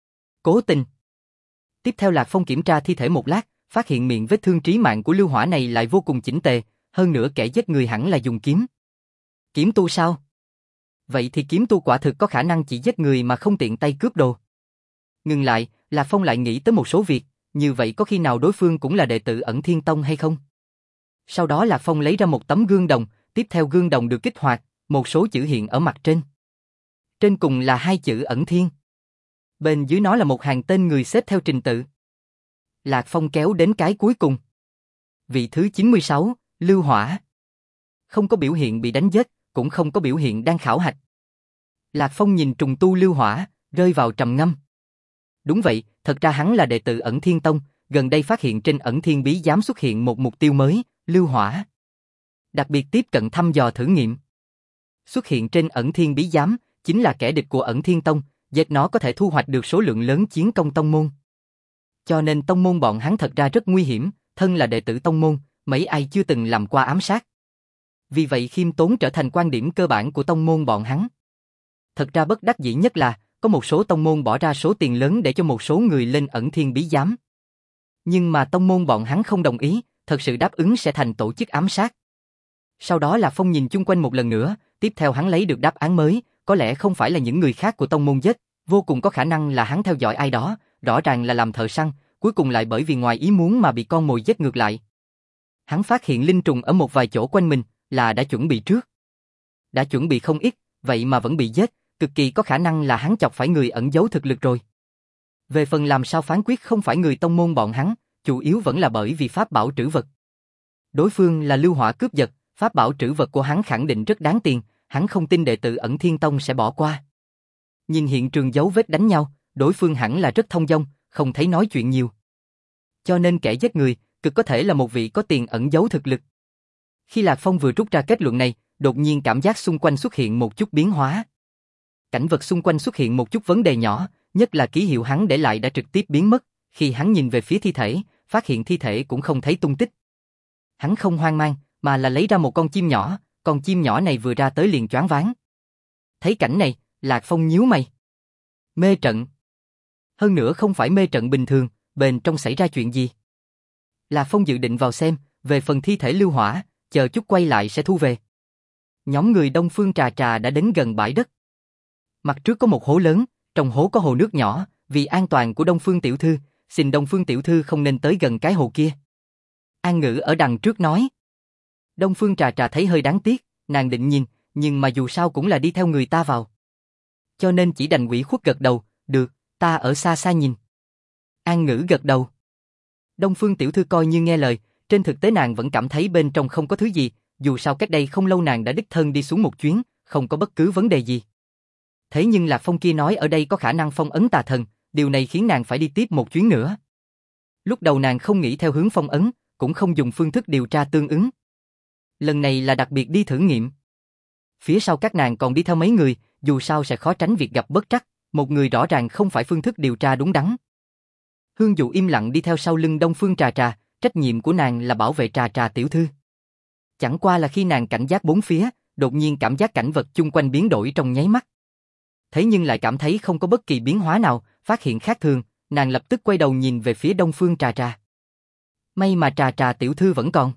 Cố tình. Tiếp theo Lạc Phong kiểm tra thi thể một lát, phát hiện miệng vết thương trí mạng của lưu hỏa này lại vô cùng chỉnh tề, hơn nữa kẻ giết người hẳn là dùng kiếm. Kiếm tu sao? Vậy thì kiếm tu quả thực có khả năng chỉ giết người mà không tiện tay cướp đồ. Ngừng lại, Lạc Phong lại nghĩ tới một số việc, như vậy có khi nào đối phương cũng là đệ tử Ẩn Thiên Tông hay không? Sau đó Lạc Phong lấy ra một tấm gương đồng, tiếp theo gương đồng được kích hoạt, một số chữ hiện ở mặt trên. Trên cùng là hai chữ Ẩn Thiên. Bên dưới nó là một hàng tên người xếp theo trình tự. Lạc Phong kéo đến cái cuối cùng. Vị thứ 96, Lưu Hỏa. Không có biểu hiện bị đánh giết, cũng không có biểu hiện đang khảo hạch. Lạc Phong nhìn trùng tu Lưu Hỏa, rơi vào trầm ngâm. Đúng vậy, thật ra hắn là đệ tử Ẩn Thiên Tông, gần đây phát hiện trên Ẩn Thiên Bí Giám xuất hiện một mục tiêu mới, Lưu Hỏa. Đặc biệt tiếp cận thăm dò thử nghiệm. Xuất hiện trên Ẩn Thiên Bí Giám, chính là kẻ địch của Ẩn Thiên Tông, giết nó có thể thu hoạch được số lượng lớn chiến công tông môn. Cho nên tông môn bọn hắn thật ra rất nguy hiểm, thân là đệ tử tông môn, mấy ai chưa từng làm qua ám sát. Vì vậy khiêm tốn trở thành quan điểm cơ bản của tông môn bọn hắn. Thật ra bất đắc dĩ nhất là, có một số tông môn bỏ ra số tiền lớn để cho một số người lên Ẩn Thiên Bí Giám. Nhưng mà tông môn bọn hắn không đồng ý, thật sự đáp ứng sẽ thành tổ chức ám sát. Sau đó Lạc Phong nhìn chung quanh một lần nữa, tiếp theo hắn lấy được đáp án mới, có lẽ không phải là những người khác của tông môn giết, vô cùng có khả năng là hắn theo dõi ai đó, rõ ràng là làm thợ săn, cuối cùng lại bởi vì ngoài ý muốn mà bị con mồi giết ngược lại. Hắn phát hiện linh trùng ở một vài chỗ quanh mình, là đã chuẩn bị trước. Đã chuẩn bị không ít, vậy mà vẫn bị giết, cực kỳ có khả năng là hắn chọc phải người ẩn giấu thực lực rồi. Về phần làm sao phán quyết không phải người tông môn bọn hắn, chủ yếu vẫn là bởi vì pháp bảo trữ vật. Đối phương là Lưu Hỏa cướp giật, pháp bảo trữ vật của hắn khẳng định rất đáng tiền, hắn không tin đệ tử Ẩn Thiên Tông sẽ bỏ qua. Nhìn hiện trường dấu vết đánh nhau, đối phương hẳn là rất thông dong, không thấy nói chuyện nhiều. Cho nên kẻ giết người, cực có thể là một vị có tiền ẩn giấu thực lực. Khi Lạc Phong vừa rút ra kết luận này, đột nhiên cảm giác xung quanh xuất hiện một chút biến hóa. Cảnh vật xung quanh xuất hiện một chút vấn đề nhỏ, nhất là ký hiệu hắn để lại đã trực tiếp biến mất, khi hắn nhìn về phía thi thể, phát hiện thi thể cũng không thấy tung tích. Hắn không hoang mang, mà là lấy ra một con chim nhỏ, con chim nhỏ này vừa ra tới liền choáng váng. Thấy cảnh này, Lạc Phong nhíu mày. Mê trận. Hơn nữa không phải mê trận bình thường, bên trong xảy ra chuyện gì? Lạc Phong dự định vào xem, về phần thi thể Lưu Hỏa, chờ chút quay lại sẽ thu về. Nhóm người Đông Phương Trà Trà đã đến gần bãi đất. Mặt trước có một hố lớn, trong hố có hồ nước nhỏ, vì an toàn của Đông Phương tiểu thư, xin Đông Phương tiểu thư không nên tới gần cái hồ kia. An Ngữ ở đằng trước nói. Đông Phương Trà Trà thấy hơi đáng tiếc, nàng định nhìn, nhưng mà dù sao cũng là đi theo người ta vào. Cho nên chỉ đành ủy khuất gật đầu, được, ta ở xa xa nhìn. An Ngữ gật đầu. Đông Phương tiểu thư coi như nghe lời, trên thực tế nàng vẫn cảm thấy bên trong không có thứ gì, dù sao cách đây không lâu nàng đã đích thân đi xuống một chuyến, không có bất cứ vấn đề gì. Thế nhưng Lạc Phong kia nói ở đây có khả năng phong ấn tà thần, điều này khiến nàng phải đi tiếp một chuyến nữa. Lúc đầu nàng không nghĩ theo hướng phong ấn, cũng không dùng phương thức điều tra tương ứng. Lần này là đặc biệt đi thử nghiệm. Phía sau các nàng còn đi theo mấy người, dù sao sẽ khó tránh việc gặp bất trắc, một người rõ ràng không phải phương thức điều tra đúng đắn. Hương Dụ im lặng đi theo sau lưng Đông Phương Trà Trà, trách nhiệm của nàng là bảo vệ Trà Trà tiểu thư. Chẳng qua là khi nàng cảnh giác bốn phía, đột nhiên cảm giác cảnh vật chung quanh biến đổi trong nháy mắt. Thế nhưng lại cảm thấy không có bất kỳ biến hóa nào, phát hiện khác thường, nàng lập tức quay đầu nhìn về phía Đông Phương Trà Trà. May mà Trà Trà tiểu thư vẫn còn.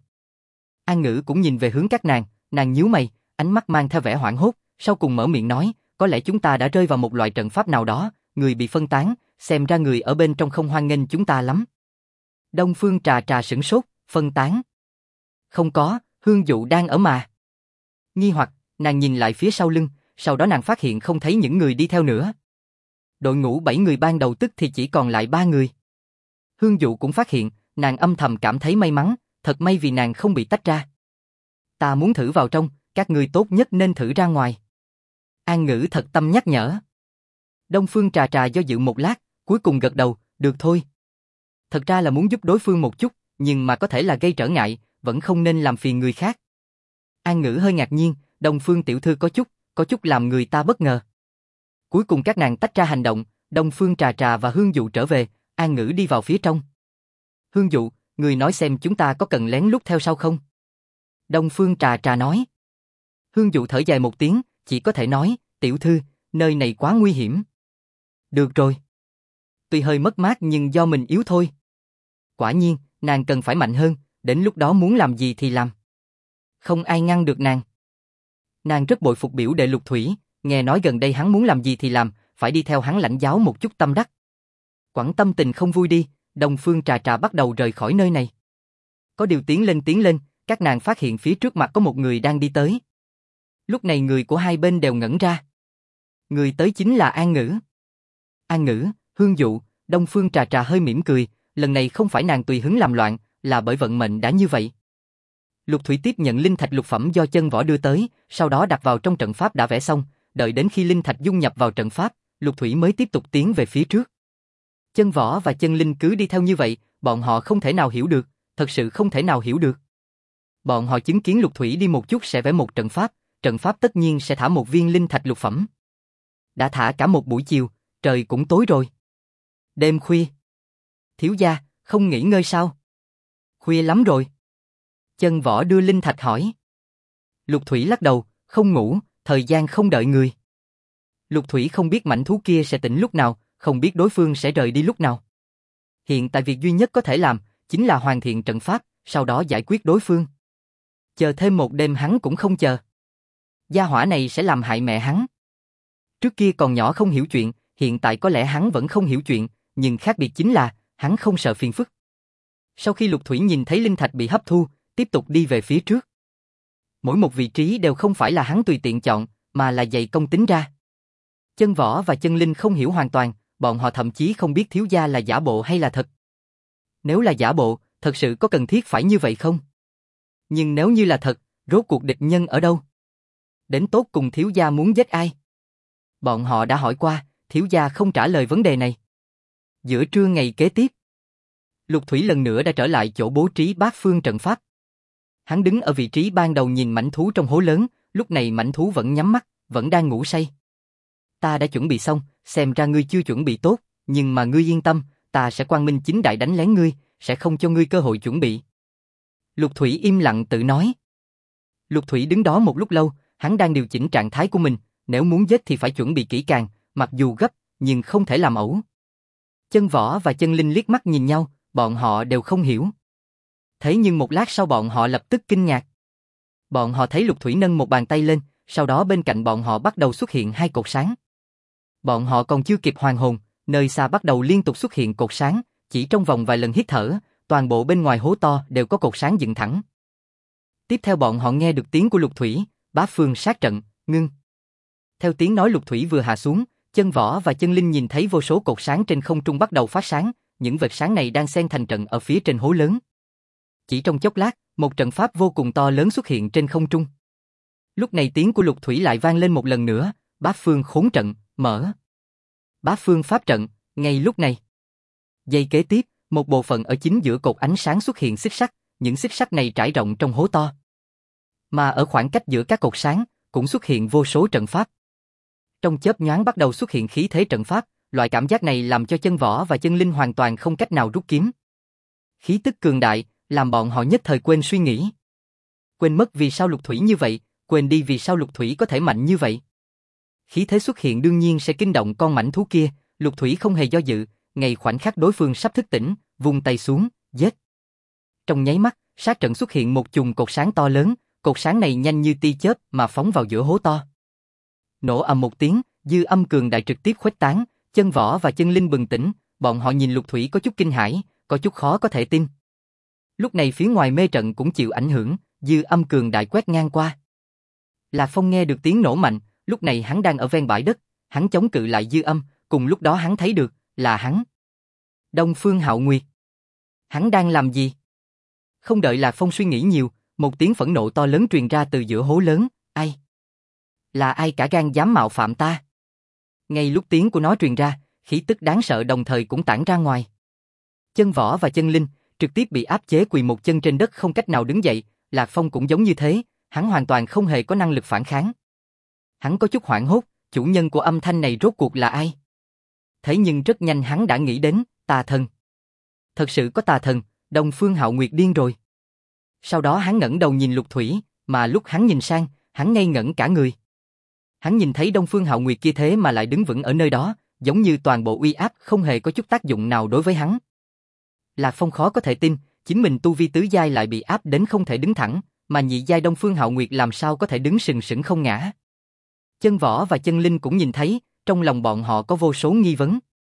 An Ngữ cũng nhìn về hướng các nàng nhíu mày, ánh mắt mang theo vẻ hoảng hốt, sau cùng mở miệng nói, có lẽ chúng ta đã rơi vào một loại trận pháp nào đó, người bị phân tán, xem ra người ở bên trong không hoan nghênh chúng ta lắm. Đông Phương Trà Trà sửng sốt, phân tán. Không có, Hương Dụ đang ở mà. Nghi hoặc, nàng nhìn lại phía sau lưng, sau đó nàng phát hiện không thấy những người đi theo nữa. Đội ngũ 7 người ban đầu tức thì chỉ còn lại 3 người. Hương Dụ cũng phát hiện, nàng âm thầm cảm thấy may mắn, thật may vì nàng không bị tách ra. Ta muốn thử vào trong, các ngươi tốt nhất nên thử ra ngoài. An Ngữ thật tâm nhắc nhở. Đông Phương Trà Trà do dự một lát, cuối cùng gật đầu, được thôi. Thật ra là muốn giúp đối phương một chút, nhưng mà có thể là gây trở ngại, vẫn không nên làm phiền người khác. An Ngữ hơi ngạc nhiên, Đông Phương tiểu thư có chút làm người ta bất ngờ. Cuối cùng các nàng tách ra hành động, Đông Phương Trà Trà và Hương Dụ trở về, An Ngữ đi vào phía trong. Hương Dụ, người nói xem chúng ta có cần lén lút theo sau không? Đông Phương Trà Trà nói. Hương Dụ thở dài một tiếng, chỉ có thể nói, tiểu thư, nơi này quá nguy hiểm. Được rồi. Tuy hơi mất mát nhưng do mình yếu thôi. Quả nhiên, nàng cần phải mạnh hơn, đến lúc đó muốn làm gì thì làm. Không ai ngăn được nàng. Nàng rất bội phục biểu đệ Lục Thủy, nghe nói gần đây hắn muốn làm gì thì làm, phải đi theo hắn lãnh giáo một chút tâm đắc. Quẳng tâm tình không vui đi, Đông Phương Trà Trà bắt đầu rời khỏi nơi này. Có điều tiến lên, các nàng phát hiện phía trước mặt có một người đang đi tới. Lúc này người của hai bên đều ngẩn ra. Người tới chính là An Ngữ. An Ngữ, Hương Dụ, Đông Phương Trà Trà hơi mỉm cười, lần này không phải nàng tùy hứng làm loạn, là bởi vận mệnh đã như vậy. Lục Thủy tiếp nhận linh thạch lục phẩm do Chân Võ đưa tới, sau đó đặt vào trong trận pháp đã vẽ xong, đợi đến khi linh thạch dung nhập vào trận pháp, Lục Thủy mới tiếp tục tiến về phía trước. Chân Võ và Chân Linh cứ đi theo như vậy, bọn họ không thể nào hiểu được, thật sự không thể nào hiểu được. Bọn họ chứng kiến Lục Thủy đi một chút sẽ vẽ một trận pháp tất nhiên sẽ thả một viên linh thạch lục phẩm. Đã thả cả một buổi chiều, trời cũng tối rồi. Đêm khuya. Thiếu gia, không nghỉ ngơi sao? Khuya lắm rồi. Chân Võ đưa linh thạch hỏi. Lục Thủy lắc đầu, không ngủ, thời gian không đợi người. Lục Thủy không biết mảnh thú kia sẽ tỉnh lúc nào, không biết đối phương sẽ rời đi lúc nào. Hiện tại việc duy nhất có thể làm, chính là hoàn thiện trận pháp, sau đó giải quyết đối phương. Chờ thêm một đêm hắn cũng không chờ. Gia hỏa này sẽ làm hại mẹ hắn. Trước kia còn nhỏ không hiểu chuyện, hiện tại có lẽ hắn vẫn không hiểu chuyện, nhưng khác biệt chính là, hắn không sợ phiền phức. Sau khi Lục Thủy nhìn thấy linh thạch bị hấp thu, tiếp tục đi về phía trước. Mỗi một vị trí đều không phải là hắn tùy tiện chọn, mà là dày công tính ra. Chân Võ và Chân Linh không hiểu hoàn toàn, bọn họ thậm chí không biết thiếu gia là giả bộ hay là thật. Nếu là giả bộ, thật sự có cần thiết phải như vậy không? Nhưng nếu như là thật, rốt cuộc địch nhân ở đâu? Đến tột cùng thiếu gia muốn giết ai? Bọn họ đã hỏi qua, thiếu gia không trả lời vấn đề này. Giữa trưa ngày kế tiếp, Lục Thủy lần nữa đã trở lại chỗ bố trí bát phương trận pháp. Hắn đứng ở vị trí ban đầu nhìn mãnh thú trong hố lớn, lúc này mãnh thú vẫn nhắm mắt, vẫn đang ngủ say. Ta đã chuẩn bị xong, xem ra ngươi chưa chuẩn bị tốt, nhưng mà ngươi yên tâm, ta sẽ quang minh chính đại đánh lén ngươi, sẽ không cho ngươi cơ hội chuẩn bị. Lục Thủy im lặng tự nói. Lục Thủy đứng đó một lúc lâu, hắn đang điều chỉnh trạng thái của mình, nếu muốn giết thì phải chuẩn bị kỹ càng, mặc dù gấp, nhưng không thể làm ẩu. Chân Võ và Chân Linh liếc mắt nhìn nhau, bọn họ đều không hiểu. Thế nhưng một lát sau bọn họ lập tức kinh ngạc. Bọn họ thấy Lục Thủy nâng một bàn tay lên, sau đó bên cạnh bọn họ bắt đầu xuất hiện hai cột sáng. Bọn họ còn chưa kịp hoàn hồn, nơi xa bắt đầu liên tục xuất hiện cột sáng, chỉ trong vòng vài lần hít thở, toàn bộ bên ngoài hố to đều có cột sáng dựng thẳng. Tiếp theo bọn họ nghe được tiếng của Lục Thủy, bá phương sát trận, ngưng. Theo tiếng nói Lục Thủy vừa hạ xuống, Chân Võ và Chân Linh nhìn thấy vô số cột sáng trên không trung bắt đầu phát sáng, những vệt sáng này đang xen thành trận ở phía trên hố lớn. Chỉ trong chốc lát, một trận pháp vô cùng to lớn xuất hiện trên không trung. Lúc này tiếng của Lục Thủy lại vang lên một lần nữa, bá phương khốn trận, mở. Bá phương pháp trận, ngay lúc này. Giây kế tiếp, một bộ phận ở chính giữa cột ánh sáng xuất hiện xích sắt, những xích sắt này trải rộng trong hố to. Mà ở khoảng cách giữa các cột sáng, cũng xuất hiện vô số trận pháp. Trong chớp nhoáng bắt đầu xuất hiện khí thế trận pháp, loại cảm giác này làm cho Chân Võ và Chân Linh hoàn toàn không cách nào rút kiếm. Khí tức cường đại, làm bọn họ nhất thời quên suy nghĩ. Quên mất vì sao Lục Thủy như vậy, quên đi vì sao Lục Thủy có thể mạnh như vậy. Khí thế xuất hiện đương nhiên sẽ kinh động con mãnh thú kia, Lục Thủy không hề do dự, ngay khoảnh khắc đối phương sắp thức tỉnh, vung tay xuống, giết. Trong nháy mắt, sát trận xuất hiện một chùm cột sáng to lớn, cột sáng này nhanh như tia chớp mà phóng vào giữa hố to. Nổ ầm một tiếng, dư âm cường đại trực tiếp khuếch tán, Chân Võ và Chân Linh bừng tỉnh, bọn họ nhìn Lục Thủy có chút kinh hãi, có chút khó có thể tin. Lúc này phía ngoài mê trận cũng chịu ảnh hưởng, dư âm cường đại quét ngang qua. Lạc Phong nghe được tiếng nổ mạnh, lúc này hắn đang ở ven bãi đất, hắn chống cự lại dư âm, cùng lúc đó hắn thấy được, là hắn. Đông Phương Hạo Nguyệt. Hắn đang làm gì? Không đợi Lạc Phong suy nghĩ nhiều, một tiếng phẫn nộ to lớn truyền ra từ giữa hố lớn, ai? Là ai cả gan dám mạo phạm ta? Ngay lúc tiếng của nó truyền ra, khí tức đáng sợ đồng thời cũng tản ra ngoài. Chân Võ và Chân Linh trực tiếp bị áp chế quỳ một chân trên đất không cách nào đứng dậy, Lạc Phong cũng giống như thế, hắn hoàn toàn không hề có năng lực phản kháng. Hắn có chút hoảng hốt, chủ nhân của âm thanh này rốt cuộc là ai? Thế nhưng rất nhanh hắn đã nghĩ đến, tà thần. Thật sự có tà thần, Đông Phương Hạo Nguyệt điên rồi. Sau đó hắn ngẩng đầu nhìn Lục Thủy, mà lúc hắn nhìn sang, hắn ngây ngẩn cả người. Hắn nhìn thấy Đông Phương Hạo Nguyệt kia thế mà lại đứng vững ở nơi đó, giống như toàn bộ uy áp không hề có chút tác dụng nào đối với hắn. Lạc Phong khó có thể tin, chính mình tu vi tứ giai lại bị áp đến không thể đứng thẳng, mà nhị giai Đông Phương Hạo Nguyệt làm sao có thể đứng sừng sững không ngã. Chân Võ và Chân Linh cũng nhìn thấy, trong lòng bọn họ có vô số nghi vấn.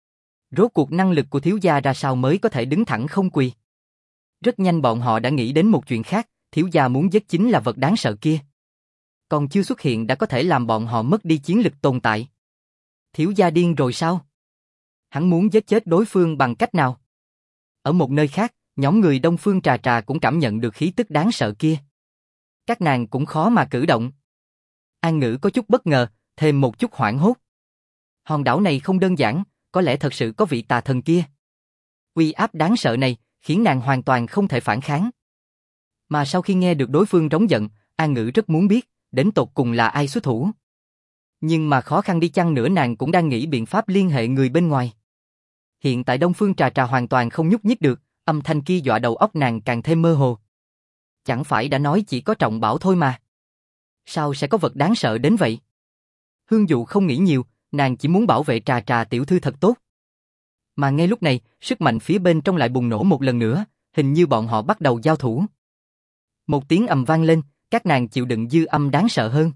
Rốt cuộc năng lực của thiếu gia ra sao mới có thể đứng thẳng không quỳ? Rất nhanh bọn họ đã nghĩ đến một chuyện khác, thiếu gia muốn giết chính là vật đáng sợ kia. Còn chưa xuất hiện đã có thể làm bọn họ mất đi chiến lực tồn tại. Thiếu gia điên rồi sao? Hắn muốn giết chết đối phương bằng cách nào? Ở một nơi khác, nhóm người Đông Phương Trà Trà cũng cảm nhận được khí tức đáng sợ kia. Các nàng cũng khó mà cử động. An Ngữ có chút bất ngờ, thêm một chút hoảng hốt. Hòn đảo này không đơn giản, có lẽ thật sự có vị tà thần kia. Uy áp đáng sợ này, khiến nàng hoàn toàn không thể phản kháng. Mà sau khi nghe được đối phương rống giận, An Ngữ rất muốn biết, đến tột cùng là ai xuất thủ. Nhưng mà khó khăn đi chăng nữa nàng cũng đang nghĩ biện pháp liên hệ người bên ngoài. Hiện tại Đông Phương Trà Trà hoàn toàn không nhúc nhích được, âm thanh kia dọa đầu óc nàng càng thêm mơ hồ. Chẳng phải đã nói chỉ có trọng bảo thôi mà. Sao sẽ có vật đáng sợ đến vậy? Hương Dụ không nghĩ nhiều, nàng chỉ muốn bảo vệ Trà Trà tiểu thư thật tốt. Mà ngay lúc này, sức mạnh phía bên trong lại bùng nổ một lần nữa, hình như bọn họ bắt đầu giao thủ. Một tiếng ầm vang lên, các nàng chịu đựng dư âm đáng sợ hơn.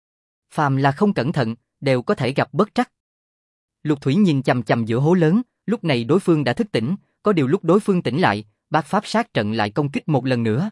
Phàm là không cẩn thận, đều có thể gặp bất trắc. Lục Thủy nhìn chằm chằm giữa hố lớn, lúc này đối phương đã thức tỉnh, có điều lúc đối phương tỉnh lại, bát pháp sát trận lại công kích một lần nữa.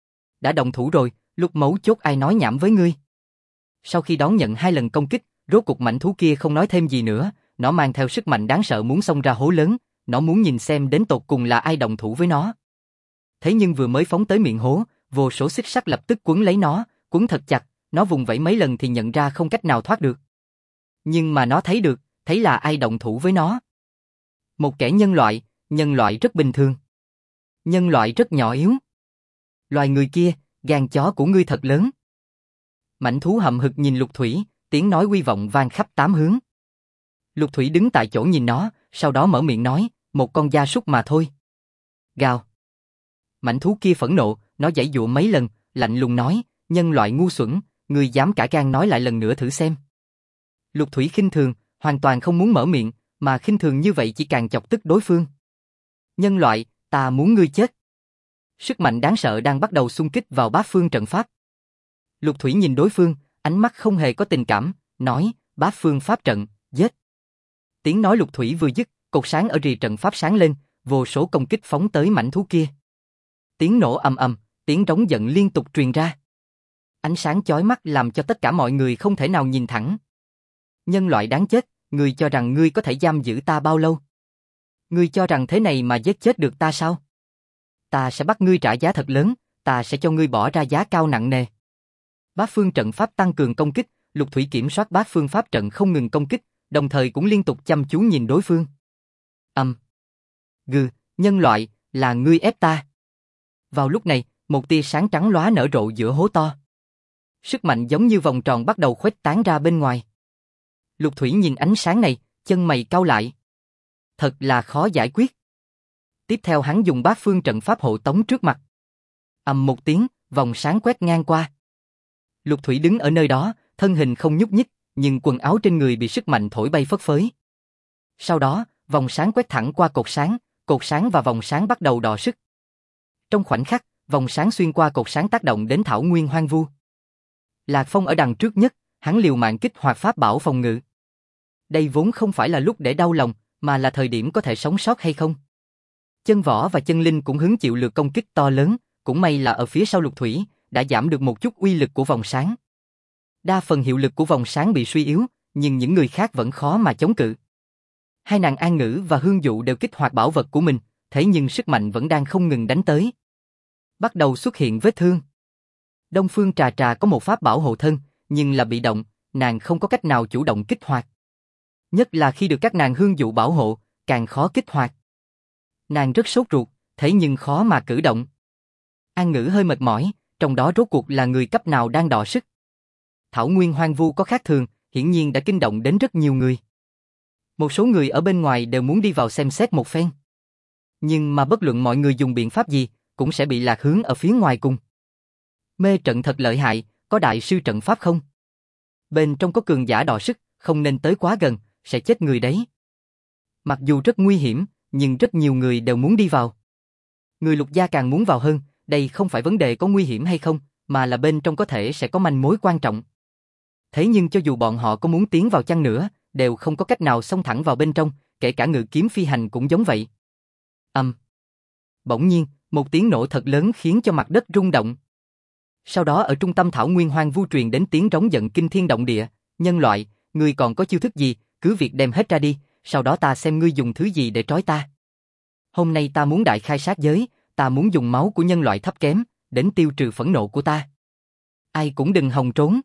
Đã động thủ rồi, lúc mấu chốt ai nói nhảm với ngươi. Sau khi đón nhận 2 lần công kích, rốt cục mãnh thú kia không nói thêm gì nữa, nó mang theo sức mạnh đáng sợ muốn xông ra hố lớn, nó muốn nhìn xem đến tột cùng là ai động thủ với nó. Thế nhưng vừa mới phóng tới miệng hố, vô số xích sắt lập tức quấn lấy nó, quấn thật chặt, nó vùng vẫy mấy lần thì nhận ra không cách nào thoát được. Nhưng mà nó thấy được, thấy là ai động thủ với nó. Một kẻ nhân loại rất bình thường. Nhân loại rất nhỏ yếu. Loài người kia, gan chó của ngươi thật lớn. Mãnh thú hậm hực nhìn Lục Thủy, tiếng nói uy vọng vang khắp 8 hướng. Lục Thủy đứng tại chỗ nhìn nó, sau đó mở miệng nói, một con gia súc mà thôi. Gào. Mãnh thú kia phẫn nộ, nó giãy giụa mấy lần, lạnh lùng nói, nhân loại ngu xuẩn, ngươi dám cả gan nói lại lần nữa thử xem. Lục Thủy khinh thường, hoàn toàn không muốn mở miệng, mà khinh thường như vậy chỉ càng chọc tức đối phương. Nhân loại, ta muốn ngươi chết. Sức mạnh đáng sợ đang bắt đầu xung kích vào bát phương trận pháp. Lục Thủy nhìn đối phương, ánh mắt không hề có tình cảm, nói, bát phương pháp trận, giết. Tiếng nói Lục Thủy vừa dứt, cột sáng ở rìa trận pháp sáng lên, vô số công kích phóng tới mãnh thú kia. Tiếng nổ ầm ầm, tiếng rống giận liên tục truyền ra. Ánh sáng chói mắt làm cho tất cả mọi người không thể nào nhìn thẳng. Nhân loại đáng chết, ngươi cho rằng ngươi có thể giam giữ ta bao lâu? Ngươi cho rằng thế này mà giết chết được ta sao? Ta sẽ bắt ngươi trả giá thật lớn, ta sẽ cho ngươi bỏ ra giá cao nặng nề. Bát phương trận pháp tăng cường công kích, Lục Thủy kiểm soát bát phương pháp trận không ngừng công kích, đồng thời cũng liên tục chăm chú nhìn đối phương. Gừ, nhân loại, là ngươi ép ta. Vào lúc này, một tia sáng trắng lóa nở rộ giữa hố to. Sức mạnh giống như vòng tròn bắt đầu khuếch tán ra bên ngoài. Lục Thủy nhìn ánh sáng này, chân mày cau lại. Thật là khó giải quyết. Tiếp theo hắn dùng bát phương trận pháp hộ tống trước mặt. Ầm một tiếng, vòng sáng quét ngang qua. Lục Thủy đứng ở nơi đó, thân hình không nhúc nhích, nhưng quần áo trên người bị sức mạnh thổi bay phất phới. Sau đó, vòng sáng quét thẳng qua cột sáng và vòng sáng bắt đầu đọ sức. Trong khoảnh khắc, vòng sáng xuyên qua cột sáng tác động đến thảo nguyên hoang vu. Lạc Phong ở đằng trước nhất, hắn liều mạng kích hoạt pháp bảo phòng ngự. Đây vốn không phải là lúc để đau lòng, mà là thời điểm có thể sống sót hay không. Chân Võ và Chân Linh cũng hứng chịu lượt công kích to lớn, cũng may là ở phía sau Lục Thủy, đã giảm được một chút uy lực của vòng sáng. Đa phần hiệu lực của vòng sáng bị suy yếu, nhưng những người khác vẫn khó mà chống cự. Hai nàng An Ngữ và Hương Dụ đều kích hoạt bảo vật của mình, thế nhưng sức mạnh vẫn đang không ngừng đánh tới. Bắt đầu xuất hiện vết thương. Đông Phương Trà Trà có một pháp bảo hộ thân, nhưng là bị động, nàng không có cách nào chủ động kích hoạt. Nhất là khi được các nàng Hương Dụ bảo hộ, càng khó kích hoạt. Nàng rất sốt ruột, thế nhưng khó mà cử động. An Ngữ hơi mệt mỏi, trong đó rốt cuộc là người cấp nào đang đọ sức. Thảo Nguyên hoang vu có khác thường, hiển nhiên đã kinh động đến rất nhiều người. Một số người ở bên ngoài đều muốn đi vào xem xét một phen. Nhưng mà bất luận mọi người dùng biện pháp gì, cũng sẽ bị lạc hướng ở phía ngoài cùng. Mê trận thật lợi hại, có đại sư trận pháp không? Bên trong có cường giả đọ sức, không nên tới quá gần, sẽ chết người đấy. Mặc dù rất nguy hiểm, nhưng rất nhiều người đều muốn đi vào. Người Lục gia càng muốn vào hơn, đây không phải vấn đề có nguy hiểm hay không, mà là bên trong có thể sẽ có manh mối quan trọng. Thế nhưng cho dù bọn họ có muốn tiến vào chăng nữa, đều không có cách nào xông thẳng vào bên trong, kể cả ngự kiếm phi hành cũng giống vậy. Bỗng nhiên, một tiếng nổ thật lớn khiến cho mặt đất rung động. Sau đó ở trung tâm thảo nguyên hoang vu truyền đến tiếng rống giận kinh thiên động địa, nhân loại, ngươi còn có chiêu thức gì, cứ việc đem hết ra đi, sau đó ta xem ngươi dùng thứ gì để trói ta. Hôm nay ta muốn đại khai sát giới, ta muốn dùng máu của nhân loại thấp kém, đến tiêu trừ phẫn nộ của ta. Ai cũng đừng hòng trốn.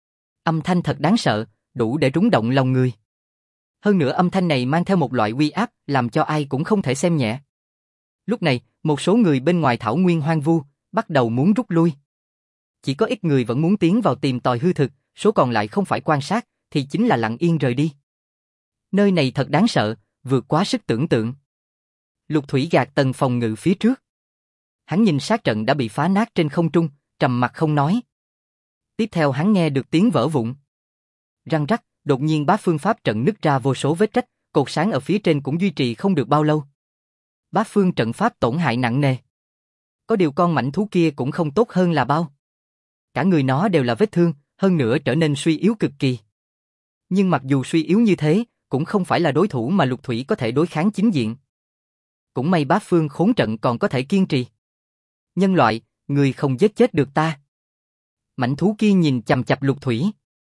Âm thanh thật đáng sợ, đủ để rung động lòng người. Hơn nữa âm thanh này mang theo một loại uy áp, làm cho ai cũng không thể xem nhẹ. Lúc này, một số người bên ngoài thảo nguyên hoang vu, bắt đầu muốn rút lui. Chỉ có ít người vẫn muốn tiến vào tìm tòi hư thực, số còn lại không phải quan sát, thì chính là lặng yên rời đi. Nơi này thật đáng sợ, vượt quá sức tưởng tượng. Lục Thủy gạt tầng phòng ngự phía trước. Hắn nhìn sát trận đã bị phá nát trên không trung, trầm mặt không nói. Tiếp theo hắn nghe được tiếng vỡ vụn. Răng rắc, đột nhiên bá phương pháp trận nứt ra vô số vết rách, cột sáng ở phía trên cũng duy trì không được bao lâu. Bá phương trận pháp tổn hại nặng nề. Có điều con mãnh thú kia cũng không tốt hơn là bao. Cả người nó đều là vết thương, hơn nữa trở nên suy yếu cực kỳ. Nhưng mặc dù suy yếu như thế, cũng không phải là đối thủ mà Lục Thủy có thể đối kháng chính diện. Cũng may bá phương khốn trận còn có thể kiên trì. Nhân loại, người không giết chết được ta. Mãnh thú kia nhìn chằm chằm Lục Thủy.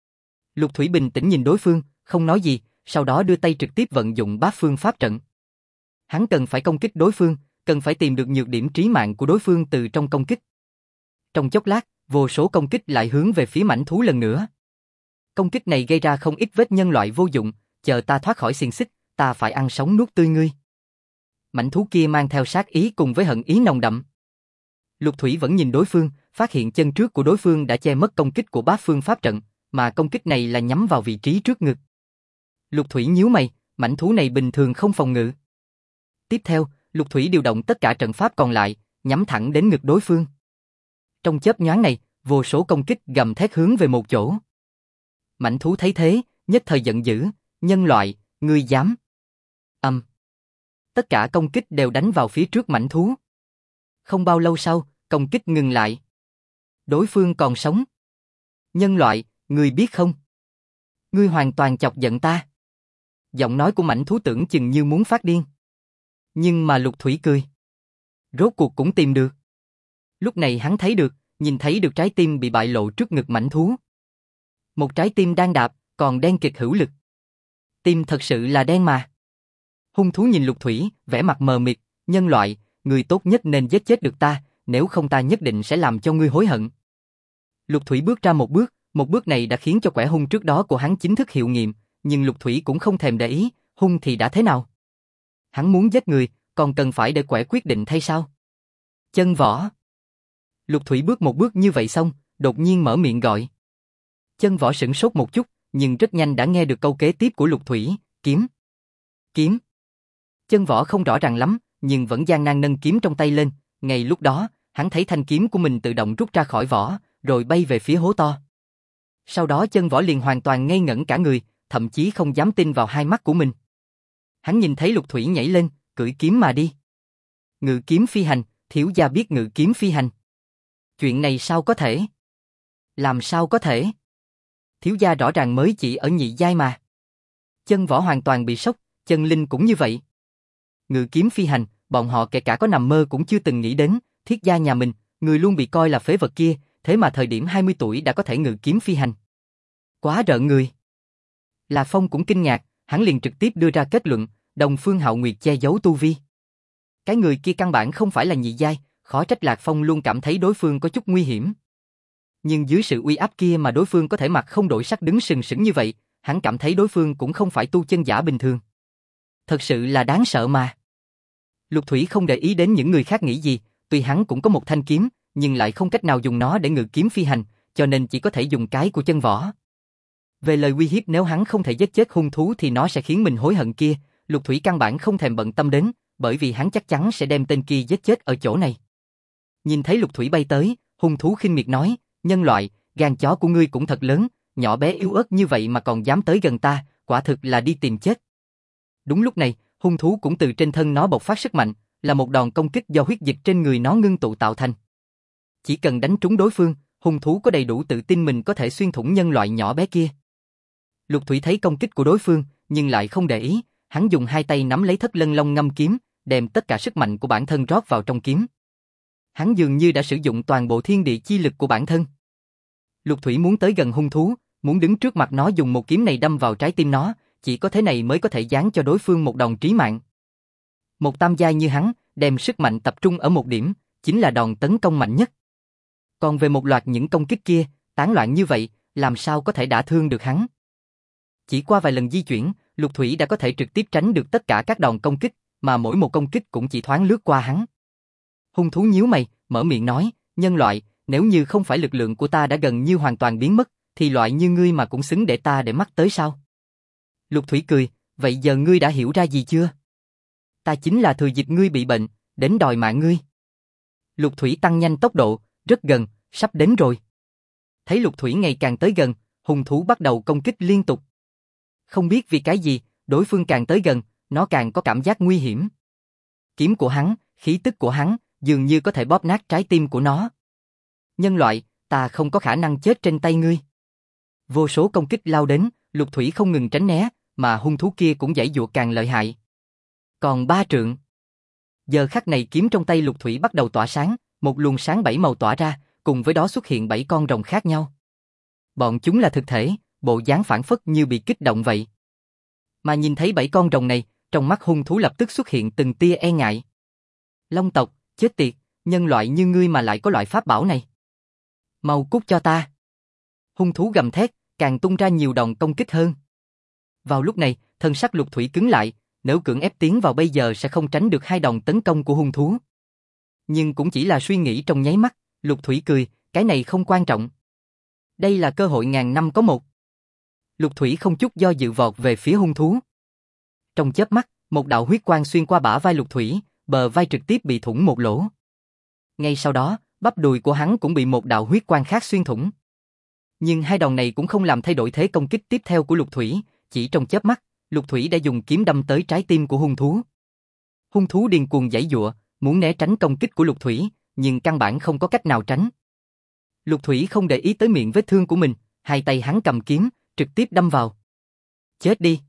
Lục Thủy bình tĩnh nhìn đối phương, không nói gì, sau đó đưa tay trực tiếp vận dụng bá phương pháp trận. Hắn cần phải công kích đối phương, cần phải tìm được nhược điểm trí mạng của đối phương từ trong công kích. Trong chốc lát, vô số công kích lại hướng về phía mãnh thú lần nữa. Công kích này gây ra không ít vết nhân loại vô dụng, chờ ta thoát khỏi xiềng xích, ta phải ăn sống nuốt tươi ngươi. Mãnh thú kia mang theo sát ý cùng với hận ý nồng đậm. Lục Thủy vẫn nhìn đối phương, phát hiện chân trước của đối phương đã che mất công kích của bá phương pháp trận, mà công kích này là nhắm vào vị trí trước ngực. Lục Thủy nhíu mày, mãnh thú này bình thường không phòng ngự. Tiếp theo, Lục Thủy điều động tất cả trận pháp còn lại, nhắm thẳng đến ngực đối phương. Trong chớp nhoáng này, vô số công kích gầm thét hướng về một chỗ. Mãnh thú thấy thế, nhất thời giận dữ, nhân loại, ngươi dám. Tất cả công kích đều đánh vào phía trước mãnh thú. Không bao lâu sau, công kích ngừng lại. Đối phương còn sống. Nhân loại, ngươi biết không? Ngươi hoàn toàn chọc giận ta. Giọng nói của mãnh thú tưởng chừng như muốn phát điên. Nhưng mà Lục Thủy cười. Rốt cuộc cũng tìm được. Lúc này hắn thấy được, nhìn thấy được trái tim bị bại lộ trước ngực mãnh thú. Một trái tim đang đạp, còn đen kịt hữu lực. Tim thật sự là đen mà. Hung thú nhìn Lục Thủy, vẻ mặt mờ mịt, nhân loại, ngươi tốt nhất nên giết chết được ta, nếu không ta nhất định sẽ làm cho ngươi hối hận. Lục Thủy bước ra một bước này đã khiến cho quẻ hung trước đó của hắn chính thức hiệu nghiệm, nhưng Lục Thủy cũng không thèm để ý, hung thì đã thế nào. Hắn muốn giết người, còn cần phải để quẻ quyết định thay sao? Chân võ. Lục Thủy bước một bước như vậy xong, đột nhiên mở miệng gọi. Chân võ sửng sốt một chút, nhưng rất nhanh đã nghe được câu kế tiếp của Lục Thủy, kiếm. Kiếm. Chân võ không rõ ràng lắm, nhưng vẫn gian nan nâng kiếm trong tay lên, ngay lúc đó, hắn thấy thanh kiếm của mình tự động rút ra khỏi vỏ, rồi bay về phía hố to. Sau đó chân võ liền hoàn toàn ngây ngẩn cả người, thậm chí không dám tin vào hai mắt của mình. Hắn nhìn thấy Lục Thủy nhảy lên, cưỡi kiếm mà đi. Ngự kiếm phi hành, thiếu gia biết ngự kiếm phi hành. Chuyện này sao có thể? Làm sao có thể? Thiếu gia rõ ràng mới chỉ ở nhị giai mà. Chân võ hoàn toàn bị sốc, chân linh cũng như vậy. Ngự kiếm phi hành, bọn họ kể cả có nằm mơ cũng chưa từng nghĩ đến, Thiết gia nhà mình, người luôn bị coi là phế vật kia, thế mà thời điểm 20 tuổi đã có thể ngự kiếm phi hành. Quá rợn người. Lạc Phong cũng kinh ngạc, hắn liền trực tiếp đưa ra kết luận, Đồng Phương Hạo Nguyệt che giấu tu vi. Cái người kia căn bản không phải là nhị giai, khó trách Lạc Phong luôn cảm thấy đối phương có chút nguy hiểm. Nhưng dưới sự uy áp kia mà đối phương có thể mặt không đổi sắc đứng sừng sững như vậy, hắn cảm thấy đối phương cũng không phải tu chân giả bình thường. Thật sự là đáng sợ mà. Lục Thủy không để ý đến những người khác nghĩ gì, tuy hắn cũng có một thanh kiếm, nhưng lại không cách nào dùng nó để ngự kiếm phi hành, cho nên chỉ có thể dùng cái của chân võ. Về lời uy hiếp nếu hắn không thể giết chết hung thú thì nó sẽ khiến mình hối hận kia, Lục Thủy căn bản không thèm bận tâm đến, bởi vì hắn chắc chắn sẽ đem tên kia giết chết ở chỗ này. Nhìn thấy Lục Thủy bay tới, hung thú khinh miệt nói, nhân loại, gan chó của ngươi cũng thật lớn, nhỏ bé yếu ớt như vậy mà còn dám tới gần ta, quả thực là đi tìm chết. Đúng lúc này, hung thú cũng từ trên thân nó bộc phát sức mạnh, là một đòn công kích do huyết dịch trên người nó ngưng tụ tạo thành. Chỉ cần đánh trúng đối phương, hung thú có đầy đủ tự tin mình có thể xuyên thủng nhân loại nhỏ bé kia. Lục Thủy thấy công kích của đối phương, nhưng lại không để ý, hắn dùng hai tay nắm lấy thất lân long ngâm kiếm, đem tất cả sức mạnh của bản thân rót vào trong kiếm. Hắn dường như đã sử dụng toàn bộ thiên địa chi lực của bản thân. Lục Thủy muốn tới gần hung thú, muốn đứng trước mặt nó dùng một kiếm này đâm vào trái tim nó, chỉ có thế này mới có thể giáng cho đối phương một đòn trí mạng. Một tam giai như hắn, đem sức mạnh tập trung ở một điểm, chính là đòn tấn công mạnh nhất. Còn về một loạt những công kích kia, tán loạn như vậy, làm sao có thể đả thương được hắn? Chỉ qua vài lần di chuyển, Lục Thủy đã có thể trực tiếp tránh được tất cả các đòn công kích, mà mỗi một công kích cũng chỉ thoáng lướt qua hắn. Hung thú nhíu mày, mở miệng nói, nhân loại, nếu như không phải lực lượng của ta đã gần như hoàn toàn biến mất, thì loại như ngươi mà cũng xứng để ta để mắt tới sao? Lục Thủy cười, vậy giờ ngươi đã hiểu ra gì chưa? Ta chính là thừa dịp ngươi bị bệnh, đến đòi mạng ngươi. Lục Thủy tăng nhanh tốc độ, rất gần, sắp đến rồi. Thấy Lục Thủy ngày càng tới gần, hung thú bắt đầu công kích liên tục. Không biết vì cái gì, đối phương càng tới gần, nó càng có cảm giác nguy hiểm. Kiếm của hắn, khí tức của hắn, dường như có thể bóp nát trái tim của nó. Nhân loại, ta không có khả năng chết trên tay ngươi. Vô số công kích lao đến, Lục Thủy không ngừng tránh né, mà hung thú kia cũng giãy giụa càng lợi hại. Còn 3 trượng. Giờ khắc này kiếm trong tay Lục Thủy bắt đầu tỏa sáng, một luồng sáng 7 màu tỏa ra, cùng với đó xuất hiện 7 con rồng khác nhau. Bọn chúng là thực thể, bộ dáng phảng phất như bị kích động vậy. Mà nhìn thấy 7 con rồng này, trong mắt hung thú lập tức xuất hiện từng tia e ngại. Long tộc, chết tiệt, nhân loại như ngươi mà lại có loại pháp bảo này. Mau cút cho ta. Hung thú gầm thét, càng tung ra nhiều đòn công kích hơn. Vào lúc này, thân sắc Lục Thủy cứng lại, nếu cưỡng ép tiến vào bây giờ sẽ không tránh được 2 đòn tấn công của hung thú. Nhưng cũng chỉ là suy nghĩ trong nháy mắt, Lục Thủy cười, cái này không quan trọng. Đây là cơ hội ngàn năm có một. Lục Thủy không chút do dự vọt về phía hung thú. Trong chớp mắt, một đạo huyết quang xuyên qua bả vai Lục Thủy, bờ vai trực tiếp bị thủng một lỗ. Ngay sau đó, bắp đùi của hắn cũng bị một đạo huyết quang khác xuyên thủng. Nhưng 2 đòn này cũng không làm thay đổi thế công kích tiếp theo của Lục Thủy, chỉ trong chớp mắt, Lục Thủy đã dùng kiếm đâm tới trái tim của hung thú. Hung thú điên cuồng giãy giụa, muốn né tránh công kích của Lục Thủy, nhưng căn bản không có cách nào tránh. Lục Thủy không để ý tới miệng vết thương của mình, 2 tay hắn cầm kiếm, trực tiếp đâm vào. Chết đi!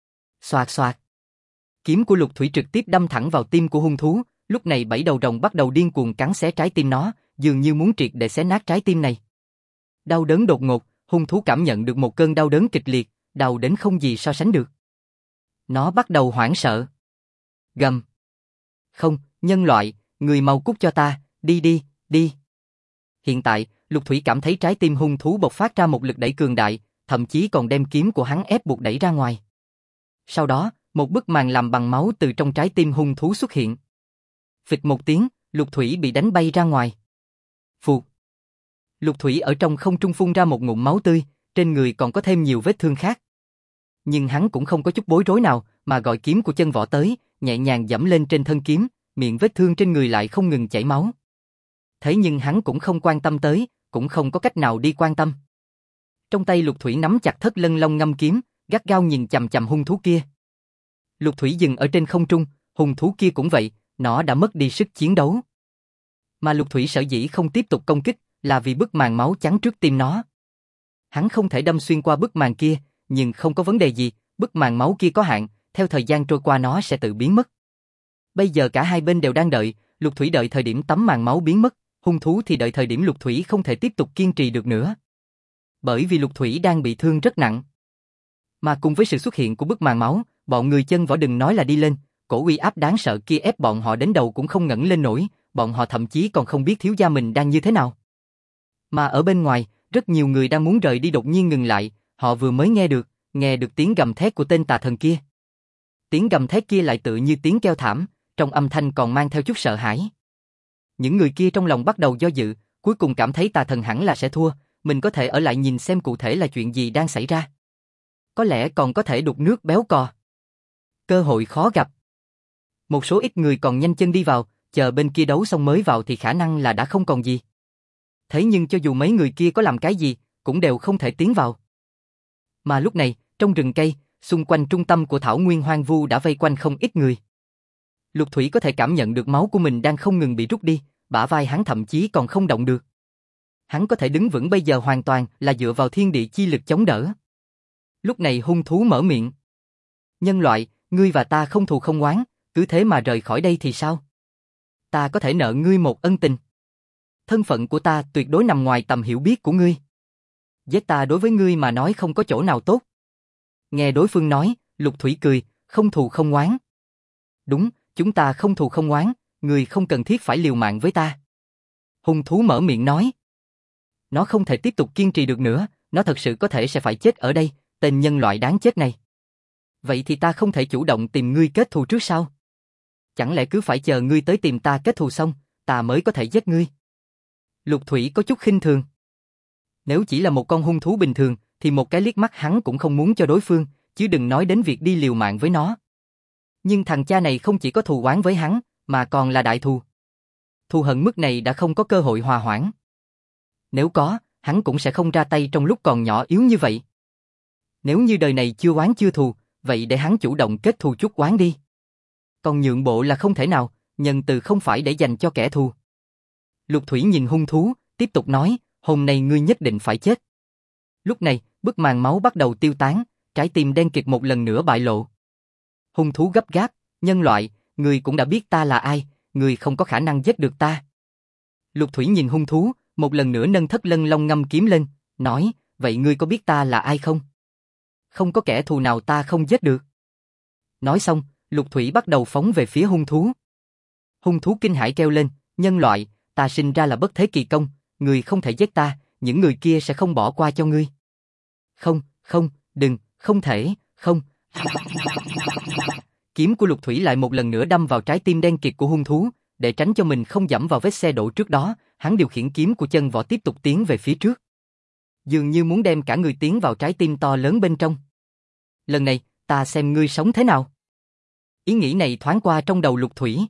Xoạt xoạt! Kiếm của Lục Thủy trực tiếp đâm thẳng vào tim của hung thú, lúc này 7 đầu rồng bắt đầu điên cuồng cắn xé trái tim nó, dường như muốn triệt để xé nát trái tim này. Đau đớn đột ngột, hung thú cảm nhận được một cơn đau đớn kịch liệt, đau đến không gì so sánh được. Nó bắt đầu hoảng sợ. Gầm. Không, nhân loại, người mau cút cho ta, đi đi, đi. Hiện tại, Lục Thủy cảm thấy trái tim hung thú bộc phát ra một lực đẩy cường đại, thậm chí còn đem kiếm của hắn ép buộc đẩy ra ngoài. Sau đó, một bức màn làm bằng máu từ trong trái tim hung thú xuất hiện. Phịch một tiếng, Lục Thủy bị đánh bay ra ngoài. Phụt. Lục Thủy ở trong không trung phun ra một ngụm máu tươi, trên người còn có thêm nhiều vết thương khác. Nhưng hắn cũng không có chút bối rối nào, mà gọi kiếm của chân võ tới, nhẹ nhàng giẫm lên trên thân kiếm, miệng vết thương trên người lại không ngừng chảy máu. Thế nhưng hắn cũng không quan tâm tới, cũng không có cách nào đi quan tâm. Trong tay Lục Thủy nắm chặt thất lân long ngâm kiếm, gắt gao nhìn chằm chằm hung thú kia. Lục Thủy dừng ở trên không trung, hung thú kia cũng vậy, nó đã mất đi sức chiến đấu. Mà Lục Thủy sở dĩ không tiếp tục công kích, là vì bức màn máu chắn trước tim nó. Hắn không thể đâm xuyên qua bức màn kia, nhưng không có vấn đề gì, bức màn máu kia có hạn, theo thời gian trôi qua nó sẽ tự biến mất. Bây giờ cả hai bên đều đang đợi, Lục Thủy đợi thời điểm tấm màn máu biến mất, hung thú thì đợi thời điểm Lục Thủy không thể tiếp tục kiên trì được nữa. Bởi vì Lục Thủy đang bị thương rất nặng. Mà cùng với sự xuất hiện của bức màn máu, Bọn người chân võ đừng nói là đi lên, cổ uy áp đáng sợ kia ép bọn họ đến đầu cũng không ngẩng lên nổi, bọn họ thậm chí còn không biết thiếu gia mình đang như thế nào. Mà ở bên ngoài, rất nhiều người đang muốn rời đi đột nhiên ngừng lại, họ vừa mới nghe được tiếng gầm thét của tên tà thần kia. Tiếng gầm thét kia lại tựa như tiếng kêu thảm, trong âm thanh còn mang theo chút sợ hãi. Những người kia trong lòng bắt đầu do dự, cuối cùng cảm thấy tà thần hẳn là sẽ thua, mình có thể ở lại nhìn xem cụ thể là chuyện gì đang xảy ra. Có lẽ còn có thể đục nước béo cò. Cơ hội khó gặp. Một số ít người còn nhanh chân đi vào, chờ bên kia đấu xong mới vào thì khả năng là đã không còn gì. Thế nhưng cho dù mấy người kia có làm cái gì, cũng đều không thể tiến vào. Mà lúc này, trong rừng cây, xung quanh trung tâm của thảo nguyên hoang vu đã vây quanh không ít người. Lục Thủy có thể cảm nhận được máu của mình đang không ngừng bị rút đi, bả vai hắn thậm chí còn không động được. Hắn có thể đứng vững bây giờ hoàn toàn là dựa vào thiên địa chi lực chống đỡ. Lúc này hung thú mở miệng. Nhân loại, ngươi và ta không thù không oán, cứ thế mà rời khỏi đây thì sao? Ta có thể nợ ngươi một ân tình. Thân phận của ta tuyệt đối nằm ngoài tầm hiểu biết của ngươi. Giết ta đối với ngươi mà nói không có chỗ nào tốt. Nghe đối phương nói, Lục Thủy cười, không thù không oán. Đúng, chúng ta không thù không oán, ngươi không cần thiết phải liều mạng với ta. Hung thú mở miệng nói. Nó không thể tiếp tục kiên trì được nữa, nó thật sự có thể sẽ phải chết ở đây, tên nhân loại đáng chết này. Vậy thì ta không thể chủ động tìm ngươi kết thù trước sao? Chẳng lẽ cứ phải chờ ngươi tới tìm ta kết thù xong, ta mới có thể giết ngươi? Lục Thủy có chút khinh thường. Nếu chỉ là một con hung thú bình thường, thì một cái liếc mắt hắn cũng không muốn cho đối phương, chứ đừng nói đến việc đi liều mạng với nó. Nhưng thằng cha này không chỉ có thù oán với hắn, mà còn là đại thù. Thù hận mức này đã không có cơ hội hòa hoãn. Nếu có, hắn cũng sẽ không ra tay trong lúc còn nhỏ yếu như vậy. Nếu như đời này chưa oán chưa thù, vậy để hắn chủ động kết thù chút oán đi. Còn nhượng bộ là không thể nào, nhân từ không phải để dành cho kẻ thù. Lục Thủy nhìn hung thú, tiếp tục nói, hôm nay ngươi nhất định phải chết. Lúc này, bức màn máu bắt đầu tiêu tán, trái tim đen kịt một lần nữa bại lộ. Hung thú gấp gáp, nhân loại, ngươi cũng đã biết ta là ai, ngươi không có khả năng giết được ta. Lục Thủy nhìn hung thú, một lần nữa nâng thất lân long ngâm kiếm lên, nói, vậy ngươi có biết ta là ai không? Không có kẻ thù nào ta không giết được. Nói xong, Lục Thủy bắt đầu phóng về phía hung thú. Hung thú kinh hãi kêu lên, nhân loại, ta sinh ra là bất thế kỳ công, ngươi không thể giết ta, những người kia sẽ không bỏ qua cho ngươi. Không, không, đừng, không thể, không. Kiếm của Lục Thủy lại một lần nữa đâm vào trái tim đen kịt của hung thú, để tránh cho mình không dẫm vào vết xe đổ trước đó, hắn điều khiển kiếm của chân võ tiếp tục tiến về phía trước. Dường như muốn đem cả người tiến vào trái tim to lớn bên trong. Lần này, ta xem ngươi sống thế nào. Ý nghĩ này thoáng qua trong đầu Lục Thủy.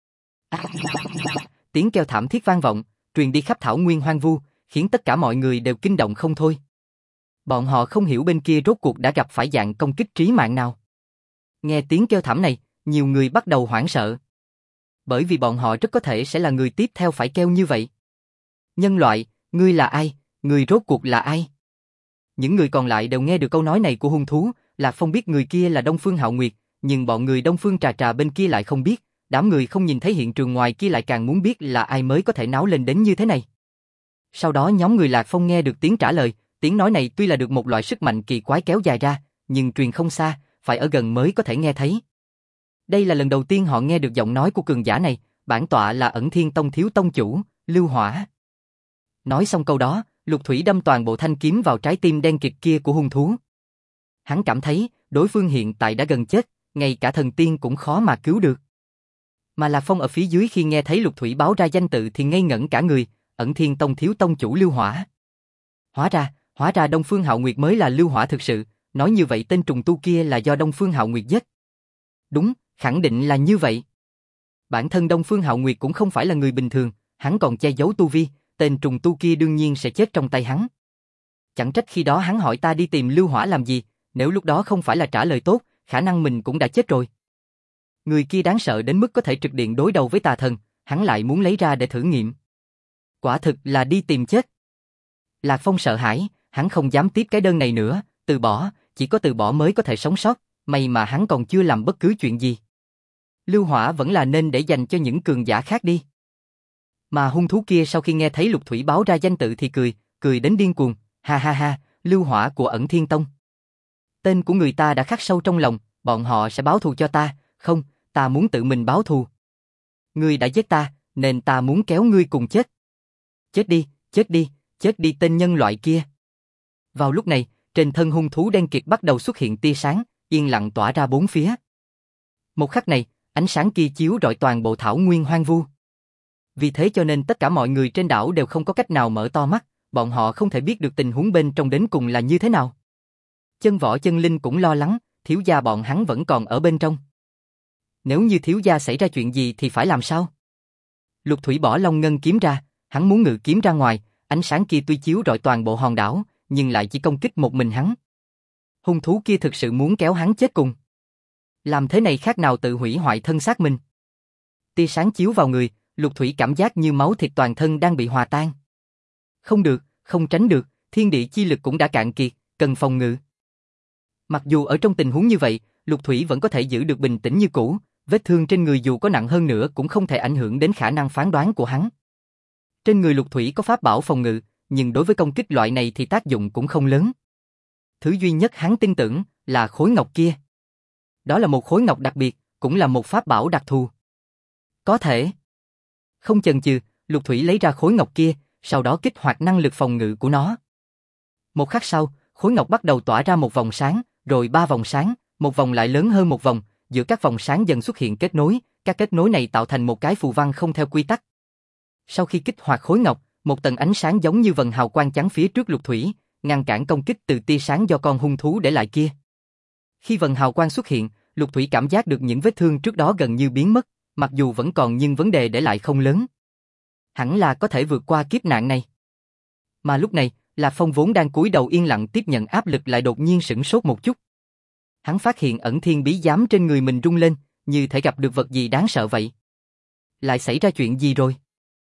Tiếng kêu thảm thiết vang vọng, truyền đi khắp thảo nguyên hoang vu, khiến tất cả mọi người đều kinh động không thôi. Bọn họ không hiểu bên kia rốt cuộc đã gặp phải dạng công kích trí mạng nào. Nghe tiếng kêu thảm này, nhiều người bắt đầu hoảng sợ. Bởi vì bọn họ rất có thể sẽ là người tiếp theo phải kêu như vậy. Nhân loại, ngươi là ai? Ngươi rốt cuộc là ai? Những người còn lại đều nghe được câu nói này của hung thú, Lạc Phong biết người kia là Đông Phương Hạo Nguyệt, nhưng bọn người Đông Phương Trà Trà bên kia lại không biết, đám người không nhìn thấy hiện trường ngoài kia lại càng muốn biết là ai mới có thể náo lên đến như thế này. Sau đó nhóm người Lạc Phong nghe được tiếng trả lời, tiếng nói này tuy là được một loại sức mạnh kỳ quái kéo dài ra, nhưng truyền không xa, phải ở gần mới có thể nghe thấy. Đây là lần đầu tiên họ nghe được giọng nói của cường giả này, bản tọa là Ẩn Thiên Tông thiếu tông chủ, Lưu Hỏa. Nói xong câu đó, Lục Thủy đâm toàn bộ thanh kiếm vào trái tim đen kịt kia của hung thú. Hắn cảm thấy, đối phương hiện tại đã gần chết, ngay cả thần tiên cũng khó mà cứu được. Mà Lạc Phong ở phía dưới khi nghe thấy Lục Thủy báo ra danh tự thì ngây ngẩn cả người, Ẩn Thiên Tông thiếu tông chủ Lưu Hỏa. Hóa ra Đông Phương Hạo Nguyệt mới là Lưu Hỏa thực sự, nói như vậy tên trùng tu kia là do Đông Phương Hạo Nguyệt giết. Đúng, khẳng định là như vậy. Bản thân Đông Phương Hạo Nguyệt cũng không phải là người bình thường, hắn còn che giấu tu vi, tên trùng tu kia đương nhiên sẽ chết trong tay hắn. Chẳng trách khi đó hắn hỏi ta đi tìm Lưu Hỏa làm gì, nếu lúc đó không phải là trả lời tốt, khả năng mình cũng đã chết rồi. Người kia đáng sợ đến mức có thể trực điện đối đầu với tà thần, hắn lại muốn lấy ra để thử nghiệm. Quả thực là đi tìm chết. Lạc Phong sợ hãi, hắn không dám tiếp cái đơn này nữa, từ bỏ, chỉ có từ bỏ mới có thể sống sót, may mà hắn còn chưa làm bất cứ chuyện gì. Lưu Hỏa vẫn là nên để dành cho những cường giả khác đi. Mà hung thú kia sau khi nghe thấy Lục Thủy báo ra danh tự thì cười đến điên cuồng, ha ha ha, Lưu Hỏa của Ẩn Thiên Tông. Tên của người ta đã khắc sâu trong lòng, bọn họ sẽ báo thù cho ta, không, ta muốn tự mình báo thù. Ngươi đã giết ta, nên ta muốn kéo ngươi cùng chết. Chết đi, chết đi, chết đi tên nhân loại kia. Vào lúc này, trên thân hung thú đen kịt bắt đầu xuất hiện tia sáng, yên lặng tỏa ra bốn phía. Một khắc này, ánh sáng kia chiếu rọi toàn bộ thảo nguyên hoang vu. Vì thế cho nên tất cả mọi người trên đảo đều không có cách nào mở to mắt, bọn họ không thể biết được tình huống bên trong đến cùng là như thế nào. Chân Võ Chân Linh cũng lo lắng, thiếu gia bọn hắn vẫn còn ở bên trong. Nếu như thiếu gia xảy ra chuyện gì thì phải làm sao? Lục Thủy bỏ Long Ngân kiếm ra, hắn muốn ngự kiếm ra ngoài, ánh sáng kia tuy chiếu rọi toàn bộ hòn đảo, nhưng lại chỉ công kích một mình hắn. Hung thú kia thực sự muốn kéo hắn chết cùng. Làm thế này khác nào tự hủy hoại thân xác mình. Tia sáng chiếu vào người, Lục Thủy cảm giác như máu thịt toàn thân đang bị hòa tan. Không được, không tránh được, thiên địa chi lực cũng đã cạn kiệt, cần phòng ngự. Mặc dù ở trong tình huống như vậy, Lục Thủy vẫn có thể giữ được bình tĩnh như cũ, vết thương trên người dù có nặng hơn nữa cũng không thể ảnh hưởng đến khả năng phán đoán của hắn. Trên người Lục Thủy có pháp bảo phòng ngự, nhưng đối với công kích loại này thì tác dụng cũng không lớn. Thứ duy nhất hắn tin tưởng là khối ngọc kia. Đó là một khối ngọc đặc biệt, cũng là một pháp bảo đặc thù. Có thể. Không chần chừ, Lục Thủy lấy ra khối ngọc kia, sau đó kích hoạt năng lực phòng ngự của nó. Một khắc sau, khối ngọc bắt đầu tỏa ra một vòng sáng, rồi ba vòng sáng, một vòng lại lớn hơn một vòng, giữa các vòng sáng dần xuất hiện kết nối, các kết nối này tạo thành một cái phù văn không theo quy tắc. Sau khi kích hoạt khối ngọc, một tầng ánh sáng giống như vầng hào quang chắn phía trước Lục Thủy, ngăn cản công kích từ tia sáng do con hung thú để lại kia. Khi vầng hào quang xuất hiện, Lục Thủy cảm giác được những vết thương trước đó gần như biến mất, mặc dù vẫn còn nhưng vấn đề để lại không lớn. Hẳn là có thể vượt qua kiếp nạn này. Mà lúc này, Lạc Phong vốn đang cúi đầu yên lặng tiếp nhận áp lực lại đột nhiên sửng sốt một chút. Hắn phát hiện ẩn thiên bí giám trên người mình rung lên, như thể gặp được vật gì đáng sợ vậy. Lại xảy ra chuyện gì rồi?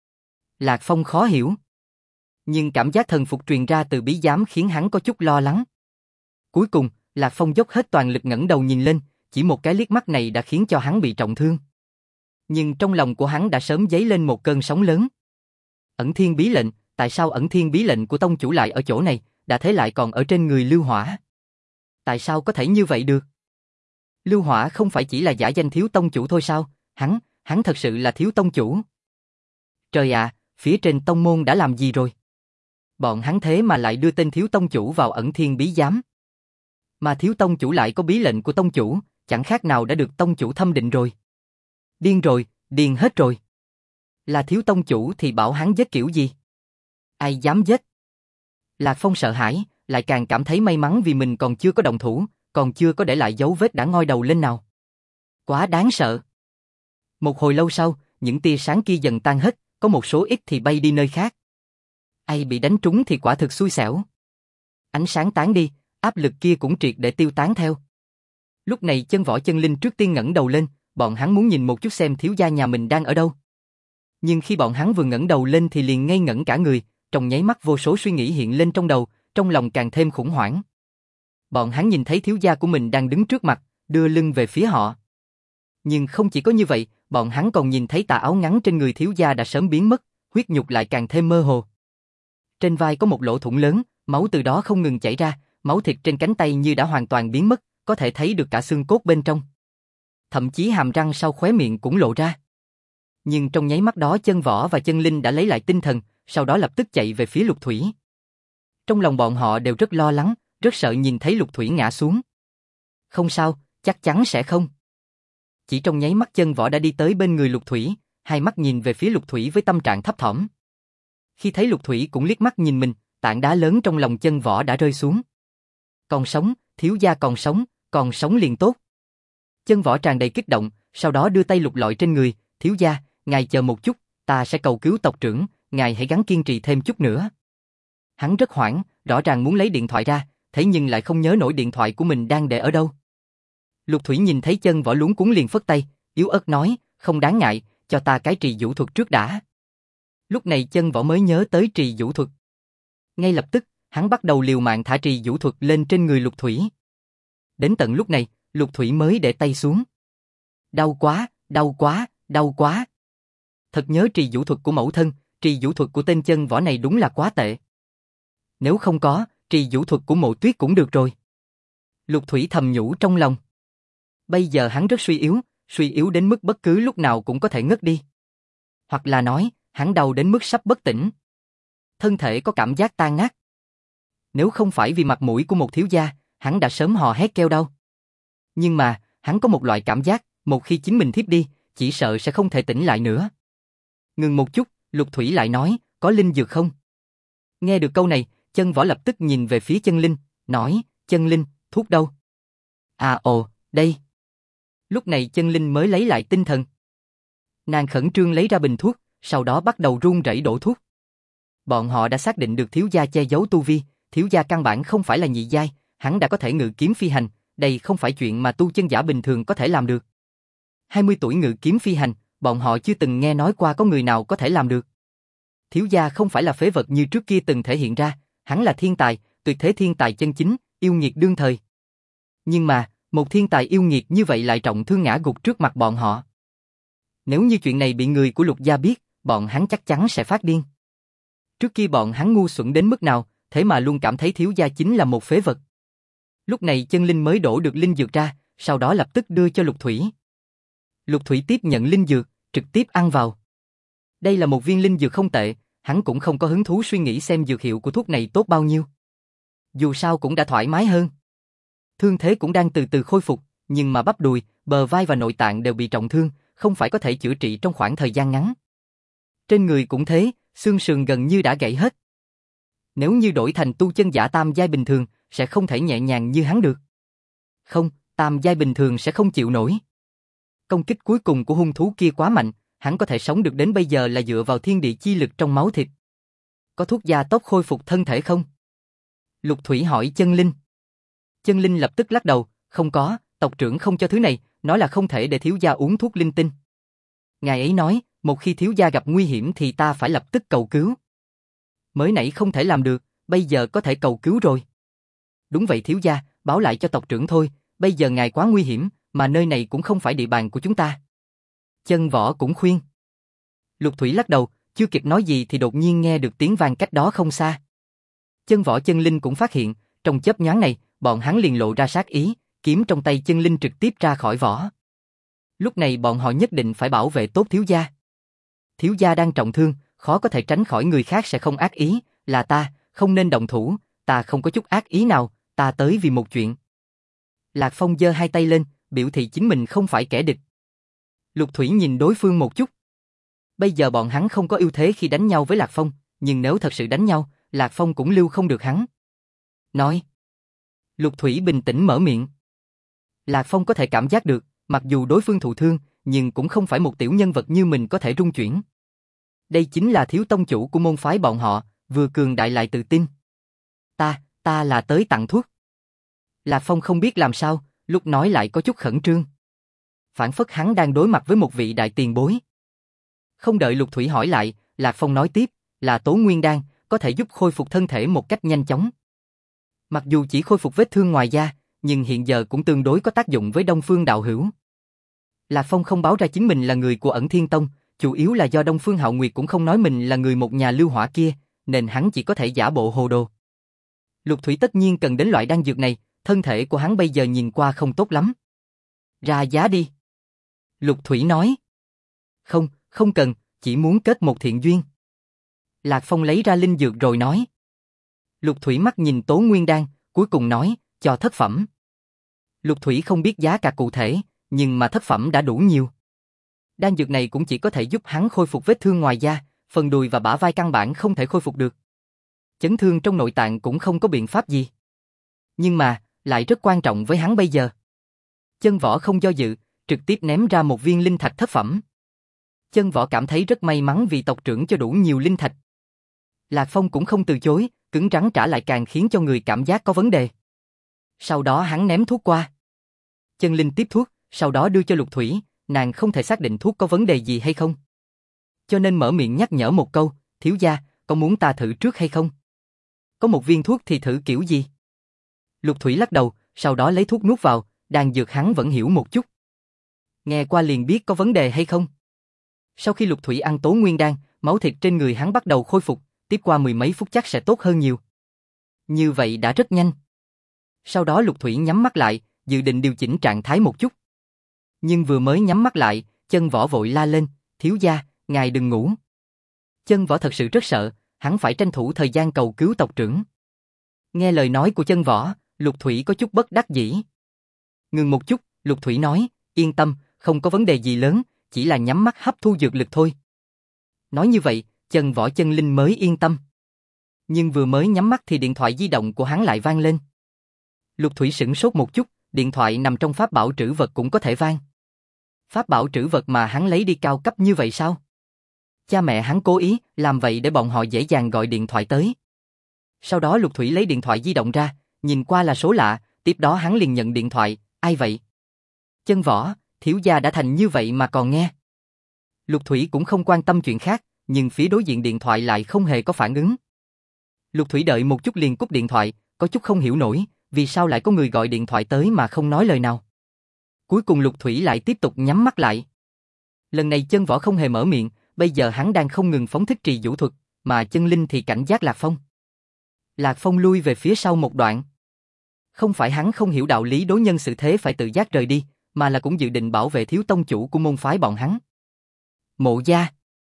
Lạc Phong khó hiểu. Nhưng cảm giác thần phục truyền ra từ bí giám khiến hắn có chút lo lắng. Cuối cùng, Lạc Phong dốc hết toàn lực ngẩng đầu nhìn lên, chỉ một cái liếc mắt này đã khiến cho hắn bị trọng thương. Nhưng trong lòng của hắn đã sớm dấy lên một cơn sóng lớn. Ẩn thiên bí lệnh, tại sao ẩn thiên bí lệnh của tông chủ lại ở chỗ này, đã thế lại còn ở trên người Lưu Hỏa? Tại sao có thể như vậy được? Lưu Hỏa không phải chỉ là giả danh thiếu tông chủ thôi sao? Hắn thật sự là thiếu tông chủ. Trời ạ, phía trên tông môn đã làm gì rồi? Bọn hắn thế mà lại đưa tên thiếu tông chủ vào ẩn thiên bí giám. Mà thiếu tông chủ lại có bí lệnh của tông chủ, chẳng khác nào đã được tông chủ thâm định rồi. Điên rồi, điên hết rồi. Là thiếu tông chủ thì bảo hắn giết kiểu gì? Ai dám giết? Lạc Phong sợ hãi, lại càng cảm thấy may mắn vì mình còn chưa có động thủ, còn chưa có để lại dấu vết đã ngoi đầu lên nào. Quá đáng sợ. Một hồi lâu sau, những tia sáng kia dần tan hết, có một số ít thì bay đi nơi khác. Ai bị đánh trúng thì quả thực xui xẻo. Ánh sáng tán đi, áp lực kia cũng triệt để tiêu tán theo. Lúc này Chân Võ Chân Linh trước tiên ngẩng đầu lên, bọn hắn muốn nhìn một chút xem thiếu gia nhà mình đang ở đâu. Nhưng khi bọn hắn vừa ngẩng đầu lên thì liền ngây ngẩn cả người, trong nháy mắt vô số suy nghĩ hiện lên trong đầu, trong lòng càng thêm khủng hoảng. Bọn hắn nhìn thấy thiếu gia của mình đang đứng trước mặt, đưa lưng về phía họ. Nhưng không chỉ có như vậy, bọn hắn còn nhìn thấy tà áo ngắn trên người thiếu gia đã sớm biến mất, huyết nhục lại càng thêm mơ hồ. Trên vai có một lỗ thủng lớn, máu từ đó không ngừng chảy ra, máu thịt trên cánh tay như đã hoàn toàn biến mất, có thể thấy được cả xương cốt bên trong. Thậm chí hàm răng sau khóe miệng cũng lộ ra. Nhưng trong nháy mắt đó Chân Võ và Chân Linh đã lấy lại tinh thần, sau đó lập tức chạy về phía Lục Thủy. Trong lòng bọn họ đều rất lo lắng, rất sợ nhìn thấy Lục Thủy ngã xuống. Không sao, chắc chắn sẽ không. Chỉ trong nháy mắt Chân Võ đã đi tới bên người Lục Thủy, hai mắt nhìn về phía Lục Thủy với tâm trạng thấp thỏm. Khi thấy Lục Thủy cũng liếc mắt nhìn mình, tảng đá lớn trong lòng Chân Võ đã rơi xuống. Còn sống, thiếu gia còn sống liền tốt. Chân Võ tràn đầy kích động, sau đó đưa tay lục lọi trên người, thiếu gia, ngài chờ một chút, ta sẽ cầu cứu tộc trưởng, ngài hãy gắng kiên trì thêm chút nữa. Hắn rất hoảng, rõ ràng muốn lấy điện thoại ra, thế nhưng lại không nhớ nổi điện thoại của mình đang để ở đâu. Lục Thủy nhìn thấy Chân Võ luống cuống liền phất tay, yếu ớt nói, không đáng ngại, cho ta cái trì vũ thuật trước đã. Lúc này Chân Võ mới nhớ tới trì vũ thuật. Ngay lập tức, hắn bắt đầu liều mạng thả trì vũ thuật lên trên người Lục Thủy. Đến tận lúc này, Lục Thủy mới để tay xuống. Đau quá, đau quá, đau quá. Thật nhớ trì vũ thuật của mẫu thân, trì vũ thuật của tên Chân Võ này đúng là quá tệ. Nếu không có, trì vũ thuật của Mộ Tuyết cũng được rồi. Lục Thủy thầm nhủ trong lòng. Bây giờ hắn rất suy yếu đến mức bất cứ lúc nào cũng có thể ngất đi. Hoặc là nói, hắn đau đến mức sắp bất tỉnh. Thân thể có cảm giác tan nát. Nếu không phải vì mặt mũi của một thiếu gia, hắn đã sớm hò hét kêu đau. Nhưng mà, hắn có một loại cảm giác, một khi chính mình thiếp đi, chỉ sợ sẽ không thể tỉnh lại nữa. Ngừng một chút, Lục Thủy lại nói, có linh dược không? Nghe được câu này, Chân Võ lập tức nhìn về phía Chân Linh, nói, Chân Linh, thuốc đâu? À ồ, đây. Lúc này Chân Linh mới lấy lại tinh thần. Nàng khẩn trương lấy ra bình thuốc, sau đó bắt đầu run rẩy đổ thuốc. Bọn họ đã xác định được thiếu gia che giấu tu vi, thiếu gia căn bản không phải là nhị giai, hắn đã có thể ngự kiếm phi hành, đây không phải chuyện mà tu chân giả bình thường có thể làm được. 20 tuổi ngự kiếm phi hành, bọn họ chưa từng nghe nói qua có người nào có thể làm được. Thiếu gia không phải là phế vật như trước kia từng thể hiện ra, hắn là thiên tài, tuyệt thế thiên tài chân chính, yêu nghiệt đương thời. Nhưng mà, một thiên tài yêu nghiệt như vậy lại trọng thương ngã gục trước mặt bọn họ. Nếu như chuyện này bị người của Lục gia biết, bọn hắn chắc chắn sẽ phát điên. Trước kia bọn hắn ngu xuẩn đến mức nào, thế mà luôn cảm thấy thiếu gia chính là một phế vật. Lúc này Chân Linh mới đổ được linh dược ra, sau đó lập tức đưa cho Lục Thủy. Lục Thủy tiếp nhận linh dược, trực tiếp ăn vào. Đây là một viên linh dược không tệ, hắn cũng không có hứng thú suy nghĩ xem dược hiệu của thuốc này tốt bao nhiêu. Dù sao cũng đã thoải mái hơn. Thương thế cũng đang từ từ khôi phục, nhưng mà bắp đùi, bờ vai và nội tạng đều bị trọng thương, không phải có thể chữa trị trong khoảng thời gian ngắn. Trên người cũng thế, xương sườn gần như đã gãy hết. Nếu như đổi thành tu chân giả tam giai bình thường, sẽ không thể nhẹ nhàng như hắn được. Không, tam giai bình thường sẽ không chịu nổi. Công kích cuối cùng của hung thú kia quá mạnh, hắn có thể sống được đến bây giờ là dựa vào thiên địa chi lực trong máu thịt. Có thuốc gia tốc khôi phục thân thể không? Lục Thủy hỏi Chân Linh. Chân Linh lập tức lắc đầu, không có, tộc trưởng không cho thứ này, nói là không thể để thiếu gia uống thuốc linh tinh. Ngài ấy nói, một khi thiếu gia gặp nguy hiểm thì ta phải lập tức cầu cứu. Mới nãy không thể làm được, bây giờ có thể cầu cứu rồi. Đúng vậy thiếu gia, báo lại cho tộc trưởng thôi, bây giờ ngài quá nguy hiểm, mà nơi này cũng không phải địa bàn của chúng ta. Chân Võ cũng khuyên. Lục Thủy lắc đầu, chưa kịp nói gì thì đột nhiên nghe được tiếng vang cách đó không xa. Chân Võ Chân Linh cũng phát hiện, trong chớp nhoáng này, bọn hắn liền lộ ra sát ý, kiếm trong tay Chân Linh trực tiếp ra khỏi vỏ. Lúc này bọn họ nhất định phải bảo vệ tốt thiếu gia. Thiếu gia đang trọng thương, khó có thể tránh khỏi người khác sẽ không ác ý, là ta, không nên động thủ, ta không có chút ác ý nào, ta tới vì một chuyện. Lạc Phong giơ hai tay lên, biểu thị chính mình không phải kẻ địch. Lục Thủy nhìn đối phương một chút. Bây giờ bọn hắn không có ưu thế khi đánh nhau với Lạc Phong, nhưng nếu thật sự đánh nhau, Lạc Phong cũng lưu không được hắn. Nói. Lục Thủy bình tĩnh mở miệng. Lạc Phong có thể cảm giác được, mặc dù đối phương thụ thương, nhưng cũng không phải một tiểu nhân vật như mình có thể rung chuyển. Đây chính là thiếu tông chủ của môn phái bọn họ, vừa cường đại lại tự tin. Ta là tới tặng thuốc. Lạc Phong không biết làm sao, lúc nói lại có chút khẩn trương. Phản phất hắn đang đối mặt với một vị đại tiền bối. Không đợi Lục Thủy hỏi lại, Lạc Phong nói tiếp, là Tố Nguyên Đan, có thể giúp khôi phục thân thể một cách nhanh chóng. Mặc dù chỉ khôi phục vết thương ngoài da, nhưng hiện giờ cũng tương đối có tác dụng với Đông Phương đạo hữu. Lạc Phong không báo ra chính mình là người của Ẩn Thiên Tông, chủ yếu là do Đông Phương Hạo Nguyệt cũng không nói mình là người một nhà lưu hỏa kia, nên hắn chỉ có thể giả bộ hồ đồ. Lục Thủy tất nhiên cần đến loại đan dược này, thân thể của hắn bây giờ nhìn qua không tốt lắm. Ra giá đi. Lục Thủy nói. Không cần, chỉ muốn kết một thiện duyên. Lạc Phong lấy ra linh dược rồi nói. Lục Thủy mắt nhìn Tố Nguyên Đan, cuối cùng nói, cho thất phẩm. Lục Thủy không biết giá cả cụ thể, nhưng mà thất phẩm đã đủ nhiều. Đan dược này cũng chỉ có thể giúp hắn khôi phục vết thương ngoài da, phần đùi và bả vai căn bản không thể khôi phục được. Chấn thương trong nội tạng cũng không có biện pháp gì. Nhưng mà, lại rất quan trọng với hắn bây giờ. Chân Võ không do dự, trực tiếp ném ra một viên linh thạch thất phẩm. Chân Võ cảm thấy rất may mắn vì tộc trưởng cho đủ nhiều linh thạch. Lạc Phong cũng không từ chối, cứng rắn trả lại càng khiến cho người cảm giác có vấn đề. Sau đó hắn ném thuốc qua. Chân Linh tiếp thuốc, sau đó đưa cho Lục Thủy, nàng không thể xác định thuốc có vấn đề gì hay không. Cho nên mở miệng nhắc nhở một câu, thiếu gia, có muốn ta thử trước hay không? Có một viên thuốc thì thử kiểu gì? Lục Thủy lắc đầu, sau đó lấy thuốc nuốt vào, đan dược hắn vẫn hiểu một chút. Nghe qua liền biết có vấn đề hay không. Sau khi Lục Thủy ăn Tố Nguyên Đan, máu thịt trên người hắn bắt đầu khôi phục, tiếp qua mười mấy phút chắc sẽ tốt hơn nhiều. Như vậy đã rất nhanh. Sau đó Lục Thủy nhắm mắt lại, dự định điều chỉnh trạng thái một chút. Nhưng vừa mới nhắm mắt lại, Chân Võ vội la lên, thiếu gia, ngài đừng ngủ. Chân Võ thật sự rất sợ, hắn phải tranh thủ thời gian cầu cứu tộc trưởng. Nghe lời nói của Chân Võ, Lục Thủy có chút bất đắc dĩ. Ngừng một chút, Lục Thủy nói, yên tâm, không có vấn đề gì lớn, chỉ là nhắm mắt hấp thu dược lực thôi. Nói như vậy, Chân Võ chân linh mới yên tâm. Nhưng vừa mới nhắm mắt thì điện thoại di động của hắn lại vang lên. Lục Thủy sửng sốt một chút, điện thoại nằm trong pháp bảo trữ vật cũng có thể vang. Pháp bảo trữ vật mà hắn lấy đi cao cấp như vậy sao? Cha mẹ hắn cố ý làm vậy để bọn họ dễ dàng gọi điện thoại tới. Sau đó Lục Thủy lấy điện thoại di động ra, nhìn qua là số lạ, tiếp đó hắn liền nhận điện thoại, ai vậy? Chân Võ, thiếu gia đã thành như vậy mà còn nghe. Lục Thủy cũng không quan tâm chuyện khác, nhưng phía đối diện điện thoại lại không hề có phản ứng. Lục Thủy đợi một chút liền cúp điện thoại, có chút không hiểu nổi, vì sao lại có người gọi điện thoại tới mà không nói lời nào. Cuối cùng Lục Thủy lại tiếp tục nhắm mắt lại. Lần này Chân Võ không hề mở miệng, bây giờ hắn đang không ngừng phóng thích trì vũ thuật, mà Chân Linh thì cảnh giác Lạc Phong. Lạc Phong lui về phía sau một đoạn. Không phải hắn không hiểu đạo lý đối nhân xử thế phải tự giác rời đi, mà là cũng dự định bảo vệ thiếu tông chủ của môn phái bọn hắn. Mộ gia.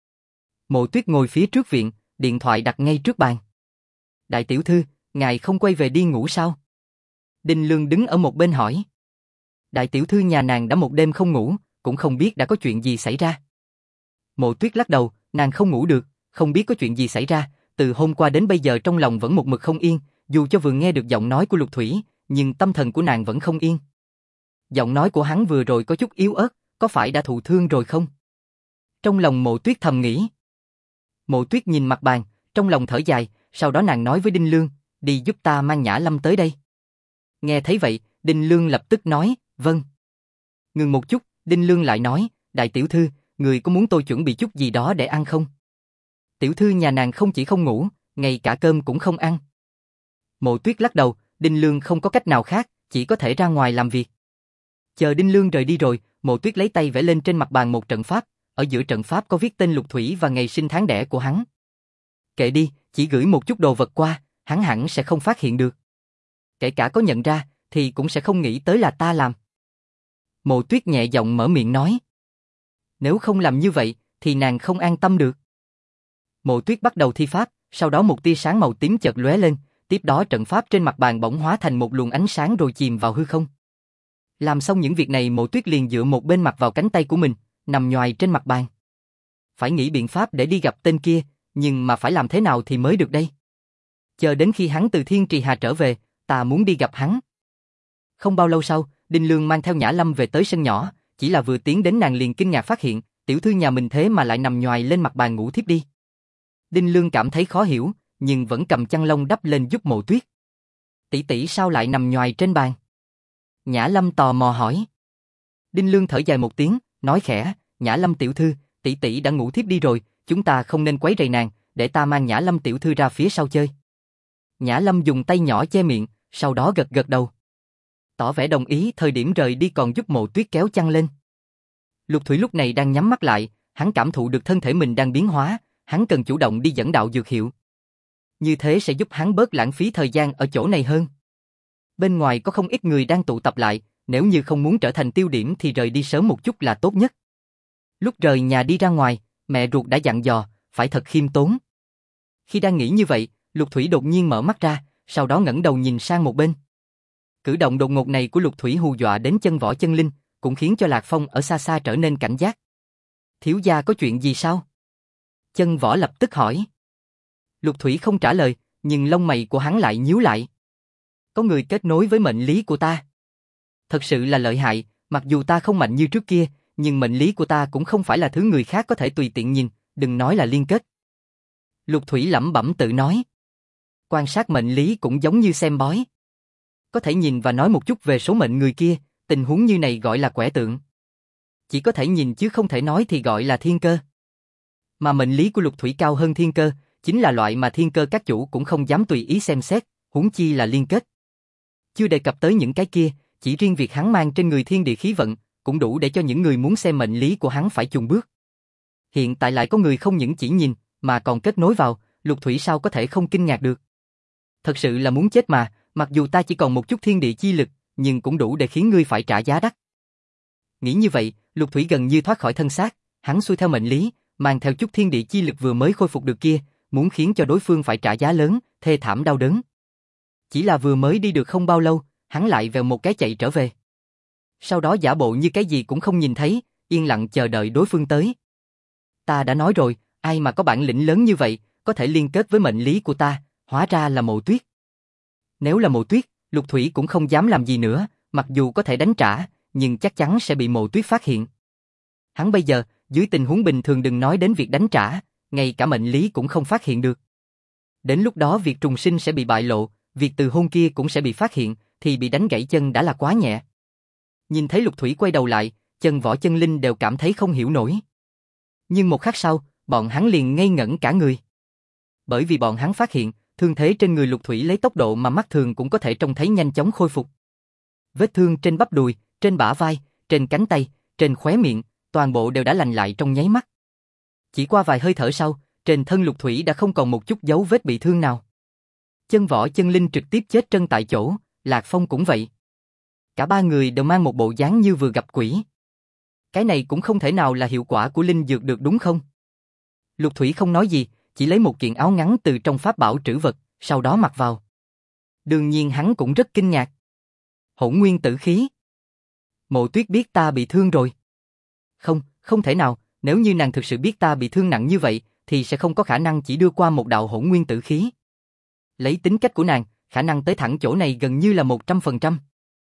Mộ Tuyết ngồi phía trước viện, điện thoại đặt ngay trước bàn. Đại tiểu thư, ngài không quay về đi ngủ sao? Đinh Lương đứng ở một bên hỏi. Đại tiểu thư nhà nàng đã một đêm không ngủ, cũng không biết đã có chuyện gì xảy ra. Mộ Tuyết lắc đầu, nàng không ngủ được, không biết có chuyện gì xảy ra, từ hôm qua đến bây giờ trong lòng vẫn một mực không yên, dù cho vừa nghe được giọng nói của Lục Thủy, nhưng tâm thần của nàng vẫn không yên. Giọng nói của hắn vừa rồi có chút yếu ớt, có phải đã thụ thương rồi không? Trong lòng Mộ Tuyết thầm nghĩ. Mộ Tuyết nhìn mặt bàn, trong lòng thở dài, sau đó nàng nói với Đinh Lương, đi giúp ta mang Nhã Lâm tới đây. Nghe thấy vậy, Đinh Lương lập tức nói, vâng. Ngừng một chút, Đinh Lương lại nói, đại tiểu thư, người có muốn tôi chuẩn bị chút gì đó để ăn không? Tiểu thư nhà nàng không chỉ không ngủ, ngay cả cơm cũng không ăn. Mộ Tuyết lắc đầu, Đinh Lương không có cách nào khác, chỉ có thể ra ngoài làm việc. Chờ Đinh Lương rời đi rồi, Mộ Tuyết lấy tay vẽ lên trên mặt bàn một trận pháp, ở giữa trận pháp có viết tên Lục Thủy và ngày sinh tháng đẻ của hắn. Kệ đi, chỉ gửi một chút đồ vật qua, hắn hẳn sẽ không phát hiện được. Kể cả có nhận ra, thì cũng sẽ không nghĩ tới là ta làm. Mộ Tuyết nhẹ giọng mở miệng nói. Nếu không làm như vậy, thì nàng không an tâm được. Mộ Tuyết bắt đầu thi pháp, sau đó một tia sáng màu tím chợt lóe lên, tiếp đó trận pháp trên mặt bàn bỗng hóa thành một luồng ánh sáng rồi chìm vào hư không. Làm xong những việc này, Mộ Tuyết liền dựa một bên mặt vào cánh tay của mình, nằm nhoài trên mặt bàn. Phải nghĩ biện pháp để đi gặp tên kia, nhưng mà phải làm thế nào thì mới được đây? Chờ đến khi hắn từ Thiên Trì Hà trở về, ta muốn đi gặp hắn. Không bao lâu sau, Đinh Lương mang theo Nhã Lâm về tới sân nhỏ, chỉ là vừa tiến đến nàng liền kinh ngạc phát hiện, tiểu thư nhà mình thế mà lại nằm nhoài lên mặt bàn ngủ thiếp đi. Đinh Lương cảm thấy khó hiểu, nhưng vẫn cầm chăn lông đắp lên giúp Mộ Tuyết. Tỷ tỷ sao lại nằm nhoài trên bàn? Nhã Lâm tò mò hỏi. Đinh Lương thở dài một tiếng, nói khẽ, Nhã Lâm tiểu thư, tỷ tỷ đã ngủ thiếp đi rồi, chúng ta không nên quấy rầy nàng, để ta mang Nhã Lâm tiểu thư ra phía sau chơi. Nhã Lâm dùng tay nhỏ che miệng, sau đó gật gật đầu. Tỏ vẻ đồng ý, thời điểm rời đi còn giúp Mộ Tuyết kéo chăn lên. Lục Thủy lúc này đang nhắm mắt lại, hắn cảm thụ được thân thể mình đang biến hóa, hắn cần chủ động đi dẫn đạo dược hiệu. Như thế sẽ giúp hắn bớt lãng phí thời gian ở chỗ này hơn. Bên ngoài có không ít người đang tụ tập lại, nếu như không muốn trở thành tiêu điểm thì rời đi sớm một chút là tốt nhất. Lúc rời nhà đi ra ngoài, mẹ ruột đã dặn dò, phải thật khiêm tốn. Khi đang nghĩ như vậy, Lục Thủy đột nhiên mở mắt ra, sau đó ngẩng đầu nhìn sang một bên. Cử động đột ngột này của Lục Thủy hù dọa đến Chân Võ Chân Linh, cũng khiến cho Lạc Phong ở xa xa trở nên cảnh giác. Thiếu gia có chuyện gì sao? Chân Võ lập tức hỏi. Lục Thủy không trả lời, nhưng lông mày của hắn lại nhíu lại. Có người kết nối với mệnh lý của ta. Thật sự là lợi hại, mặc dù ta không mạnh như trước kia, nhưng mệnh lý của ta cũng không phải là thứ người khác có thể tùy tiện nhìn, đừng nói là liên kết. Lục Thủy lẩm bẩm tự nói. Quan sát mệnh lý cũng giống như xem bói. Có thể nhìn và nói một chút về số mệnh người kia, tình huống như này gọi là quẻ tượng. Chỉ có thể nhìn chứ không thể nói thì gọi là thiên cơ. Mà mệnh lý của Lục Thủy cao hơn thiên cơ, chính là loại mà thiên cơ các chủ cũng không dám tùy ý xem xét, huống chi là liên kết. Chưa đề cập tới những cái kia, chỉ riêng việc hắn mang trên người thiên địa khí vận, cũng đủ để cho những người muốn xem mệnh lý của hắn phải chùn bước. Hiện tại lại có người không những chỉ nhìn, mà còn kết nối vào, Lục Thủy sao có thể không kinh ngạc được. Thật sự là muốn chết mà, mặc dù ta chỉ còn một chút thiên địa chi lực, nhưng cũng đủ để khiến ngươi phải trả giá đắt. Nghĩ như vậy, Lục Thủy gần như thoát khỏi thân xác, hắn xuôi theo mệnh lý, mang theo chút thiên địa chi lực vừa mới khôi phục được kia, muốn khiến cho đối phương phải trả giá lớn, thê thảm đau đớn. Chỉ là vừa mới đi được không bao lâu, hắn lại vèo một cái chạy trở về. Sau đó giả bộ như cái gì cũng không nhìn thấy, yên lặng chờ đợi đối phương tới. Ta đã nói rồi, ai mà có bản lĩnh lớn như vậy, có thể liên kết với mệnh lý của ta, hóa ra là Mộ Tuyết. Nếu là Mộ Tuyết, Lục Thủy cũng không dám làm gì nữa, mặc dù có thể đánh trả, nhưng chắc chắn sẽ bị Mộ Tuyết phát hiện. Hắn bây giờ, dưới tình huống bình thường đừng nói đến việc đánh trả, ngay cả mệnh lý cũng không phát hiện được. Đến lúc đó việc trùng sinh sẽ bị bại lộ, việc từ hôn kia cũng sẽ bị phát hiện, thì bị đánh gãy chân đã là quá nhẹ. Nhìn thấy Lục Thủy quay đầu lại, Chân Võ Chân Linh đều cảm thấy không hiểu nổi. Nhưng một khắc sau, bọn hắn liền ngây ngẩn cả người. Bởi vì bọn hắn phát hiện, thương thế trên người Lục Thủy lấy tốc độ mà mắt thường cũng có thể trông thấy nhanh chóng khôi phục. Vết thương trên bắp đùi, trên bả vai, trên cánh tay, trên khóe miệng, toàn bộ đều đã lành lại trong nháy mắt. Chỉ qua vài hơi thở sau, trên thân Lục Thủy đã không còn một chút dấu vết bị thương nào. Chân Võ Chân Linh trực tiếp chết chân tại chỗ, Lạc Phong cũng vậy. Cả ba người đều mang một bộ dáng như vừa gặp quỷ. Cái này cũng không thể nào là hiệu quả của linh dược được đúng không? Lục Thủy không nói gì, chỉ lấy một kiện áo ngắn từ trong pháp bảo trữ vật, sau đó mặc vào. Đương nhiên hắn cũng rất kinh ngạc. Hỗn nguyên tử khí. Mộ Tuyết biết ta bị thương rồi. Không, không thể nào, nếu như nàng thực sự biết ta bị thương nặng như vậy, thì sẽ không có khả năng chỉ đưa qua một đạo hỗn nguyên tử khí. Lấy tính cách của nàng, khả năng tới thẳng chỗ này gần như là 100%.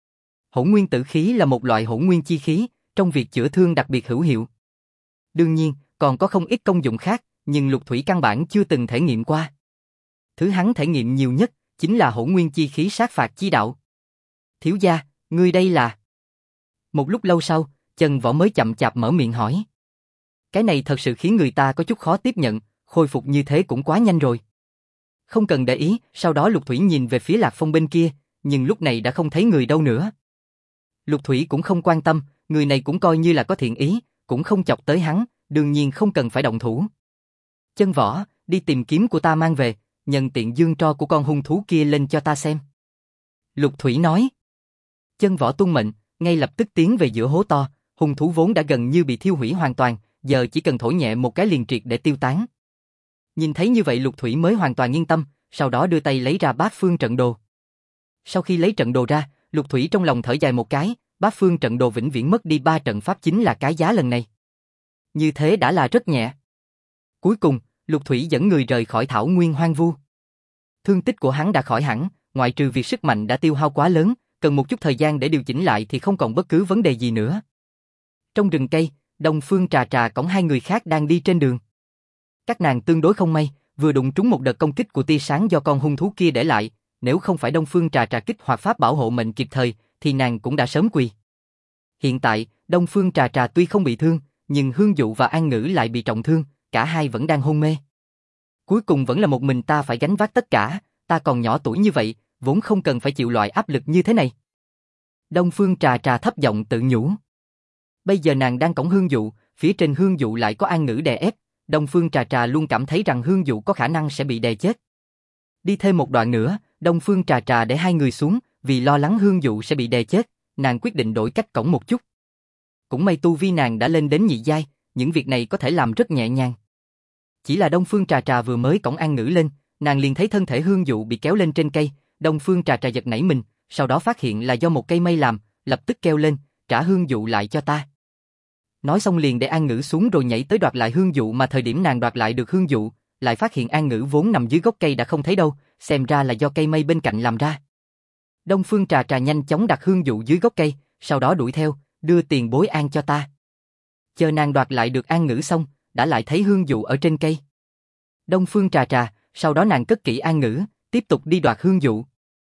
Hỗn nguyên tử khí là một loại hỗn nguyên chi khí, trong việc chữa thương đặc biệt hữu hiệu. Đương nhiên, còn có không ít công dụng khác, nhưng Lục Thủy căn bản chưa từng thể nghiệm qua. Thứ hắn thể nghiệm nhiều nhất, chính là hỗn nguyên chi khí sát phạt chi đạo. Thiếu gia, ngươi đây là... Một lúc lâu sau, Chân Võ mới chậm chạp mở miệng hỏi. Cái này thật sự khiến người ta có chút khó tiếp nhận, khôi phục như thế cũng quá nhanh rồi. Không cần để ý, sau đó Lục Thủy nhìn về phía Lạc Phong bên kia, nhưng lúc này đã không thấy người đâu nữa. Lục Thủy cũng không quan tâm, người này cũng coi như là có thiện ý, cũng không chọc tới hắn, đương nhiên không cần phải động thủ. Chân Võ, đi tìm kiếm của ta mang về, nhân tiện dương tro của con hung thú kia lên cho ta xem. Lục Thủy nói. Chân Võ tuân mệnh, ngay lập tức tiến về giữa hố to, hung thú vốn đã gần như bị thiêu hủy hoàn toàn, giờ chỉ cần thổi nhẹ một cái liền triệt để tiêu tán. Nhìn thấy như vậy Lục Thủy mới hoàn toàn yên tâm, sau đó đưa tay lấy ra bát phương trận đồ. Sau khi lấy trận đồ ra, Lục Thủy trong lòng thở dài một cái, bát phương trận đồ vĩnh viễn mất đi 3 trận pháp chính là cái giá lần này. Như thế đã là rất nhẹ. Cuối cùng, Lục Thủy dẫn người rời khỏi thảo nguyên hoang vu. Thương tích của hắn đã khỏi hẳn, ngoại trừ việc sức mạnh đã tiêu hao quá lớn, cần một chút thời gian để điều chỉnh lại thì không còn bất cứ vấn đề gì nữa. Trong rừng cây, Đông Phương Trà Trà cõng hai người khác đang đi trên đường. Các nàng tương đối không may, vừa đụng trúng một đợt công kích của tia sáng do con hung thú kia để lại, nếu không phải Đông Phương Trà Trà kích hoạt pháp bảo hộ mệnh kịp thời, thì nàng cũng đã sớm quỳ. Hiện tại, Đông Phương Trà Trà tuy không bị thương, nhưng Hương Dụ và An Ngữ lại bị trọng thương, cả hai vẫn đang hôn mê. Cuối cùng vẫn là một mình ta phải gánh vác tất cả, ta còn nhỏ tuổi như vậy, vốn không cần phải chịu loại áp lực như thế này. Đông Phương Trà Trà thấp giọng tự nhủ. Bây giờ nàng đang cõng Hương Dụ, phía trên Hương Dụ lại có An Ngữ đè ép, Đông Phương Trà Trà luôn cảm thấy rằng Hương Dụ có khả năng sẽ bị đè chết. Đi thêm một đoạn nữa, Đông Phương Trà Trà để hai người xuống, vì lo lắng Hương Dụ sẽ bị đè chết, nàng quyết định đổi cách cõng một chút. Cũng may tu vi nàng đã lên đến nhị giai, những việc này có thể làm rất nhẹ nhàng. Chỉ là Đông Phương Trà Trà vừa mới cõng An Ngữ lên, nàng liền thấy thân thể Hương Dụ bị kéo lên trên cây, Đông Phương Trà Trà giật nảy mình, sau đó phát hiện là do một cây mây làm, lập tức kêu lên, trả Hương Dụ lại cho ta. Nói xong liền để An Ngữ xuống rồi nhảy tới đoạt lại Hương Dụ, mà thời điểm nàng đoạt lại được Hương Dụ, lại phát hiện An Ngữ vốn nằm dưới gốc cây đã không thấy đâu, xem ra là do cây mây bên cạnh làm ra. Đông Phương Trà Trà nhanh chóng đặt Hương Dụ dưới gốc cây, sau đó đuổi theo, đưa tiền bối an cho ta. Chờ nàng đoạt lại được An Ngữ xong, đã lại thấy Hương Dụ ở trên cây. Đông Phương Trà Trà, sau đó nàng cất kỹ An Ngữ, tiếp tục đi đoạt Hương Dụ.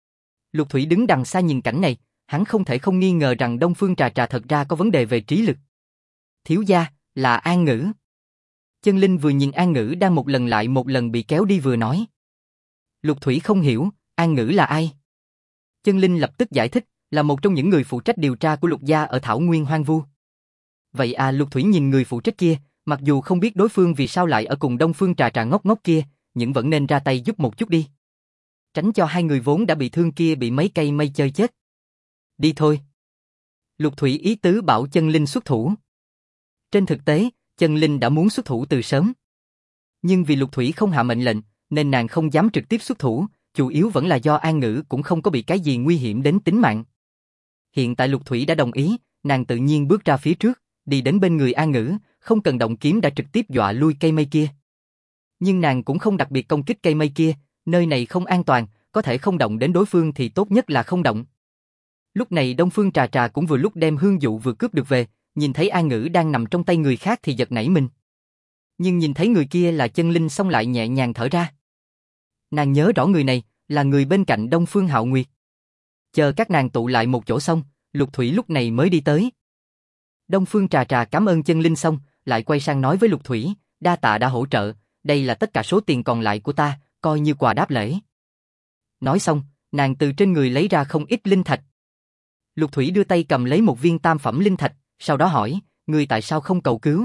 Lục Thủy đứng đằng xa nhìn cảnh này, hắn không thể không nghi ngờ rằng Đông Phương Trà Trà thật ra có vấn đề về trí lực. Thiếu gia, là An Ngữ. Chân Linh vừa nhìn An Ngữ đang một lần lại một lần bị kéo đi vừa nói. Lục Thủy không hiểu, An Ngữ là ai? Chân Linh lập tức giải thích, là một trong những người phụ trách điều tra của Lục gia ở Thảo Nguyên Hoang Vu. Vậy à, Lục Thủy nhìn người phụ trách kia, mặc dù không biết đối phương vì sao lại ở cùng Đông Phương Trà Trà ngốc ngốc kia, nhưng vẫn nên ra tay giúp một chút đi. Tránh cho hai người vốn đã bị thương kia bị mấy cây mây chơi chết. Đi thôi. Lục Thủy ý tứ bảo Chân Linh xuất thủ. Trên thực tế, Chân Linh đã muốn xuất thủ từ sớm. Nhưng vì Lục Thủy không hạ mệnh lệnh, nên nàng không dám trực tiếp xuất thủ, chủ yếu vẫn là do An Ngữ cũng không có bị cái gì nguy hiểm đến tính mạng. Hiện tại Lục Thủy đã đồng ý, nàng tự nhiên bước ra phía trước, đi đến bên người An Ngữ, không cần động kiếm đã trực tiếp dọa lui cây mây kia. Nhưng nàng cũng không đặc biệt công kích cây mây kia, nơi này không an toàn, có thể không động đến đối phương thì tốt nhất là không động. Lúc này Đông Phương Trà Trà cũng vừa lúc đem hương dụ vừa cướp được về, nhìn thấy An Ngữ đang nằm trong tay người khác thì giật nảy mình. Nhưng nhìn thấy người kia là Chân Linh xong lại nhẹ nhàng thở ra. Nàng nhớ rõ người này là người bên cạnh Đông Phương Hạo Nguyệt. Chờ các nàng tụ lại một chỗ xong, Lục Thủy lúc này mới đi tới. Đông Phương Trà Trà cảm ơn Chân Linh xong, lại quay sang nói với Lục Thủy, đa tạ đã hỗ trợ, đây là tất cả số tiền còn lại của ta, coi như quà đáp lễ. Nói xong, nàng từ trên người lấy ra không ít linh thạch. Lục Thủy đưa tay cầm lấy một viên tam phẩm linh thạch, sau đó hỏi, ngươi tại sao không cầu cứu?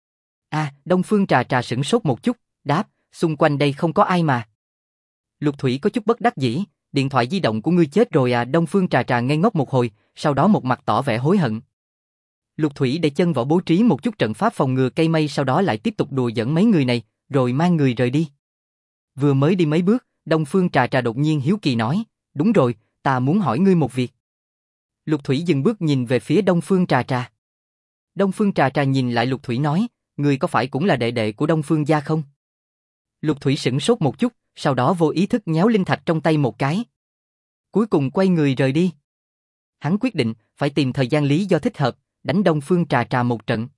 Đông Phương Trà Trà sửng sốt một chút, đáp, xung quanh đây không có ai mà. Lục Thủy có chút bất đắc dĩ, điện thoại di động của ngươi chết rồi à? Đông Phương Trà Trà ngây ngốc một hồi, sau đó một mặt tỏ vẻ hối hận. Lục Thủy để chân vào bố trí một chút trận pháp phòng ngừa cây mây, sau đó lại tiếp tục đùa giỡn mấy người này, rồi mang người rời đi. Vừa mới đi mấy bước, Đông Phương Trà Trà đột nhiên hiếu kỳ nói, đúng rồi, ta muốn hỏi ngươi một việc. Lục Thủy dừng bước nhìn về phía Đông Phương Trà Trà. Đông Phương Trà Trà nhìn lại Lục Thủy nói, ngươi có phải cũng là đệ đệ của Đông Phương gia không? Lục Thủy sửng sốt một chút, sau đó vô ý thức nhéo linh thạch trong tay một cái. Cuối cùng quay người rời đi. Hắn quyết định phải tìm thời gian lý do thích hợp, đánh Đông Phương Trà Trà một trận.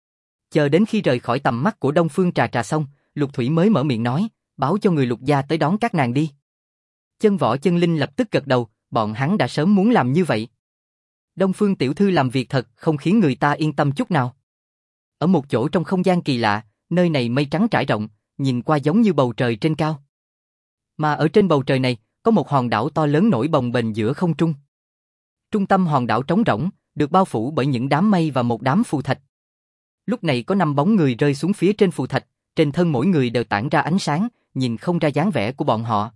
Chờ đến khi rời khỏi tầm mắt của Đông Phương Trà Trà xong, Lục Thủy mới mở miệng nói, báo cho người Lục gia tới đón các nàng đi. Chân Võ Chân Linh lập tức gật đầu, bọn hắn đã sớm muốn làm như vậy. Đông Phương tiểu thư làm việc thật không khiến người ta yên tâm chút nào. Ở một chỗ trong không gian kỳ lạ, nơi này mây trắng trải rộng, nhìn qua giống như bầu trời trên cao. Mà ở trên bầu trời này, có một hòn đảo to lớn nổi bồng bềnh giữa không trung. Trung tâm hòn đảo trống rỗng, được bao phủ bởi những đám mây và một đám phù thạch. Lúc này có 5 bóng người rơi xuống phía trên phù thạch, trên thân mỗi người đều tản ra ánh sáng, nhìn không ra dáng vẻ của bọn họ.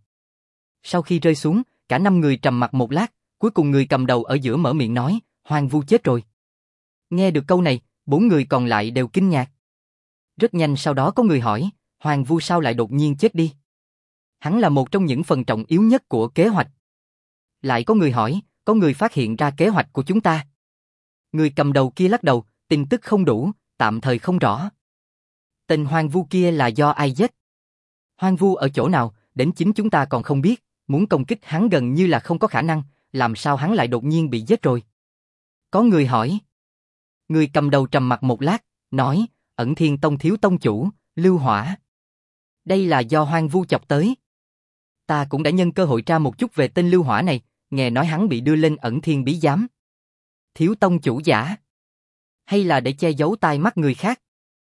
Sau khi rơi xuống, cả 5 người trầm mặc một lát, cuối cùng người cầm đầu ở giữa mở miệng nói, Hoàng Vu chết rồi. Nghe được câu này, 4 người còn lại đều kinh ngạc. Rất nhanh sau đó có người hỏi, Hoàng Vu sao lại đột nhiên chết đi? Hắn là một trong những phần trọng yếu nhất của kế hoạch. Lại có người hỏi, có người phát hiện ra kế hoạch của chúng ta? Người cầm đầu kia lắc đầu, tin tức không đủ, tạm thời không rõ. Tên Hoàng Vu kia là do ai giết? Hoàng Vu ở chỗ nào, đến chính chúng ta còn không biết, muốn công kích hắn gần như là không có khả năng, làm sao hắn lại đột nhiên bị giết rồi? Có người hỏi. Người cầm đầu trầm mặc một lát, nói, Ẩn Thiên Tông thiếu tông chủ, Lưu Hỏa. Đây là do Hoàng Vu chọc tới. Ta cũng đã nhân cơ hội tra một chút về tên Lưu Hỏa này, nghe nói hắn bị đưa lên Ẩn Thiên bí giám. Thiếu tông chủ giả? Hay là để che giấu tai mắt người khác?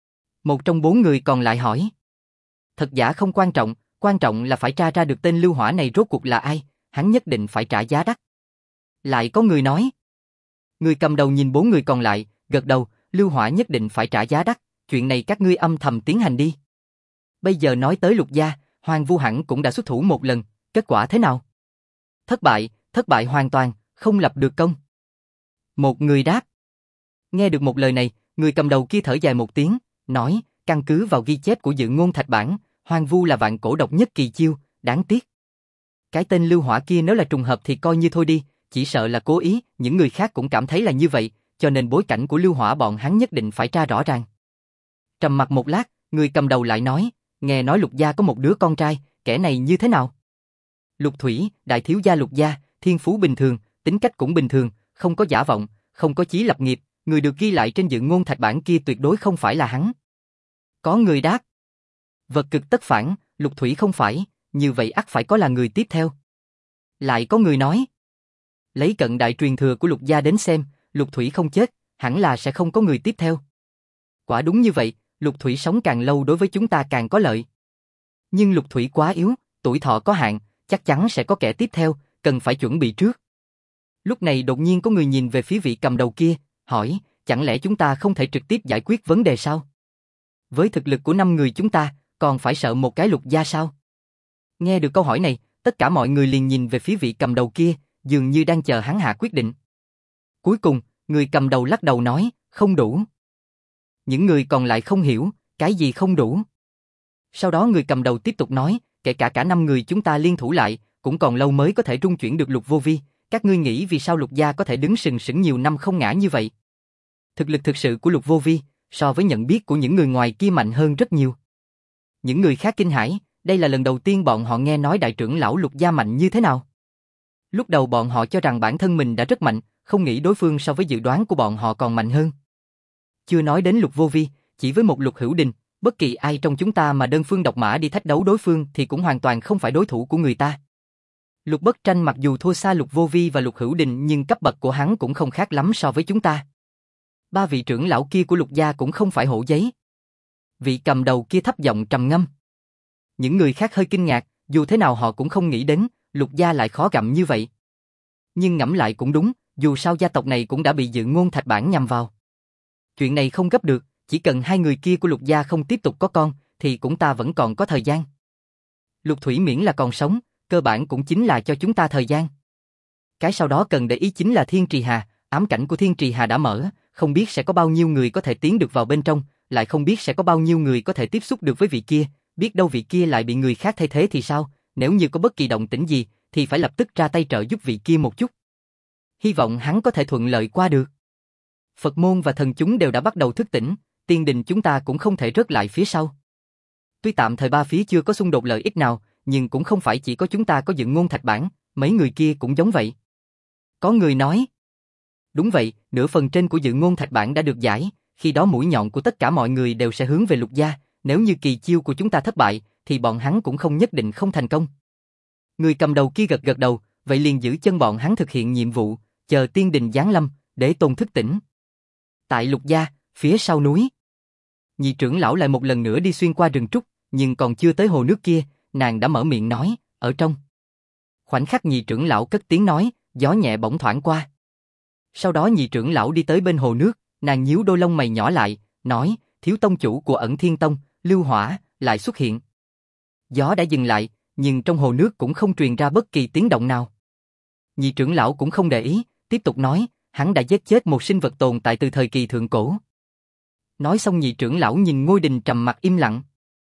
Một trong 4 người còn lại hỏi. Thật giả không quan trọng là phải tra ra được tên Lưu Hỏa này rốt cuộc là ai, hắn nhất định phải trả giá đắt. Lại có người nói. Người cầm đầu nhìn 4 người còn lại, gật đầu, Lưu Hỏa nhất định phải trả giá đắt, chuyện này các ngươi âm thầm tiến hành đi. Bây giờ nói tới Lục gia, Hoàng Vu hẳn cũng đã xuất thủ một lần, kết quả thế nào? Thất bại hoàn toàn, không lập được công. Một người đáp. Nghe được một lời này, người cầm đầu kia thở dài một tiếng, nói, căn cứ vào ghi chép của Dự Ngôn Thạch Bản, Hoàng Vu là vạn cổ độc nhất kỳ chiêu, đáng tiếc. Cái tên Lưu Hỏa kia nếu là trùng hợp thì coi như thôi đi, chỉ sợ là cố ý, những người khác cũng cảm thấy là như vậy, cho nên bối cảnh của Lưu Hỏa bọn hắn nhất định phải tra rõ ràng. Trầm mặc một lát, người cầm đầu lại nói, nghe nói Lục gia có một đứa con trai, kẻ này như thế nào? Lục Thủy, đại thiếu gia Lục gia, thiên phú bình thường, tính cách cũng bình thường, không có giả vọng, không có chí lập nghiệp, người được ghi lại trên Dự Ngôn Thạch Bản kia tuyệt đối không phải là hắn. Có người đáp. Vật cực tất phản, Lục Thủy không phải, như vậy ắt phải có là người tiếp theo. Lại có người nói. Lấy cận đại truyền thừa của Lục gia đến xem, Lục Thủy không chết, hẳn là sẽ không có người tiếp theo. Quả đúng như vậy, Lục Thủy sống càng lâu đối với chúng ta càng có lợi. Nhưng Lục Thủy quá yếu, tuổi thọ có hạn, chắc chắn sẽ có kẻ tiếp theo, cần phải chuẩn bị trước. Lúc này đột nhiên có người nhìn về phía vị cầm đầu kia, hỏi, chẳng lẽ chúng ta không thể trực tiếp giải quyết vấn đề sao? Với thực lực của 5 người chúng ta, còn phải sợ một cái Lục gia sao? Nghe được câu hỏi này, tất cả mọi người liền nhìn về phía vị cầm đầu kia, dường như đang chờ hắn hạ quyết định. Cuối cùng, Người cầm đầu lắc đầu nói, không đủ. Những người còn lại không hiểu, cái gì không đủ. Sau đó người cầm đầu tiếp tục nói, kể cả 5 người chúng ta liên thủ lại, cũng còn lâu mới có thể trung chuyển được Lục Vô Vi, các ngươi nghĩ vì sao Lục gia có thể đứng sừng sững nhiều năm không ngã như vậy? Thực lực thực sự của Lục Vô Vi, so với nhận biết của những người ngoài kia mạnh hơn rất nhiều. Những người khác kinh hãi, đây là lần đầu tiên bọn họ nghe nói đại trưởng lão Lục gia mạnh như thế nào. Lúc đầu bọn họ cho rằng bản thân mình đã rất mạnh, không nghĩ đối phương so với dự đoán của bọn họ còn mạnh hơn. Chưa nói đến Lục Vô Vi, chỉ với một Lục Hữu Đình, bất kỳ ai trong chúng ta mà đơn phương độc mã đi thách đấu đối phương thì cũng hoàn toàn không phải đối thủ của người ta. Lục Bất Tranh mặc dù thua xa Lục Vô Vi và Lục Hữu Đình nhưng cấp bậc của hắn cũng không khác lắm so với chúng ta. 3 vị trưởng lão kia của Lục gia cũng không phải hổ giấy. Vị cầm đầu kia thấp giọng trầm ngâm. Những người khác hơi kinh ngạc, dù thế nào họ cũng không nghĩ đến, Lục gia lại khó gặm như vậy. Nhưng ngẫm lại cũng đúng, dù sao gia tộc này cũng đã bị Dự Ngôn Thạch Bản nhằm vào. Chuyện này không gấp được, chỉ cần 2 người kia của Lục gia không tiếp tục có con, thì cũng ta vẫn còn có thời gian. Lục Thủy miễn là còn sống, cơ bản cũng chính là cho chúng ta thời gian. Cái sau đó cần để ý chính là Thiên Trì Hà, ám cảnh của Thiên Trì Hà đã mở, không biết sẽ có bao nhiêu người có thể tiến được vào bên trong, lại không biết sẽ có bao nhiêu người có thể tiếp xúc được với vị kia, biết đâu vị kia lại bị người khác thay thế thì sao, nếu như có bất kỳ động tĩnh gì, thì phải lập tức ra tay trợ giúp vị kia một chút. Hy vọng hắn có thể thuận lợi qua được. Phật môn và thần chúng đều đã bắt đầu thức tỉnh, tiên đình chúng ta cũng không thể rớt lại phía sau. Tuy tạm thời 3 phía chưa có xung đột lợi ích nào, nhưng cũng không phải chỉ có chúng ta có Dự Ngôn Thạch Bản, mấy người kia cũng giống vậy. Có người nói, đúng vậy, nửa phần trên của Dự Ngôn Thạch Bản đã được giải, khi đó mũi nhọn của tất cả mọi người đều sẽ hướng về Lục gia, nếu như kỳ chiêu của chúng ta thất bại, thì bọn hắn cũng không nhất định không thành công. Người cầm đầu kia gật gật đầu, vậy liền giữ chân bọn hắn thực hiện nhiệm vụ, chờ tiên đình giáng lâm, để tôn thức tỉnh. Tại Lục gia, phía sau núi, nhị trưởng lão lại một lần nữa đi xuyên qua rừng trúc, nhưng còn chưa tới hồ nước kia, nàng đã mở miệng nói, ở trong. Khoảnh khắc nhị trưởng lão cất tiếng nói, gió nhẹ bỗng thoảng qua. Sau đó nhị trưởng lão đi tới bên hồ nước, nàng nhíu đôi lông mày nhỏ lại, nói, thiếu tông chủ của Ẩn Thiên Tông, Lưu Hỏa, lại xuất hiện. Gió đã dừng lại, nhưng trong hồ nước cũng không truyền ra bất kỳ tiếng động nào. Nhị trưởng lão cũng không để ý, tiếp tục nói, hắn đã giết chết một sinh vật tồn tại từ thời kỳ thượng cổ. Nói xong nhị trưởng lão nhìn ngôi đình trầm mặc im lặng.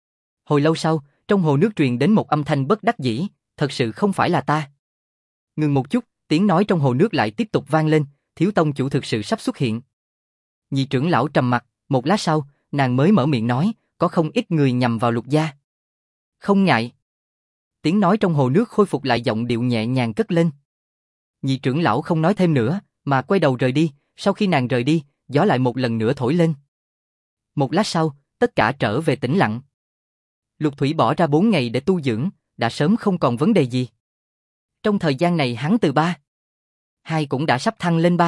Hồi lâu sau, trong hồ nước truyền đến một âm thanh bất đắc dĩ, thật sự không phải là ta. Ngừng một chút, tiếng nói trong hồ nước lại tiếp tục vang lên, thiếu tông chủ thực sự sắp xuất hiện. Nhị trưởng lão trầm mặc, một lát sau, nàng mới mở miệng nói, có không ít người nhằm vào Lục gia. Không ngại. Tiếng nói trong hồ nước khôi phục lại giọng điệu nhẹ nhàng cất lên. Nhị trưởng lão không nói thêm nữa, mà quay đầu rời đi, sau khi nàng rời đi, gió lại một lần nữa thổi lên. Một lát sau, tất cả trở về tĩnh lặng. Lục Thủy bỏ ra 4 ngày để tu dưỡng, đã sớm không còn vấn đề gì. Trong thời gian này hắn từ 2 cũng đã sắp thăng lên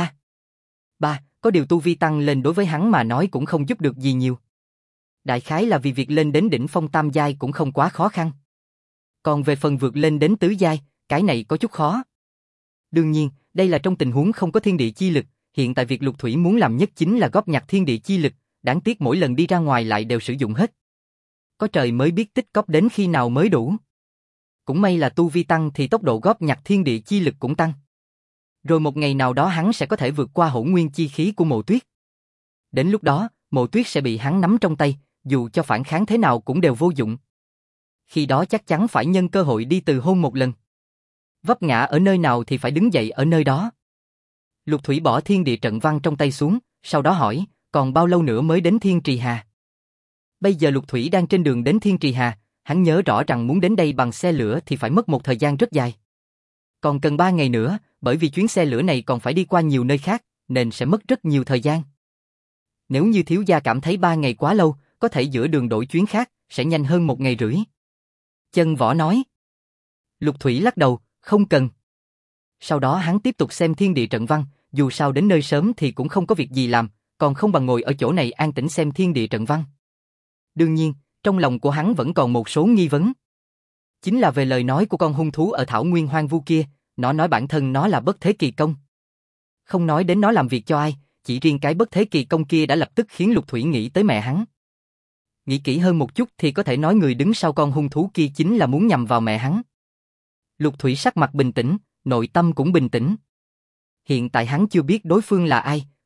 3, có điều tu vi tăng lên đối với hắn mà nói cũng không giúp được gì nhiều. Đại khái là vì việc lên đến đỉnh phong tam giai cũng không quá khó khăn. Còn về phần vượt lên đến tứ giai, cái này có chút khó. Đương nhiên, đây là trong tình huống không có thiên địa chi lực, hiện tại việc Lục Thủy muốn làm nhất chính là góp nhặt thiên địa chi lực, đáng tiếc mỗi lần đi ra ngoài lại đều sử dụng hết. Có trời mới biết tích cóp đến khi nào mới đủ. Cũng may là tu vi tăng thì tốc độ góp nhặt thiên địa chi lực cũng tăng. Rồi một ngày nào đó hắn sẽ có thể vượt qua hỗn nguyên chi khí của Mộ Tuyết. Đến lúc đó, Mộ Tuyết sẽ bị hắn nắm trong tay, dù cho phản kháng thế nào cũng đều vô dụng. Khi đó chắc chắn phải nhân cơ hội đi từ hôn một lần. Vấp ngã ở nơi nào thì phải đứng dậy ở nơi đó. Lục Thủy bỏ thiên địa trận văn trong tay xuống, sau đó hỏi, còn bao lâu nữa mới đến Thiên Trì Hà? Bây giờ Lục Thủy đang trên đường đến Thiên Trì Hà, hắn nhớ rõ rằng muốn đến đây bằng xe lửa thì phải mất một thời gian rất dài. Còn cần 3 ngày nữa, bởi vì chuyến xe lửa này còn phải đi qua nhiều nơi khác, nên sẽ mất rất nhiều thời gian. Nếu như thiếu gia cảm thấy 3 ngày quá lâu, có thể giữa đường đổi chuyến khác, sẽ nhanh hơn 1 ngày rưỡi. Chân Võ nói. Lục Thủy lắc đầu, không cần. Sau đó hắn tiếp tục xem thiên địa trận văn, dù sao đến nơi sớm thì cũng không có việc gì làm, còn không bằng ngồi ở chỗ này an tĩnh xem thiên địa trận văn. Đương nhiên, trong lòng của hắn vẫn còn một số nghi vấn. Chính là về lời nói của con hung thú ở thảo nguyên hoang vu kia, nó nói bản thân nó là bất thế kỳ công. Không nói đến nó làm việc cho ai, chỉ riêng cái bất thế kỳ công kia đã lập tức khiến Lục Thủy nghĩ tới mẹ hắn. Nghĩ kỹ hơn một chút thì có thể nói người đứng sau con hung thú kia chính là muốn nhằm vào mẹ hắn. Lục Thủy sắc mặt bình tĩnh, nội tâm cũng bình tĩnh. Hiện tại hắn chưa biết đối phương là ai,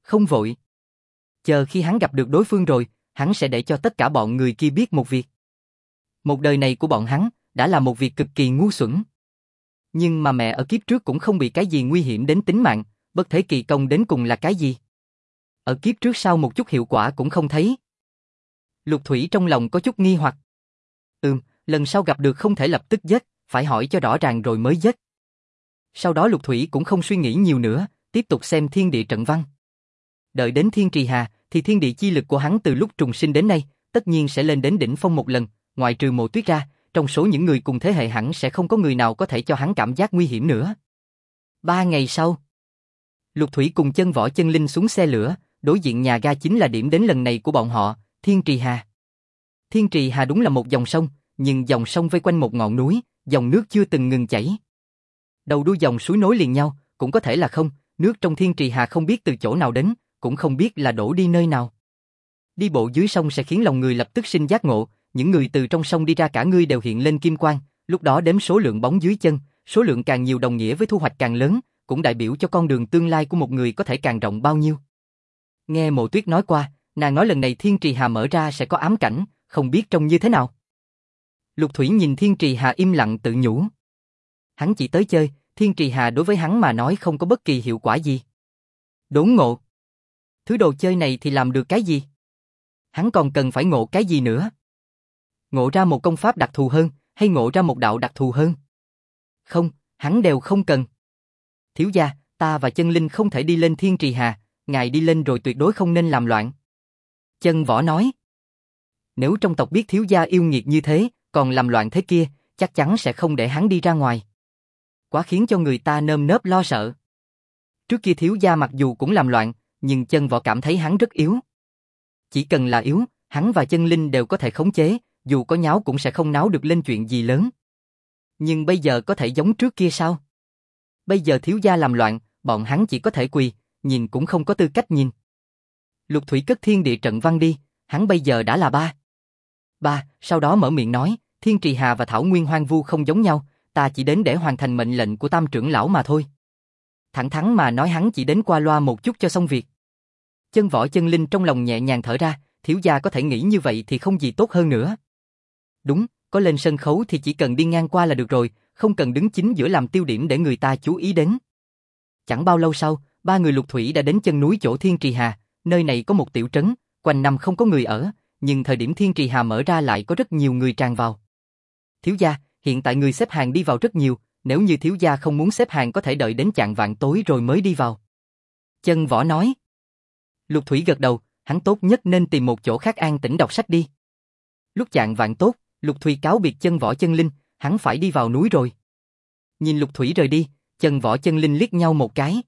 Không vội. Chờ khi hắn gặp được đối phương rồi, hắn sẽ để cho tất cả bọn người kia biết một việc. Một đời này của bọn hắn đã là một việc cực kỳ ngu xuẩn. Nhưng mà mẹ ở kiếp trước cũng không bị cái gì nguy hiểm đến tính mạng, bất thế kỳ công đến cùng là cái gì? Ở kiếp trước sau một chút hiệu quả cũng không thấy. Lục Thủy trong lòng có chút nghi hoặc. Lần sau gặp được không thể lập tức giết, phải hỏi cho rõ ràng rồi mới giết. Sau đó Lục Thủy cũng không suy nghĩ nhiều nữa, tiếp tục xem thiên địa trận văn. Đợi đến Thiên Trì Hà, thì thiên địa chi lực của hắn từ lúc trùng sinh đến nay, tất nhiên sẽ lên đến đỉnh phong một lần, ngoại trừ Mộ Tuyết ra, trong số những người cùng thế hệ hẳn sẽ không có người nào có thể cho hắn cảm giác nguy hiểm nữa. 3 ngày sau, Lục Thủy cùng Chân Võ Chân Linh xuống xe lửa, đối diện nhà ga chính là điểm đến lần này của bọn họ, Thiên Trì Hà. Thiên Trì Hà đúng là một dòng sông, nhưng dòng sông vây quanh một ngọn núi, dòng nước chưa từng ngừng chảy. Đầu đuôi dòng suối nối liền nhau, cũng có thể là không, nước trong Thiên Trì Hà không biết từ chỗ nào đến, cũng không biết là đổ đi nơi nào. Đi bộ dưới sông sẽ khiến lòng người lập tức sinh giác ngộ, những người từ trong sông đi ra cả người đều hiện lên kim quang, lúc đó đếm số lượng bóng dưới chân, số lượng càng nhiều đồng nghĩa với thu hoạch càng lớn, cũng đại biểu cho con đường tương lai của một người có thể càng rộng bao nhiêu. Nghe Mộ Tuyết nói qua, nàng nói lần này Thiên Trì Hà mở ra sẽ có ám cảnh, không biết trông như thế nào. Lục Thủy nhìn Thiên Trì Hà im lặng tự nhủ. Hắn chỉ tới chơi, Thiên Trì Hà đối với hắn mà nói không có bất kỳ hiệu quả gì. Đốn ngộ. Thứ đồ chơi này thì làm được cái gì? Hắn còn cần phải ngộ cái gì nữa? Ngộ ra một công pháp đặc thù hơn, hay ngộ ra một đạo đặc thù hơn? Không, hắn đều không cần. Thiếu gia, ta và Chân Linh không thể đi lên Thiên Trì Hà, ngài đi lên rồi tuyệt đối không nên làm loạn. Chân Võ nói. Nếu trong tộc biết thiếu gia yêu nghiệt như thế, còn làm loạn thế kia, chắc chắn sẽ không để hắn đi ra ngoài. Quá khiến cho người ta nơm nớp lo sợ. Trước kia thiếu gia mặc dù cũng làm loạn, nhưng Chân Võ cảm thấy hắn rất yếu. Chỉ cần là yếu, hắn và Chân Linh đều có thể khống chế, dù có nháo cũng sẽ không náo được lên chuyện gì lớn. Nhưng bây giờ có thể giống trước kia sao? Bây giờ thiếu gia làm loạn, bọn hắn chỉ có thể quỳ, nhìn cũng không có tư cách nhìn. Lục Thủy cất thiên địa trận văn đi, hắn bây giờ đã là ba, sau đó mở miệng nói, Thiên Trì Hà và Thảo Nguyên Hoang Vu không giống nhau, ta chỉ đến để hoàn thành mệnh lệnh của Tam trưởng lão mà thôi. Thẳng thắn mà nói hắn chỉ đến qua loa một chút cho xong việc. Chân Võ Chân Linh trong lòng nhẹ nhàng thở ra, thiếu gia có thể nghĩ như vậy thì không gì tốt hơn nữa. Đúng, có lên sân khấu thì chỉ cần đi ngang qua là được rồi, không cần đứng chính giữa làm tiêu điểm để người ta chú ý đến. Chẳng bao lâu sau, ba người Lục Thủy đã đến chân núi chỗ Thiên Trì Hà, nơi này có một tiểu trấn, quanh năm không có người ở, nhưng thời điểm Thiên Trì Hà mở ra lại có rất nhiều người tràn vào. Thiếu gia, hiện tại người xếp hàng đi vào rất nhiều, nếu như thiếu gia không muốn xếp hàng có thể đợi đến chạng vạng tối rồi mới đi vào. Chân Võ nói. Lục Thủy gật đầu, hắn tốt nhất nên tìm một chỗ khác an tĩnh đọc sách đi. Lúc chạng vạng tốt, Lục Thủy cáo biệt Chân Võ Chân Linh, hắn phải đi vào núi rồi. Nhìn Lục Thủy rời đi, Chân Võ Chân Linh liếc nhau một cái.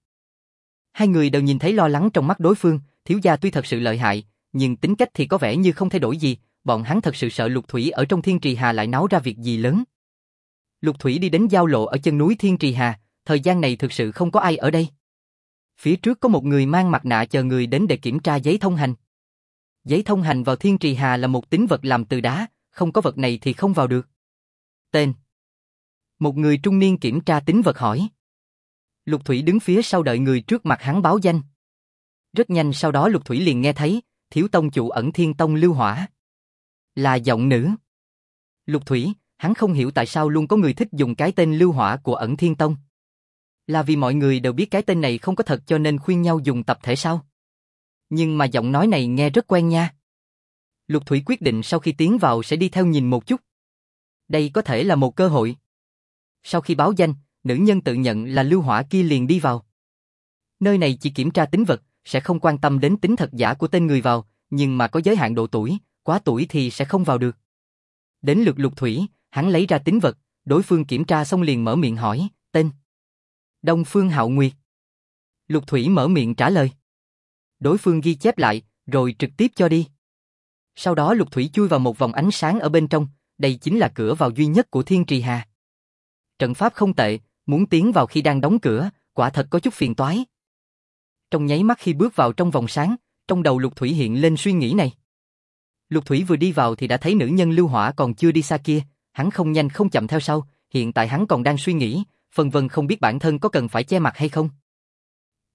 Hai người đều nhìn thấy lo lắng trong mắt đối phương, thiếu gia tuy thật sự lợi hại, nhưng tính cách thì có vẻ như không thay đổi gì, bọn hắn thật sự sợ Lục Thủy ở trong Thiên Trì Hà lại náo ra việc gì lớn. Lục Thủy đi đến giao lộ ở chân núi Thiên Trì Hà, thời gian này thực sự không có ai ở đây. Phía trước có một người mang mặt nạ chờ người đến để kiểm tra giấy thông hành. Giấy thông hành vào Thiên Trì Hà là một tín vật làm từ đá, không có vật này thì không vào được. Tên. Một người trung niên kiểm tra tín vật hỏi. Lục Thủy đứng phía sau đợi người trước mặt hắn báo danh. Rất nhanh sau đó Lục Thủy liền nghe thấy, thiếu tông chủ Ẩn Thiên Tông Lưu Hỏa. Là giọng nữ. Lục Thủy, hắn không hiểu tại sao luôn có người thích dùng cái tên Lưu Hỏa của Ẩn Thiên Tông. Là vì mọi người đều biết cái tên này không có thật cho nên khuyên nhau dùng tập thể sao? Nhưng mà giọng nói này nghe rất quen nha. Lục Thủy quyết định sau khi tiến vào sẽ đi theo nhìn một chút. Đây có thể là một cơ hội. Sau khi báo danh, nữ nhân tự nhận là Lưu Hỏa kia liền đi vào. Nơi này chỉ kiểm tra tính vật, sẽ không quan tâm đến tính thật giả của tên người vào, nhưng mà có giới hạn độ tuổi, quá tuổi thì sẽ không vào được. Đến lượt Lục Thủy, hắn lấy ra tính vật, đối phương kiểm tra xong liền mở miệng hỏi, tên. Đông Phương Hạo Nguyệt. Lục Thủy mở miệng trả lời. Đối phương ghi chép lại, rồi trực tiếp cho đi. Sau đó Lục Thủy chui vào một vòng ánh sáng ở bên trong, đây chính là cửa vào duy nhất của Thiên Trì Hà. Trận pháp không tệ, muốn tiến vào khi đang đóng cửa, quả thật có chút phiền toái. Trong nháy mắt khi bước vào trong vòng sáng, trong đầu Lục Thủy hiện lên suy nghĩ này. Lục Thủy vừa đi vào thì đã thấy nữ nhân Lưu Hỏa còn chưa đi xa kia, hắn không nhanh không chậm theo sau, hiện tại hắn còn đang suy nghĩ, phân vân không biết bản thân có cần phải che mặt hay không.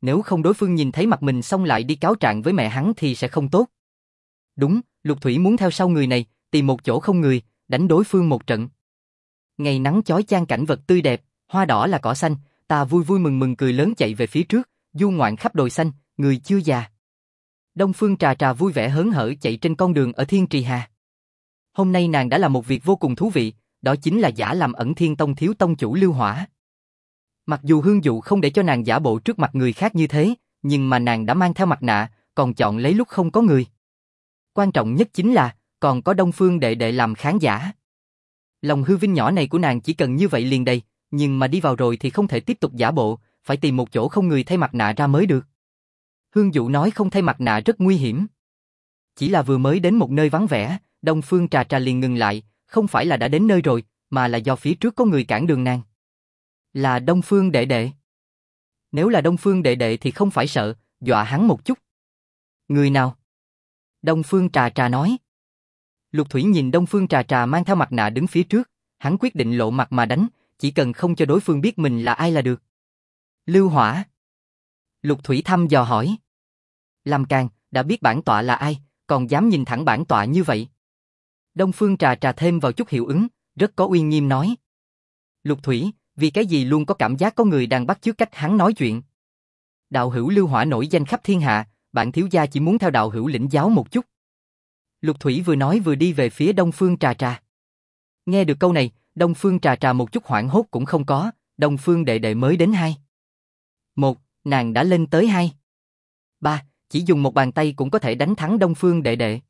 nếu không đối phương nhìn thấy mặt mình xong lại đi cáo trạng với mẹ hắn thì sẽ không tốt. Đúng, Lục Thủy muốn theo sau người này, tìm một chỗ không người, đánh đối phương một trận. Ngày nắng chói chang cảnh vật tươi đẹp, hoa đỏ là cỏ xanh, ta vui vui mừng mừng cười lớn chạy về phía trước, du ngoạn khắp đồi xanh, người chưa già. Đông Phương Trà Trà vui vẻ hớn hở chạy trên con đường ở Thiên Trì Hà. Hôm nay nàng đã làm một việc vô cùng thú vị, đó chính là giả làm ẩn Thiên Tông thiếu tông chủ Lưu Hỏa. Mặc dù Hương Dụ không để cho nàng giả bộ trước mặt người khác như thế, nhưng mà nàng đã mang theo mặt nạ, còn chọn lấy lúc không có người. Quan trọng nhất chính là, còn có Đông Phương đệ đệ làm khán giả. Lòng hư vinh nhỏ này của nàng chỉ cần như vậy liền đầy, nhưng mà đi vào rồi thì không thể tiếp tục giả bộ, phải tìm một chỗ không người thay mặt nạ ra mới được. Hương Dụ nói không thay mặt nạ rất nguy hiểm. Chỉ là vừa mới đến một nơi vắng vẻ, Đông Phương Trà Trà liền ngừng lại, không phải là đã đến nơi rồi, mà là do phía trước có người cản đường nàng. Là Đông Phương đệ đệ. Nếu là Đông Phương đệ đệ thì không phải sợ, dọa hắn một chút. Người nào? Đông Phương Trà Trà nói. Lục Thủy nhìn Đông Phương Trà Trà mang theo mặt nạ đứng phía trước, hắn quyết định lộ mặt mà đánh, chỉ cần không cho đối phương biết mình là ai là được. Lưu Hỏa. Lục Thủy thăm dò hỏi. Làm càng, đã biết bản tọa là ai, còn dám nhìn thẳng bản tọa như vậy. Đông Phương Trà Trà thêm vào chút hiệu ứng, rất có uy nghiêm nói. Lục Thủy, vì cái gì luôn có cảm giác có người đang bắt chước cách hắn nói chuyện. Đạo hữu Lưu Hỏa nổi danh khắp thiên hạ, bản thiếu gia chỉ muốn theo đạo hữu lĩnh giáo một chút. Lục Thủy vừa nói vừa đi về phía Đông Phương Trà Trà. Nghe được câu này, Đông Phương Trà Trà một chút hoảng hốt cũng không có, Đông Phương đệ đệ mới đến 2. 1, nàng đã lên tới 2. 3, chỉ dùng một bàn tay cũng có thể đánh thắng Đông Phương đệ đệ.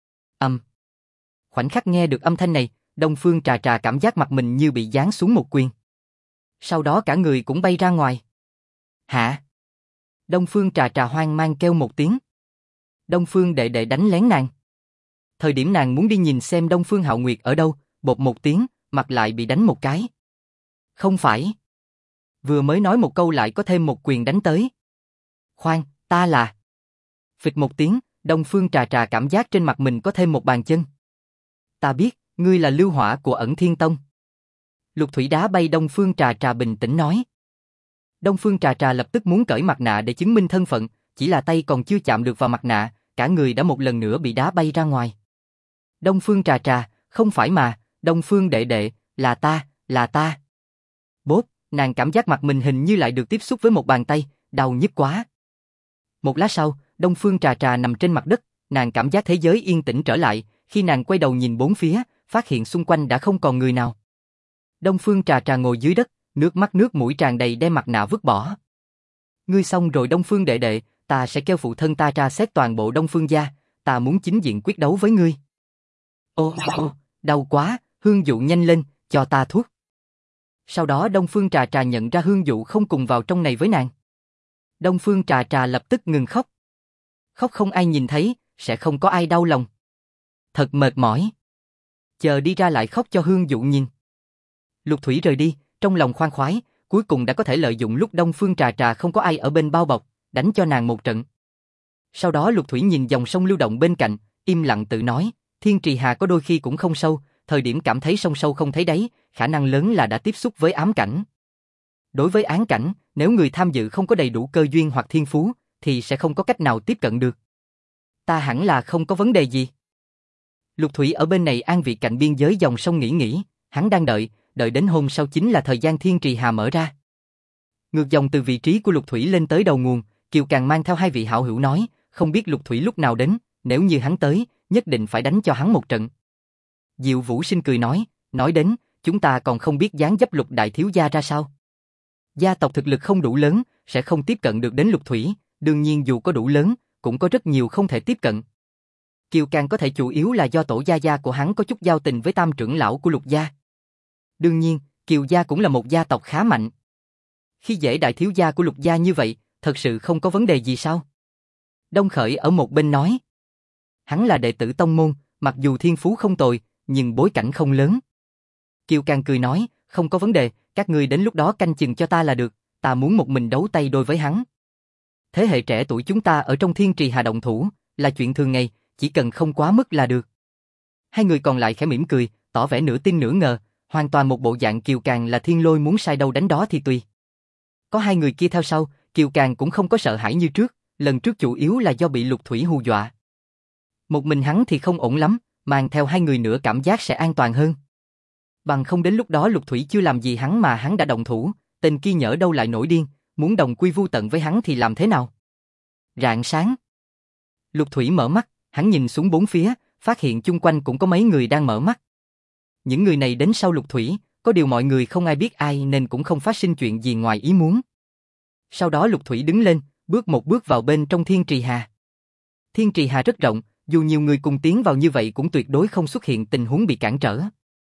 Khoảnh khắc nghe được âm thanh này, Đông Phương Trà Trà cảm giác mặt mình như bị giáng xuống một quyền. Sau đó cả người cũng bay ra ngoài. Hả? Đông Phương Trà Trà hoang mang kêu một tiếng. Đông Phương đệ đệ đánh lén nàng. Thời điểm nàng muốn đi nhìn xem Đông Phương Hạo Nguyệt ở đâu, bột một tiếng, mặt lại bị đánh một cái. Không phải. Vừa mới nói một câu lại có thêm một quyền đánh tới. Khoan, ta là... Phịch một tiếng, Đông Phương Trà Trà cảm giác trên mặt mình có thêm một bàn chân. Ta biết, ngươi là Lưu Hỏa của Ẩn Thiên Tông. Lục Thủy đá bay Đông Phương Trà Trà bình tĩnh nói. Đông Phương Trà Trà lập tức muốn cởi mặt nạ để chứng minh thân phận, chỉ là tay còn chưa chạm được vào mặt nạ, cả người đã một lần nữa bị đá bay ra ngoài. Đông Phương Trà Trà, không phải mà, Đông Phương đệ đệ, là ta. Bốp, nàng cảm giác mặt mình hình như lại được tiếp xúc với một bàn tay, đau nhức quá. Một lát sau, Đông Phương Trà Trà nằm trên mặt đất, nàng cảm giác thế giới yên tĩnh trở lại, khi nàng quay đầu nhìn bốn phía, phát hiện xung quanh đã không còn người nào. Đông Phương Trà Trà ngồi dưới đất, nước mắt nước mũi tràn đầy đem mặt nạ vứt bỏ. Ngươi xong rồi Đông Phương đệ đệ, ta sẽ kêu phụ thân ta tra xét toàn bộ Đông Phương gia, ta muốn chính diện quyết đấu với ngươi. Ô, đau quá, Hương Dụ nhanh lên, cho ta thuốc. Sau đó Đông Phương Trà Trà nhận ra Hương Dụ không cùng vào trong này với nàng. Đông Phương Trà Trà lập tức ngừng khóc. Khóc không ai nhìn thấy, sẽ không có ai đau lòng. Thật mệt mỏi. Chờ đi ra lại khóc cho Hương Dụ nhìn. Lục Thủy rời đi, trong lòng khoan khoái, cuối cùng đã có thể lợi dụng lúc Đông Phương Trà Trà không có ai ở bên bao bọc, đánh cho nàng một trận. Sau đó Lục Thủy nhìn dòng sông lưu động bên cạnh, im lặng tự nói, Thiên Trì Hà có đôi khi cũng không sâu, thời điểm cảm thấy sông sâu không thấy đáy, khả năng lớn là đã tiếp xúc với ám cảnh. Đối với ám cảnh, nếu người tham dự không có đầy đủ cơ duyên hoặc thiên phú, thì sẽ không có cách nào tiếp cận được. Ta hẳn là không có vấn đề gì. Lục Thủy ở bên này an vị cạnh biên giới dòng sông nghĩ, hắn đang đợi đến hôm sau chính là thời gian Thiên Trì Hà mở ra. Ngược dòng từ vị trí của Lục Thủy lên tới đầu nguồn, Kiều Càng mang theo 2 vị hảo hữu nói, không biết Lục Thủy lúc nào đến, nếu như hắn tới, nhất định phải đánh cho hắn một trận. Diệu Vũ Sinh cười nói đến, chúng ta còn không biết dáng dấp Lục đại thiếu gia ra sao. Gia tộc thực lực không đủ lớn, sẽ không tiếp cận được đến Lục Thủy, đương nhiên dù có đủ lớn, cũng có rất nhiều không thể tiếp cận. Kiều Càng có thể chủ yếu là do tổ gia gia của hắn có chút giao tình với tam trưởng lão của Lục gia. Đương nhiên, Kiều gia cũng là một gia tộc khá mạnh. Khi dễ đại thiếu gia của Lục gia như vậy, thật sự không có vấn đề gì sao? Đông Khởi ở một bên nói. Hắn là đệ tử tông môn, mặc dù thiên phú không tồi, nhưng bối cảnh không lớn. Kiều Càng cười nói, không có vấn đề, các ngươi đến lúc đó canh chừng cho ta là được, ta muốn một mình đấu tay đôi với hắn. Thế hệ trẻ tuổi chúng ta ở trong Thiên Trì Hà động thủ, là chuyện thường ngày, chỉ cần không quá mức là được. 2 người còn lại khẽ mỉm cười, tỏ vẻ nửa tin nửa ngờ, hoàn toàn một bộ dạng Kiều Càng là thiên lôi muốn sai đâu đánh đó thì tùy. Có 2 người kia theo sau, Kiều Càng cũng không có sợ hãi như trước, lần trước chủ yếu là do bị Lục Thủy hù dọa. Một mình hắn thì không ổn lắm, mang theo hai người nữa cảm giác sẽ an toàn hơn. Bằng không đến lúc đó Lục Thủy chưa làm gì hắn mà hắn đã động thủ, tên kia nhỡ đâu lại nổi điên, muốn đồng quy vu tận với hắn thì làm thế nào? Rạng sáng. Lục Thủy mở mắt, hắn nhìn xuống bốn phía, phát hiện chung quanh cũng có mấy người đang mở mắt. Những người này đến sau Lục Thủy, có điều mọi người không ai biết ai nên cũng không phát sinh chuyện gì ngoài ý muốn. Sau đó Lục Thủy đứng lên, bước một bước vào bên trong Thiên Trì Hà. Thiên Trì Hà rất rộng, dù nhiều người cùng tiến vào như vậy cũng tuyệt đối không xuất hiện tình huống bị cản trở.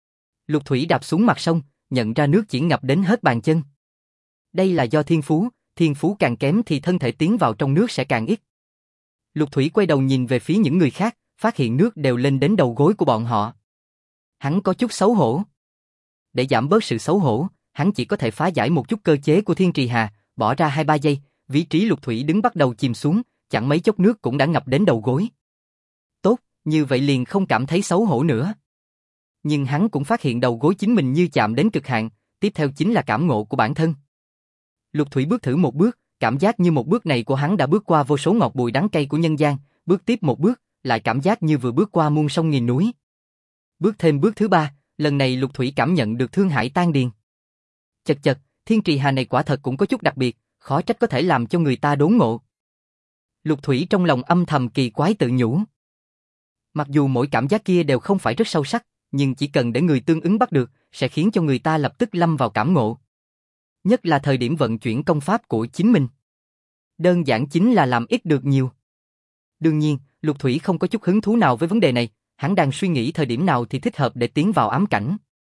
Lục Thủy đạp xuống mặt sông, nhận ra nước chỉ ngập đến hết bàn chân. Đây là do thiên phú càng kém thì thân thể tiến vào trong nước sẽ càng ít. Lục Thủy quay đầu nhìn về phía những người khác, phát hiện nước đều lên đến đầu gối của bọn họ. Hắn có chút xấu hổ. Để giảm bớt sự xấu hổ, hắn chỉ có thể phá giải một chút cơ chế của Thiên Trì Hà, bỏ ra 2-3 giây, vị trí Lục Thủy đứng bắt đầu chìm xuống, chẳng mấy chốc nước cũng đã ngập đến đầu gối. Tốt, như vậy liền không cảm thấy xấu hổ nữa. Nhưng hắn cũng phát hiện đầu gối chính mình như chạm đến cực hạn, tiếp theo chính là cảm ngộ của bản thân. Lục Thủy bước thử một bước, cảm giác như một bước này của hắn đã bước qua vô số ngọt bùi đắng cay của nhân gian, bước tiếp một bước, lại cảm giác như vừa bước qua muôn sông nghìn núi. Bước thêm bước thứ 3, lần này Lục Thủy cảm nhận được thương hải tan điền. Chật chật, Thiên Trì Hà này quả thật cũng có chút đặc biệt, khó trách có thể làm cho người ta đốn ngộ. Lục Thủy trong lòng âm thầm kỳ quái tự nhủ. Mặc dù mỗi cảm giác kia đều không phải rất sâu sắc, nhưng chỉ cần để người tương ứng bắt được, sẽ khiến cho người ta lập tức lâm vào cảm ngộ. Nhất là thời điểm vận chuyển công pháp của chính mình. Đơn giản chính là làm ít được nhiều. Đương nhiên, Lục Thủy không có chút hứng thú nào với vấn đề này, hắn đang suy nghĩ thời điểm nào thì thích hợp để tiến vào ám cảnh.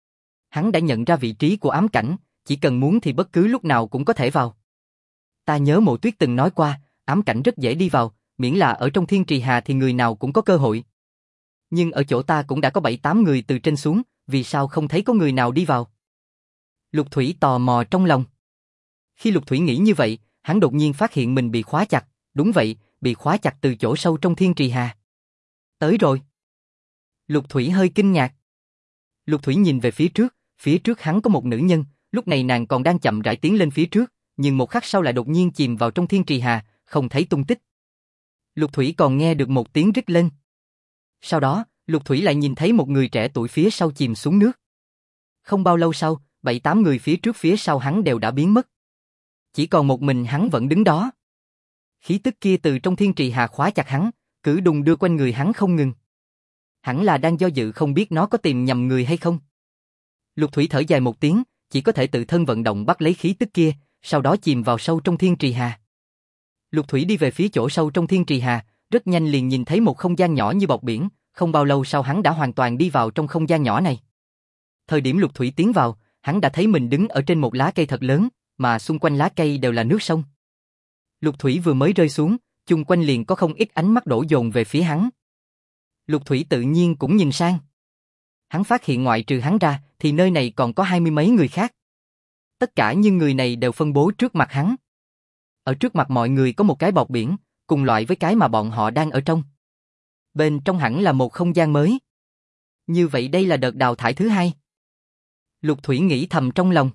Hắn đã nhận ra vị trí của ám cảnh, chỉ cần muốn thì bất cứ lúc nào cũng có thể vào. Ta nhớ Mộ Tuyết từng nói qua, ám cảnh rất dễ đi vào, miễn là ở trong Thiên Trì Hà thì người nào cũng có cơ hội. Nhưng ở chỗ ta cũng đã có 7-8 người từ trên xuống, vì sao không thấy có người nào đi vào? Lục Thủy tò mò trong lòng. Khi Lục Thủy nghĩ như vậy, hắn đột nhiên phát hiện mình bị khóa chặt, đúng vậy, bị khóa chặt từ chỗ sâu trong Thiên Trì Hà. Tới rồi. Lục Thủy hơi kinh ngạc. Lục Thủy nhìn về phía trước hắn có một nữ nhân, lúc này nàng còn đang chậm rãi tiến lên phía trước, nhưng một khắc sau lại đột nhiên chìm vào trong Thiên Trì Hà, không thấy tung tích. Lục Thủy còn nghe được một tiếng rít lên. Sau đó, Lục Thủy lại nhìn thấy một người trẻ tuổi phía sau chìm xuống nước. Không bao lâu sau, 7-8 người phía trước phía sau hắn đều đã biến mất. Chỉ còn một mình hắn vẫn đứng đó. Khí tức kia từ trong Thiên Trì Hà khóa chặt hắn, cứ đùng đưa quanh người hắn không ngừng. Hẳn là đang do dự không biết nó có tìm nhầm người hay không. Lục Thủy thở dài một tiếng, chỉ có thể tự thân vận động bắt lấy khí tức kia, sau đó chìm vào sâu trong Thiên Trì Hà. Lục Thủy đi về phía chỗ sâu trong Thiên Trì Hà, rất nhanh liền nhìn thấy một không gian nhỏ như bọt biển, không bao lâu sau hắn đã hoàn toàn đi vào trong không gian nhỏ này. Thời điểm Lục Thủy tiến vào, hắn đã thấy mình đứng ở trên một lá cây thật lớn, mà xung quanh lá cây đều là nước sông. Lục Thủy vừa mới rơi xuống, chung quanh liền có không ít ánh mắt đổ dồn về phía hắn. Lục Thủy tự nhiên cũng nhìn sang. Hắn phát hiện ngoại trừ hắn ra, thì nơi này còn có 20 mấy người khác. Tất cả những người này đều phân bố trước mặt hắn. Ở trước mặt mọi người có một cái bọt biển, cùng loại với cái mà bọn họ đang ở trong. Bên trong hẳn là một không gian mới. Như vậy đây là đợt đào thải thứ 2. Lục Thủy nghĩ thầm trong lòng.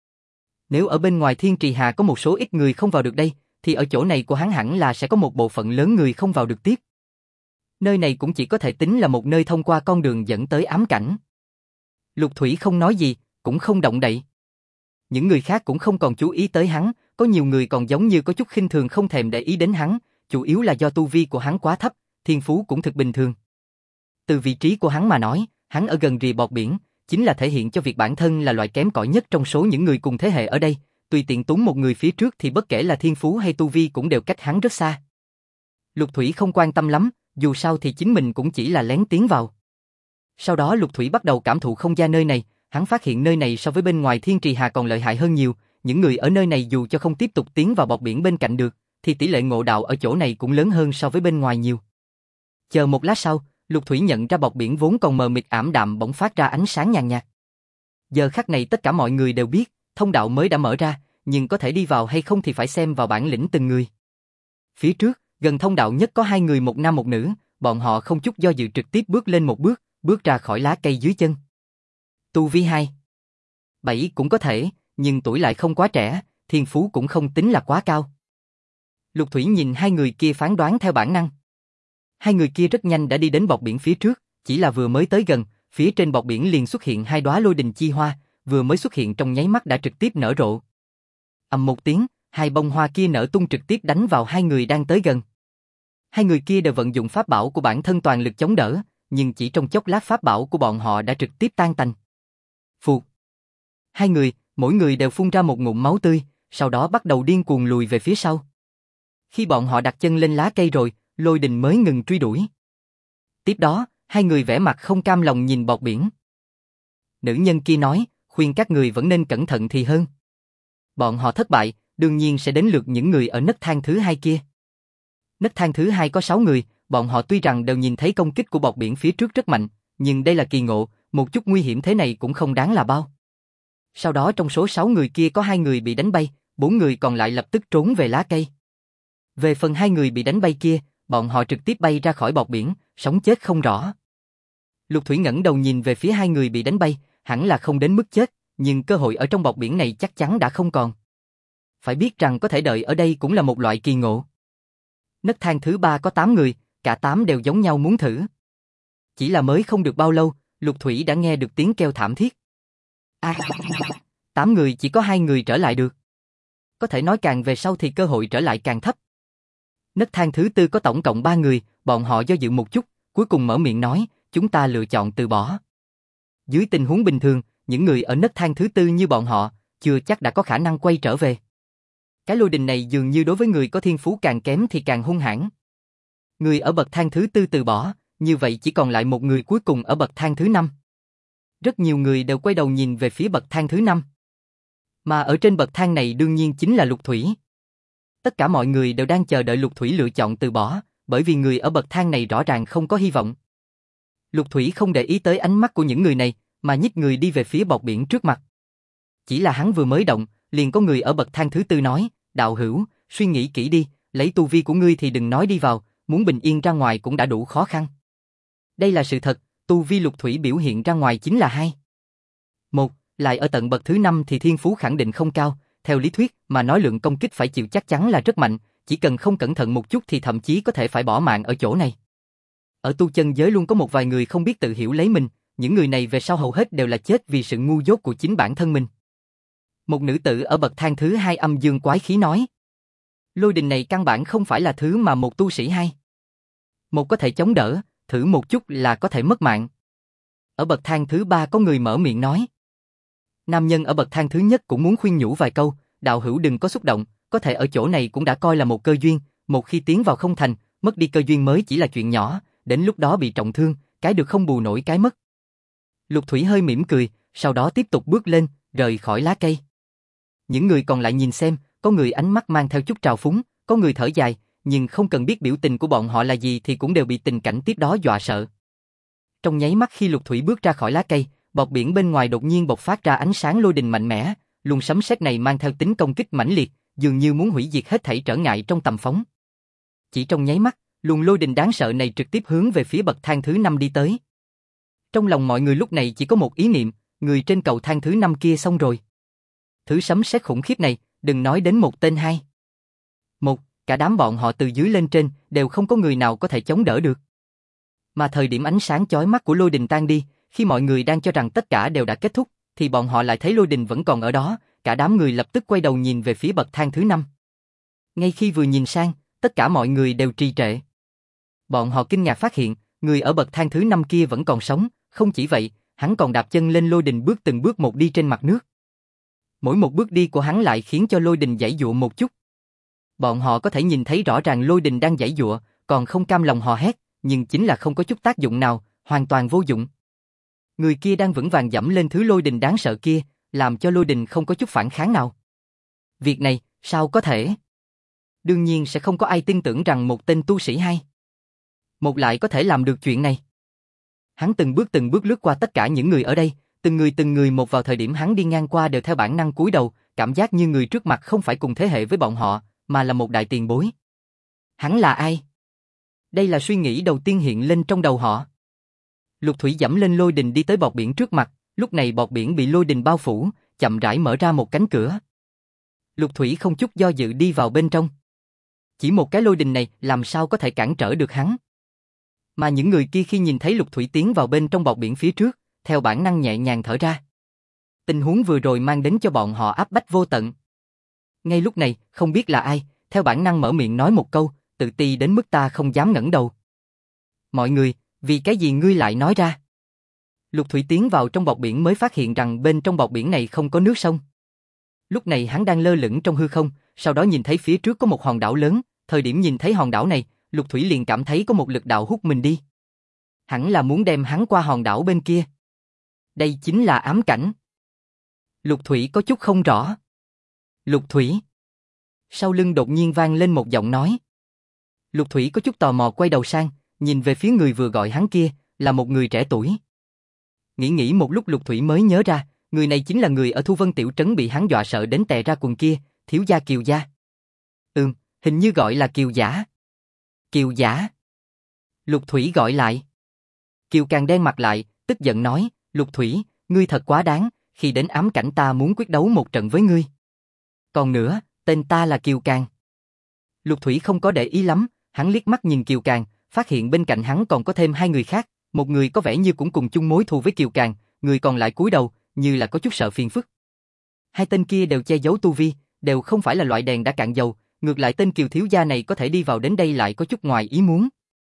Nếu ở bên ngoài Thiên Trì Hà có một số ít người không vào được đây, thì ở chỗ này của hắn hẳn là sẽ có một bộ phận lớn người không vào được tiếp. Nơi này cũng chỉ có thể tính là một nơi thông qua con đường dẫn tới ám cảnh. Lục Thủy không nói gì, cũng không động đậy. Những người khác cũng không còn chú ý tới hắn, có nhiều người còn giống như có chút khinh thường không thèm để ý đến hắn, chủ yếu là do tu vi của hắn quá thấp, thiên phú cũng thực bình thường. Từ vị trí của hắn mà nói, hắn ở gần rìa bọt biển, chính là thể hiện cho việc bản thân là loại kém cỏi nhất trong số những người cùng thế hệ ở đây, tùy tiện túng một người phía trước thì bất kể là thiên phú hay tu vi cũng đều cách hắn rất xa. Lục Thủy không quan tâm lắm, dù sao thì chính mình cũng chỉ là lén tiến vào. Sau đó Lục Thủy bắt đầu cảm thụ không gian nơi này, hắn phát hiện nơi này so với bên ngoài Thiên Trì Hà còn lợi hại hơn nhiều, những người ở nơi này dù cho không tiếp tục tiến vào bọt biển bên cạnh được, thì tỷ lệ ngộ đạo ở chỗ này cũng lớn hơn so với bên ngoài nhiều. Chờ một lát sau, Lục Thủy nhận ra bọt biển vốn còn mờ mịt ảm đạm bỗng phát ra ánh sáng nhàn nhạt. Giờ khắc này tất cả mọi người đều biết, thông đạo mới đã mở ra, nhưng có thể đi vào hay không thì phải xem vào bản lĩnh từng người. Phía trước, gần thông đạo nhất có 2 người một nam một nữ, bọn họ không chút do dự trực tiếp bước lên một bước, bước ra khỏi lá cây dưới chân. Tu vi 2. 7 cũng có thể, nhưng tuổi lại không quá trẻ, thiên phú cũng không tính là quá cao. Lục Thủy nhìn hai người kia phán đoán theo bản năng. Hai người kia rất nhanh đã đi đến bọt biển phía trước, chỉ là vừa mới tới gần, phía trên bọt biển liền xuất hiện hai đóa lôi đình chi hoa, vừa mới xuất hiện trong nháy mắt đã trực tiếp nở rộ. Ầm một tiếng, hai bông hoa kia nở tung trực tiếp đánh vào hai người đang tới gần. Hai người kia đều vận dụng pháp bảo của bản thân toàn lực chống đỡ, nhưng chỉ trong chốc lát pháp bảo của bọn họ đã trực tiếp tan tành. Phụt. Hai người, mỗi người đều phun ra một ngụm máu tươi, sau đó bắt đầu điên cuồng lùi về phía sau. Khi bọn họ đặt chân lên lá cây rồi, lôi đình mới ngừng truy đuổi. Tiếp đó, hai người vẻ mặt không cam lòng nhìn bọt biển. Nữ nhân kia nói, khuyên các người vẫn nên cẩn thận thì hơn. Bọn họ thất bại, đương nhiên sẽ đến lượt những người ở nấc thang thứ hai kia. Nấc thang thứ hai có 6 người, bọn họ tuy rằng đều nhìn thấy công kích của bọt biển phía trước rất mạnh, nhưng đây là kỳ ngộ, một chút nguy hiểm thế này cũng không đáng là bao. Sau đó trong số 6 người kia có 2 người bị đánh bay, 4 người còn lại lập tức trốn về lá cây. Về phần 2 người bị đánh bay kia, bọn họ trực tiếp bay ra khỏi bọt biển, sống chết không rõ. Lục Thủy ngẩng đầu nhìn về phía 2 người bị đánh bay, hẳn là không đến mức chết, nhưng cơ hội ở trong bọt biển này chắc chắn đã không còn. Phải biết rằng có thể đợi ở đây cũng là một loại kỳ ngộ. Nấc thang thứ 3 có 8 người, cả 8 đều giống nhau muốn thử. Chỉ là mới không được bao lâu, Lục Thủy đã nghe được tiếng kêu thảm thiết. 8 người chỉ có 2 người trở lại được. Có thể nói càng về sau thì cơ hội trở lại càng thấp. Nấc thang thứ 4 có tổng cộng 3 người, bọn họ do dự một chút, cuối cùng mở miệng nói, chúng ta lựa chọn từ bỏ. Dưới tình huống bình thường, những người ở nấc thang thứ 4 như bọn họ, chưa chắc đã có khả năng quay trở về. Cái lôi đình này dường như đối với người có thiên phú càng kém thì càng hung hãn. Người ở bậc thang thứ 4 từ bỏ, như vậy chỉ còn lại một người cuối cùng ở bậc thang thứ 5. Rất nhiều người đều quay đầu nhìn về phía bậc thang thứ 5. Mà ở trên bậc thang này đương nhiên chính là Lục Thủy. Tất cả mọi người đều đang chờ đợi Lục Thủy lựa chọn từ bỏ, bởi vì người ở bậc thang này rõ ràng không có hy vọng. Lục Thủy không để ý tới ánh mắt của những người này, mà nhích người đi về phía bọt biển trước mặt. Chỉ là hắn vừa mới động, liền có người ở bậc thang thứ 4 nói, đạo hữu, suy nghĩ kỹ đi, lấy tu vi của ngươi thì đừng nói đi vào, muốn bình yên ra ngoài cũng đã đủ khó khăn. Đây là sự thật, tu vi Lục Thủy biểu hiện ra ngoài chính là 2. 1. Lại ở tận bậc thứ 5 thì thiên phú khẳng định không cao, theo lý thuyết mà nói lượng công kích phải chịu chắc chắn là rất mạnh, chỉ cần không cẩn thận một chút thì thậm chí có thể phải bỏ mạng ở chỗ này. Ở tu chân giới luôn có một vài người không biết tự hiểu lấy mình, những người này về sau hầu hết đều là chết vì sự ngu dốt của chính bản thân mình. Một nữ tử ở bậc thang thứ 2 âm dương quái khí nói. Lôi đình này căn bản không phải là thứ mà một tu sĩ hay. Một có thể chống đỡ, thử một chút là có thể mất mạng. Ở bậc thang thứ 3 có người mở miệng nói. Nam nhân ở bậc thang thứ nhất cũng muốn khuyên nhủ vài câu, đạo hữu đừng có xúc động, có thể ở chỗ này cũng đã coi là một cơ duyên, một khi tiến vào không thành, mất đi cơ duyên mới chỉ là chuyện nhỏ, đến lúc đó bị trọng thương, cái được không bù nổi cái mất. Lục Thủy hơi mỉm cười, sau đó tiếp tục bước lên, rời khỏi lá cây. Những người còn lại nhìn xem, có người ánh mắt mang theo chút trào phúng, có người thở dài, nhưng không cần biết biểu tình của bọn họ là gì thì cũng đều bị tình cảnh tiếp đó dọa sợ. Trong nháy mắt khi Lục Thủy bước ra khỏi lá cây, bọt biển bên ngoài đột nhiên bộc phát ra ánh sáng lôi đình mạnh mẽ, luồng sấm sét này mang theo tính công kích mãnh liệt, dường như muốn hủy diệt hết thảy trở ngại trong tầm phóng. Chỉ trong nháy mắt, luồng lôi đình đáng sợ này trực tiếp hướng về phía bậc thang thứ 5 đi tới. Trong lòng mọi người lúc này chỉ có một ý niệm, người trên cầu thang thứ 5 kia xong rồi. Thứ sấm sét khủng khiếp này, đừng nói đến một tên hai. Một, cả đám bọn họ từ dưới lên trên, đều không có người nào có thể chống đỡ được. Mà thời điểm ánh sáng chói mắt của lôi đình tan đi, khi mọi người đang cho rằng tất cả đều đã kết thúc, thì bọn họ lại thấy lôi đình vẫn còn ở đó, cả đám người lập tức quay đầu nhìn về phía bậc thang thứ 5. Ngay khi vừa nhìn sang, tất cả mọi người đều trì trệ. Bọn họ kinh ngạc phát hiện, người ở bậc thang thứ 5 kia vẫn còn sống, không chỉ vậy, hắn còn đạp chân lên lôi đình bước từng bước một đi trên mặt nước. Mỗi một bước đi của hắn lại khiến cho lôi đình giãy giụa một chút. Bọn họ có thể nhìn thấy rõ ràng lôi đình đang giãy giụa, còn không cam lòng hò hét, nhưng chính là không có chút tác dụng nào, hoàn toàn vô dụng. Người kia đang vững vàng dẫm lên thứ lôi đình đáng sợ kia, làm cho lôi đình không có chút phản kháng nào. Việc này, sao có thể? Đương nhiên sẽ không có ai tin tưởng rằng một tên tu sĩ hay một lại có thể làm được chuyện này. Hắn từng bước lướt qua tất cả những người ở đây, từng người một vào thời điểm hắn đi ngang qua đều theo bản năng cúi đầu, cảm giác như người trước mặt không phải cùng thế hệ với bọn họ, mà là một đại tiền bối. Hắn là ai? Đây là suy nghĩ đầu tiên hiện lên trong đầu họ. Lục Thủy dẫm lên lôi đình đi tới bọt biển trước mặt, lúc này bọt biển bị lôi đình bao phủ, chậm rãi mở ra một cánh cửa. Lục Thủy không chút do dự đi vào bên trong. Chỉ một cái lôi đình này làm sao có thể cản trở được hắn. Mà những người kia khi nhìn thấy Lục Thủy tiến vào bên trong bọt biển phía trước, theo bản năng nhẹ nhàng thở ra. Tình huống vừa rồi mang đến cho bọn họ áp bách vô tận. Ngay lúc này, không biết là ai, theo bản năng mở miệng nói một câu, tự ti đến mức ta không dám ngẩng đầu. Mọi người, vì cái gì ngươi lại nói ra? Lục Thủy tiến vào trong bọt biển mới phát hiện rằng bên trong bọt biển này không có nước sông. Lúc này hắn đang lơ lửng trong hư không, sau đó nhìn thấy phía trước có một hòn đảo lớn, thời điểm nhìn thấy hòn đảo này, Lục Thủy liền cảm thấy có một lực đạo hút mình đi. Hẳn là muốn đem hắn qua hòn đảo bên kia. Đây chính là ám cảnh. Lục Thủy có chút không rõ. Lục Thủy. Sau lưng đột nhiên vang lên một giọng nói. Lục Thủy có chút tò mò quay đầu sang, nhìn về phía người vừa gọi hắn kia, là một người trẻ tuổi. Nghĩ một lúc Lục Thủy mới nhớ ra, người này chính là người ở Thu Vân Tiểu Trấn bị hắn dọa sợ đến tè ra quần kia, thiếu gia Kiều gia. Hình như gọi là Kiều Giả. Kiều Giả. Lục Thủy gọi lại. Kiều càng đen mặt lại, tức giận nói, Lục Thủy, ngươi thật quá đáng, khi đến ám cảnh ta muốn quyết đấu một trận với ngươi. Còn nữa, tên ta là Kiều Càng. Lục Thủy không có để ý lắm, hắn liếc mắt nhìn Kiều Càng, phát hiện bên cạnh hắn còn có thêm hai người khác, một người có vẻ như cũng cùng chung mối thù với Kiều Càng, người còn lại cúi đầu, như là có chút sợ phiền phức. Hai tên kia đều che giấu tu vi, đều không phải là loại đèn đã cạn dầu, ngược lại tên Kiều thiếu gia này có thể đi vào đến đây lại có chút ngoài ý muốn.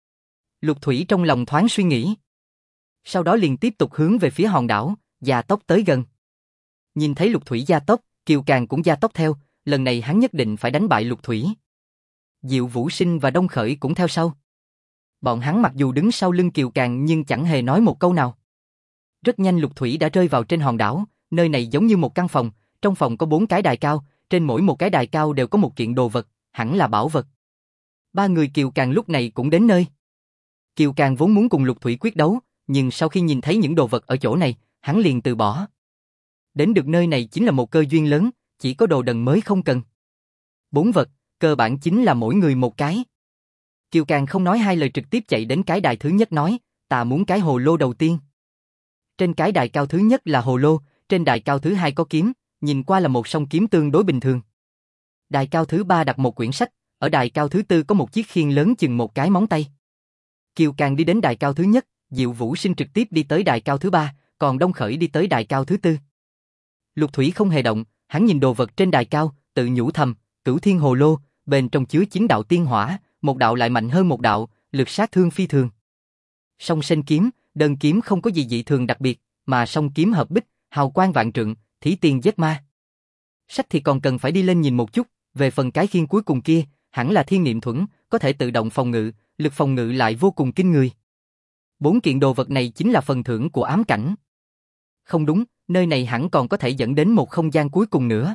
Lục Thủy trong lòng thoáng suy nghĩ. Sau đó liền tiếp tục hướng về phía hòn đảo, gia tốc tới gần. Nhìn thấy Lục Thủy gia tốc, Kiều Càng cũng gia tốc theo, lần này hắn nhất định phải đánh bại Lục Thủy. Diệu Vũ Sinh và Đông Khởi cũng theo sau. Bọn hắn mặc dù đứng sau lưng Kiều Càng nhưng chẳng hề nói một câu nào. Rất nhanh Lục Thủy đã rơi vào trên hòn đảo, nơi này giống như một căn phòng, trong phòng có 4 cái đài cao, trên mỗi một cái đài cao đều có một kiện đồ vật, hẳn là bảo vật. Ba người Kiều Càng lúc này cũng đến nơi. Kiều Càng vốn muốn cùng Lục Thủy quyết đấu, nhưng sau khi nhìn thấy những đồ vật ở chỗ này, hắn liền từ bỏ. Đến được nơi này chính là một cơ duyên lớn, chỉ có đồ đần mới không cần. 4 vật, cơ bản chính là mỗi người một cái. Kiều Càng không nói hai lời trực tiếp chạy đến cái đài thứ nhất nói, ta muốn cái hồ lô đầu tiên. Trên cái đài cao thứ nhất là hồ lô, trên đài cao thứ hai có kiếm, nhìn qua là một song kiếm tương đối bình thường. Đài cao thứ ba đặt một quyển sách, ở đài cao thứ tư có một chiếc khiên lớn chừng một cái móng tay. Kiều Càng đi đến đài cao thứ nhất, Diệu Vũ Sinh trực tiếp đi tới đài cao thứ ba, còn Đông Khởi đi tới đài cao thứ tư. Lục Thủy không hề động, hắn nhìn đồ vật trên đài cao, tự nhủ thầm, Cửu Thiên Hồ Lô, bên trong chứa 9 đạo tiên hỏa, một đạo lại mạnh hơn một đạo, lực sát thương phi thường. Song sinh kiếm, đơn kiếm không có gì dị thường đặc biệt, mà song kiếm hợp bích, hào quang vạn trượng, thí tiên giết ma. Sách thì còn cần phải đi lên nhìn một chút, về phần cái khiên cuối cùng kia, hẳn là thiên niệm thuẫn, có thể tự động phòng ngự, lực phòng ngự lại vô cùng kinh người. 4 kiện đồ vật này chính là phần thưởng của ám cảnh. Không đúng, nơi này hẳn còn có thể dẫn đến một không gian cuối cùng nữa.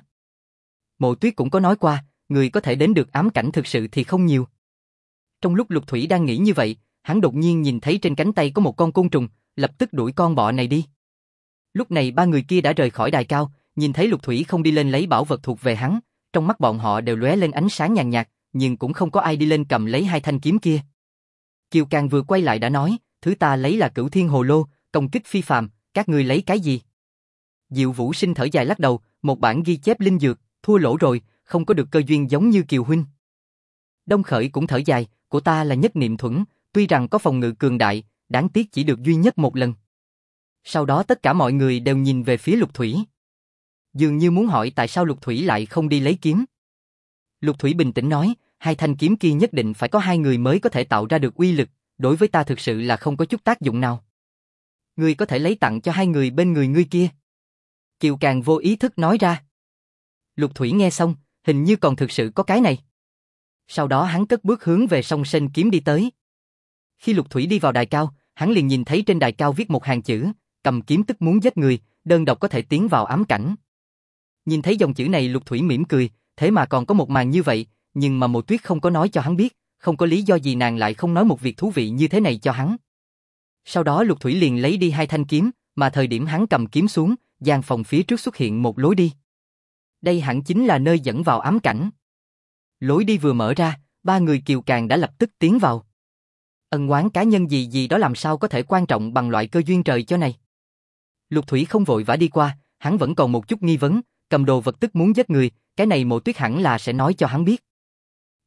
Mộ Tuyết cũng có nói qua, người có thể đến được ám cảnh thực sự thì không nhiều. Trong lúc Lục Thủy đang nghĩ như vậy, hắn đột nhiên nhìn thấy trên cánh tay có một con côn trùng, lập tức đuổi con bọ này đi. Lúc này ba người kia đã rời khỏi đài cao, nhìn thấy Lục Thủy không đi lên lấy bảo vật thuộc về hắn, trong mắt bọn họ đều lóe lên ánh sáng nhàn nhạt, nhưng cũng không có ai đi lên cầm lấy hai thanh kiếm kia. Kiều Càng vừa quay lại đã nói, thứ ta lấy là Cửu Thiên Hồ Lô, công kích phi phàm, các ngươi lấy cái gì? Diệu Vũ Sinh thở dài lắc đầu, một bản ghi chép linh dược, thua lỗ rồi, không có được cơ duyên giống như Kiều huynh. Đông Khởi cũng thở dài, của ta là nhất niệm thuẫn, tuy rằng có phòng ngự cường đại, đáng tiếc chỉ được duy nhất một lần. Sau đó tất cả mọi người đều nhìn về phía Lục Thủy. Dường như muốn hỏi tại sao Lục Thủy lại không đi lấy kiếm. Lục Thủy bình tĩnh nói, hai thanh kiếm kia nhất định phải có hai người mới có thể tạo ra được uy lực, đối với ta thực sự là không có chút tác dụng nào. Ngươi có thể lấy tặng cho hai người bên người ngươi kia. Kiều Càng vô ý thức nói ra. Lục Thủy nghe xong, hình như còn thực sự có cái này. Sau đó hắn cất bước hướng về song sinh kiếm đi tới. Khi Lục Thủy đi vào đài cao, hắn liền nhìn thấy trên đài cao viết một hàng chữ, cầm kiếm tức muốn giết người, đơn độc có thể tiến vào ám cảnh. Nhìn thấy dòng chữ này Lục Thủy mỉm cười, thế mà còn có một màn như vậy, nhưng mà Mộ Tuyết không có nói cho hắn biết, không có lý do gì nàng lại không nói một việc thú vị như thế này cho hắn. Sau đó Lục Thủy liền lấy đi hai thanh kiếm, mà thời điểm hắn cầm kiếm xuống, gian phòng phía trước xuất hiện một lối đi. Đây hẳn chính là nơi dẫn vào ám cảnh. Lối đi vừa mở ra, ba người Kiều Càng đã lập tức tiến vào. Ân oán cá nhân gì gì đó làm sao có thể quan trọng bằng loại cơ duyên trời cho này. Lục Thủy không vội vã đi qua, hắn vẫn còn một chút nghi vấn, cầm đồ vật tức muốn giết người, cái này Mộ Tuyết hẳn là sẽ nói cho hắn biết.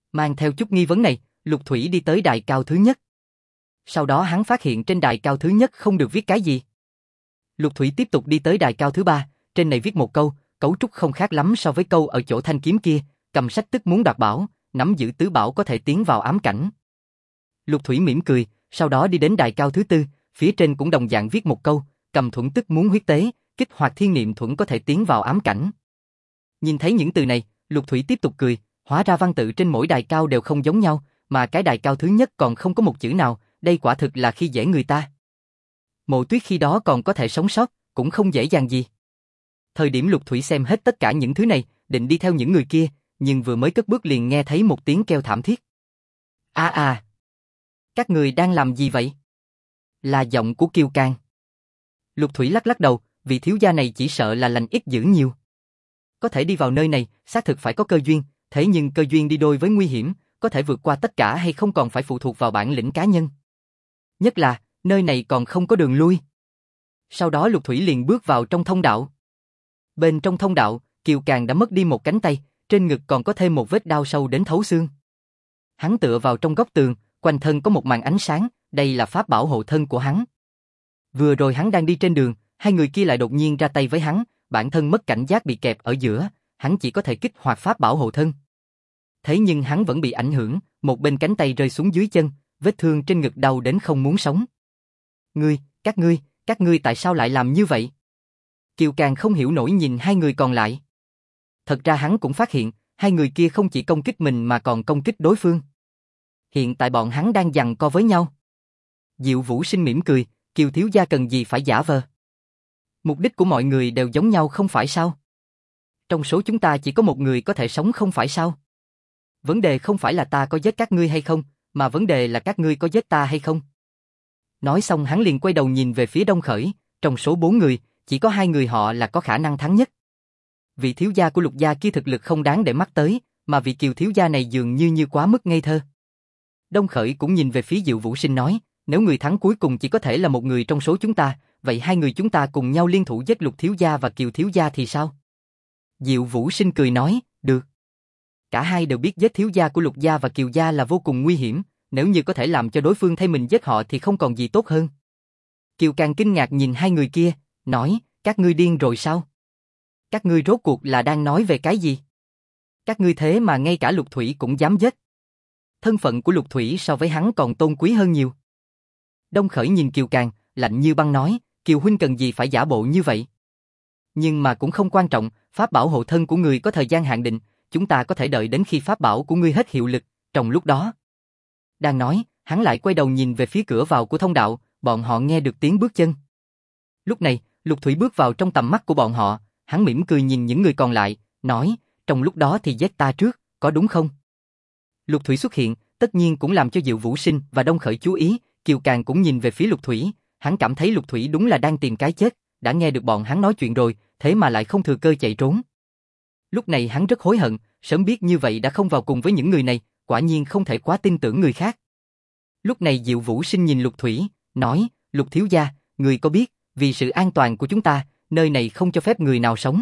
Mang theo chút nghi vấn này, Lục Thủy đi tới đài cao thứ nhất. Sau đó hắn phát hiện trên đài cao thứ nhất không được viết cái gì. Lục Thủy tiếp tục đi tới đài cao thứ ba, trên này viết một câu, cấu trúc không khác lắm so với câu ở chỗ thanh kiếm kia, cầm sách tức muốn đoạt bảo, nắm giữ tứ bảo có thể tiến vào ám cảnh. Lục Thủy mỉm cười, sau đó đi đến đài cao thứ tư, phía trên cũng đồng dạng viết một câu, cầm thuẫn tức muốn huyết tế, kích hoạt thiên niệm thuẫn có thể tiến vào ám cảnh. Nhìn thấy những từ này, Lục Thủy tiếp tục cười, hóa ra văn tự trên mỗi đài cao đều không giống nhau, mà cái đài cao thứ nhất còn không có một chữ nào, đây quả thực là khi dễ người ta. Mộ Tuyết khi đó còn có thể sống sót, cũng không dễ dàng gì. Thời điểm Lục Thủy xem hết tất cả những thứ này, định đi theo những người kia, nhưng vừa mới cất bước liền nghe thấy một tiếng kêu thảm thiết. Các người đang làm gì vậy? Là giọng của Kiều Càng. Lục Thủy lắc lắc đầu, vị thiếu gia này chỉ sợ là lành ít dữ nhiều. Có thể đi vào nơi này, xác thực phải có cơ duyên, thế nhưng cơ duyên đi đôi với nguy hiểm, có thể vượt qua tất cả hay không còn phải phụ thuộc vào bản lĩnh cá nhân. Nhất là, nơi này còn không có đường lui. Sau đó Lục Thủy liền bước vào trong thông đạo. Bên trong thông đạo, Kiều Càng đã mất đi một cánh tay, trên ngực còn có thêm một vết đao sâu đến thấu xương. Hắn tựa vào trong góc tường, quanh thân có một màn ánh sáng, đây là pháp bảo hộ thân của hắn. Vừa rồi hắn đang đi trên đường, hai người kia lại đột nhiên ra tay với hắn, bản thân mất cảnh giác bị kẹp ở giữa, hắn chỉ có thể kích hoạt pháp bảo hộ thân. Thế nhưng hắn vẫn bị ảnh hưởng, một bên cánh tay rơi xuống dưới chân, vết thương trên ngực đau đến không muốn sống. Các ngươi tại sao lại làm như vậy? Kiều Càng không hiểu nổi nhìn hai người còn lại. Thật ra hắn cũng phát hiện, hai người kia không chỉ công kích mình mà còn công kích đối phương. Hiện tại bọn hắn đang giằng co với nhau. Diệu Vũ Sinh mỉm cười, Kiều thiếu gia cần gì phải giả vờ. Mục đích của mọi người đều giống nhau không phải sao? Trong số chúng ta chỉ có một người có thể sống không phải sao? Vấn đề không phải là ta có giết các ngươi hay không, mà vấn đề là các ngươi có giết ta hay không? Nói xong hắn liền quay đầu nhìn về phía Đông Khởi, trong số 4 người, chỉ có 2 người họ là có khả năng thắng nhất. Vị thiếu gia của Lục gia kia thực lực không đáng để mắt tới, mà vị Kiều thiếu gia này dường như quá mức ngây thơ. Đông Khởi cũng nhìn về phía Diệu Vũ Sinh nói, nếu người thắng cuối cùng chỉ có thể là một người trong số chúng ta, vậy 2 người chúng ta cùng nhau liên thủ giết Lục thiếu gia và Kiều thiếu gia thì sao? Diệu Vũ Sinh cười nói, được. Cả hai đều biết giết thiếu gia của Lục gia và Kiều gia là vô cùng nguy hiểm, nếu như có thể làm cho đối phương thay mình giết họ thì không còn gì tốt hơn. Kiều Càng kinh ngạc nhìn hai người kia, nói, các ngươi điên rồi sao? Các ngươi rốt cuộc là đang nói về cái gì? Các ngươi thế mà ngay cả Lục Thủy cũng dám giết. Thân phận của Lục Thủy so với hắn còn tôn quý hơn nhiều. Đông Khởi nhìn Kiều Càng, lạnh như băng nói, Kiều huynh cần gì phải giả bộ như vậy? Nhưng mà cũng không quan trọng, pháp bảo hộ thân của người có thời gian hạn định, chúng ta có thể đợi đến khi pháp bảo của ngươi hết hiệu lực, trong lúc đó. Đang nói, hắn lại quay đầu nhìn về phía cửa vào của thông đạo, bọn họ nghe được tiếng bước chân. Lúc này, Lục Thủy bước vào trong tầm mắt của bọn họ, hắn mỉm cười nhìn những người còn lại, nói, trong lúc đó thì giết ta trước, có đúng không? Lục Thủy xuất hiện, tất nhiên cũng làm cho Diệu Vũ Sinh và Đông Khởi chú ý, Kiều Càng cũng nhìn về phía Lục Thủy, hắn cảm thấy Lục Thủy đúng là đang tìm cái chết, đã nghe được bọn hắn nói chuyện rồi, thế mà lại không thừa cơ chạy trốn. Lúc này hắn rất hối hận, sớm biết như vậy đã không vào cùng với những người này, quả nhiên không thể quá tin tưởng người khác. Lúc này Diệu Vũ Sinh nhìn Lục Thủy, nói, Lục thiếu gia, người có biết, vì sự an toàn của chúng ta, nơi này không cho phép người nào sống.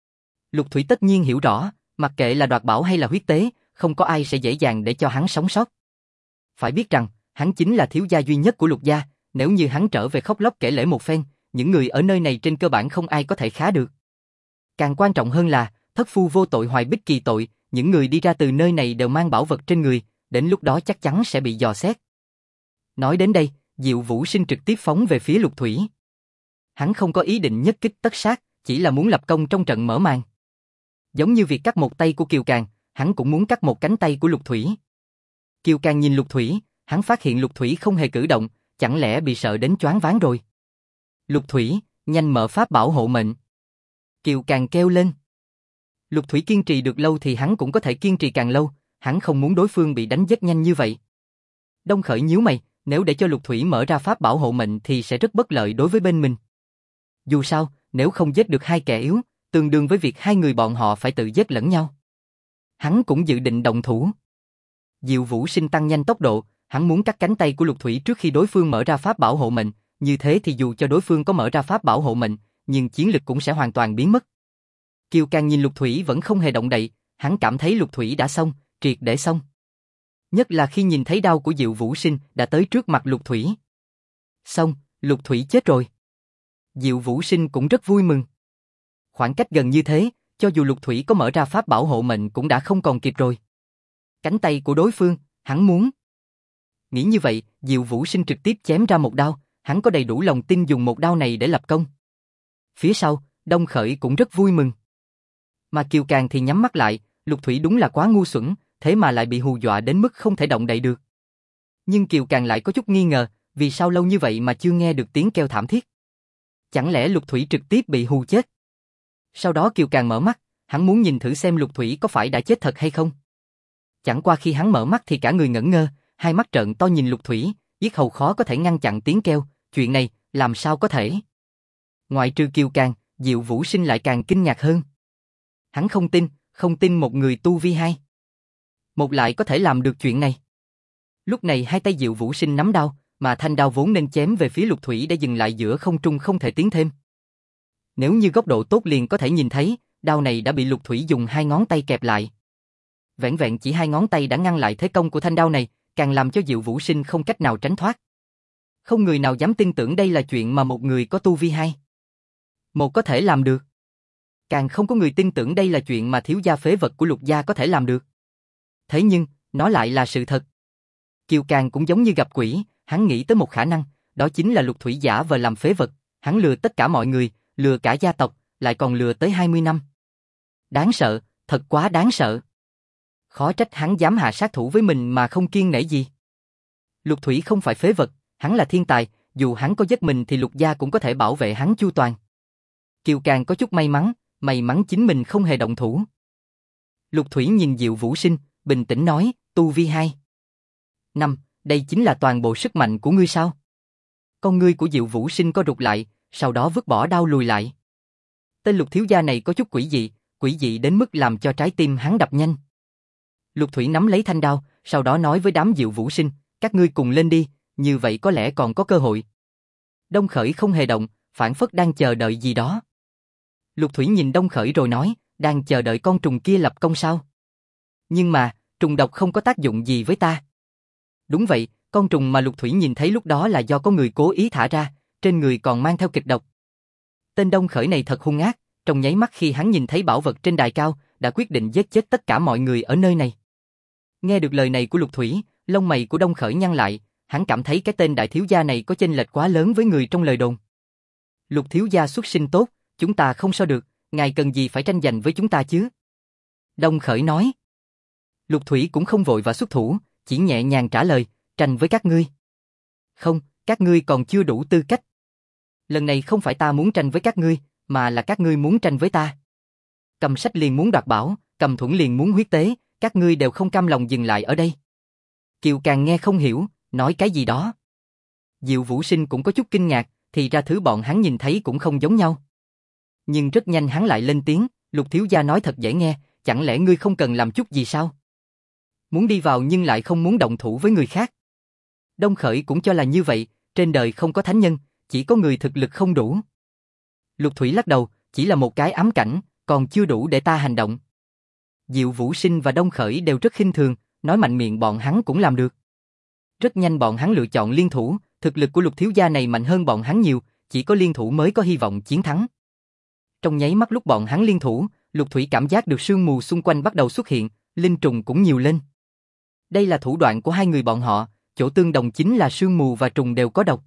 Lục Thủy tất nhiên hiểu rõ, mặc kệ là đoạt bảo hay là huyết tế, không có ai sẽ dễ dàng để cho hắn sống sót. Phải biết rằng, hắn chính là thiếu gia duy nhất của Lục gia, nếu như hắn trở về khóc lóc kể lể một phen, những người ở nơi này trên cơ bản không ai có thể khá được. Càng quan trọng hơn là, thất phu vô tội hoài bích kỳ tội, những người đi ra từ nơi này đều mang bảo vật trên người, đến lúc đó chắc chắn sẽ bị dò xét. Nói đến đây, Diệu Vũ Sinh trực tiếp phóng về phía Lục Thủy. Hắn không có ý định nhất kích tất sát, chỉ là muốn lập công trong trận mở màn. Giống như việc cắt một tay của Kiều Càng, hắn cũng muốn cắt một cánh tay của Lục Thủy. Kiều Càng nhìn Lục Thủy, hắn phát hiện Lục Thủy không hề cử động, chẳng lẽ bị sợ đến choáng váng rồi. Lục Thủy, nhanh mở pháp bảo hộ mệnh. Kiều Càng kêu lên. Lục Thủy kiên trì được lâu thì hắn cũng có thể kiên trì càng lâu, hắn không muốn đối phương bị đánh rất nhanh như vậy. Đông Khởi nhíu mày, nếu để cho Lục Thủy mở ra pháp bảo hộ mệnh thì sẽ rất bất lợi đối với bên mình. Dù sao, nếu không giết được hai kẻ yếu, tương đương với việc hai người bọn họ phải tự giết lẫn nhau. Hắn cũng dự định động thủ. Diệu Vũ Sinh tăng nhanh tốc độ, hắn muốn cắt cánh tay của Lục Thủy trước khi đối phương mở ra pháp bảo hộ mệnh, như thế thì dù cho đối phương có mở ra pháp bảo hộ mệnh, nhưng chiến lực cũng sẽ hoàn toàn biến mất. Kiều Càng nhìn Lục Thủy vẫn không hề động đậy, hắn cảm thấy Lục Thủy đã xong, triệt để xong. Nhất là khi nhìn thấy đao của Diệu Vũ Sinh đã tới trước mặt Lục Thủy. Xong, Lục Thủy chết rồi. Diệu Vũ Sinh cũng rất vui mừng. Khoảng cách gần như thế, cho dù Lục Thủy có mở ra pháp bảo hộ mệnh cũng đã không còn kịp rồi. Cánh tay của đối phương, hắn muốn. Nghĩ như vậy, Diệu Vũ Sinh trực tiếp chém ra một đao, hắn có đầy đủ lòng tin dùng một đao này để lập công. Phía sau, Đông Khởi cũng rất vui mừng. Mà Kiều Càng thì nhắm mắt lại, Lục Thủy đúng là quá ngu xuẩn, thế mà lại bị hù dọa đến mức không thể động đậy được. Nhưng Kiều Càng lại có chút nghi ngờ, vì sao lâu như vậy mà chưa nghe được tiếng kêu thảm thiết. Chẳng lẽ Lục Thủy trực tiếp bị hù chết? Sau đó Kiều Càng mở mắt, hắn muốn nhìn thử xem Lục Thủy có phải đã chết thật hay không. Chẳng qua khi hắn mở mắt thì cả người ngẩn ngơ, hai mắt trợn to nhìn Lục Thủy, yết hầu khó có thể ngăn chặn tiếng kêu, chuyện này, làm sao có thể? Ngoại trừ Kiều Càng, Diệu Vũ Sinh lại càng kinh ngạc hơn. Hắn không tin một người tu vi 2. Một lại có thể làm được chuyện này. Lúc này hai tay Diệu Vũ Sinh nắm đao, mà thanh đao vốn nên chém về phía Lục Thủy đã dừng lại giữa không trung không thể tiến thêm. Nếu như góc độ tốt liền có thể nhìn thấy, đao này đã bị Lục Thủy dùng hai ngón tay kẹp lại. Vẻn vẹn chỉ hai ngón tay đã ngăn lại thế công của thanh đao này, càng làm cho Diệu Vũ Sinh không cách nào tránh thoát. Không người nào dám tin tưởng đây là chuyện mà một người có tu vi 2. Một có thể làm được. Càng không có người tin tưởng đây là chuyện mà thiếu gia phế vật của Lục gia có thể làm được. Thế nhưng, nó lại là sự thật. Kiều Càng cũng giống như gặp quỷ, hắn nghĩ tới một khả năng, đó chính là Lục Thủy giả vờ làm phế vật, hắn lừa tất cả mọi người, lừa cả gia tộc, lại còn lừa tới 20 năm. Đáng sợ, thật quá đáng sợ. Khó trách hắn dám hạ sát thủ với mình mà không kiêng nể gì. Lục Thủy không phải phế vật, hắn là thiên tài, dù hắn có giết mình thì Lục gia cũng có thể bảo vệ hắn chu toàn. Kiều Càng có chút may mắn chính mình không hề động thủ. Lục Thủy nhìn Diệu Vũ Sinh, bình tĩnh nói, tu vi 2. 5, đây chính là toàn bộ sức mạnh của ngươi sao? Con ngươi của Diệu Vũ Sinh co rụt lại, sau đó vứt bỏ đao lùi lại. Tên Lục thiếu gia này có chút quỷ dị đến mức làm cho trái tim hắn đập nhanh. Lục Thủy nắm lấy thanh đao, sau đó nói với đám Diệu Vũ Sinh, các ngươi cùng lên đi, như vậy có lẽ còn có cơ hội. Đông Khởi không hề động, phảng phất đang chờ đợi gì đó. Lục Thủy nhìn Đông Khởi rồi nói, đang chờ đợi con trùng kia lập công sao? Nhưng mà, trùng độc không có tác dụng gì với ta. Đúng vậy, con trùng mà Lục Thủy nhìn thấy lúc đó là do có người cố ý thả ra, trên người còn mang theo kịch độc. Tên Đông Khởi này thật hung ác, trong nháy mắt khi hắn nhìn thấy bảo vật trên đài cao, đã quyết định giết chết tất cả mọi người ở nơi này. Nghe được lời này của Lục Thủy, lông mày của Đông Khởi nhăn lại, hắn cảm thấy cái tên đại thiếu gia này có chênh lệch quá lớn với người trong lời đồn. Lục thiếu gia xuất sinh tốt, chúng ta không so được, ngài cần gì phải tranh giành với chúng ta chứ? Đông Khởi nói. Lục Thủy cũng không vội và xuất thủ, chỉ nhẹ nhàng trả lời, tranh với các ngươi. Không, các ngươi còn chưa đủ tư cách. Lần này không phải ta muốn tranh với các ngươi, mà là các ngươi muốn tranh với ta. Cầm sách liền muốn đoạt bảo, cầm thuẫn liền muốn huyết tế, các ngươi đều không cam lòng dừng lại ở đây. Kiều Càng nghe không hiểu, nói cái gì đó. Diệu Vũ Sinh cũng có chút kinh ngạc, thì ra thứ bọn hắn nhìn thấy cũng không giống nhau. Nhưng rất nhanh hắn lại lên tiếng, Lục thiếu gia nói thật dễ nghe, chẳng lẽ ngươi không cần làm chút gì sao? Muốn đi vào nhưng lại không muốn động thủ với người khác. Đông Khởi cũng cho là như vậy, trên đời không có thánh nhân, chỉ có người thực lực không đủ. Lục Thủy lắc đầu, chỉ là một cái ám cảnh, còn chưa đủ để ta hành động. Diệu Vũ Sinh và Đông Khởi đều rất khinh thường, nói mạnh miệng bọn hắn cũng làm được. Rất nhanh bọn hắn lựa chọn liên thủ, thực lực của Lục thiếu gia này mạnh hơn bọn hắn nhiều, chỉ có liên thủ mới có hy vọng chiến thắng. Trong nháy mắt lúc bọn hắn liên thủ, Lục Thủy cảm giác được sương mù xung quanh bắt đầu xuất hiện, linh trùng cũng nhiều lên. Đây là thủ đoạn của hai người bọn họ, chỗ tương đồng chính là sương mù và trùng đều có độc.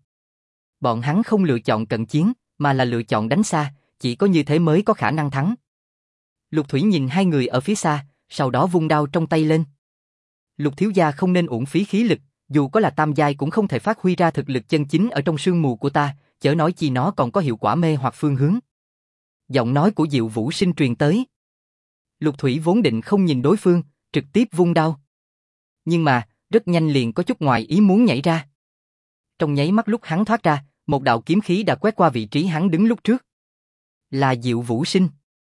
Bọn hắn không lựa chọn cận chiến, mà là lựa chọn đánh xa, chỉ có như thế mới có khả năng thắng. Lục Thủy nhìn hai người ở phía xa, sau đó vung đao trong tay lên. Lục thiếu gia không nên uổng phí khí lực, dù có là tam giai cũng không thể phát huy ra thực lực chân chính ở trong sương mù của ta, chớ nói chi nó còn có hiệu quả mê hoặc phương hướng. Giọng nói của Diệu Vũ Sinh truyền tới. Lục Thủy vốn định không nhìn đối phương, trực tiếp vung đao. Nhưng mà, rất nhanh liền có chút ngoài ý muốn nhảy ra. Trong nháy mắt lúc hắn thoát ra, một đạo kiếm khí đã quét qua vị trí hắn đứng lúc trước. Là Diệu Vũ Sinh.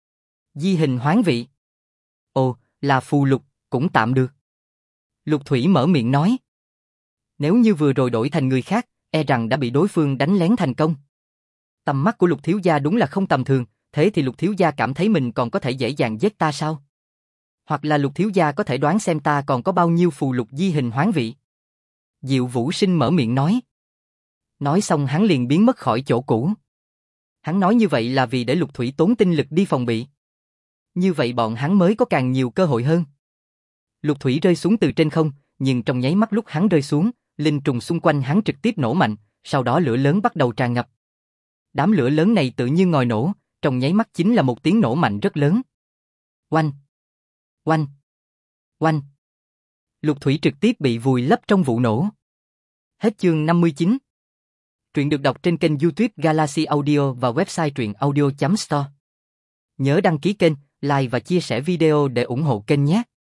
Di hình hoán vị. Ồ, là phù lục, cũng tạm được. Lục Thủy mở miệng nói. Nếu như vừa rồi đổi thành người khác, e rằng đã bị đối phương đánh lén thành công. Tầm mắt của Lục thiếu gia đúng là không tầm thường, thế thì Lục thiếu gia cảm thấy mình còn có thể dễ dàng giết ta sao? Hoặc là Lục thiếu gia có thể đoán xem ta còn có bao nhiêu phù lục di hình hoán vị. Diệu Vũ Sinh mở miệng nói. Nói xong hắn liền biến mất khỏi chỗ cũ. Hắn nói như vậy là vì để Lục Thủy tốn tinh lực đi phòng bị. Như vậy bọn hắn mới có càng nhiều cơ hội hơn. Lục Thủy rơi xuống từ trên không, nhưng trong nháy mắt lúc hắn rơi xuống, linh trùng xung quanh hắn trực tiếp nổ mạnh, sau đó lửa lớn bắt đầu tràn ngập. Đám lửa lớn này tự như ngòi nổ, trong nháy mắt chính là một tiếng nổ mạnh rất lớn. Oanh! Oanh! Oanh! Lục Thủy trực tiếp bị vùi lấp trong vụ nổ. Hết chương 59. Truyện được đọc trên kênh YouTube Galaxy Audio và website truyệnaudio.store. Nhớ đăng ký kênh, like và chia sẻ video để ủng hộ kênh nhé.